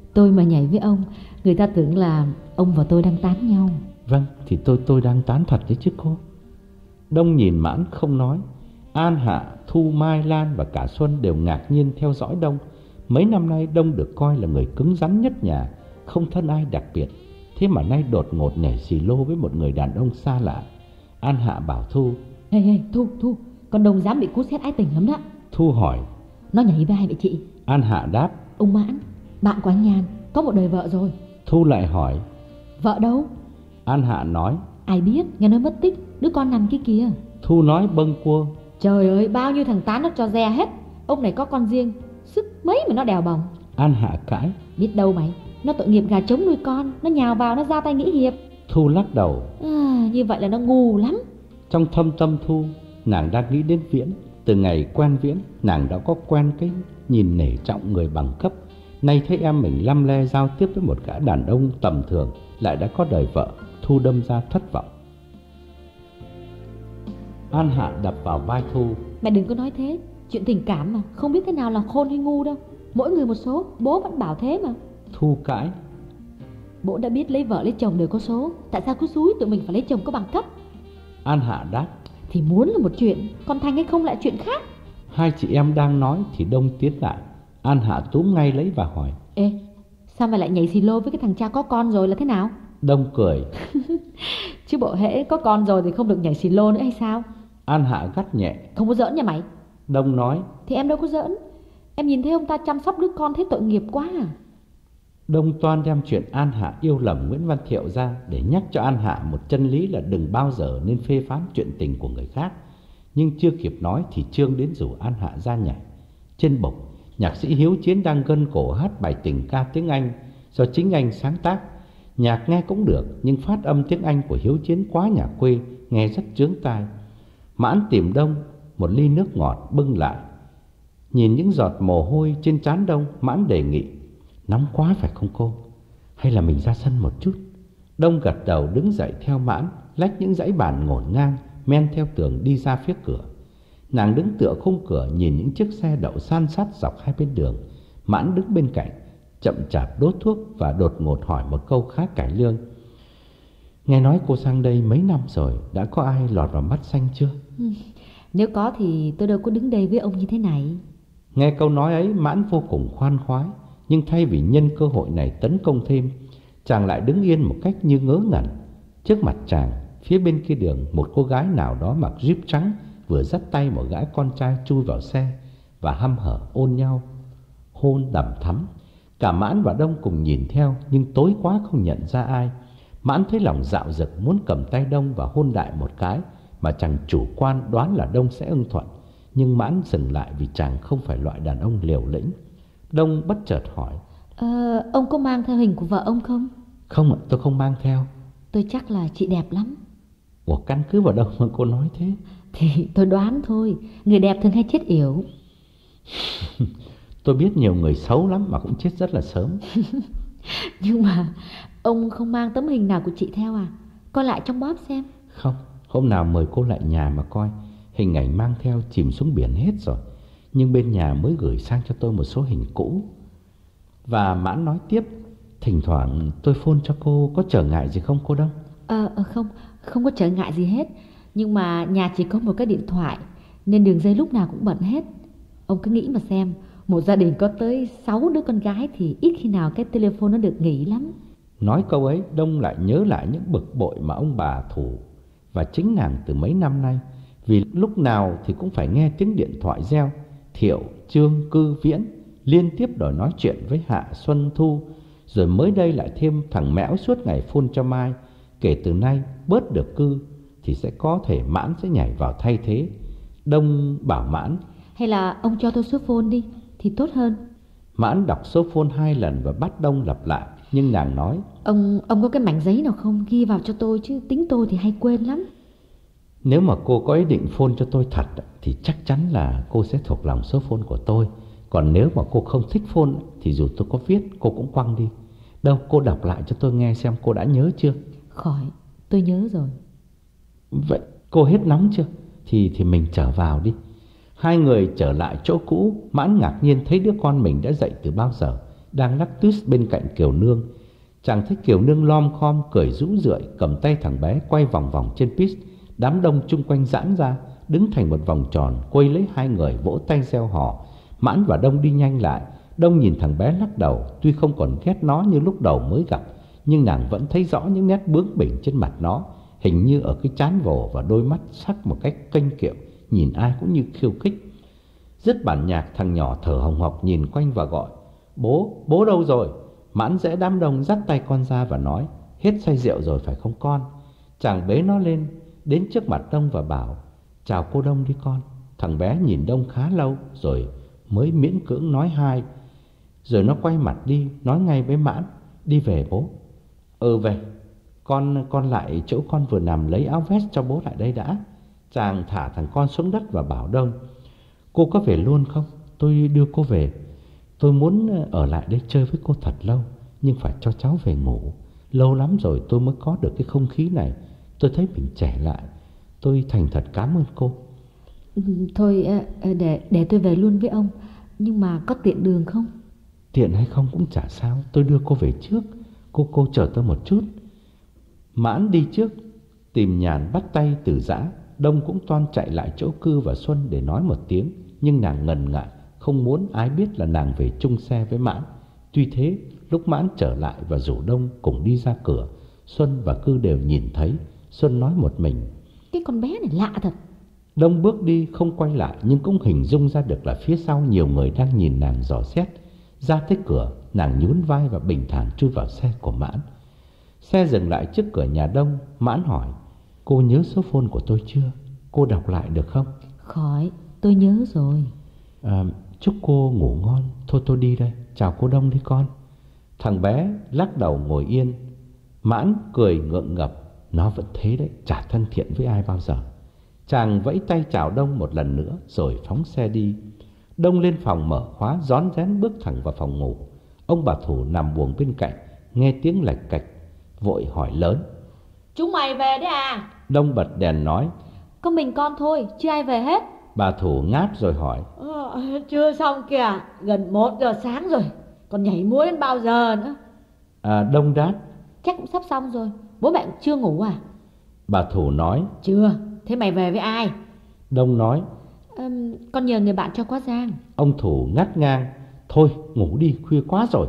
Tôi mà nhảy với ông, người ta tưởng là ông và tôi đang tán nhau. Vâng, thì tôi tôi đang tán thật đấy chứ cô. Đông nhìn Mãn không nói. An Hạ, Thu, Mai, Lan và cả Xuân đều ngạc nhiên theo dõi Đông. Mấy năm nay Đông được coi là người cứng rắn nhất nhà, không thân ai đặc biệt. Thế mà nay đột ngột nhảy xì lô với một người đàn ông xa lạ. An Hạ bảo Thu: Hey, hey, Thu, Thu, con Đông dám bị cú sét ái tình lắm đó. Thu hỏi: Nó nhảy với ai vậy chị? An Hạ đáp: Ông Mãn, bạn của anh Nhàn, có một đời vợ rồi. Thu lại hỏi: Vợ đâu? An Hạ nói: Ai biết, nghe nói mất tích, đứa con nằm kia kìa. Thu nói bâng quơ: Trời ơi, bao nhiêu thằng tán nó cho re hết. Ông này có con riêng, sức mấy mà nó đèo bồng. An Hạ cãi: Biết đâu mày, nó tội nghiệp gà trống nuôi con, nó nhào vào nó ra tay nghĩ hiệp. Thu lắc đầu: À, như vậy là nó ngu lắm. Trong thâm tâm Thu, nàng đang nghĩ đến Viễn. Từ ngày quen Viễn, nàng đã có quen cái nhìn nể trọng người bằng cấp. Nay thấy em mình lăm le giao tiếp với một gã đàn ông tầm thường, lại đã có đời vợ, Thu đâm ra thất vọng. An Hạ đập vào vai Thu: Mẹ đừng có nói thế, chuyện tình cảm mà, không biết thế nào là khôn hay ngu đâu. Mỗi người một số, bố vẫn bảo thế mà. Thu cãi: Bố đã biết lấy vợ lấy chồng đều có số, tại sao cứ xúi tụi mình phải lấy chồng có bằng cấp? An Hạ đáp: Thì muốn là một chuyện, còn thành hay không lại chuyện khác. Hai chị em đang nói thì Đông tiến lại. An Hạ túm ngay lấy và hỏi: Ê, sao mày lại nhảy xì lô với cái thằng cha có con rồi là thế nào? Đông cười: Chứ bộ hễ có con rồi thì không được nhảy xì lô nữa hay sao? An Hạ gắt nhẹ: Không có giỡn nha mày. Đông nói: Thì em đâu có giỡn. Em nhìn thấy ông ta chăm sóc đứa con thấy tội nghiệp quá à. Đông toan đem chuyện An Hạ yêu lầm Nguyễn Văn Thiệu ra để nhắc cho An Hạ một chân lý là đừng bao giờ nên phê phán chuyện tình của người khác. Nhưng chưa kịp nói thì Trương đến rủ An Hạ ra nhảy. Trên bục, nhạc sĩ Hiếu Chiến đang gân cổ hát bài tình ca tiếng Anh do chính anh sáng tác. Nhạc nghe cũng được, nhưng phát âm tiếng Anh của Hiếu Chiến quá nhà quê, nghe rất chướng tai. Mãn tìm Đông một ly nước ngọt bưng lại. Nhìn những giọt mồ hôi trên trán Đông, Mãn đề nghị: Nóng quá phải không cô? Hay là mình ra sân một chút? Đông gật đầu đứng dậy theo Mãn, lách những dãy bàn ngổn ngang, men theo tường đi ra phía cửa. Nàng đứng tựa khung cửa nhìn những chiếc xe đậu san sát dọc hai bên đường. Mãn đứng bên cạnh, chậm chạp đốt thuốc và đột ngột hỏi một câu khá cải lương: Nghe nói cô sang đây mấy năm rồi, đã có ai lọt vào mắt xanh chưa? Ừ. Nếu có thì tôi đâu có đứng đây với ông như thế này. Nghe câu nói ấy, Mãn vô cùng khoan khoái. Nhưng thay vì nhân cơ hội này tấn công thêm, chàng lại đứng yên một cách như ngớ ngẩn. Trước mặt chàng, phía bên kia đường, một cô gái nào đó mặc jeep trắng vừa dắt tay một gã con trai chui vào xe và hăm hở ôn nhau, hôn đằm thắm. Cả Mãn và Đông cùng nhìn theo, nhưng tối quá không nhận ra ai. Mãn thấy lòng dạo dực muốn cầm tay Đông và hôn đại một cái, mà chàng chủ quan đoán là Đông sẽ ưng thuận. Nhưng Mãn dừng lại vì chàng không phải loại đàn ông liều lĩnh. Đông bất chợt hỏi: Ờ, ông có mang theo hình của vợ ông không? Không ạ, tôi không mang theo. Tôi chắc là chị đẹp lắm. Ủa, căn cứ vào đâu mà cô nói thế? Thì tôi đoán thôi, người đẹp thường hay chết yểu. Tôi biết nhiều người xấu lắm mà cũng chết rất là sớm. Nhưng mà ông không mang tấm hình nào của chị theo à? Coi lại trong bóp xem. Không, hôm nào mời cô lại nhà mà coi. Hình ảnh mang theo chìm xuống biển hết rồi. Nhưng bên nhà mới gửi sang cho tôi một số hình cũ. Và Mãn nói tiếp: Thỉnh thoảng tôi phone cho cô, có trở ngại gì không cô Đông? Ờ, à, không, không có trở ngại gì hết. Nhưng mà nhà chỉ có một cái điện thoại, nên đường dây lúc nào cũng bận hết. Ông cứ nghĩ mà xem, một gia đình có tới sáu đứa con gái thì ít khi nào cái telephone nó được nghỉ lắm. Nói câu ấy, Đông lại nhớ lại những bực bội mà ông bà thủ và chính nàng từ mấy năm nay. Vì lúc nào thì cũng phải nghe tiếng điện thoại reo. Thiệu, Trương, Cư, Viễn liên tiếp đòi nói chuyện với Hạ, Xuân, Thu. Rồi mới đây lại thêm thằng Mẽo suốt ngày phone cho Mai. Kể từ nay bớt được Cư thì sẽ có thể Mãn sẽ nhảy vào thay thế. Đông bảo Mãn: Hay là ông cho tôi số phone đi thì tốt hơn. Mãn đọc số phone hai lần và bắt Đông lặp lại. Nhưng nàng nói: Ông ông có cái mảnh giấy nào không, ghi vào cho tôi chứ tính tôi thì hay quên lắm. Nếu mà cô có ý định phone cho tôi thật thì chắc chắn là cô sẽ thuộc lòng số phone của tôi. Còn nếu mà cô không thích phone thì dù tôi có viết cô cũng quăng đi. Đâu, cô đọc lại cho tôi nghe xem cô đã nhớ chưa. Khỏi, tôi nhớ rồi. Vậy cô hết nóng chưa? Thì thì mình trở vào đi. Hai người trở lại chỗ cũ. Mãn ngạc nhiên thấy đứa con mình đã dậy từ bao giờ. đang lắc twist bên cạnh Kiều Nương. Chàng thấy Kiều Nương lom khom cười rũ rượi, cầm tay thằng bé quay vòng vòng trên pist. Đám đông chung quanh giãn ra, đứng thành một vòng tròn quây lấy hai người vỗ tay reo hò. Mãn và Đông đi nhanh lại. Đông nhìn thằng bé lắc đầu, tuy không còn ghét nó như lúc đầu mới gặp, nhưng nàng vẫn thấy rõ những nét bướng bỉnh trên mặt nó, hình như ở cái trán vồ và đôi mắt sắc một cách kênh kiệu, nhìn ai cũng như khiêu khích. Dứt bản nhạc, thằng nhỏ thở hồng hộc nhìn quanh và gọi: "Bố, bố đâu rồi?" Mãn rẽ đám đông dắt tay con ra và nói: "Hết say rượu rồi phải không con?" Chàng bế nó lên, đến trước mặt Đông và bảo: "Chào cô Đông đi con." Thằng bé nhìn Đông khá lâu rồi mới miễn cưỡng nói hai. Rồi nó quay mặt đi, nói ngay với Mãn: "Đi về bố." "Ừ về. Con con lại chỗ con vừa nằm, lấy áo vest cho bố lại đây đã." Chàng thả thằng con xuống đất và bảo Đông: "Cô có về luôn không? Tôi đưa cô về. Tôi muốn ở lại đây chơi với cô thật lâu, nhưng phải cho cháu về ngủ. Lâu lắm rồi tôi mới có được cái không khí này. Tôi thấy mình trẻ lại. Tôi thành thật cảm ơn cô." "Thôi để để tôi về luôn với ông. Nhưng mà có tiện đường không?" "Tiện hay không cũng chả sao. Tôi đưa cô về trước. Cô cô chờ tôi một chút." Mãn đi trước tìm Nhàn bắt tay từ giã. Đông cũng toan chạy lại chỗ Cư và Xuân để nói một tiếng, nhưng nàng ngần ngại, không muốn ai biết là nàng về chung xe với Mãn. Tuy thế, lúc Mãn trở lại và rủ Đông cùng đi ra cửa, Xuân và Cư đều nhìn thấy. Xuân nói một mình: "Cái con bé này lạ thật." Đông bước đi không quay lại, nhưng cũng hình dung ra được là phía sau nhiều người đang nhìn nàng dò xét. Ra tới cửa, nàng nhún vai và bình thản chui vào xe của Mãn. Xe dừng lại trước cửa nhà Đông. Mãn hỏi: "Cô nhớ số phone của tôi chưa? Cô đọc lại được không?" "Khỏi, tôi nhớ rồi." À, chúc cô ngủ ngon. Thôi tôi đi đây. Chào cô Đông đi con." Thằng bé lắc đầu ngồi yên. Mãn cười ngượng ngập. Nó vẫn thế đấy, chả thân thiện với ai bao giờ. Chàng vẫy tay chào Đông một lần nữa rồi phóng xe đi. Đông lên phòng mở khóa, rón rén bước thẳng vào phòng ngủ. Ông bà Thủ nằm buồng bên cạnh, nghe tiếng lạch cạch, vội hỏi lớn: "Chúng mày về đấy à?" Đông bật đèn nói: "Có mình con thôi, chưa ai về hết." Bà Thủ ngáp rồi hỏi: ờ, "Chưa xong kìa, gần một giờ sáng rồi, còn nhảy múa đến bao giờ nữa?" à, Đông đáp: "Chắc cũng sắp xong rồi. Bố bạn chưa ngủ à?" Bà Thủ nói: "Chưa. Thế mày về với ai?" Đông nói: à, "Con nhờ người bạn cho quá giang." Ông Thủ ngắt ngang: "Thôi ngủ đi, khuya quá rồi."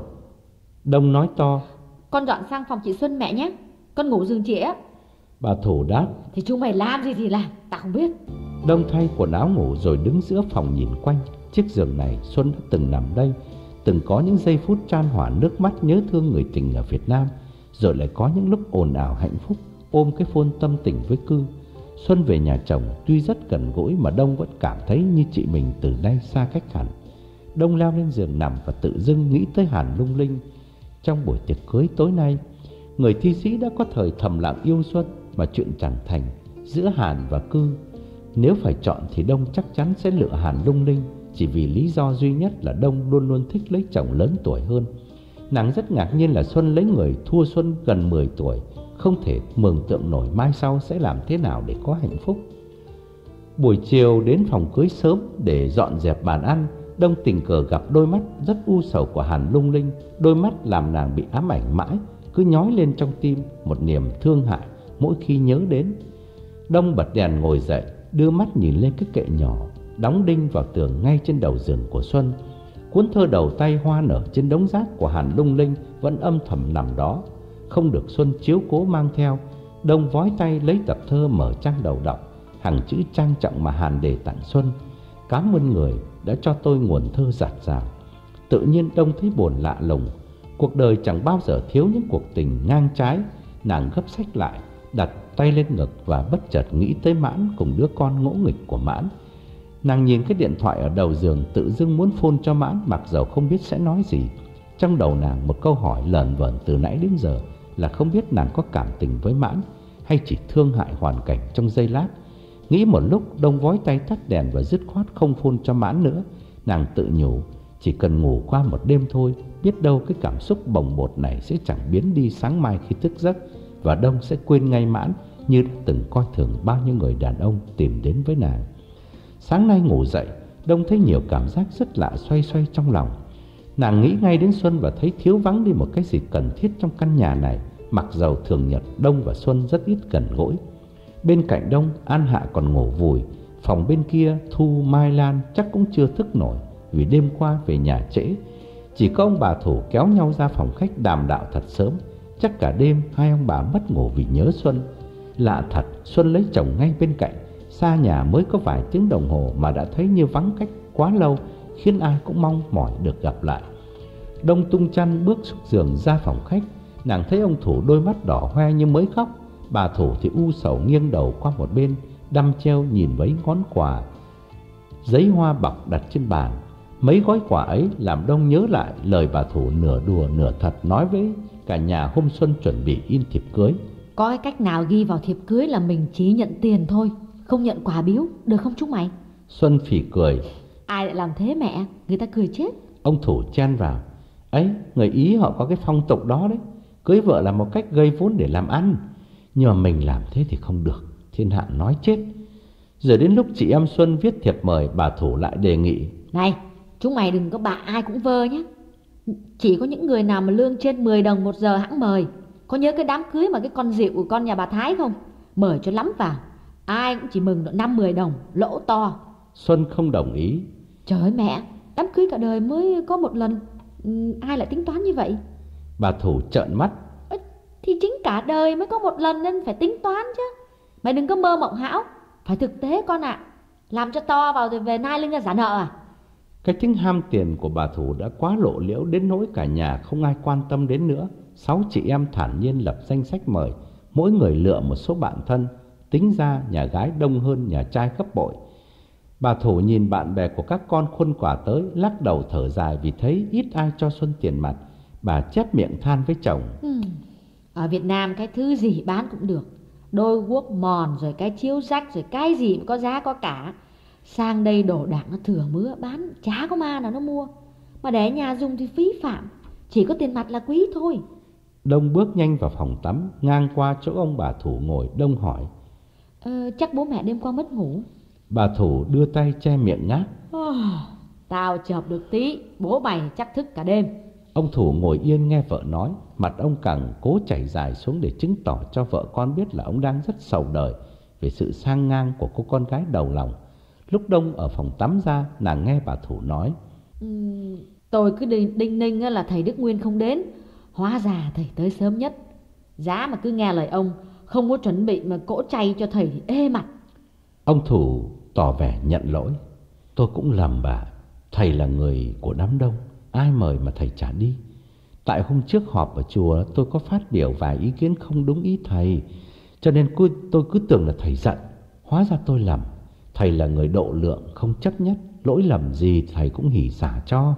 Đông nói to: "Con dọn sang phòng chị Xuân mẹ nhé. Con ngủ giường chị á." Bà Thủ đáp: "Thì chúng mày làm gì thì làm, tao không biết." Đông thay quần áo ngủ rồi đứng giữa phòng nhìn quanh. Chiếc giường này Xuân đã từng nằm đây, từng có những giây phút chan hòa nước mắt nhớ thương người tình ở Việt Nam, rồi lại có những lúc ồn ào hạnh phúc ôm cái phone tâm tình với Cư. Xuân về nhà chồng tuy rất gần gũi mà Đông vẫn cảm thấy như chị mình từ nay xa cách hẳn. Đông leo lên giường nằm và tự dưng nghĩ tới Hàn Lung Linh. Trong buổi tiệc cưới tối nay, người thi sĩ đã có thời thầm lặng yêu Xuân mà chuyện chẳng thành giữa Hàn và Cư. Nếu phải chọn thì Đông chắc chắn sẽ lựa Hàn Lung Linh, chỉ vì lý do duy nhất là Đông luôn luôn thích lấy chồng lớn tuổi hơn. Nàng rất ngạc nhiên là Xuân lấy người thua Xuân gần mười tuổi, không thể mường tượng nổi mai sau sẽ làm thế nào để có hạnh phúc. Buổi chiều đến phòng cưới sớm để dọn dẹp bàn ăn, Đông tình cờ gặp đôi mắt rất u sầu của Hàn Lung Linh. Đôi mắt làm nàng bị ám ảnh mãi, cứ nhói lên trong tim một niềm thương hại mỗi khi nhớ đến. Đông bật đèn ngồi dậy, đưa mắt nhìn lên cái kệ nhỏ đóng đinh vào tường ngay trên đầu giường của Xuân. Cuốn thơ đầu tay hoa nở trên đống rác của Hàn Lung Linh vẫn âm thầm nằm đó, không được Xuân chiếu cố mang theo. Đông vói tay lấy tập thơ mở trang đầu đọc hàng chữ trang trọng mà Hàn để tặng Xuân: "Cảm ơn người đã cho tôi nguồn thơ dạt dào." Tự nhiên Đông thấy buồn lạ lùng. Cuộc đời chẳng bao giờ thiếu những cuộc tình ngang trái. Nàng gấp sách lại, đặt tay lên ngực và bất chợt nghĩ tới Mãn cùng đứa con ngỗ nghịch của Mãn. Nàng nhìn cái điện thoại ở đầu giường, tự dưng muốn phone cho Mãn mặc dầu không biết sẽ nói gì. Trong đầu nàng một câu hỏi lởn vởn từ nãy đến giờ là không biết nàng có cảm tình với Mãn hay chỉ thương hại hoàn cảnh trong giây lát. Nghĩ một lúc, Đông vói tay tắt đèn và dứt khoát không phone cho Mãn nữa. Nàng tự nhủ chỉ cần ngủ qua một đêm thôi, biết đâu cái cảm xúc bồng bột này sẽ chẳng biến đi sáng mai khi thức giấc, và Đông sẽ quên ngay Mãn như đã từng coi thường bao nhiêu người đàn ông tìm đến với nàng. Sáng nay ngủ dậy, Đông thấy nhiều cảm giác rất lạ xoay xoay trong lòng. Nàng nghĩ ngay đến Xuân và thấy thiếu vắng đi một cái gì cần thiết trong căn nhà này. Mặc dầu thường nhật Đông và Xuân rất ít gần gũi. Bên cạnh Đông, An Hạ còn ngủ vùi. Phòng bên kia Thu, Mai Lan chắc cũng chưa thức nổi vì đêm qua về nhà trễ. Chỉ có ông bà Thủ kéo nhau ra phòng khách đàm đạo thật sớm. Chắc cả đêm hai ông bà mất ngủ vì nhớ Xuân. Lạ thật, Xuân lấy chồng ngay bên cạnh, xa nhà mới có vài tiếng đồng hồ mà đã thấy như vắng cách quá lâu, khiến ai cũng mong mỏi được gặp lại. Đông tung chăn bước xuống giường ra phòng khách. Nàng thấy ông Thủ đôi mắt đỏ hoe như mới khóc. Bà Thủ thì u sầu nghiêng đầu qua một bên, đăm treo nhìn mấy ngón quà giấy hoa bọc đặt trên bàn. Mấy gói quà ấy làm Đông nhớ lại lời bà Thủ nửa đùa nửa thật nói với cả nhà hôm Xuân chuẩn bị in thiệp cưới. Có cái cách nào ghi vào thiệp cưới là mình chỉ nhận tiền thôi, không nhận quà biếu, được không chúng mày? Xuân phì cười. Ai lại làm thế mẹ, người ta cười chết. Ông Thủ chen vào. Ấy, người Ý họ có cái phong tục đó đấy. Cưới vợ là một cách gây vốn để làm ăn. Nhưng mà mình làm thế thì không được, thiên hạ nói chết. Rồi đến lúc chị em Xuân viết thiệp mời, bà Thủ lại đề nghị. Này, chúng mày đừng có bạ ai cũng vơ nhé. Chỉ có những người nào mà lương trên mười đồng một giờ hãng mời. Có nhớ cái đám cưới mà cái con rượu của con nhà bà Thái không? Mời cho lắm vào, ai cũng chỉ mừng được năm mười đồng, lỗ to. Xuân không đồng ý. Trời ơi mẹ, đám cưới cả đời mới có một lần, ừ, ai lại tính toán như vậy? Bà Thủ trợn mắt. Ê, thì chính cả đời mới có một lần nên phải tính toán chứ. Mày đừng có mơ mộng hão, phải thực tế con ạ. À. Làm cho to vào rồi về nai lưng ra giả nợ à? Cái tính ham tiền của bà Thủ đã quá lộ liễu đến nỗi cả nhà không ai quan tâm đến nữa. Sáu chị em thản nhiên lập danh sách mời, mỗi người lựa một số bạn thân. Tính ra nhà gái đông hơn nhà trai gấp bội. Bà Thủ nhìn bạn bè của các con khuân quả tới, lắc đầu thở dài vì thấy ít ai cho Xuân tiền mặt. Bà chép miệng than với chồng. ừ. Ở Việt Nam cái thứ gì bán cũng được, đôi guốc mòn rồi cái chiếu rách rồi cái gì cũng có giá có cả. Sang đây đổ đảng nó thừa mứa bán chả có ma nào nó mua. Mà để nhà dùng thì phí phạm, chỉ có tiền mặt là quý thôi. Đông bước nhanh vào phòng tắm, ngang qua chỗ ông bà Thủ ngồi. Đông hỏi. ờ, Chắc bố mẹ đêm qua mất ngủ. Bà Thủ đưa tay che miệng ngáp. oh, Tao chợp được tí, bố mày chắc thức cả đêm. Ông Thủ ngồi yên nghe vợ nói. Mặt ông càng cố chảy dài xuống để chứng tỏ cho vợ con biết là ông đang rất sầu đời về sự sang ngang của cô con gái đầu lòng. Lúc Đông ở phòng tắm ra, nàng nghe bà Thủ nói. uhm, Tôi cứ đinh, đinh ninh là thầy Đức Nguyên không đến, hóa ra thầy tới sớm nhất. Giá mà cứ nghe lời ông, không có chuẩn bị mà cỗ chay cho thầy thì ê mặt. Ông Thủ tỏ vẻ nhận lỗi. Tôi cũng lầm bà, thầy là người của đám đông, ai mời mà thầy chả đi. Tại hôm trước họp ở chùa tôi có phát biểu vài ý kiến không đúng ý thầy, cho nên tôi cứ tưởng là thầy giận. Hóa ra tôi lầm, thầy là người độ lượng không chấp nhất, lỗi lầm gì thầy cũng hỉ xả cho.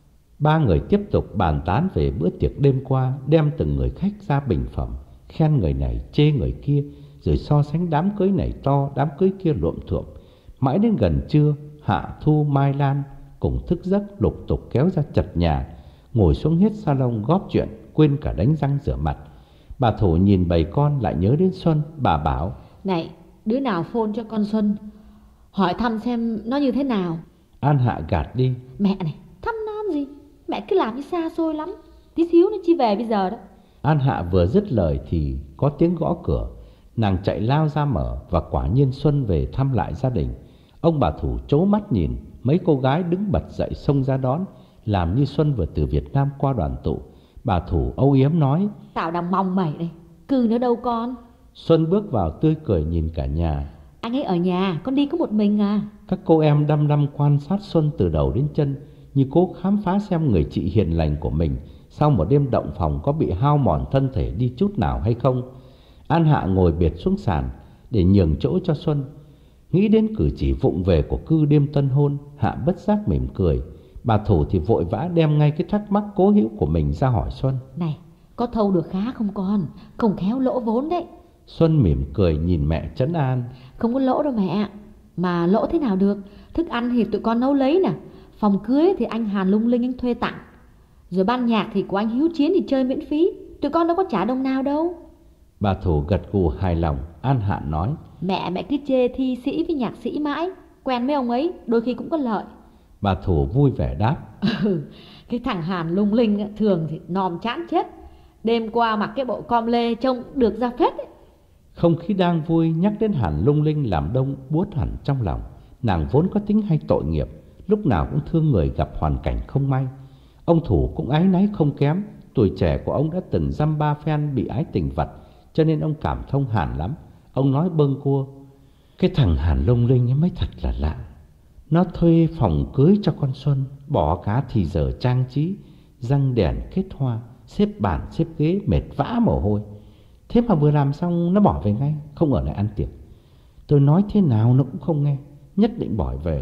Ba người tiếp tục bàn tán về bữa tiệc đêm qua, đem từng người khách ra bình phẩm, khen người này chê người kia, rồi so sánh đám cưới này to, đám cưới kia luộm thuộm. Mãi đến gần trưa, Hạ, Thu, Mai Lan cùng thức giấc lục tục kéo ra chật nhà, ngồi xuống hết salon góp chuyện, quên cả đánh răng rửa mặt. Bà Thủ nhìn bầy con lại nhớ đến Xuân, bà bảo. Này, đứa nào phone cho con Xuân, hỏi thăm xem nó như thế nào. An Hạ gạt đi. Mẹ này, thăm non gì, mẹ cứ làm như xa xôi lắm, tí xíu nó chi về bây giờ đó. An Hạ vừa dứt lời thì có tiếng gõ cửa. Nàng chạy lao ra mở, và quả nhiên Xuân về thăm lại gia đình. Ông bà Thủ trố mắt nhìn, mấy cô gái đứng bật dậy xông ra đón, làm như Xuân vừa từ Việt Nam qua đoàn tụ. Bà Thủ âu yếm nói. Tao đang mong mày đây, cừ nữa đâu con. Xuân bước vào tươi cười nhìn cả nhà. Anh ấy ở nhà, con đi có một mình à. Các cô em đăm đăm quan sát Xuân từ đầu đến chân, như cố khám phá xem người chị hiền lành của mình sau một đêm động phòng có bị hao mòn thân thể đi chút nào hay không. An Hạ ngồi biệt xuống sàn để nhường chỗ cho Xuân. Nghĩ đến cử chỉ vụng về của cư đêm tân hôn, Hạ bất giác mỉm cười. Bà Thủ thì vội vã đem ngay cái thắc mắc cố hữu của mình ra hỏi Xuân. Này, có thâu được khá không con? Không khéo lỗ vốn đấy. Xuân mỉm cười nhìn mẹ trấn an. Không có lỗ đâu mẹ. Mà lỗ thế nào được, thức ăn thì tụi con nấu lấy nè, phòng cưới thì anh Hàn Lung Linh anh thuê tặng, rồi ban nhạc thì của anh Hiếu Chiến thì chơi miễn phí, tụi con đâu có trả đồng nào đâu. Bà Thủ gật gù hài lòng. An Hạ nói. Mẹ mẹ cứ chê thi sĩ với nhạc sĩ mãi, quen mấy ông ấy đôi khi cũng có lợi. Bà Thủ vui vẻ đáp. Ừ, Cái thằng Hàn lung linh á, thường thì nòm chán chết. Đêm qua mặc cái bộ com lê trông được ra phết ấy. Không khí đang vui, nhắc đến Hàn lung linh làm Đông buốt hẳn trong lòng. Nàng vốn có tính hay tội nghiệp, lúc nào cũng thương người gặp hoàn cảnh không may. Ông Thủ cũng áy náy không kém. Tuổi trẻ của ông đã từng dăm ba phen bị ái tình vật, cho nên ông cảm thông Hàn lắm. Ông nói bâng cua: cái thằng Hàn lung linh ấy mới thật là lạ. Nó thuê phòng cưới cho con Xuân, bỏ cả thì giờ trang trí, răng đèn kết hoa, xếp bàn xếp ghế mệt vã mồ hôi. Thế mà vừa làm xong nó bỏ về ngay, không ở lại ăn tiệc. Tôi nói thế nào nó cũng không nghe, nhất định bỏ về.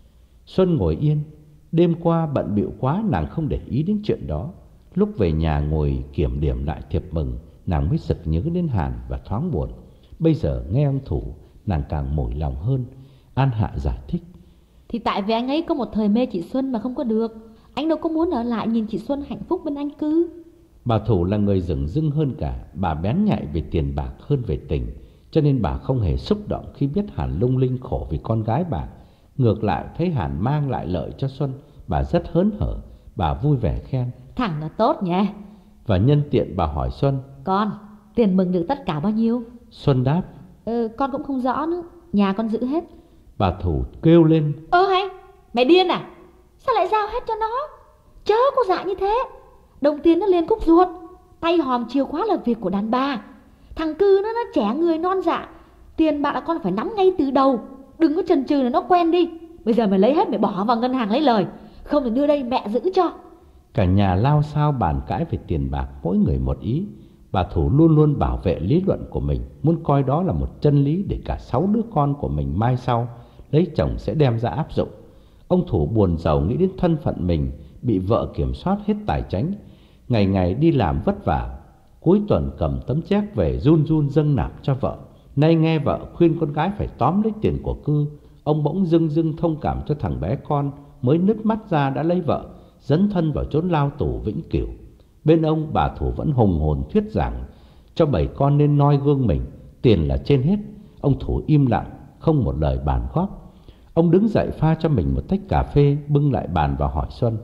Xuân ngồi yên. Đêm qua bận bịu quá, nàng không để ý đến chuyện đó. Lúc về nhà ngồi kiểm điểm lại thiệp mừng, nàng mới sực nhớ đến Hàn và thoáng buồn. Bây giờ nghe ông Thủ, nàng càng mỏi lòng hơn. An Hạ giải thích: thì tại vì anh ấy có một thời mê chị Xuân mà không có được. Anh đâu có muốn ở lại nhìn chị Xuân hạnh phúc bên anh Cư. Bà Thủ là người dửng dưng hơn cả. Bà bén nhạy về tiền bạc hơn về tình, cho nên bà không hề xúc động khi biết Hàn lung linh khổ vì con gái bà. Ngược lại thấy Hàn mang lại lợi cho Xuân, bà rất hớn hở. Bà vui vẻ khen: thằng nó tốt nhỉ. Và nhân tiện bà hỏi Xuân: con, tiền mừng được tất cả bao nhiêu? Xuân đáp: Ờ, con cũng không rõ nữa, nhà con giữ hết. Bà Thủ kêu lên: Ơ hay, mày điên à? Sao lại giao hết cho nó? Chớ có dạ như thế. Đồng tiền nó liền cúc ruột, tay hòm chìa khóa là việc của đàn bà. Thằng Cư nó nó trẻ người non dạ, tiền bạc là con phải nắm ngay từ đầu. Đừng có chần chừ là nó quen đi. Bây giờ mày lấy hết mày bỏ vào ngân hàng lấy lời, không thì đưa đây mẹ giữ cho. Cả nhà lao xao bàn cãi về tiền bạc, mỗi người một ý. Bà Thủ luôn luôn bảo vệ lý luận của mình, muốn coi đó là một chân lý để cả sáu đứa con của mình mai sau lấy chồng sẽ đem ra áp dụng. Ông Thủ buồn rầu nghĩ đến thân phận mình bị vợ kiểm soát hết tài chánh, ngày ngày đi làm vất vả, cuối tuần cầm tấm chéc về run run dâng nạp cho vợ. Nay nghe vợ khuyên con gái phải tóm lấy tiền của Cư, ông bỗng dưng dưng thông cảm cho thằng bé con mới nứt mắt ra đã lấy vợ, dấn thân vào chốn lao tù vĩnh cửu. Bên ông, bà Thủ vẫn hùng hồn thuyết giảng cho bảy con nên noi gương mình, tiền là trên hết. Ông Thủ im lặng, không một lời bàn góp. Ông đứng dậy pha cho mình một tách cà phê, bưng lại bàn và hỏi Xuân: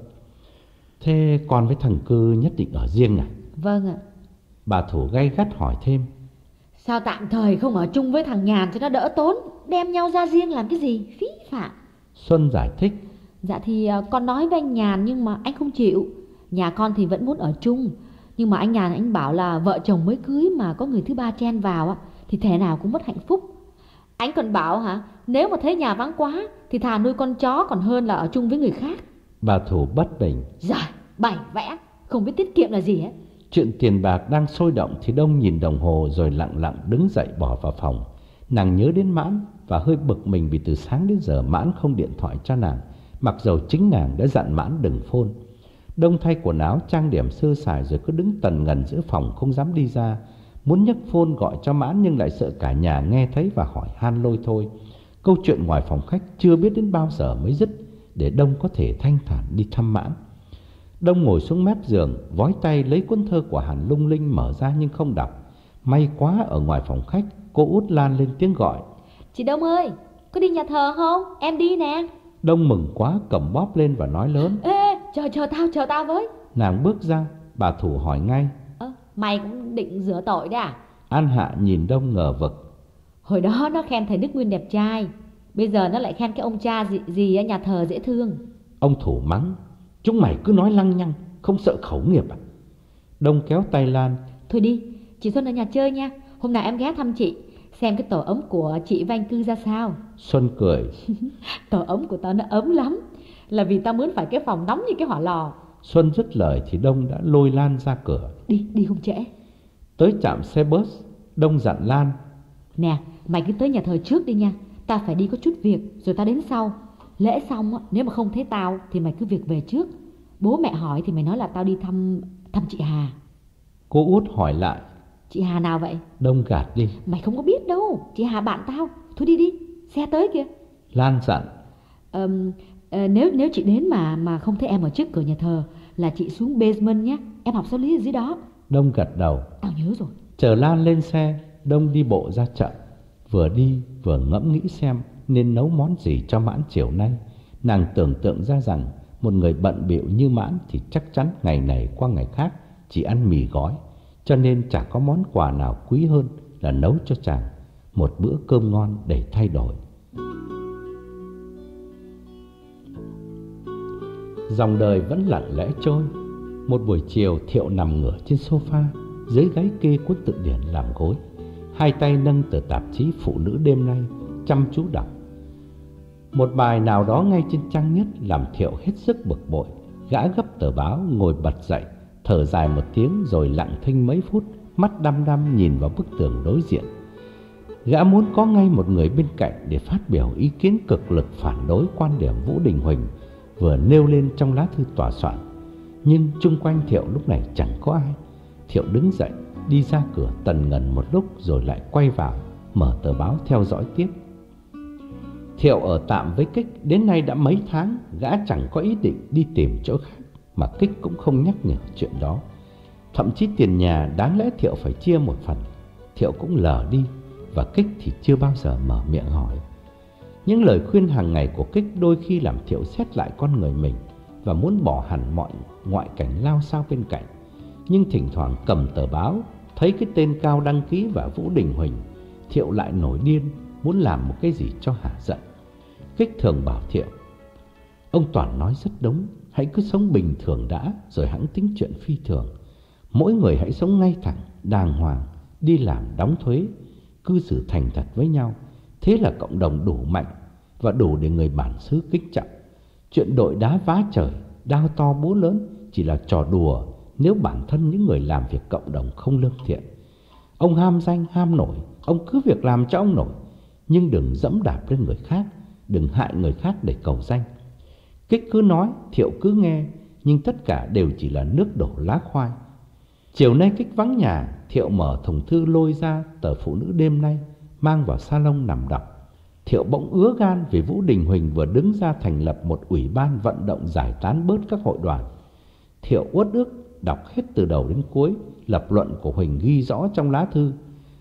thế con với thằng Cư nhất định ở riêng à? Vâng ạ. Bà Thủ gay gắt hỏi thêm: sao tạm thời không ở chung với thằng Nhàn cho nó đỡ tốn, đem nhau ra riêng làm cái gì phí phạm? Xuân giải thích: dạ thì con nói với anh Nhàn nhưng mà anh không chịu. Nhà con thì vẫn muốn ở chung, nhưng mà anh Nhàn anh bảo là vợ chồng mới cưới mà có người thứ ba chen vào á thì thể nào cũng mất hạnh phúc. Anh còn bảo hả, nếu mà thấy nhà vắng quá thì thà nuôi con chó còn hơn là ở chung với người khác. Bà Thủ bất bình: giời, bày vẽ, không biết tiết kiệm là gì hết. Chuyện tiền bạc đang sôi động thì Đông nhìn đồng hồ rồi lặng lặng đứng dậy bỏ vào phòng. Nàng nhớ đến Mãn và hơi bực mình vì từ sáng đến giờ Mãn không điện thoại cho nàng, mặc dầu chính nàng đã dặn Mãn đừng phone. Đông thay quần áo trang điểm sơ sài rồi cứ đứng tần ngần giữa phòng không dám đi ra. Muốn nhấc phone gọi cho Mãn nhưng lại sợ cả nhà nghe thấy và hỏi han lôi thôi. Câu chuyện ngoài phòng khách chưa biết đến bao giờ mới dứt để Đông có thể thanh thản đi thăm Mãn. Đông ngồi xuống mép giường, vói tay lấy cuốn thơ của Hàn lung linh mở ra nhưng không đọc. May quá ở ngoài phòng khách, cô Út Lan lên tiếng gọi: chị Đông ơi, có đi nhà thờ không? Em đi nè. Đông mừng quá cầm bóp lên và nói lớn: ê, chờ chờ tao, chờ tao với. Nàng bước ra, bà Thủ hỏi ngay: Ơ, mày cũng định rửa tội đấy à? An Hạ nhìn Đông ngờ vực. Hồi đó nó khen thầy Đức Nguyên đẹp trai, bây giờ nó lại khen cái ông cha gì, gì ở nhà thờ dễ thương. Ông Thủ mắng: chúng mày cứ nói lăng nhăng, không sợ khẩu nghiệp à? Đông kéo tay Lan: thôi đi, chị Xuân ở nhà chơi nha. Hôm nào em ghé thăm chị, xem cái tổ ấm của chị Vanh Cư ra sao. Xuân cười: tổ ấm của tao nó ấm lắm, là vì tao muốn phải cái phòng nóng như cái hỏa lò. Xuân dứt lời thì Đông đã lôi Lan ra cửa. Đi, đi không trễ. Tới trạm xe bus, Đông dặn Lan: nè, mày cứ tới nhà thờ trước đi nha, tao phải đi có chút việc rồi tao đến sau. Lễ xong á, nếu mà không thấy tao thì mày cứ việc về trước. Bố mẹ hỏi thì mày nói là tao đi thăm thăm chị Hà. Cô Út hỏi lại: chị Hà nào vậy? Đông gạt đi: mày không có biết đâu, chị Hà bạn tao. Thôi đi đi, xe tới kìa. Lan dặn: ờ, ờ, nếu nếu chị đến mà mà không thấy em ở trước cửa nhà thờ là chị xuống basement nhé, em học giáo lý ở dưới đó. Đông gật đầu: tao nhớ rồi. Chờ Lan lên xe, Đông đi bộ ra chợ. Vừa đi vừa ngẫm nghĩ xem nên nấu món gì cho Mãn chiều nay. Nàng tưởng tượng ra rằng một người bận bịu như Mãn thì chắc chắn ngày này qua ngày khác chỉ ăn mì gói, cho nên chả có món quà nào quý hơn là nấu cho chàng một bữa cơm ngon để thay đổi. Dòng đời vẫn lặng lẽ trôi. Một buổi chiều, Thiệu nằm ngửa trên sofa, dưới gáy kê cuốn tự điển làm gối, hai tay nâng tờ tạp chí Phụ Nữ Đêm Nay, chăm chú đọc. Một bài nào đó ngay trên trang nhất làm Thiệu hết sức bực bội. Gã gấp tờ báo, ngồi bật dậy, thở dài một tiếng rồi lặng thinh mấy phút, mắt đăm đăm nhìn vào bức tường đối diện. Gã muốn có ngay một người bên cạnh để phát biểu ý kiến cực lực phản đối quan điểm Vũ Đình Huỳnh vừa nêu lên trong lá thư tòa soạn. Nhưng chung quanh Thiệu lúc này chẳng có ai. Thiệu đứng dậy, đi ra cửa tần ngần một lúc rồi lại quay vào, mở tờ báo theo dõi tiếp. Thiệu ở tạm với Kích đến nay đã mấy tháng, gã chẳng có ý định đi tìm chỗ khác, mà Kích cũng không nhắc nhở chuyện đó. Thậm chí tiền nhà đáng lẽ Thiệu phải chia một phần, Thiệu cũng lờ đi, và Kích thì chưa bao giờ mở miệng hỏi. Những lời khuyên hàng ngày của Kích đôi khi làm Thiệu xét lại con người mình và muốn bỏ hẳn mọi ngoại cảnh lao sao bên cạnh. Nhưng thỉnh thoảng cầm tờ báo, thấy cái tên Cao đăng ký và Vũ Đình Huỳnh, Thiệu lại nổi điên, muốn làm một cái gì cho hả giận. Kích thường bảo Thiệu: ông Toàn nói rất đúng, hãy cứ sống bình thường đã, rồi hẵng tính chuyện phi thường. Mỗi người hãy sống ngay thẳng, đàng hoàng, đi làm đóng thuế, cư xử thành thật với nhau. Thế là cộng đồng đủ mạnh và đủ để người bản xứ kính trọng. Chuyện đội đá vá trời, đao to búa lớn chỉ là trò đùa nếu bản thân những người làm việc cộng đồng không lương thiện. Ông ham danh ham nổi, ông cứ việc làm cho ông nổi, nhưng đừng dẫm đạp lên người khác, đừng hại người khác để cầu danh. Kích cứ nói, Thiệu cứ nghe, nhưng tất cả đều chỉ là nước đổ lá khoai. Chiều nay Kích vắng nhà, Thiệu mở thùng thư lôi ra tờ Phụ Nữ Đêm Nay, mang vào salon nằm đọc. Thiệu bỗng ứa gan vì Vũ Đình Huỳnh vừa đứng ra thành lập một ủy ban vận động giải tán bớt các hội đoàn. Thiệu uất ức đọc hết từ đầu đến cuối lập luận của Huỳnh ghi rõ trong lá thư.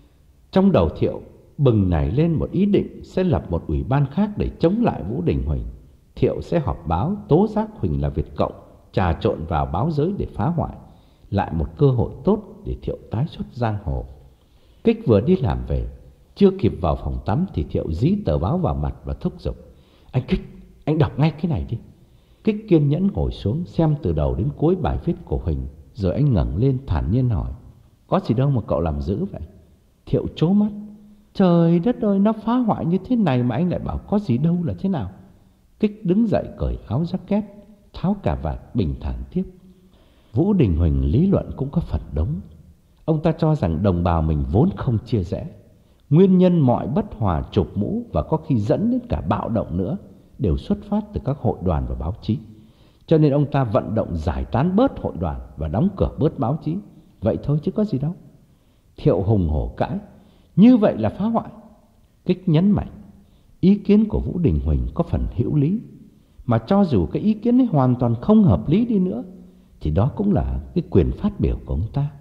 Trong đầu Thiệu bừng nảy lên một ý định sẽ lập một ủy ban khác để chống lại Vũ Đình Huỳnh. Thiệu sẽ họp báo tố giác Huỳnh là Việt Cộng, trà trộn vào báo giới để phá hoại. Lại một cơ hội tốt để Thiệu tái xuất giang hồ. Kích vừa đi làm về, chưa kịp vào phòng tắm thì Thiệu dí tờ báo vào mặt và thúc giục: anh Kích, anh đọc ngay cái này đi. Kích kiên nhẫn ngồi xuống xem từ đầu đến cuối bài viết của Huỳnh, rồi anh ngẩng lên thản nhiên hỏi: có gì đâu mà cậu làm dữ vậy? Thiệu trố mắt: trời đất ơi, nó phá hoại như thế này mà anh lại bảo có gì đâu là thế nào? Kích đứng dậy cởi áo jacket, tháo cà vạt, bình thản tiếp: Vũ Đình Huỳnh lý luận cũng có phần đúng. Ông ta cho rằng đồng bào mình vốn không chia rẽ. Nguyên nhân mọi bất hòa chụp mũ và có khi dẫn đến cả bạo động nữa đều xuất phát từ các hội đoàn và báo chí. Cho nên ông ta vận động giải tán bớt hội đoàn và đóng cửa bớt báo chí. Vậy thôi chứ có gì đâu. Thiệu hùng hổ cãi: như vậy là phá hoại. Kích nhấn mạnh: ý kiến của Vũ Đình Huỳnh có phần hữu lý, mà cho dù cái ý kiến ấy hoàn toàn không hợp lý đi nữa thì đó cũng là cái quyền phát biểu của ông ta.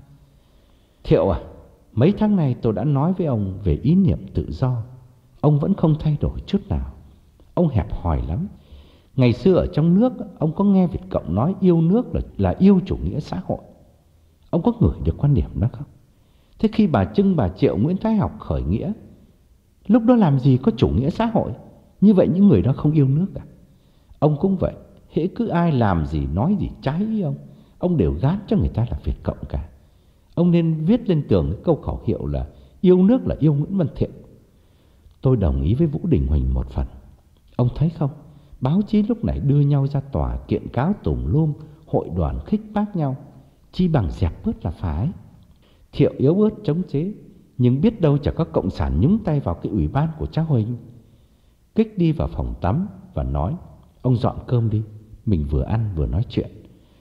Thiệu à, mấy tháng nay tôi đã nói với ông về ý niệm tự do, ông vẫn không thay đổi chút nào. Ông hẹp hòi lắm. Ngày xưa ở trong nước, ông có nghe Việt Cộng nói yêu nước là, là yêu chủ nghĩa xã hội. Ông có ngửi được quan điểm đó không? Thế khi bà Trưng, bà Triệu, Nguyễn Thái Học khởi nghĩa, lúc đó làm gì có chủ nghĩa xã hội? Như vậy những người đó không yêu nước à? Ông cũng vậy, hễ cứ ai làm gì nói gì trái ý ông, ông đều gán cho người ta là Việt Cộng cả. Ông nên viết lên tường cái câu khẩu hiệu là yêu nước là yêu Nguyễn Văn Thiệu. Tôi đồng ý với Vũ Đình Huỳnh một phần. Ông thấy không, báo chí lúc này đưa nhau ra tòa kiện cáo tùm lum, hội đoàn khích bác nhau, chi bằng dẹp bớt là phải. Thiệu yếu ớt chống chế, nhưng biết đâu chả có cộng sản nhúng tay vào cái ủy ban của cháu Huỳnh. Kích đi vào phòng tắm và nói: ông dọn cơm đi, mình vừa ăn vừa nói chuyện.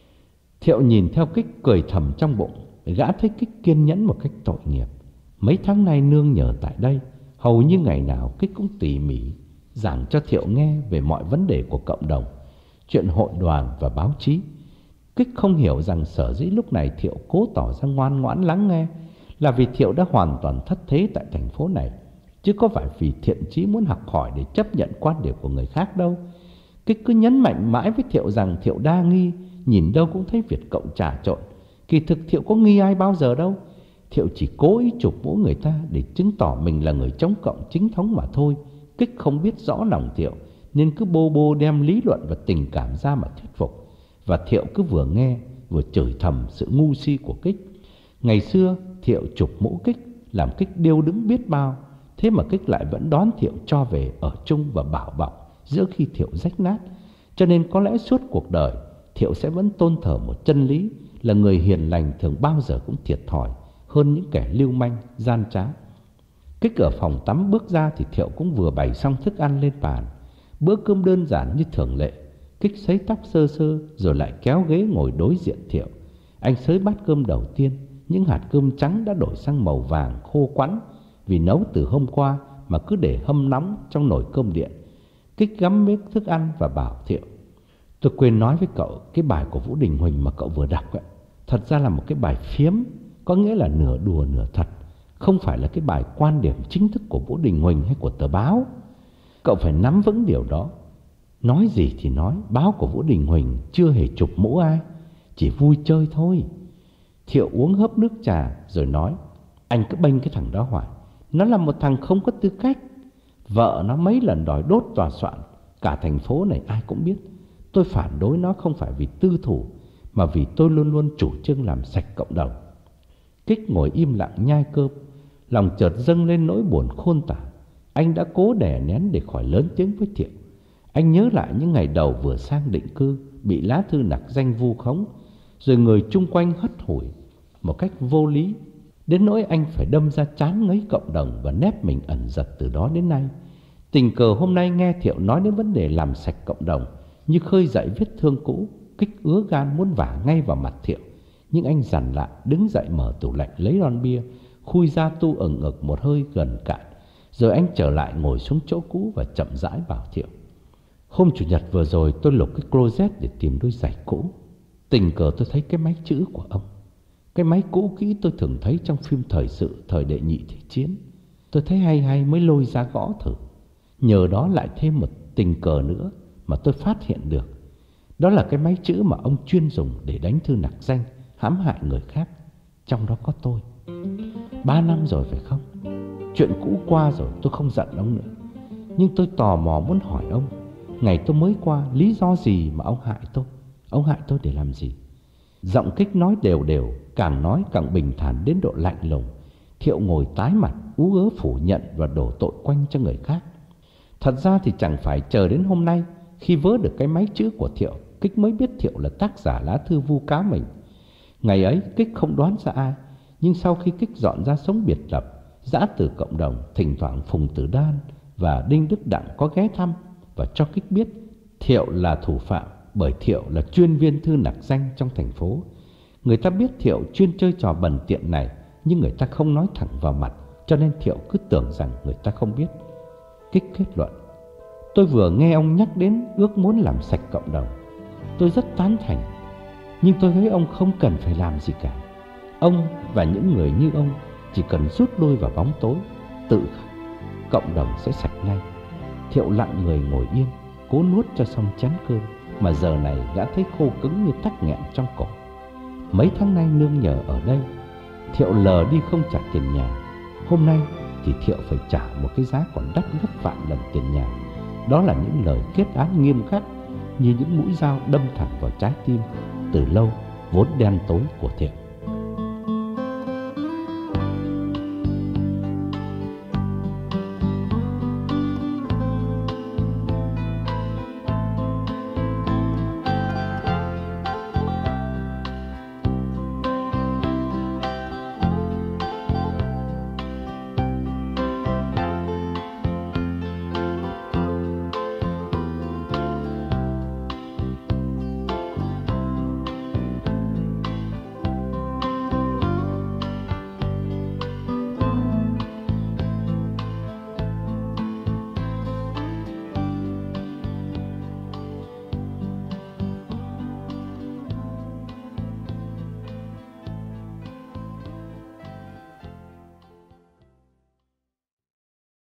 Thiệu nhìn theo Kích cười thầm trong bụng. Gã thấy Kích kiên nhẫn một cách tội nghiệp. Mấy tháng nay nương nhờ tại đây, hầu như ngày nào Kích cũng tỉ mỉ giảng cho Thiệu nghe về mọi vấn đề của cộng đồng, chuyện hội đoàn và báo chí. Kích không hiểu rằng sở dĩ lúc này Thiệu cố tỏ ra ngoan ngoãn lắng nghe là vì Thiệu đã hoàn toàn thất thế tại thành phố này, chứ có phải vì thiện chí muốn học hỏi để chấp nhận quan điểm của người khác đâu. Kích cứ nhấn mạnh mãi với Thiệu rằng Thiệu đa nghi, nhìn đâu cũng thấy Việt Cộng trà trộn. Kỳ thực Thiệu có nghi ai bao giờ đâu. Thiệu chỉ cố ý chụp mũ người ta để chứng tỏ mình là người chống cộng chính thống mà thôi. Kích không biết rõ lòng Thiệu nên cứ bô bô đem lý luận và tình cảm ra mà thuyết phục. Và Thiệu cứ vừa nghe vừa chửi thầm sự ngu si của Kích. Ngày xưa Thiệu chụp mũ Kích làm Kích điêu đứng biết bao, thế mà Kích lại vẫn đón Thiệu cho về ở chung và bảo bọc giữa khi Thiệu rách nát. Cho nên có lẽ suốt cuộc đời Thiệu sẽ vẫn tôn thờ một chân lý là người hiền lành thường bao giờ cũng thiệt thòi hơn những kẻ lưu manh, gian trá. Kích ở phòng tắm bước ra thì Thiệu cũng vừa bày xong thức ăn lên bàn. Bữa cơm đơn giản như thường lệ. Kích sấy tóc sơ sơ rồi lại kéo ghế ngồi đối diện Thiệu. Anh xới bát cơm đầu tiên. Những hạt cơm trắng đã đổi sang màu vàng khô quắn vì nấu từ hôm qua mà cứ để hâm nóng trong nồi cơm điện. Kích gắm miếng thức ăn và bảo Thiệu: tôi quên nói với cậu, cái bài của Vũ Đình Huỳnh mà cậu vừa đọc ấy, thật ra là một cái bài phiếm, có nghĩa là nửa đùa nửa thật, không phải là cái bài quan điểm chính thức của Vũ Đình Huỳnh hay của tờ báo. Cậu phải nắm vững điều đó. Nói gì thì nói, báo của Vũ Đình Huỳnh chưa hề chụp mũ ai, chỉ vui chơi thôi. Thiệu uống hớp nước trà rồi nói: anh cứ bênh cái thằng đó hoài, nó là một thằng không có tư cách. Vợ nó mấy lần đòi đốt tòa soạn, cả thành phố này ai cũng biết. Tôi phản đối nó không phải vì tư thủ, mà vì tôi luôn luôn chủ trương làm sạch cộng đồng. Kích ngồi im lặng nhai cơm, lòng chợt dâng lên nỗi buồn khôn tả. Anh đã cố đè nén để khỏi lớn tiếng với Thiệu. Anh nhớ lại những ngày đầu vừa sang định cư, bị lá thư nặc danh vu khống, rồi người chung quanh hất hủi một cách vô lý, đến nỗi anh phải đâm ra chán ngấy cộng đồng và nép mình ẩn giật từ đó đến nay. Tình cờ hôm nay nghe Thiệu nói đến vấn đề làm sạch cộng đồng như khơi dậy vết thương cũ. Kích ứa gan muốn vả ngay vào mặt Thiệu, nhưng anh dằn lại, đứng dậy mở tủ lạnh lấy lon bia, khui ra tu ẩn ực một hơi gần cạn. Rồi anh trở lại ngồi xuống chỗ cũ và chậm rãi bảo Thiệu: hôm chủ nhật vừa rồi tôi lục cái closet để tìm đôi giày cũ. Tình cờ tôi thấy cái máy chữ của ông, cái máy cũ kỹ tôi thường thấy trong phim thời sự thời đệ nhị thế chiến. Tôi thấy hay hay mới lôi ra gõ thử. Nhờ đó lại thêm một tình cờ nữa mà tôi phát hiện được. Đó là cái máy chữ mà ông chuyên dùng để đánh thư nặc danh, hãm hại người khác. Trong đó có tôi. Ba năm rồi phải không? Chuyện cũ qua rồi, tôi không giận ông nữa. Nhưng tôi tò mò muốn hỏi ông, ngày tôi mới qua, lý do gì mà ông hại tôi? Ông hại tôi để làm gì? Giọng Kích nói đều đều, càng nói càng bình thản đến độ lạnh lùng. Thiệu ngồi tái mặt, ú ớ phủ nhận và đổ tội quanh cho người khác. Thật ra thì chẳng phải chờ đến hôm nay, khi vớ được cái máy chữ của Thiệu, Kích mới biết Thiệu là tác giả lá thư vu cáo mình. Ngày ấy Kích không đoán ra ai, nhưng sau khi Kích dọn ra sống biệt lập, giã từ cộng đồng, thỉnh thoảng Phùng Tử Đan và Đinh Đức Đặng có ghé thăm và cho Kích biết Thiệu là thủ phạm, bởi Thiệu là chuyên viên thư nặc danh trong thành phố. Người ta biết Thiệu chuyên chơi trò bẩn tiện này, nhưng người ta không nói thẳng vào mặt, cho nên Thiệu cứ tưởng rằng người ta không biết. Kích kết luận: tôi vừa nghe ông nhắc đến ước muốn làm sạch cộng đồng, tôi rất tán thành. Nhưng tôi thấy ông không cần phải làm gì cả. Ông và những người như ông chỉ cần rút đôi vào bóng tối, tự khắc cộng đồng sẽ sạch ngay. Thiệu lặng người ngồi yên, cố nuốt cho xong chén cơm mà giờ này gã thấy khô cứng như tắc nghẹn trong cổ. Mấy tháng nay nương nhờ ở đây, Thiệu lờ đi không trả tiền nhà. Hôm nay thì Thiệu phải trả một cái giá còn đắt gấp vạn lần tiền nhà. Đó là những lời kết án nghiêm khắc, như những mũi dao đâm thẳng vào trái tim từ lâu vốn đen tối của Thiệu.